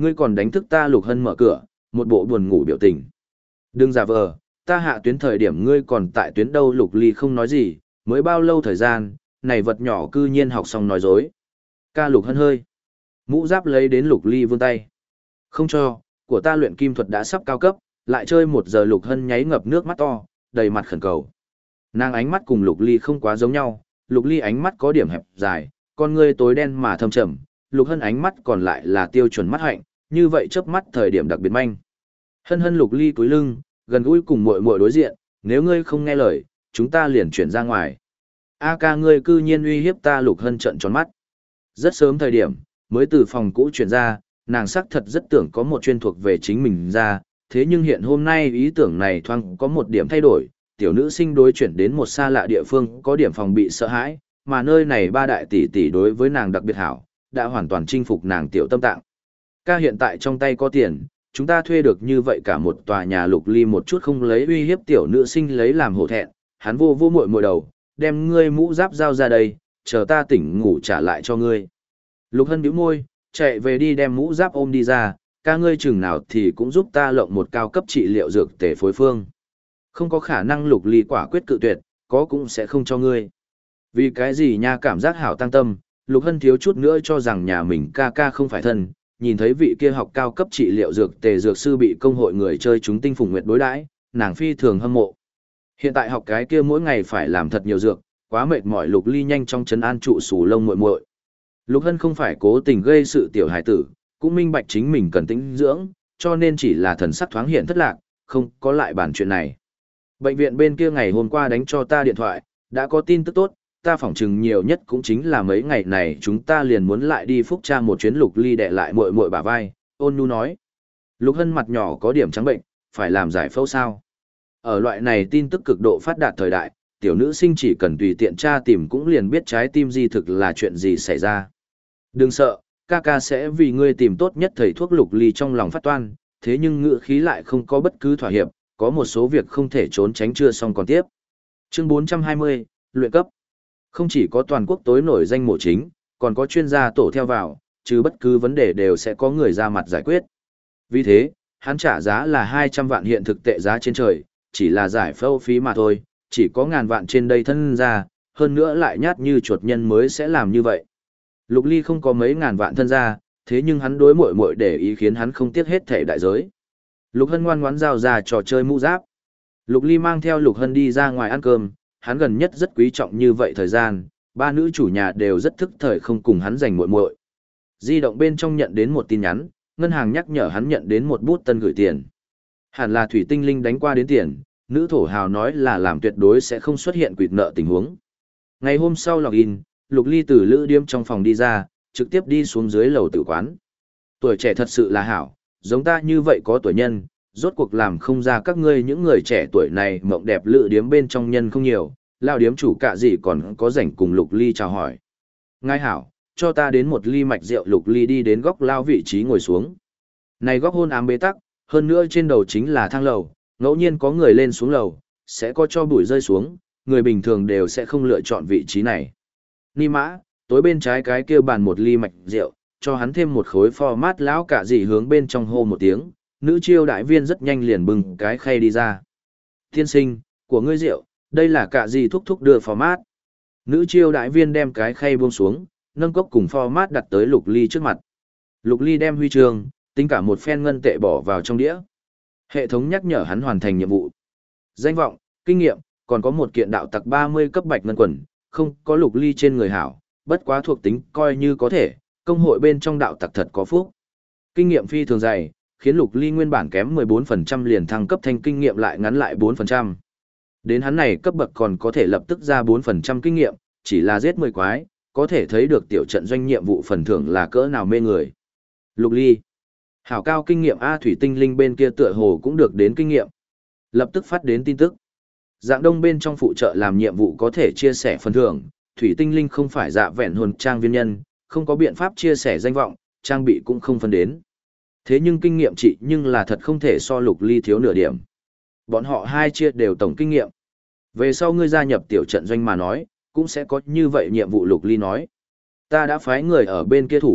Ngươi còn đánh thức ta. Lục Hân mở cửa, một bộ buồn ngủ biểu tình. Đừng giả vờ, ta hạ tuyến thời điểm ngươi còn tại tuyến đâu. Lục Ly không nói gì, mới bao lâu thời gian, này vật nhỏ cư nhiên học xong nói dối. Ca. Lục Hân hơi. Mũ giáp lấy đến Lục Ly vươn tay. Không cho, của ta luyện kim thuật đã sắp cao cấp, lại chơi 1 giờ. Lục Hân nháy ngập nước mắt to, đầy mặt khẩn cầu. Nàng ánh mắt cùng Lục Ly không quá giống nhau, Lục Ly ánh mắt có điểm hẹp dài, con ngươi tối đen mà thâm trầm, Lục Hân ánh mắt còn lại là tiêu chuẩn mắt hạnh, như vậy chớp mắt thời điểm đặc biệt manh. Hân Hân. Lục Ly cúi lưng, gần gũi cùng muội muội đối diện, nếu ngươi không nghe lời, chúng ta liền chuyển ra ngoài. A ca, ngươi cư nhiên uy hiếp ta. Lục Hân trợn tròn mắt. Rất sớm thời điểm, mới từ phòng cũ chuyển ra, nàng sắc thật rất tưởng có một chuyên thuộc về chính mình ra, thế nhưng hiện hôm nay ý tưởng này thoáng có một điểm thay đổi, tiểu nữ sinh đối chuyển đến một xa lạ địa phương có điểm phòng bị sợ hãi, mà nơi này 3 đại tỷ tỷ đối với nàng đặc biệt hảo, đã hoàn toàn chinh phục nàng tiểu tâm tạng. Ca hiện tại trong tay có tiền, chúng ta thuê được như vậy cả một tòa nhà. Lục Ly một chút không lấy uy hiếp tiểu nữ sinh lấy làm hổ thẹn, hắn vô vô muội muội đầu, đem ngươi mũ giáp giao ra đây, chờ ta tỉnh ngủ trả lại cho ngươi. Lục Hân bĩu môi, chạy về đi đem mũ giáp ôm đi ra, ca ngươi chừng nào thì cũng giúp ta lộng một cao cấp trị liệu dược tề phối phương. Không có khả năng. Lục Ly quả quyết cự tuyệt, có cũng sẽ không cho ngươi. Vì cái gì nha? Cảm giác hảo tăng tâm, Lục Hân thiếu chút nữa cho rằng nhà mình ca ca không phải thân, nhìn thấy vị kia học cao cấp trị liệu dược tề dược sư bị công hội người chơi chúng tinh phùng nguyệt đối đãi, nàng phi thường hâm mộ. Hiện tại học cái kia mỗi ngày phải làm thật nhiều dược, quá mệt mỏi. Lục Ly nhanh trong trấn an trụ sù lông muội muội. Lục Hân không phải cố tình gây sự tiểu hải tử, cũng minh bạch chính mình cần tĩnh dưỡng, cho nên chỉ là thần sắc thoáng hiện thất lạc, không có lại bàn chuyện này. Bệnh viện bên kia ngày hôm qua đánh cho ta điện thoại, đã có tin tức tốt, ta phỏng chừng nhiều nhất cũng chính là mấy ngày này chúng ta liền muốn lại đi Phúc Tra một chuyến. Lục Ly đè lại muội muội bả vai, ôn nhu nói. Lục Hân mặt nhỏ có điểm trắng bệnh, phải làm giải phẫu sao? Ở loại này tin tức cực độ phát đạt thời đại, tiểu nữ sinh chỉ cần tùy tiện tra tìm cũng liền biết trái tim di thực là chuyện gì xảy ra. Đừng sợ, ca ca sẽ vì ngươi tìm tốt nhất thầy thuốc. Lục Ly trong lòng phát toan, thế nhưng ngữ khí lại không có bất cứ thỏa hiệp, có một số việc không thể trốn tránh chưa xong còn tiếp. Chương 420, luyện cấp. Không chỉ có toàn quốc tối nổi danh mổ chính, còn có chuyên gia tổ theo vào, chứ bất cứ vấn đề đều sẽ có người ra mặt giải quyết. Vì thế, hắn trả giá là 200 vạn hiện thực tệ giá trên trời, chỉ là giải phẫu phí mà thôi, chỉ có ngàn vạn trên đây thân ra, hơn nữa lại nhát như chuột nhân mới sẽ làm như vậy. Lục Ly không có mấy ngàn vạn thân ra, thế nhưng hắn đối muội muội để ý khiến hắn không tiếc hết thể đại giới. Lục Hân ngoan ngoãn giao ra trò chơi mũ giáp. Lục Ly mang theo Lục Hân đi ra ngoài ăn cơm, hắn gần nhất rất quý trọng như vậy thời gian, 3 nữ chủ nhà đều rất thức thời không cùng hắn giành muội muội. Di động bên trong nhận đến một tin nhắn, ngân hàng nhắc nhở hắn nhận đến một bút tân gửi tiền. Hẳn là Thủy Tinh Linh đánh qua đến tiền, nữ thổ hào nói là làm tuyệt đối sẽ không xuất hiện quỵt nợ tình huống. Ngày hôm sau login, Lục Ly từ lữ điếm trong phòng đi ra, trực tiếp đi xuống dưới lầu tử quán. Tuổi trẻ thật sự là hảo, giống ta như vậy có tuổi nhân, rốt cuộc làm không ra các ngươi những người trẻ tuổi này mộng đẹp. Lữ điếm bên trong nhân không nhiều, lao điếm chủ cả gì còn có rảnh cùng Lục Ly chào hỏi. Ngài hảo, cho ta đến một ly mạch rượu. Lục Ly đi đến góc lao vị trí ngồi xuống. Này góc hôn ám bế tắc, hơn nữa trên đầu chính là thang lầu, ngẫu nhiên có người lên xuống lầu, sẽ có cho bụi rơi xuống, người bình thường đều sẽ không lựa chọn vị trí này. Ni mã, tối bên trái cái kia bàn một ly mạch rượu, cho hắn thêm một khối format. Lão cả gì hướng bên trong hô một tiếng, nữ chiêu đại viên rất nhanh liền bưng cái khay đi ra. Tiên sinh, của ngươi rượu, đây là cả gì thúc thúc đưa format. Nữ chiêu đại viên đem cái khay buông xuống, nâng cốc cùng format đặt tới Lục Ly trước mặt. Lục Ly đem huy chương, tính cả một phen ngân tệ bỏ vào trong đĩa. Hệ thống nhắc nhở hắn hoàn thành nhiệm vụ. Danh vọng, kinh nghiệm, còn có một kiện đạo tặc 30 cấp bạch ngân quần, không có Lục Ly trên người hảo, bất quá thuộc tính coi như có thể, công hội bên trong đạo tặc thật có phúc. Kinh nghiệm phi thường dày, khiến Lục Ly nguyên bản kém 14% liền thăng cấp thành kinh nghiệm lại ngắn lại 4%. Đến hắn này cấp bậc còn có thể lập tức ra 4% kinh nghiệm, chỉ là giết 10 quái, có thể thấy được tiểu trận doanh nhiệm vụ phần thưởng là cỡ nào mê người. Lục Ly, hảo cao kinh nghiệm A. Thủy Tinh Linh bên kia tựa hồ cũng được đến kinh nghiệm. Lập tức phát đến tin tức. Dạng đông bên trong phụ trợ làm nhiệm vụ có thể chia sẻ phần thưởng, Thủy Tinh Linh không phải dạ vẹn hồn trang viên nhân, không có biện pháp chia sẻ danh vọng, trang bị cũng không phân đến. Thế nhưng kinh nghiệm trị nhưng là thật không thể so Lục Ly thiếu nửa điểm. Bọn họ hai chia đều tổng kinh nghiệm. Về sau ngươi gia nhập tiểu trận doanh mà nói, cũng sẽ có như vậy nhiệm vụ. Lục Ly nói. Ta đã phái người ở bên kia thủ,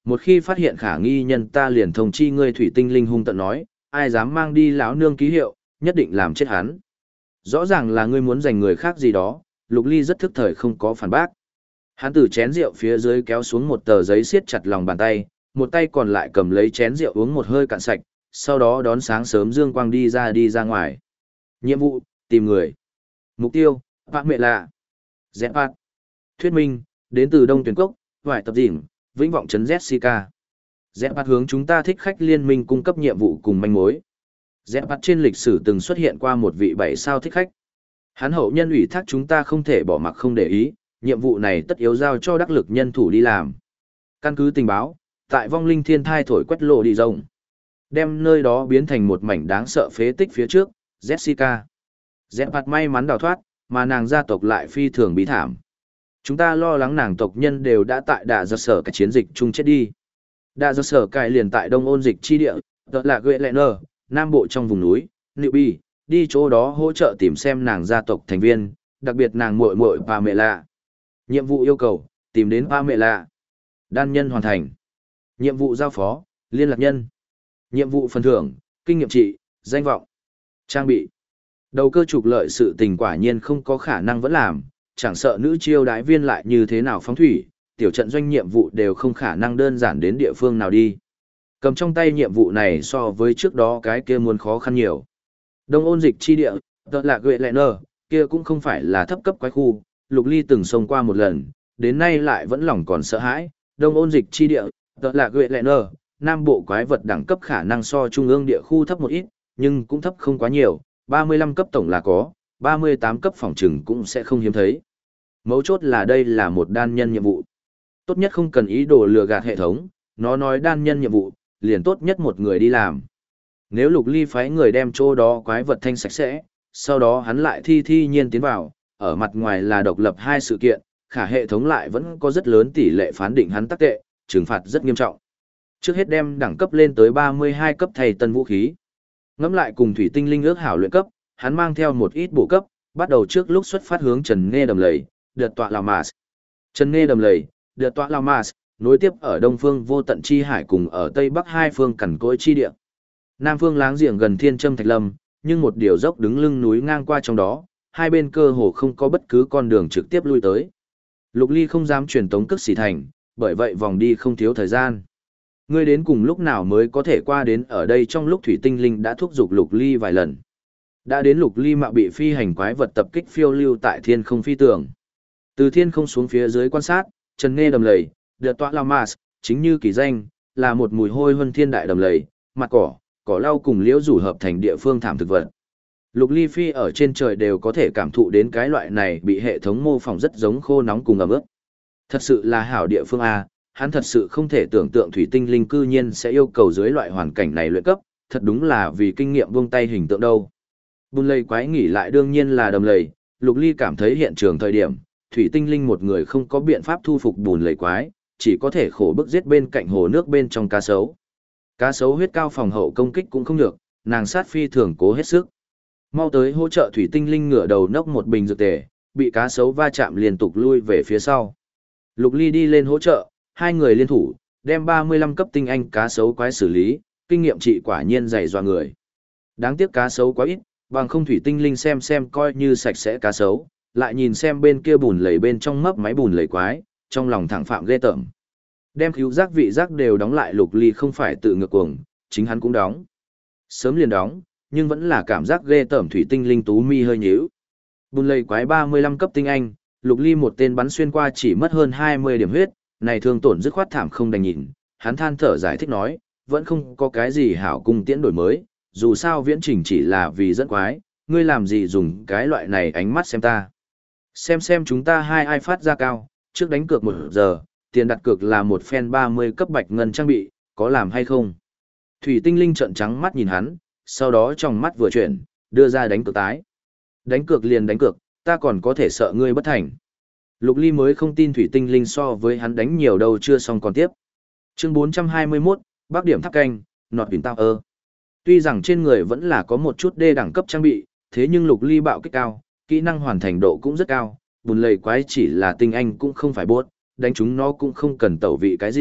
Một khi phát hiện khả nghi nhân ta liền thông chi ngươi. Thủy tinh linh hung tận nói, ai dám mang đi lão nương ký hiệu, nhất định làm chết hắn. Rõ ràng là ngươi muốn giành người khác gì đó, Lục Ly rất thức thời không có phản bác. Hắn từ chén rượu phía dưới kéo xuống một tờ giấy siết chặt lòng bàn tay, một tay còn lại cầm lấy chén rượu uống một hơi cạn sạch, sau đó đón sáng sớm dương quang đi ra ngoài. Nhiệm vụ, tìm người. Mục tiêu, Bạc Mẹ Lạ. Dẹp Bạc. Thuyết minh, đến từ Đông Tuyền Cốc, Hoài Tập Dìm, Vĩnh Vọng Trấn Jessica. Dẹp Bạc hướng chúng ta thích khách liên minh cung cấp nhiệm vụ cùng manh mối. Dẹp Bạc trên lịch sử từng xuất hiện qua một vị 7 sao thích khách. Hắn hậu nhân ủy thác chúng ta không thể bỏ mặc không để ý, nhiệm vụ này tất yếu giao cho đắc lực nhân thủ đi làm. Căn cứ tình báo, tại vong linh thiên thai thổi quét lộ đi rồng. Đem nơi đó biến thành một mảnh đáng sợ phế tích phía trước, Jessica. Dẹp Bạc may mắn đào thoát, mà nàng gia tộc lại phi thường bí thảm. Chúng ta lo lắng nàng tộc nhân đều đã tại đạ giật sở cái chiến dịch chung chết đi. Đạ giật sở cài liền tại đông ôn dịch chi địa, đó là Gợi Lẹ Nơ, nam bộ trong vùng núi, Liệu Bi, đi chỗ đó hỗ trợ tìm xem nàng gia tộc thành viên, đặc biệt nàng muội muội Bà Mẹ Lạ. Nhiệm vụ yêu cầu, tìm đến Bà Mẹ Lạ. Đan nhân hoàn thành. Nhiệm vụ giao phó, liên lạc nhân. Nhiệm vụ phần thưởng, kinh nghiệm trị, danh vọng, trang bị. Đầu cơ trục lợi sự tình quả nhiên không có khả năng vẫn làm, chẳng sợ nữ chiêu đái viên lại như thế nào phóng thủy, tiểu trận doanh nhiệm vụ đều không khả năng đơn giản đến địa phương nào đi. Cầm trong tay nhiệm vụ này so với trước đó cái kia muốn khó khăn nhiều. Đông ôn dịch chi địa, đó là Gợi Lẹ Nơ, kia cũng không phải là thấp cấp quái khu, Lục Ly từng xông qua một lần, đến nay lại vẫn lòng còn sợ hãi. Đông ôn dịch chi địa, đó là Gợi Lẹ Nơ, nam bộ quái vật đẳng cấp khả năng so trung ương địa khu thấp một ít, nhưng cũng thấp không quá nhiều, 35 cấp tổng là có, 38 cấp phòng trừng cũng sẽ không hiếm thấy. Mấu chốt là đây là một đan nhân nhiệm vụ. Tốt nhất không cần ý đồ lừa gạt hệ thống, nó nói đan nhân nhiệm vụ, liền tốt nhất một người đi làm. Nếu Lục Ly phái người đem chỗ đó quái vật thanh sạch sẽ, sau đó hắn lại thi nhiên tiến vào, ở mặt ngoài là độc lập hai sự kiện, khả hệ thống lại vẫn có rất lớn tỷ lệ phán định hắn tắc tệ, trừng phạt rất nghiêm trọng. Trước hết đem đẳng cấp lên tới 32 cấp thay tân vũ khí. Ngẫm lại cùng thủy tinh linh ước hảo luyện cấp, hắn mang theo một ít bổ cấp, bắt đầu trước lúc xuất phát hướng Trần Nghe Đầm Lầy, đợt tọa Lào Mars. Trần Nghe Đầm Lầy, đợt tọa Lào Mars, nối tiếp ở đông phương vô tận chi hải cùng ở tây bắc hai phương cằn cỗi chi địa. Nam phương láng giềng gần Thiên Châm Thạch Lâm, nhưng một điều dốc đứng lưng núi ngang qua trong đó, hai bên cơ hồ không có bất cứ con đường trực tiếp lui tới. Lục Ly không dám truyền tống cước xỉ thành, bởi vậy vòng đi không thiếu thời gian. Ngươi đến cùng lúc nào mới có thể qua đến ở đây trong lúc thủy tinh linh đã thúc giục Lục Ly vài lần. Đã đến Lục Ly mạo bị phi hành quái vật tập kích phiêu lưu tại thiên không phi tường. Từ thiên không xuống phía dưới quan sát, Trần Nghe Đầm Lầy, đợt tọa Lao Mars, chính như kỳ danh, là một mùi hôi huân thiên đại đầm lầy, mặt cỏ lau cùng liễu rủ hợp thành địa phương thảm thực vật. Lục Ly phi ở trên trời đều có thể cảm thụ đến cái loại này bị hệ thống mô phỏng rất giống khô nóng cùng ẩm ướt. Thật sự là hảo địa phương A, hắn thật sự không thể tưởng tượng thủy tinh linh cư nhiên sẽ yêu cầu dưới loại hoàn cảnh này luyện cấp, thật đúng là vì kinh nghiệm buông tay hình tượng đâu. Bùn lầy quái nghỉ lại đương nhiên là đầm lầy, Lục Ly cảm thấy hiện trường thời điểm, thủy tinh linh một người không có biện pháp thu phục bùn lầy quái, chỉ có thể khổ bức giết bên cạnh hồ nước bên trong cá sấu. Cá sấu huyết cao phòng hậu công kích cũng không được, nàng sát phi thường cố hết sức. Mau tới hỗ trợ thủy tinh linh ngửa đầu nốc một bình dược tề, bị cá sấu va chạm liên tục lui về phía sau. Lục Ly đi lên hỗ trợ, hai người liên thủ, đem 35 cấp tinh anh cá sấu quái xử lý, kinh nghiệm trị quả nhiên dày dọa người. Đáng tiếc cá sấu quá ít, bằng không thủy tinh linh xem coi như sạch sẽ cá sấu, lại nhìn xem bên kia bùn lầy bên trong mấp máy bùn lầy quái, trong lòng thẳng phạm ghê tởm. Đem khứu giác vị giác đều đóng lại Lục Ly không phải tự ngược cuồng, chính hắn cũng đóng. Sớm liền đóng, nhưng vẫn là cảm giác ghê tởm thủy tinh linh tú mi hơi nhíu. Bùn lầy quái 35 cấp tinh anh, Lục Ly một tên bắn xuyên qua chỉ mất hơn 20 điểm huyết, này thương tổn dứt khoát thảm không đành nhìn, hắn than thở giải thích nói, vẫn không có cái gì hảo cung tiễn đổi mới, dù sao viễn trình chỉ là vì dẫn quái, ngươi làm gì dùng cái loại này ánh mắt xem ta. Xem chúng ta hai ai phát ra cao, trước đánh cược 1 giờ, tiền đặt cược là một phen 30 cấp bạch ngân trang bị, có làm hay không? Thủy tinh linh trợn trắng mắt nhìn hắn, sau đó trong mắt vừa chuyển, đưa ra đánh cược tái. Đánh cược liền đánh cược, ta còn có thể sợ ngươi bất thành. Lục Ly mới không tin thủy tinh linh so với hắn đánh nhiều đâu chưa xong còn tiếp. Chương 421, Bắc điểm tháp canh, nọt biển tao ơ. Tuy rằng trên người vẫn là có một chút đê đẳng cấp trang bị, thế nhưng Lục Ly bạo kích cao, kỹ năng hoàn thành độ cũng rất cao, bùn lầy quái chỉ là tinh anh cũng không phải bốt, đánh chúng nó cũng không cần tẩu vị cái gì,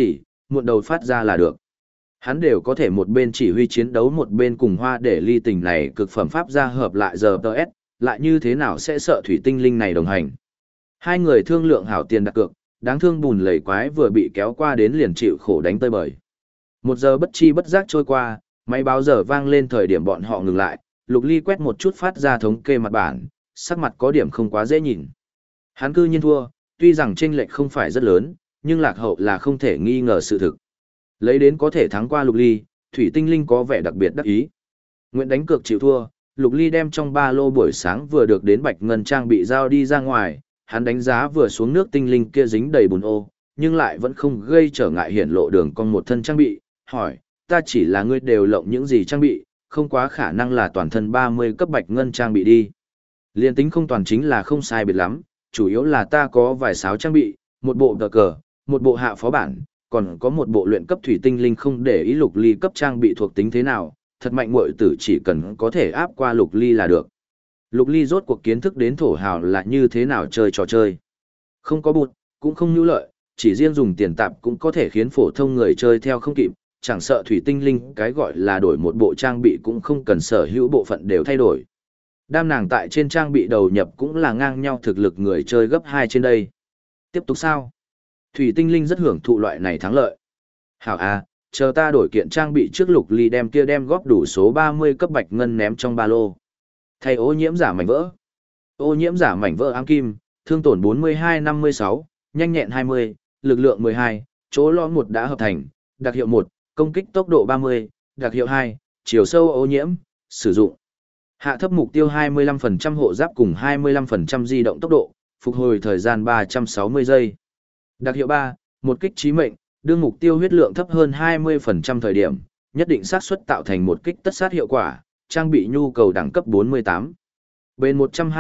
muộn đầu phát ra là được. Hắn đều có thể một bên chỉ huy chiến đấu một bên cùng Hoa để ly tình này cực phẩm pháp ra hợp lại giờ TS, lại như thế nào sẽ sợ thủy tinh linh này đồng hành. Hai người thương lượng hảo tiền đặt cược, đáng thương bùn lầy quái vừa bị kéo qua đến liền chịu khổ đánh tơi bời. 1 giờ bất chi bất giác trôi qua, máy báo giờ vang lên thời điểm bọn họ ngừng lại, Lục Ly quét một chút phát ra thống kê mặt bản, sắc mặt có điểm không quá dễ nhìn. Hắn cư nhiên thua, tuy rằng chênh lệch không phải rất lớn, nhưng lạc hậu là không thể nghi ngờ sự thực. Lấy đến có thể thắng qua Lục Ly, Thủy Tinh Linh có vẻ đặc biệt đắc ý. Nguyện đánh cược chịu thua, Lục Ly đem trong ba lô buổi sáng vừa được đến bạch ngân trang bị giao đi ra ngoài, hắn đánh giá vừa xuống nước tinh linh kia dính đầy bùn ô, nhưng lại vẫn không gây trở ngại hiển lộ đường con một thân trang bị, hỏi, ta chỉ là ngươi đều lộng những gì trang bị, không quá khả năng là toàn thân 30 cấp bạch ngân trang bị đi. Liên tính không toàn chính là không sai biệt lắm, chủ yếu là ta có vài sáo trang bị, một bộ tờ cờ, một bộ hạ phó bản, còn có một bộ luyện cấp thủy tinh linh không để ý Lục Ly cấp trang bị thuộc tính thế nào, thật mạnh muội tử chỉ cần có thể áp qua Lục Ly là được. Lục Ly rốt cuộc kiến thức đến thổ hào là như thế nào chơi trò chơi. Không có bụt, cũng không nhu lợi, chỉ riêng dùng tiền tạp cũng có thể khiến phổ thông người chơi theo không kịp, chẳng sợ thủy tinh linh cái gọi là đổi một bộ trang bị cũng không cần sở hữu bộ phận đều thay đổi. Đam nàng tại trên trang bị đầu nhập cũng là ngang nhau thực lực người chơi gấp 2 trên đây. Tiếp tục sao? Thủy tinh linh rất hưởng thụ loại này thắng lợi. Hảo à, chờ ta đổi kiện trang bị trước Lục Ly đem góp đủ số 30 cấp bạch ngân ném trong ba lô. Thay ô nhiễm giả mảnh vỡ. Ô nhiễm giả mảnh vỡ ám kim, thương tổn 42-56, nhanh nhẹn 20, lực lượng 12, chỗ lõm 1 đã hợp thành, đặc hiệu 1, công kích tốc độ 30, đặc hiệu 2, chiều sâu ô nhiễm, sử dụng. Hạ thấp mục tiêu 25% hộ giáp cùng 25% di động tốc độ, phục hồi thời gian 360 giây. Đặc hiệu 3, một kích chí mệnh, đương mục tiêu huyết lượng thấp hơn 20% thời điểm, nhất định xác suất tạo thành một kích tất sát hiệu quả, trang bị nhu cầu đẳng cấp 48. Bên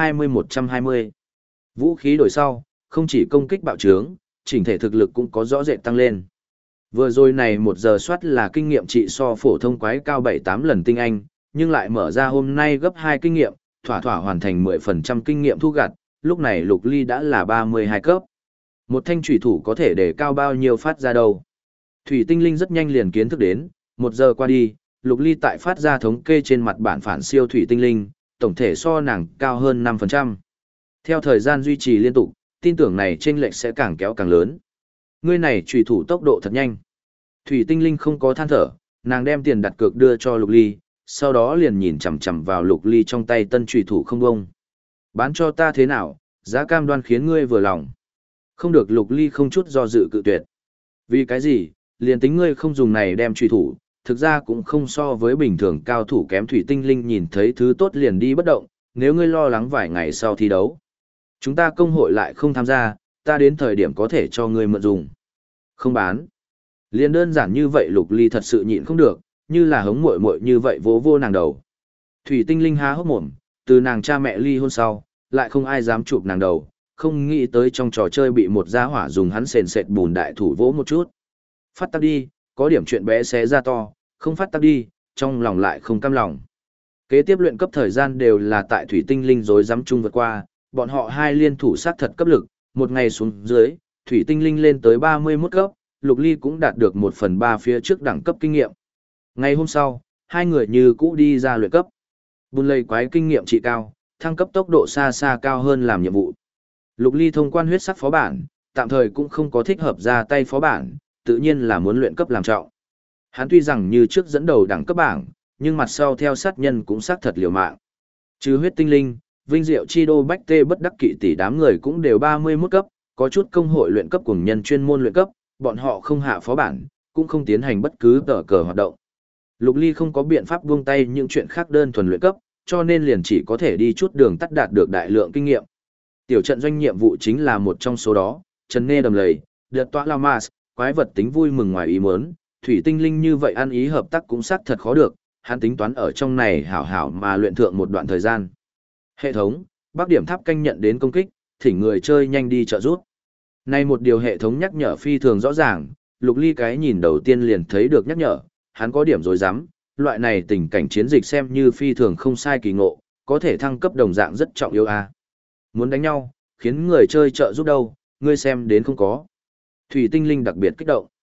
120-120. Vũ khí đổi sau, không chỉ công kích bạo trướng, chỉnh thể thực lực cũng có rõ rệt tăng lên. Vừa rồi này 1 giờ soát là kinh nghiệm trị so phổ thông quái cao 7-8 lần tinh anh, nhưng lại mở ra hôm nay gấp 2 kinh nghiệm, thỏa thỏa hoàn thành 10% kinh nghiệm thu gặt, lúc này Lục Ly đã là 32 cấp. Một thanh thủy thủ có thể để cao bao nhiêu phát ra đâu. Thủy tinh linh rất nhanh liền kiến thức đến, 1 giờ qua đi, Lục Ly tại phát ra thống kê trên mặt bản phản siêu thủy tinh linh, tổng thể so nàng cao hơn 5%. Theo thời gian duy trì liên tục, tin tưởng này chênh lệch sẽ càng kéo càng lớn. Ngươi này trùy thủ tốc độ thật nhanh. Thủy tinh linh không có than thở, nàng đem tiền đặt cược đưa cho Lục Ly, sau đó liền nhìn chằm chằm vào Lục Ly trong tay tân trùy thủ không bông. Bán cho ta thế nào, giá cam đoan khiến ngươi vừa lòng. Không được, Lục Ly không chút do dự cự tuyệt. Vì cái gì, liền tính ngươi không dùng này đem trùy thủ, thực ra cũng không so với bình thường cao thủ kém. Thủy tinh linh nhìn thấy thứ tốt liền đi bất động, nếu ngươi lo lắng vài ngày sau thi đấu. Chúng ta công hội lại không tham gia, ta đến thời điểm có thể cho ngươi mượn dùng. Không bán. Liền đơn giản như vậy Lục Ly thật sự nhịn không được, như là hống muội muội như vậy vỗ vô nàng đầu. Thủy tinh linh há hốc mồm, từ nàng cha mẹ ly hôn sau, lại không ai dám chụp nàng đầu, không nghĩ tới trong trò chơi bị một gia hỏa dùng hắn sền sệt bùn đại thủ vỗ một chút. Phát tắc đi, có điểm chuyện bé xé ra to, không phát tắc đi, trong lòng lại không cam lòng. Kế tiếp luyện cấp thời gian đều là tại thủy tinh linh rối rắm chung vượt qua, bọn họ hai liên thủ sát thật cấp lực, một ngày xuống dưới, thủy tinh linh lên tới 31 cấp, Lục Ly cũng đạt được 1/3 phía trước đẳng cấp kinh nghiệm. Ngày hôm sau, hai người như cũ đi ra luyện cấp. Bùn lầy quái kinh nghiệm trị cao, thăng cấp tốc độ xa xa cao hơn làm nhiệm vụ. Lục Ly thông quan huyết sắc phó bản, tạm thời cũng không có thích hợp ra tay phó bản, tự nhiên là muốn luyện cấp làm trọng. Hắn tuy rằng như trước dẫn đầu đẳng cấp bảng, nhưng mặt sau theo sát nhân cũng xác thật liều mạng. Trừ huyết tinh linh, vinh diệu chi đô bách tê bất đắc kỵ tỷ đám người cũng đều 31 cấp, có chút công hội luyện cấp cùng nhân chuyên môn luyện cấp, bọn họ không hạ phó bản, cũng không tiến hành bất cứ tờ cờ hoạt động. Lục Ly không có biện pháp buông tay những chuyện khác đơn thuần luyện cấp, cho nên liền chỉ có thể đi chút đường tắt đạt được đại lượng kinh nghiệm. Tiểu trận doanh nhiệm vụ chính là một trong số đó, Trần Nê đầm lầy, đợt tọa La Mas, quái vật tính vui mừng ngoài ý muốn, thủy tinh linh như vậy ăn ý hợp tác cũng xác thật khó được, hắn tính toán ở trong này hảo hảo mà luyện thượng một đoạn thời gian. Hệ thống, Bắc điểm tháp canh nhận đến công kích, thỉnh người chơi nhanh đi trợ giúp. Nay một điều hệ thống nhắc nhở phi thường rõ ràng, Lục Ly cái nhìn đầu tiên liền thấy được nhắc nhở, hắn có điểm rối rắm, loại này tình cảnh chiến dịch xem như phi thường không sai kỳ ngộ, có thể thăng cấp đồng dạng rất trọng yếu a. Muốn đánh nhau, khiến người chơi trợ giúp đâu, ngươi xem đến không có. Thủy tinh linh đặc biệt kích động.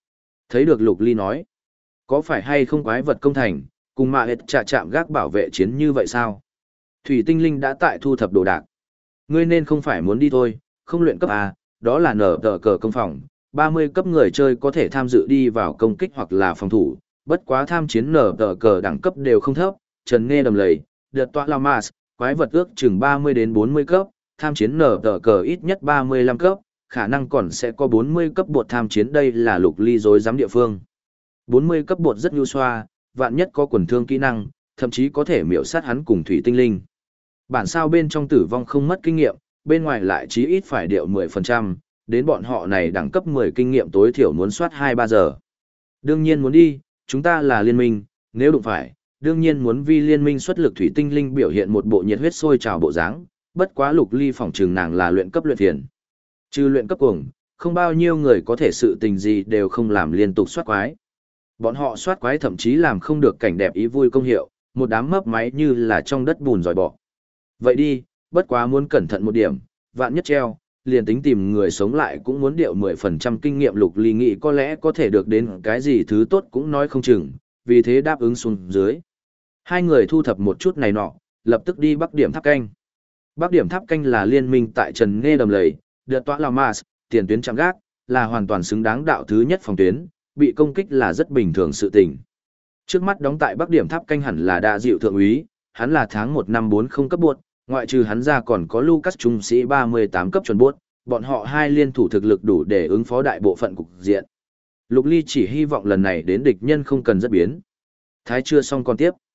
Thấy được Lục Ly nói, có phải hay không quái vật công thành, cùng mà hết trả chạm gác bảo vệ chiến như vậy sao? Thủy tinh linh đã tại thu thập đồ đạc. Ngươi nên không phải muốn đi thôi, không luyện cấp A, đó là nở tờ cờ công phòng, 30 cấp người chơi có thể tham dự đi vào công kích hoặc là phòng thủ, bất quá tham chiến nở tờ cờ đẳng cấp đều không thấp, trần nghe đầm lầy, đợt tọa lao mas, quái vật ước chừng 30 đến 40 cấp, tham chiến nở tờ cờ ít nhất 35 cấp, khả năng còn sẽ có 40 cấp bột tham chiến, đây là Lục Ly dối giám địa phương. 40 cấp bột rất nhu xoa, vạn nhất có quần thương kỹ năng, thậm chí có thể miểu sát hắn cùng thủy tinh linh. Bản sao bên trong tử vong không mất kinh nghiệm, bên ngoài lại chí ít phải điệu 10%, đến bọn họ này đẳng cấp 10 kinh nghiệm tối thiểu muốn soát 2-3 giờ. Đương nhiên muốn đi, chúng ta là liên minh, nếu đụng phải, đương nhiên muốn vì liên minh xuất lực. Thủy tinh linh biểu hiện một bộ nhiệt huyết sôi trào bộ dáng, bất quá Lục Ly phỏng trường nàng là luyện cấp luyện phiền. Trừ luyện cấp cuồng, không bao nhiêu người có thể sự tình gì đều không làm liên tục soát quái. Bọn họ soát quái thậm chí làm không được cảnh đẹp ý vui công hiệu, một đám mấp máy như là trong đất bùn dòi bọ. Vậy đi, bất quá muốn cẩn thận một điểm, vạn nhất treo, liền tính tìm người sống lại cũng muốn điệu 10% kinh nghiệm. Lục Ly nghĩ có lẽ có thể được đến cái gì thứ tốt cũng nói không chừng, vì thế đáp ứng xuống dưới. Hai người thu thập một chút này nọ, lập tức đi Bắc Điểm Tháp Canh. Bắc Điểm Tháp Canh là liên minh tại Trần Nghe Đầm Lầy, đợt tọa là Mars, tiền tuyến chạm gác, là hoàn toàn xứng đáng đạo thứ nhất phòng tuyến, bị công kích là rất bình thường sự tình. Trước mắt đóng tại Bắc Điểm Tháp Canh hẳn là Đa Diệu Thượng úy, hắn là tháng 1 năm 40 cấp buốt, ngoại trừ hắn ra còn có Lucas trung sĩ 38 cấp chuẩn buốt, bọn họ hai liên thủ thực lực đủ để ứng phó đại bộ phận cục diện. Lục Ly chỉ hy vọng lần này đến địch nhân không cần rất biến. Thái chưa xong còn tiếp.